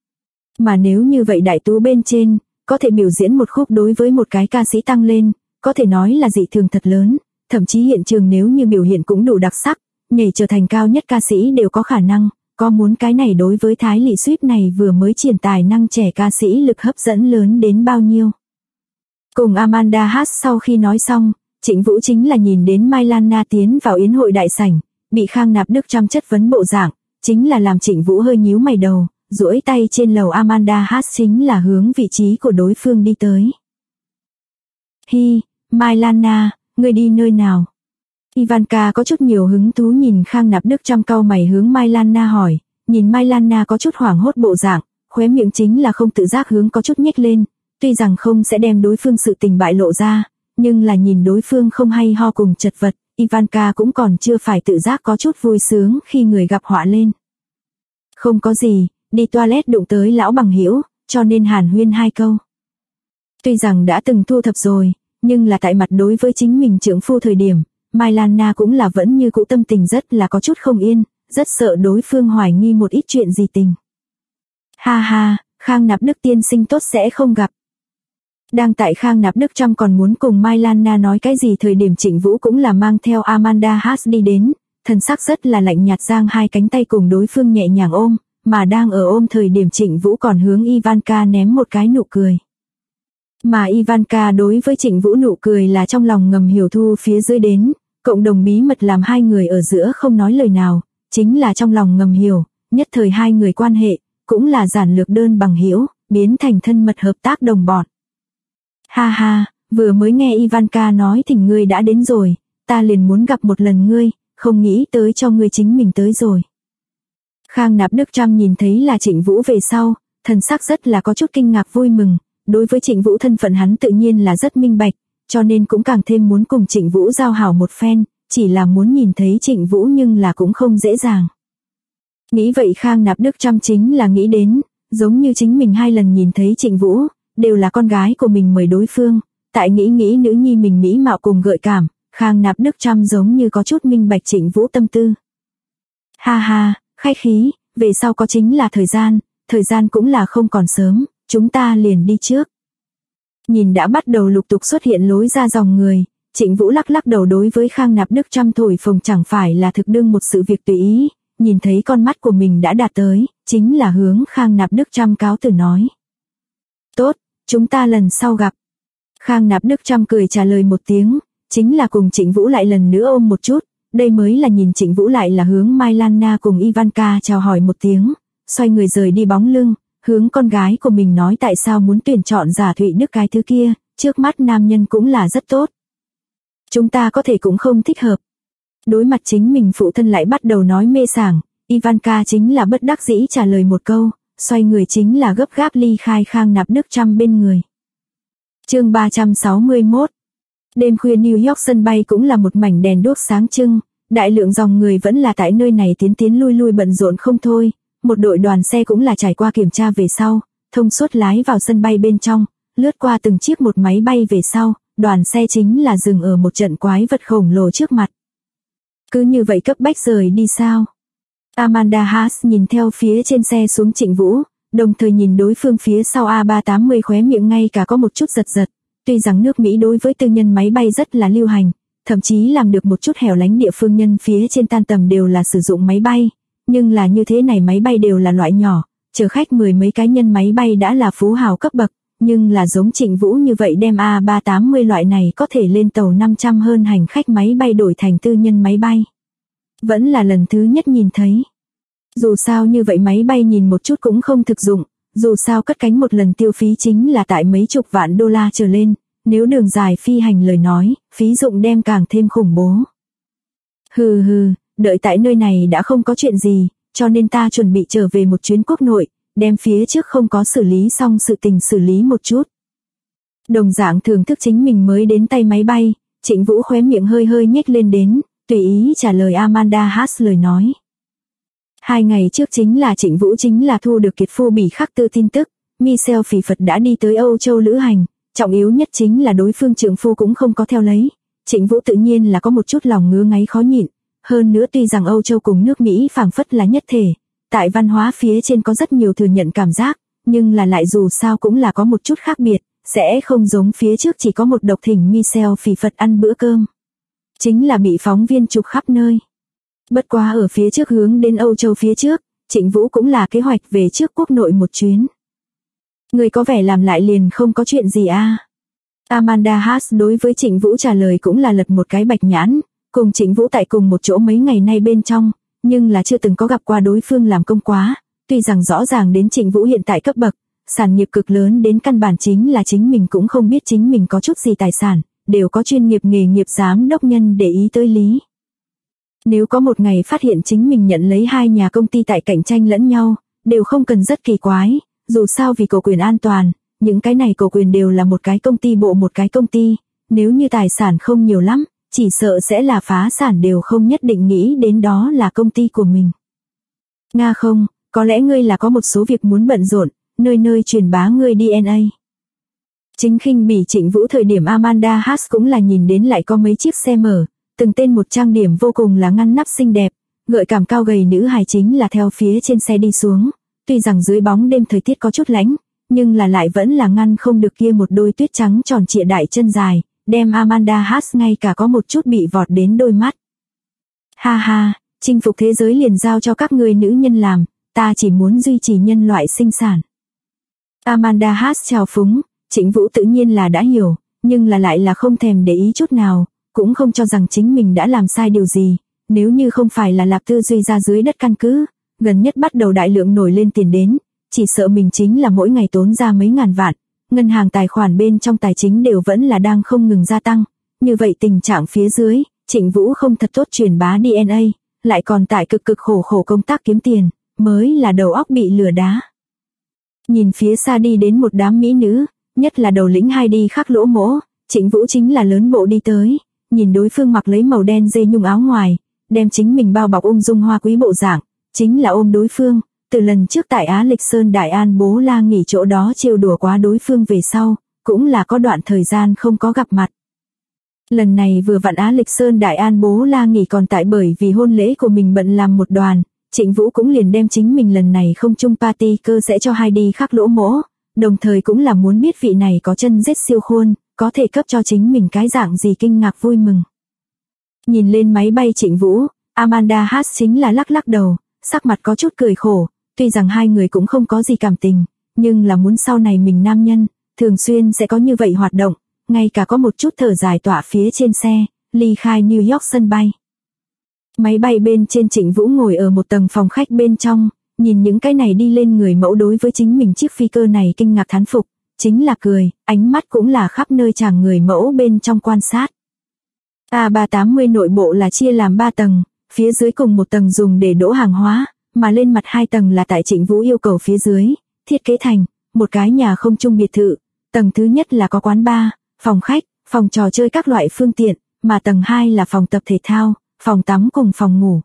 Mà nếu như vậy đại tú bên trên, có thể biểu diễn một khúc đối với một cái ca sĩ tăng lên, có thể nói là dị thường thật lớn, thậm chí hiện trường nếu như biểu hiện cũng đủ đặc sắc, nhảy trở thành cao nhất ca sĩ đều có khả năng, có muốn cái này đối với Thái Lị Suýt này vừa mới triển tài năng trẻ ca sĩ lực hấp dẫn lớn đến bao nhiêu. Cùng Amanda Haas sau khi nói xong, Trịnh Vũ chính là nhìn đến Mai Lan Na tiến vào yến hội đại sảnh, bị Khang Nạp Đức Trăm chất vấn bộ dạng, chính là làm Trịnh Vũ hơi nhíu mày đầu, duỗi tay trên lầu Amanda Haas chính là hướng vị trí của đối phương đi tới. Hi, Mai Lan Na, ngươi đi nơi nào? Ivanka có chút nhiều hứng thú nhìn Khang Nạp Đức Trăm cau mày hướng Mai Lan Na hỏi, nhìn Mai Lan Na có chút hoảng hốt bộ dạng, khóe miệng chính là không tự giác hướng có chút nhếch lên, tuy rằng không sẽ đem đối phương sự tình bại lộ ra, nhưng là nhìn đối phương không hay ho cùng chật vật, Ivanka cũng còn chưa phải tự giác có chút vui sướng khi người gặp họa lên. Không có gì, đi toilet đụng tới lão bằng hữu, cho nên hàn huyên hai câu. Tuy rằng đã từng thu thập rồi, nhưng là tại mặt đối với chính mình trượng phu thời điểm, Mai Lan Na cũng là vẫn như cũ tâm tình rất là có chút không yên, rất sợ đối phương hoài nghi một ít chuyện gì tình. Ha ha, Khang Nạp Đức tiên sinh tốt sẽ không gặp. Đang tại Khang Nạp Đức Trăm còn muốn cùng Mai Lan Na nói cái gì thời điểm Trịnh Vũ cũng là mang theo Amanda Haas đi đến, thần sắc rất là lạnh nhạt giang hai cánh tay cùng đối phương nhẹ nhàng ôm, mà đang ở ôm thời điểm Trịnh Vũ còn hướng Ivanka ném một cái nụ cười. Mà Ivanka đối với Trịnh Vũ nụ cười là trong lòng ngầm hiểu thu phía dưới đến, cộng đồng bí mật làm hai người ở giữa không nói lời nào, chính là trong lòng ngầm hiểu, nhất thời hai người quan hệ, cũng là giản lược đơn bằng hữu, biến thành thân mật hợp tác đồng bọn. Ha ha, vừa mới nghe Ivanka nói thỉnh ngươi đã đến rồi, ta liền muốn gặp một lần ngươi, không nghĩ tới cho ngươi chính mình tới rồi. Khang Nạp Đức Trăm nhìn thấy là Trịnh Vũ về sau, thần sắc rất là có chút kinh ngạc vui mừng, đối với Trịnh Vũ thân phận hắn tự nhiên là rất minh bạch, cho nên cũng càng thêm muốn cùng Trịnh Vũ giao hảo một phen, chỉ là muốn nhìn thấy Trịnh Vũ nhưng là cũng không dễ dàng. Nghĩ vậy Khang Nạp Đức Trăm chính là nghĩ đến, giống như chính mình hai lần nhìn thấy Trịnh Vũ, đều là con gái của mình mời đối phương, tại nghĩ nữ nhi mình mỹ mạo cùng gợi cảm, Khang Nạp Đức Trăm giống như có chút minh bạch Trịnh Vũ tâm tư. Ha ha, khách khí, về sau có chính là thời gian cũng là không còn sớm, chúng ta liền đi trước. Nhìn đã bắt đầu lục tục xuất hiện lối ra dòng người, Trịnh Vũ lắc lắc đầu đối với Khang Nạp Đức Trăm thổi phồng chẳng phải là thực đương một sự việc tùy ý, nhìn thấy con mắt của mình đã đạt tới, chính là hướng Khang Nạp Đức Trăm cáo từ nói. Tốt, chúng ta lần sau gặp. Khang Nạp Đức Trăm cười trả lời một tiếng, chính là cùng Trịnh Vũ lại lần nữa ôm một chút, đây mới là nhìn Trịnh Vũ lại là hướng Mai Lan Na cùng Ivanka chào hỏi một tiếng, xoay người rời đi bóng lưng, hướng con gái của mình nói tại sao muốn tuyển chọn Giả Thụy Đức cái thứ kia, trước mắt nam nhân cũng là rất tốt. Chúng ta có thể cũng không thích hợp. Đối mặt chính mình phụ thân lại bắt đầu nói mê sảng, Ivanka chính là bất đắc dĩ trả lời một câu, xoay người chính là gấp gáp ly khai Khang Nạp Đức Trăm bên người. Chương 361. Đêm khuya New York sân bay cũng là một mảnh đèn đuốc sáng trưng, đại lượng dòng người vẫn là tại nơi này tiến lui bận rộn không thôi, một đội đoàn xe cũng là trải qua kiểm tra về sau, thông suốt lái vào sân bay bên trong, lướt qua từng chiếc một máy bay về sau, đoàn xe chính là dừng ở một trận quái vật khổng lồ trước mặt. Cứ như vậy cấp bách rời đi sao? Amanda Haas nhìn theo phía trên xe xuống Trịnh Vũ, đồng thời nhìn đối phương phía sau A380 khóe miệng ngay cả có một chút giật. Tuy rằng nước Mỹ đối với tư nhân máy bay rất là lưu hành, thậm chí làm được một chút hẻo lánh địa phương nhân phía trên tan tầm đều là sử dụng máy bay, nhưng là như thế này máy bay đều là loại nhỏ, chở khách 10 mấy cá nhân máy bay đã là phú hào cấp bậc, nhưng là giống Trịnh Vũ như vậy đem A380 loại này có thể lên tàu 500 hơn hành khách máy bay đổi thành tư nhân máy bay. Vẫn là lần thứ nhất nhìn thấy. Dù sao như vậy máy bay nhìn một chút cũng không thực dụng, dù sao cất cánh một lần tiêu phí chính là tại mấy chục vạn đô la trở lên, nếu đường dài phi hành lời nói, phí dụng đem càng thêm khủng bố. Hừ, đợi tại nơi này đã không có chuyện gì, cho nên ta chuẩn bị trở về một chuyến quốc nội, đem phía trước không có xử lý xong sự tình xử lý một chút. Đồng dạng thưởng thức chính mình mới đến tay máy bay, Trịnh Vũ khóe miệng hơi nhếch lên đến, tùy ý trả lời Amanda Haas lời nói. 2 ngày trước chính là Trịnh Vũ chính là thu được kiệt phu Bỉ Khắc Tư tin tức, Michelle Phỉ Phật đã đi tới Âu Châu lữ hành, trọng yếu nhất chính là đối phương trượng phu cũng không có theo lấy. Trịnh Vũ tự nhiên là có một chút lòng ngứa ngáy khó nhịn, hơn nữa tuy rằng Âu Châu cùng nước Mỹ phảng phất là nhất thể, tại văn hóa phía trên có rất nhiều thừa nhận cảm giác, nhưng là lại dù sao cũng là có một chút khác biệt, sẽ không giống phía trước chỉ có một độc thỉnh Michelle Phỉ Phật ăn bữa cơm. Chính là bị phóng viên chụp khắp nơi. Bất quá ở phía trước hướng đến Âu Châu phía trước, Trịnh Vũ cũng là kế hoạch về trước quốc nội một chuyến. Người có vẻ làm lại liền không có chuyện gì à. Amanda Haas đối với Trịnh Vũ trả lời cũng là lật một cái bạch nhãn, cùng Trịnh Vũ tại cùng một chỗ mấy ngày nay bên trong, nhưng là chưa từng có gặp qua đối phương làm công quá, tuy rằng rõ ràng đến Trịnh Vũ hiện tại cấp bậc, sản nghiệp cực lớn đến căn bản chính là chính mình cũng không biết chính mình có chút gì tài sản, đều có chuyên nghiệp nghề nghiệp giám đốc nhân để ý tới lý. Nếu có một ngày phát hiện chính mình nhận lấy 2 nhà công ty tại cạnh tranh lẫn nhau, đều không cần rất kỳ quái, dù sao vì cổ quyền an toàn, những cái này cổ quyền đều là một cái công ty bộ một cái công ty, nếu như tài sản không nhiều lắm, chỉ sợ sẽ là phá sản đều không nhất định nghĩ đến đó là công ty của mình. Nga không, có lẽ ngươi là có một số việc muốn bận rộn, nơi truyền bá ngươi DNA. Chính khinh bỉ Trịnh Vũ thời điểm Amanda Haas cũng là nhìn đến lại có mấy chiếc xe mở, từng tên một trang điểm vô cùng là ngăn nắp xinh đẹp, gợi cảm cao gầy nữ hài chính là theo phía trên xe đi xuống, tuy rằng dưới bóng đêm thời tiết có chút lạnh, nhưng là lại vẫn là ngăn không được kia một đôi tuyết trắng tròn trịa đại chân dài, đem Amanda Haas ngay cả có một chút bị vọt đến đôi mắt. Ha ha, chinh phục thế giới liền giao cho các ngươi nữ nhân làm, ta chỉ muốn duy trì nhân loại sinh sản. Amanda Haas chào phúng, Trịnh Vũ tự nhiên là đã hiểu, nhưng là lại là không thèm để ý chút nào, cũng không cho rằng chính mình đã làm sai điều gì, nếu như không phải là Lạp Tư Duy ra dưới đất căn cứ, gần nhất bắt đầu đại lượng nổi lên tiền đến, chỉ sợ mình chính là mỗi ngày tốn ra mấy ngàn vạn, ngân hàng tài khoản bên trong tài chính đều vẫn là đang không ngừng gia tăng, như vậy tình trạng phía dưới, Trịnh Vũ không thật tốt truyền bá DNA, lại còn tại cực khổ công tác kiếm tiền, mới là đầu óc bị lừa đá. Nhìn phía xa đi đến một đám mỹ nữ, nhất là đầu lĩnh hai đi khắc lỗ mỗ, Trịnh Vũ chính là lớn bộ đi tới, nhìn đối phương mặc lấy màu đen dê nhung áo ngoài, đem chính mình bao bọc ung dung hoa quý bộ dạng, chính là ôm đối phương, từ lần trước tại Á Lịch Sơn Đại An Bố La nghỉ chỗ đó trêu đùa quá đối phương về sau, cũng là có đoạn thời gian không có gặp mặt. Lần này vừa vặn Á Lịch Sơn Đại An Bố La nghỉ còn tại bởi vì hôn lễ của mình bận làm một đoàn, Trịnh Vũ cũng liền đem chính mình lần này không chung party cơ sẽ cho hai đi khắc lỗ mỗ, đồng thời cũng là muốn biết vị này có chân giết siêu khuôn, có thể cấp cho chính mình cái dạng gì kinh ngạc vui mừng. Nhìn lên máy bay Trịnh Vũ, Amanda Haas chính là lắc đầu, sắc mặt có chút cười khổ, tuy rằng hai người cũng không có gì cảm tình, nhưng là muốn sau này mình nam nhân, thường xuyên sẽ có như vậy hoạt động, ngay cả có một chút thở dài tỏa phía trên xe, ly khai New York sân bay. Máy bay bên trên Trịnh Vũ ngồi ở một tầng phòng khách bên trong, nhìn những cái này đi lên người mẫu đối với chính mình chiếc phi cơ này kinh ngạc thán phục, chính là cười, ánh mắt cũng là khắp nơi chàng người mẫu bên trong quan sát. A380 nội bộ là chia làm 3 tầng, phía dưới cùng một tầng dùng để đỗ hàng hóa, mà lên mặt 2 tầng là tại Trịnh Vũ yêu cầu phía dưới, thiết kế thành một cái nhà không chung biệt thự, tầng thứ nhất là có quán bar, phòng khách, phòng trò chơi các loại phương tiện, mà tầng 2 là phòng tập thể thao, phòng tắm cùng phòng ngủ.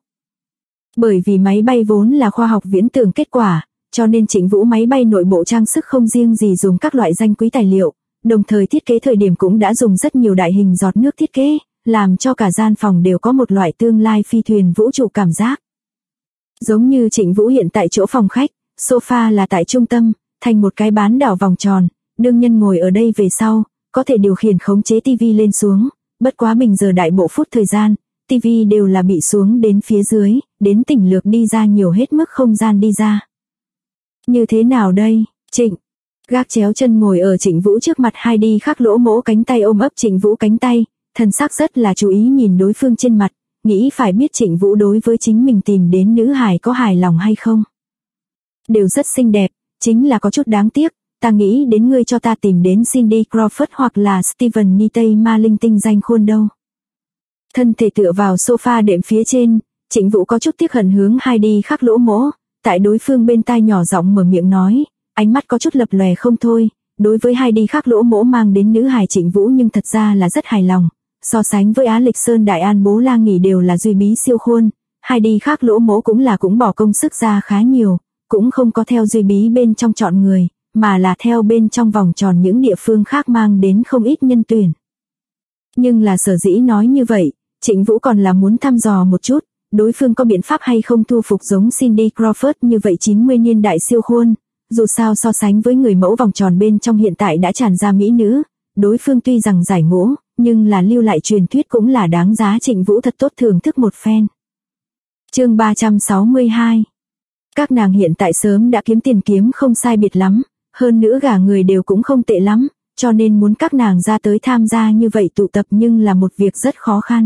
Bởi vì máy bay vốn là khoa học viễn tưởng kết quả, cho nên Trịnh Vũ máy bay nội bộ trang sức không riêng gì dùng các loại danh quý tài liệu, đồng thời thiết kế thời điểm cũng đã dùng rất nhiều đại hình giọt nước thiết kế, làm cho cả gian phòng đều có một loại tương lai phi thuyền vũ trụ cảm giác. Giống như Trịnh Vũ hiện tại chỗ phòng khách, sofa là tại trung tâm, thành một cái bán đảo vòng tròn, đương nhân ngồi ở đây về sau, có thể điều khiển khống chế tivi lên xuống, bất quá bình giờ đại bộ phút thời gian, tivi đều là bị xuống đến phía dưới, đến tỉnh lược đi ra nhiều hết mức không gian đi ra. Như thế nào đây, Trịnh? Gác chéo chân ngồi ở Trịnh Vũ trước mặt Heidi khắc lỗ mỗ cánh tay ôm ấp Trịnh Vũ cánh tay, thần sắc rất là chú ý nhìn đối phương trên mặt, nghĩ phải biết Trịnh Vũ đối với chính mình tìm đến nữ hài có hài lòng hay không. Đều rất xinh đẹp, chính là có chút đáng tiếc, ta nghĩ đến ngươi cho ta tìm đến Cindy Crawford hoặc là Steven Nitay ma linh tinh danh khuôn đâu. Thân thể tựa vào sofa đệm phía trên, Trịnh Vũ có chút tiếc hận hướng Heidi khắc lỗ mỗ, tại đối phương bên tai nhỏ giọng mở miệng nói, ánh mắt có chút lập lòe không thôi, đối với Heidi khắc lỗ mỗ mang đến nữ hài Trịnh Vũ nhưng thật ra là rất hài lòng, so sánh với Á Lịch Sơn Đại An Bố La Nghỉ đều là duy bí siêu khuôn, Heidi khắc lỗ mỗ cũng bỏ công sức ra khá nhiều, cũng không có theo duy bí bên trong chọn người, mà là theo bên trong vòng tròn những địa phương khác mang đến không ít nhân tuyển. Nhưng là sở dĩ nói như vậy, Trịnh Vũ còn là muốn thăm dò một chút, đối phương có biện pháp hay không thu phục giống Cindy Crawford như vậy 90 niên đại siêu khuôn, dù sao so sánh với người mẫu vòng tròn bên trong hiện tại đã tràn ra mỹ nữ, đối phương tuy rằng giải ngũ, nhưng là lưu lại truyền thuyết cũng là đáng giá Trịnh Vũ thật tốt thưởng thức một phen. Chương 362. Các nàng hiện tại sớm đã kiếm tiền kiếm không sai biệt lắm, hơn nữa gả người đều cũng không tệ lắm, cho nên muốn các nàng ra tới tham gia như vậy tụ tập nhưng là một việc rất khó khăn.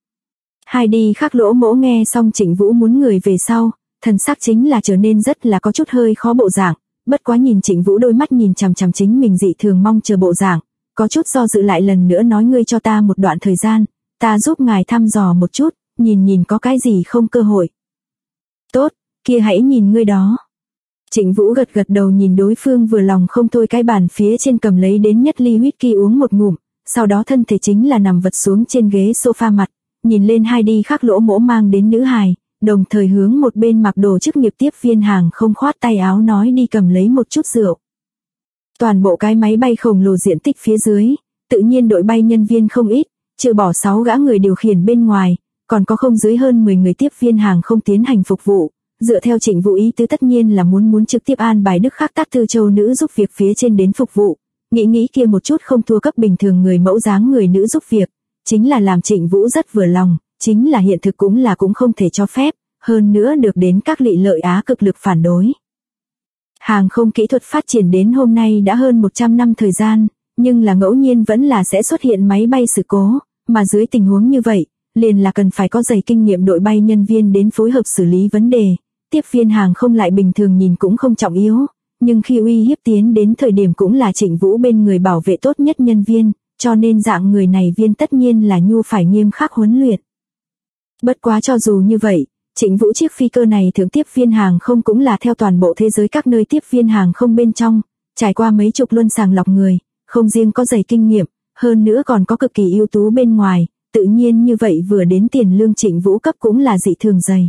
Heidi khắc lỗ mỗ nghe xong Trịnh Vũ muốn người về sau, thần sắc chính là trở nên rất là có chút hơi khó bộ dạng, bất quá nhìn Trịnh Vũ đôi mắt nhìn chằm chằm chính mình dị thường mong chờ bộ dạng, có chút do dự lại lần nữa nói ngươi cho ta một đoạn thời gian, ta giúp ngài thăm dò một chút, nhìn có cái gì không cơ hội. Tốt, kia hãy nhìn ngươi đó. Trịnh Vũ gật đầu nhìn đối phương vừa lòng không thôi, cái bàn phía trên cầm lấy đến nhất ly whisky uống một ngụm, sau đó thân thể chính là nằm vật xuống trên ghế sofa mặt, nhìn lên Heidi khắc lỗ mỗ mang đến nữ hài, đồng thời hướng một bên mặc đồ chức nghiệp tiếp viên hàng không khoát tay áo nói đi cầm lấy một chút rượu. Toàn bộ cái máy bay khổng lồ diện tích phía dưới, tự nhiên đội bay nhân viên không ít, trừ bỏ 6 gã người điều khiển bên ngoài, còn có không dưới hơn 10 người tiếp viên hàng không tiến hành phục vụ. Dựa theo Trịnh Vũ ý tứ tất nhiên là muốn trực tiếp an bài Đức Khắc Tác Tư Châu nữ giúp việc phía trên đến phục vụ, nghĩ kia một chút không thua cấp bình thường người mẫu dáng người nữ giúp việc, chính là làm Trịnh Vũ rất vừa lòng, chính là hiện thực cũng không thể cho phép, hơn nữa được đến các lị lợi Á cực lực phản đối. Hàng không kỹ thuật phát triển đến hôm nay đã hơn 100 năm thời gian, nhưng là ngẫu nhiên vẫn là sẽ xuất hiện máy bay sự cố, mà dưới tình huống như vậy, liền là cần phải có dày kinh nghiệm đội bay nhân viên đến phối hợp xử lý vấn đề. Tiếp viên hàng không lại bình thường nhìn cũng không trọng yếu, nhưng khi uy hiếp tiến đến thời điểm cũng là Trịnh Vũ bên người bảo vệ tốt nhất nhân viên, cho nên dạng người này viên tất nhiên là nhu phải nghiêm khắc huấn luyện. Bất quá cho dù như vậy, Trịnh Vũ chiếc phi cơ này thượng tiếp viên hàng không cũng là theo toàn bộ thế giới các nơi tiếp viên hàng không bên trong, trải qua mấy chục luân sàng lọc người, không riêng có dày kinh nghiệm, hơn nữa còn có cực kỳ ưu tú bên ngoài, tự nhiên như vậy vừa đến tiền lương Trịnh Vũ cấp cũng là dị thường dày.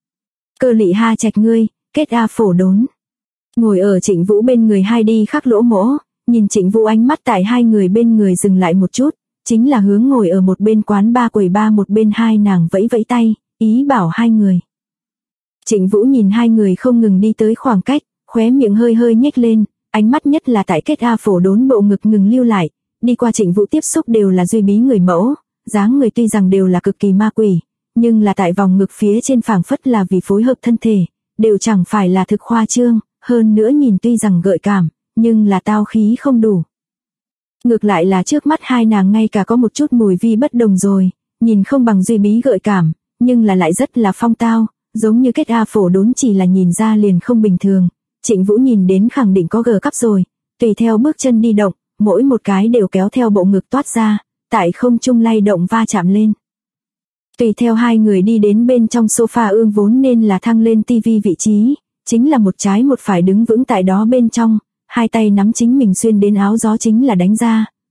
Cơ lị ha trạch ngươi, kết a phổ đốn. Ngồi ở Trịnh Vũ bên người Heidi khắc lỗ mỗ, nhìn Trịnh Vũ ánh mắt tại hai người bên người dừng lại một chút, chính là hướng ngồi ở một bên quán ba quầy ba một bên hai nàng vẫy vẫy tay, ý bảo hai người. Trịnh Vũ nhìn hai người không ngừng đi tới khoảng cách, khóe miệng hơi nhếch lên, ánh mắt nhất là tại kết a phổ đốn bộ ngực ngừng lưu lại, đi qua Trịnh Vũ tiếp xúc đều là duy bí người mẫu, dáng người tuy rằng đều là cực kỳ ma quỷ, nhưng là tại vòng ngực phía trên phảng phất là vì phối hợp thân thể, đều chẳng phải là thực khoa trương, hơn nữa nhìn tuy rằng gợi cảm, nhưng là tao khí không đủ. Ngược lại là trước mắt hai nàng ngay cả có một chút mùi vi bất đồng rồi, nhìn không bằng duy bí gợi cảm, nhưng là lại rất là phong tao, giống như kết a phổ đốn chỉ là nhìn ra liền không bình thường. Trịnh Vũ nhìn đến khẳng định có gờ cắp rồi, tùy theo bước chân đi động, mỗi một cái đều kéo theo bộ ngực toát ra, tại không trung lay động va chạm lên. Tùy theo hai người đi đến bên trong sofa ương vốn nên là thăng lên tivi vị trí, chính là một trái một phải đứng vững tại đó bên trong, hai tay nắm chính mình xuyên đến áo gió chính là đánh ra,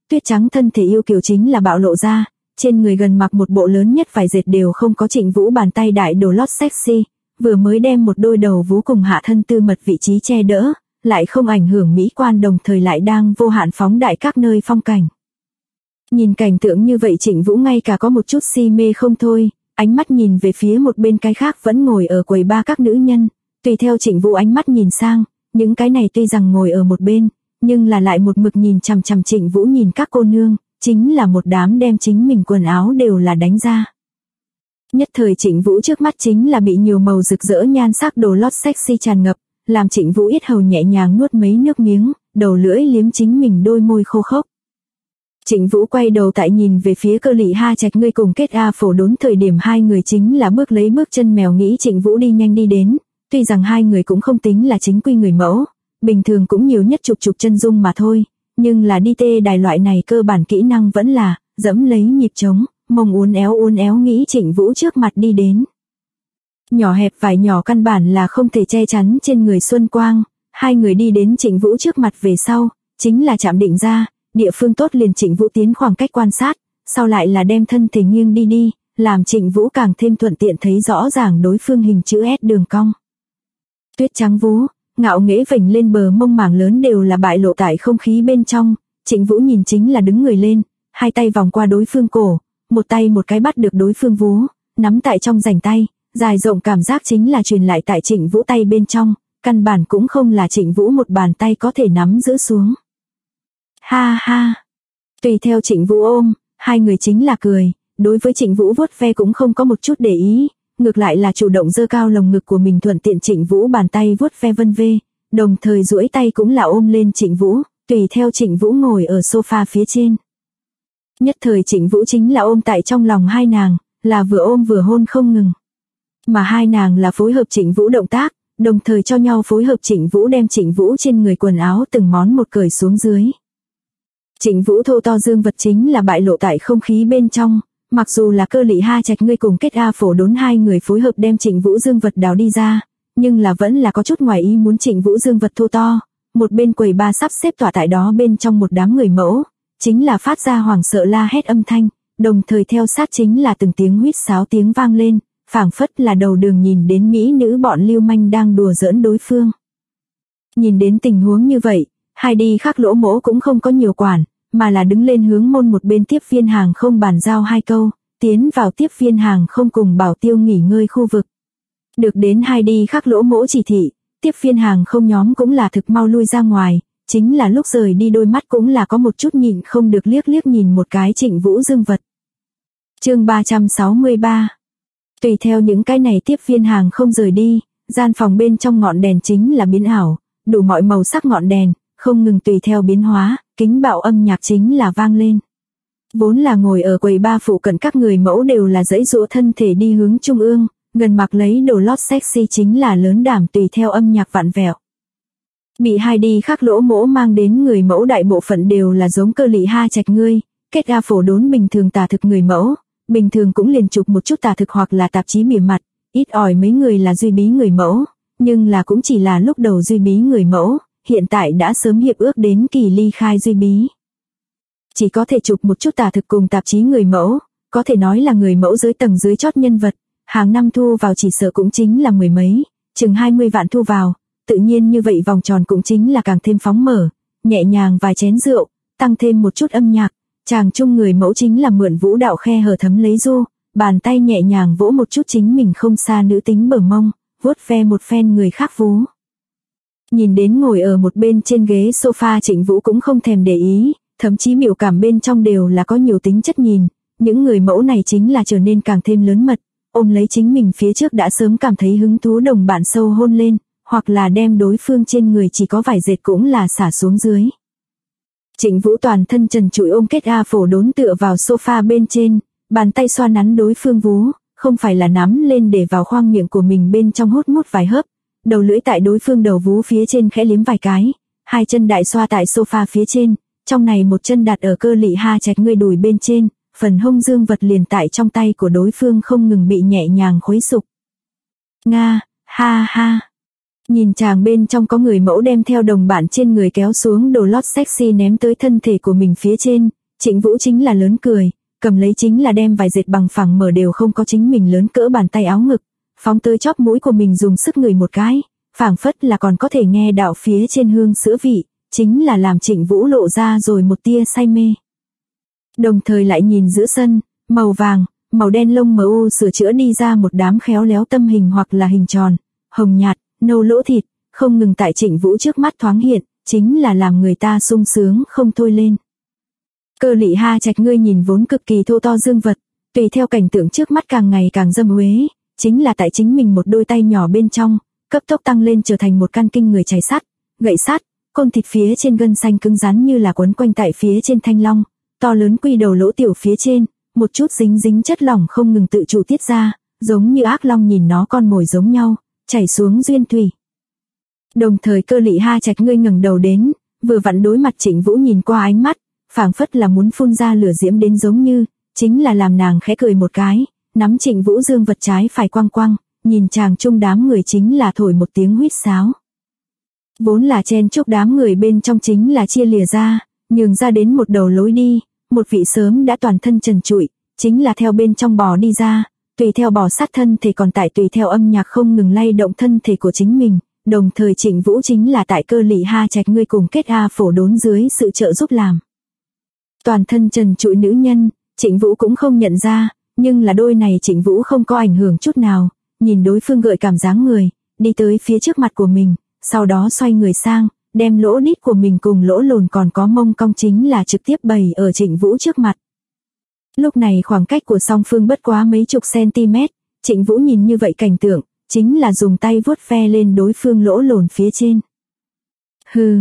tuyết trắng thân thể yêu kiều chính là bạo lộ ra, trên người gần mặc một bộ lớn nhất vải dệt đều không có Trịnh Vũ bàn tay đại đồ lót sexy, vừa mới đem một đôi đầu vú cùng hạ thân tư mật vị trí che đỡ, lại không ảnh hưởng mỹ quan đồng thời lại đang vô hạn phóng đại các nơi phong cảnh. Nhìn cảnh tượng như vậy Trịnh Vũ ngay cả có một chút si mê không thôi, ánh mắt nhìn về phía một bên cái khác vẫn ngồi ở quầy ba các nữ nhân, tùy theo Trịnh Vũ ánh mắt nhìn sang, những cái này tuy rằng ngồi ở một bên, nhưng là lại một mực nhìn chằm chằm Trịnh Vũ nhìn các cô nương, chính là một đám đem chính mình quần áo đều là đánh ra. Nhất thời Trịnh Vũ trước mắt chính là bị nhiều màu rực rỡ nhan sắc đồ lót sexy tràn ngập, làm Trịnh Vũ yết hầu nhẹ nhàng nuốt mấy nước miếng, đầu lưỡi liếm chính mình đôi môi khô khốc. Trịnh Vũ quay đầu tại nhìn về phía Cơ Lị Ha Trạch ngươi cùng Kết A Phổ Đốn thời điểm hai người chính là bước lấy bước chân mèo nghĩ Trịnh Vũ đi nhanh đi đến, tuy rằng hai người cũng không tính là chính quy người mẫu, bình thường cũng nhiều nhất chụp chân dung mà thôi, nhưng là đi tê đài loại này cơ bản kỹ năng vẫn là dẫm lấy nhịp trống, mông uốn éo nghĩ Trịnh Vũ trước mặt đi đến. Nhỏ hẹp vải nhỏ căn bản là không thể che chắn trên người xuân quang, hai người đi đến Trịnh Vũ trước mặt về sau, chính là chạm định ra, địa phương tốt liền Trịnh Vũ tiến khoảng cách quan sát, sau lại là đem thân thể nghiêng đi, làm Trịnh Vũ càng thêm thuận tiện thấy rõ ràng đối phương hình chữ S đường cong. Tuyết trắng vú, ngạo nghễ vểnh lên bờ mông mảng lớn đều là bại lộ tại không khí bên trong, Trịnh Vũ nhìn chính là đứng người lên, hai tay vòng qua đối phương cổ, một tay một cái bắt được đối phương vú, nắm tại trong rảnh tay, dài rộng cảm giác chính là truyền lại tại Trịnh Vũ tay bên trong, căn bản cũng không là Trịnh Vũ một bàn tay có thể nắm giữ xuống. Ha ha. Tùy theo Trịnh Vũ ôm, hai người chính là cười, đối với Trịnh Vũ vuốt ve cũng không có một chút để ý, ngược lại là chủ động giơ cao lồng ngực của mình thuận tiện Trịnh Vũ bàn tay vuốt ve vân vê, đồng thời duỗi tay cũng là ôm lên Trịnh Vũ, tùy theo Trịnh Vũ ngồi ở sofa phía trên. Nhất thời Trịnh Vũ chính là ôm tại trong lòng hai nàng, là vừa ôm vừa hôn không ngừng. Mà hai nàng là phối hợp Trịnh Vũ động tác, đồng thời cho nhau phối hợp Trịnh Vũ đem Trịnh Vũ trên người quần áo từng món một cởi xuống dưới. Trịnh Vũ thô to dương vật chính là bại lộ tại không khí bên trong, mặc dù là Cơ Lị Ha Trạch ngươi cùng Kết A Phổ Đốn hai người phối hợp đem Trịnh Vũ dương vật đào đi ra, nhưng là vẫn là có chút ngoài ý muốn Trịnh Vũ dương vật thô to, một bên quầy ba sắp xếp tỏa tại đó bên trong một đám người mẫu, chính là phát ra hoảng sợ la hét âm thanh, đồng thời theo sát chính là từng tiếng huýt sáo tiếng vang lên, phảng phất là đầu đường nhìn đến mỹ nữ bọn lưu manh đang đùa giỡn đối phương. Nhìn đến tình huống như vậy, hai đi khác lỗ mỗ cũng không có nhiều quản, mà là đứng lên hướng môn một bên tiếp viên hàng không bàn giao hai câu, tiến vào tiếp viên hàng không cùng Bảo Tiêu nghỉ ngơi khu vực. Được đến hai đi khác lỗ mỗ chỉ thị, tiếp viên hàng không nhóm cũng là thực mau lui ra ngoài, chính là lúc rời đi đôi mắt cũng là có một chút nhịn không được liếc nhìn một cái Trịnh Vũ dương vật. Chương 363. Tùy theo những cái này tiếp viên hàng không rời đi, gian phòng bên trong ngọn đèn chính là biến ảo, đủ mọi màu sắc ngọn đèn, không ngừng tùy theo biến hóa, kính bạo âm nhạc chính là vang lên. Vốn là ngồi ở quầy ba phụ cận các người mẫu đều là giãy giụa thân thể đi hướng trung ương, gần mặc lấy đồ lót sexy chính là lớn đảm tùy theo âm nhạc vặn vẹo. Bị hai đi khác lỗ mỗ mang đến người mẫu đại bộ phận đều là giống Cơ Lị Ha Trạch ngươi, Kết A Phổ Đốn bình thường tà thực người mẫu, bình thường cũng liền chụp một chút tà thực hoặc là tạp chí bìa mặt, ít ỏi mấy người là duy bí người mẫu, nhưng là cũng chỉ là lúc đầu duy bí người mẫu, hiện tại đã sớm hiệp ước đến kỳ ly khai duy bí. Chỉ có thể chụp một chút tà thực cùng tạp chí người mẫu, có thể nói là người mẫu dưới tầng dưới chót nhân vật, hàng năm thu vào chỉ sợ cũng chính là mười mấy, chừng 20 vạn thu vào, tự nhiên như vậy vòng tròn cũng chính là càng thêm phóng mở, nhẹ nhàng vài chén rượu, tăng thêm một chút âm nhạc, chàng chung người mẫu chính là mượn vũ đạo khe hở thấm lấy du, bàn tay nhẹ nhàng vỗ một chút chính mình không xa nữ tính bờ mông, vuốt ve một phen người khác vú. Nhìn đến ngồi ở một bên trên ghế sofa Trịnh Vũ cũng không thèm để ý, thậm chí biểu cảm bên trong đều là có nhiều tính chất nhìn, những người mẫu này chính là trở nên càng thêm lớn mật, ôm lấy chính mình phía trước đã sớm cảm thấy hứng thú đồng bạn sâu hôn lên, hoặc là đem đối phương trên người chỉ có vải dệt cũng là xả xuống dưới. Trịnh Vũ toàn thân trần trụi ôm Kết A Phổ Đốn tựa vào sofa bên trên, bàn tay xoa nắn đối phương vú, không phải là nắm lên để vào khoang miệng của mình bên trong hút mút vài hớp, đầu lưỡi tại đối phương đầu vú phía trên khẽ liếm vài cái, hai chân đại xoa tại sofa phía trên, trong này một chân đặt ở Cơ Lị Ha Trạch ngươi đùi bên trên, phần hông dương vật liền tại trong tay của đối phương không ngừng bị nhẹ nhàng khuấy sục. Nga, ha ha. Nhìn chàng bên trong có người mẫu đem theo đồng bạn trên người kéo xuống đồ lót sexy ném tới thân thể của mình phía trên, Trịnh Vũ chính là lớn cười, cầm lấy chính là đem vài dệt bằng phẳng mở đều không có chính mình lớn cỡ bàn tay áo ngực, phóng tới chóp mũi của mình dùng sức ngửi một cái, phảng phất là còn có thể nghe đạo phía trên hương sữa vị, chính là làm Trịnh Vũ lộ ra rồi một tia say mê. Đồng thời lại nhìn giữa sân, màu vàng, màu đen lông mờ u sửa chữa đi ra một đám khéo léo tâm hình hoặc là hình tròn, hồng nhạt, nâu lỗ thịt, không ngừng tại Trịnh Vũ trước mắt thoáng hiện, chính là làm người ta sung sướng không thôi lên. Cơ Lị Ha Trạch ngươi nhìn vốn cực kỳ thô to dương vật, tùy theo cảnh tượng trước mắt càng ngày càng dâm uế, chính là tại chính mình một đôi tay nhỏ bên trong, cấp tốc tăng lên trở thành một căn kinh người chảy sắt, gậy sắt, côn thịt phía trên gân xanh cứng rắn như là quấn quanh tại phía trên thanh long, to lớn quy đầu lỗ tiểu phía trên, một chút dính dính chất lỏng không ngừng tự chủ tiết ra, giống như ác long nhìn nó con mồi giống nhau, chảy xuống duyên thủy. Đồng thời Cơ Lị Ha Trạch ngươi ngẩng đầu đến, vừa vặn đối mặt Trịnh Vũ nhìn qua ánh mắt, phảng phất là muốn phun ra lửa diễm đến giống như, chính là làm nàng khẽ cười một cái, nắm Trịnh Vũ dương vật trái phải quăng quăng, nhìn chàng chung đám người chính là thổi một tiếng huýt sáo. Vốn là chen chúc đám người bên trong chính là chia lìa ra, nhường ra đến một đầu lối đi, một vị sớm đã toàn thân trần trụi, chính là theo bên trong bò đi ra, tùy theo bò sát thân thể còn tại tùy theo âm nhạc không ngừng lay động thân thể của chính mình, đồng thời Trịnh Vũ chính là tại Cơ Lị Ha Trạch ngươi cùng kết A phổ đốn dưới sự trợ giúp làm. Toàn thân trần trụi nữ nhân, Trịnh Vũ cũng không nhận ra, nhưng là đôi này Trịnh Vũ không có ảnh hưởng chút nào, nhìn đối phương gợi cảm dáng người, đi tới phía trước mặt của mình, sau đó xoay người sang, đem lỗ đít của mình cùng lỗ lồn còn có mông cong chính là trực tiếp bày ở Trịnh Vũ trước mặt. Lúc này khoảng cách của song phương bất quá mấy chục cm, Trịnh Vũ nhìn như vậy cảnh tượng, chính là dùng tay vuốt ve lên đối phương lỗ lồn phía trên. Hừ,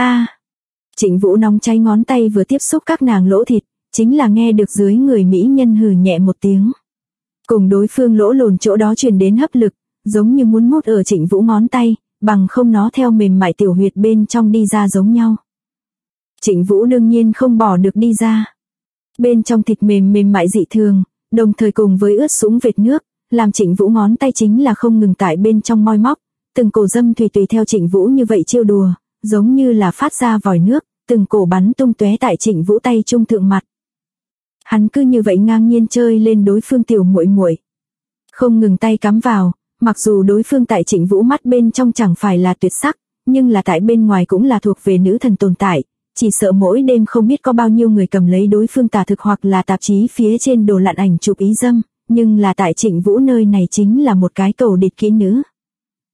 Trịnh Vũ nóng cháy ngón tay vừa tiếp xúc các nàng lỗ thịt, chính là nghe được dưới người mỹ nhân hừ nhẹ một tiếng. Cùng đối phương lỗ lồn chỗ đó truyền đến hấp lực, giống như muốn mút ở Trịnh Vũ ngón tay, bằng không nó theo mềm mại tiểu huyệt bên trong đi ra giống nhau. Trịnh Vũ đương nhiên không bỏ được đi ra. Bên trong thịt mềm mại dị thường, đồng thời cùng với ướt sũng vệt nước, làm Trịnh Vũ ngón tay chính là không ngừng tại bên trong moi móc, từng cổ dâm thủy tùy theo Trịnh Vũ như vậy trêu đùa, giống như là phát ra vòi nước, từng cổ bắn tung tóe tại Trịnh Vũ tay trung thượng mặt. Hắn cứ như vậy ngang nhiên chơi lên đối phương tiểu muội muội, không ngừng tay cắm vào, mặc dù đối phương tại Trịnh Vũ mắt bên trong chẳng phải là tuyệt sắc, nhưng là tại bên ngoài cũng là thuộc về nữ thần tồn tại, chỉ sợ mỗi đêm không biết có bao nhiêu người cầm lấy đối phương tả thực hoặc là tạp chí phía trên đồ lặn ảnh chụp ý dâm, nhưng là tại Trịnh Vũ nơi này chính là một cái cầu địch kỹ nữ.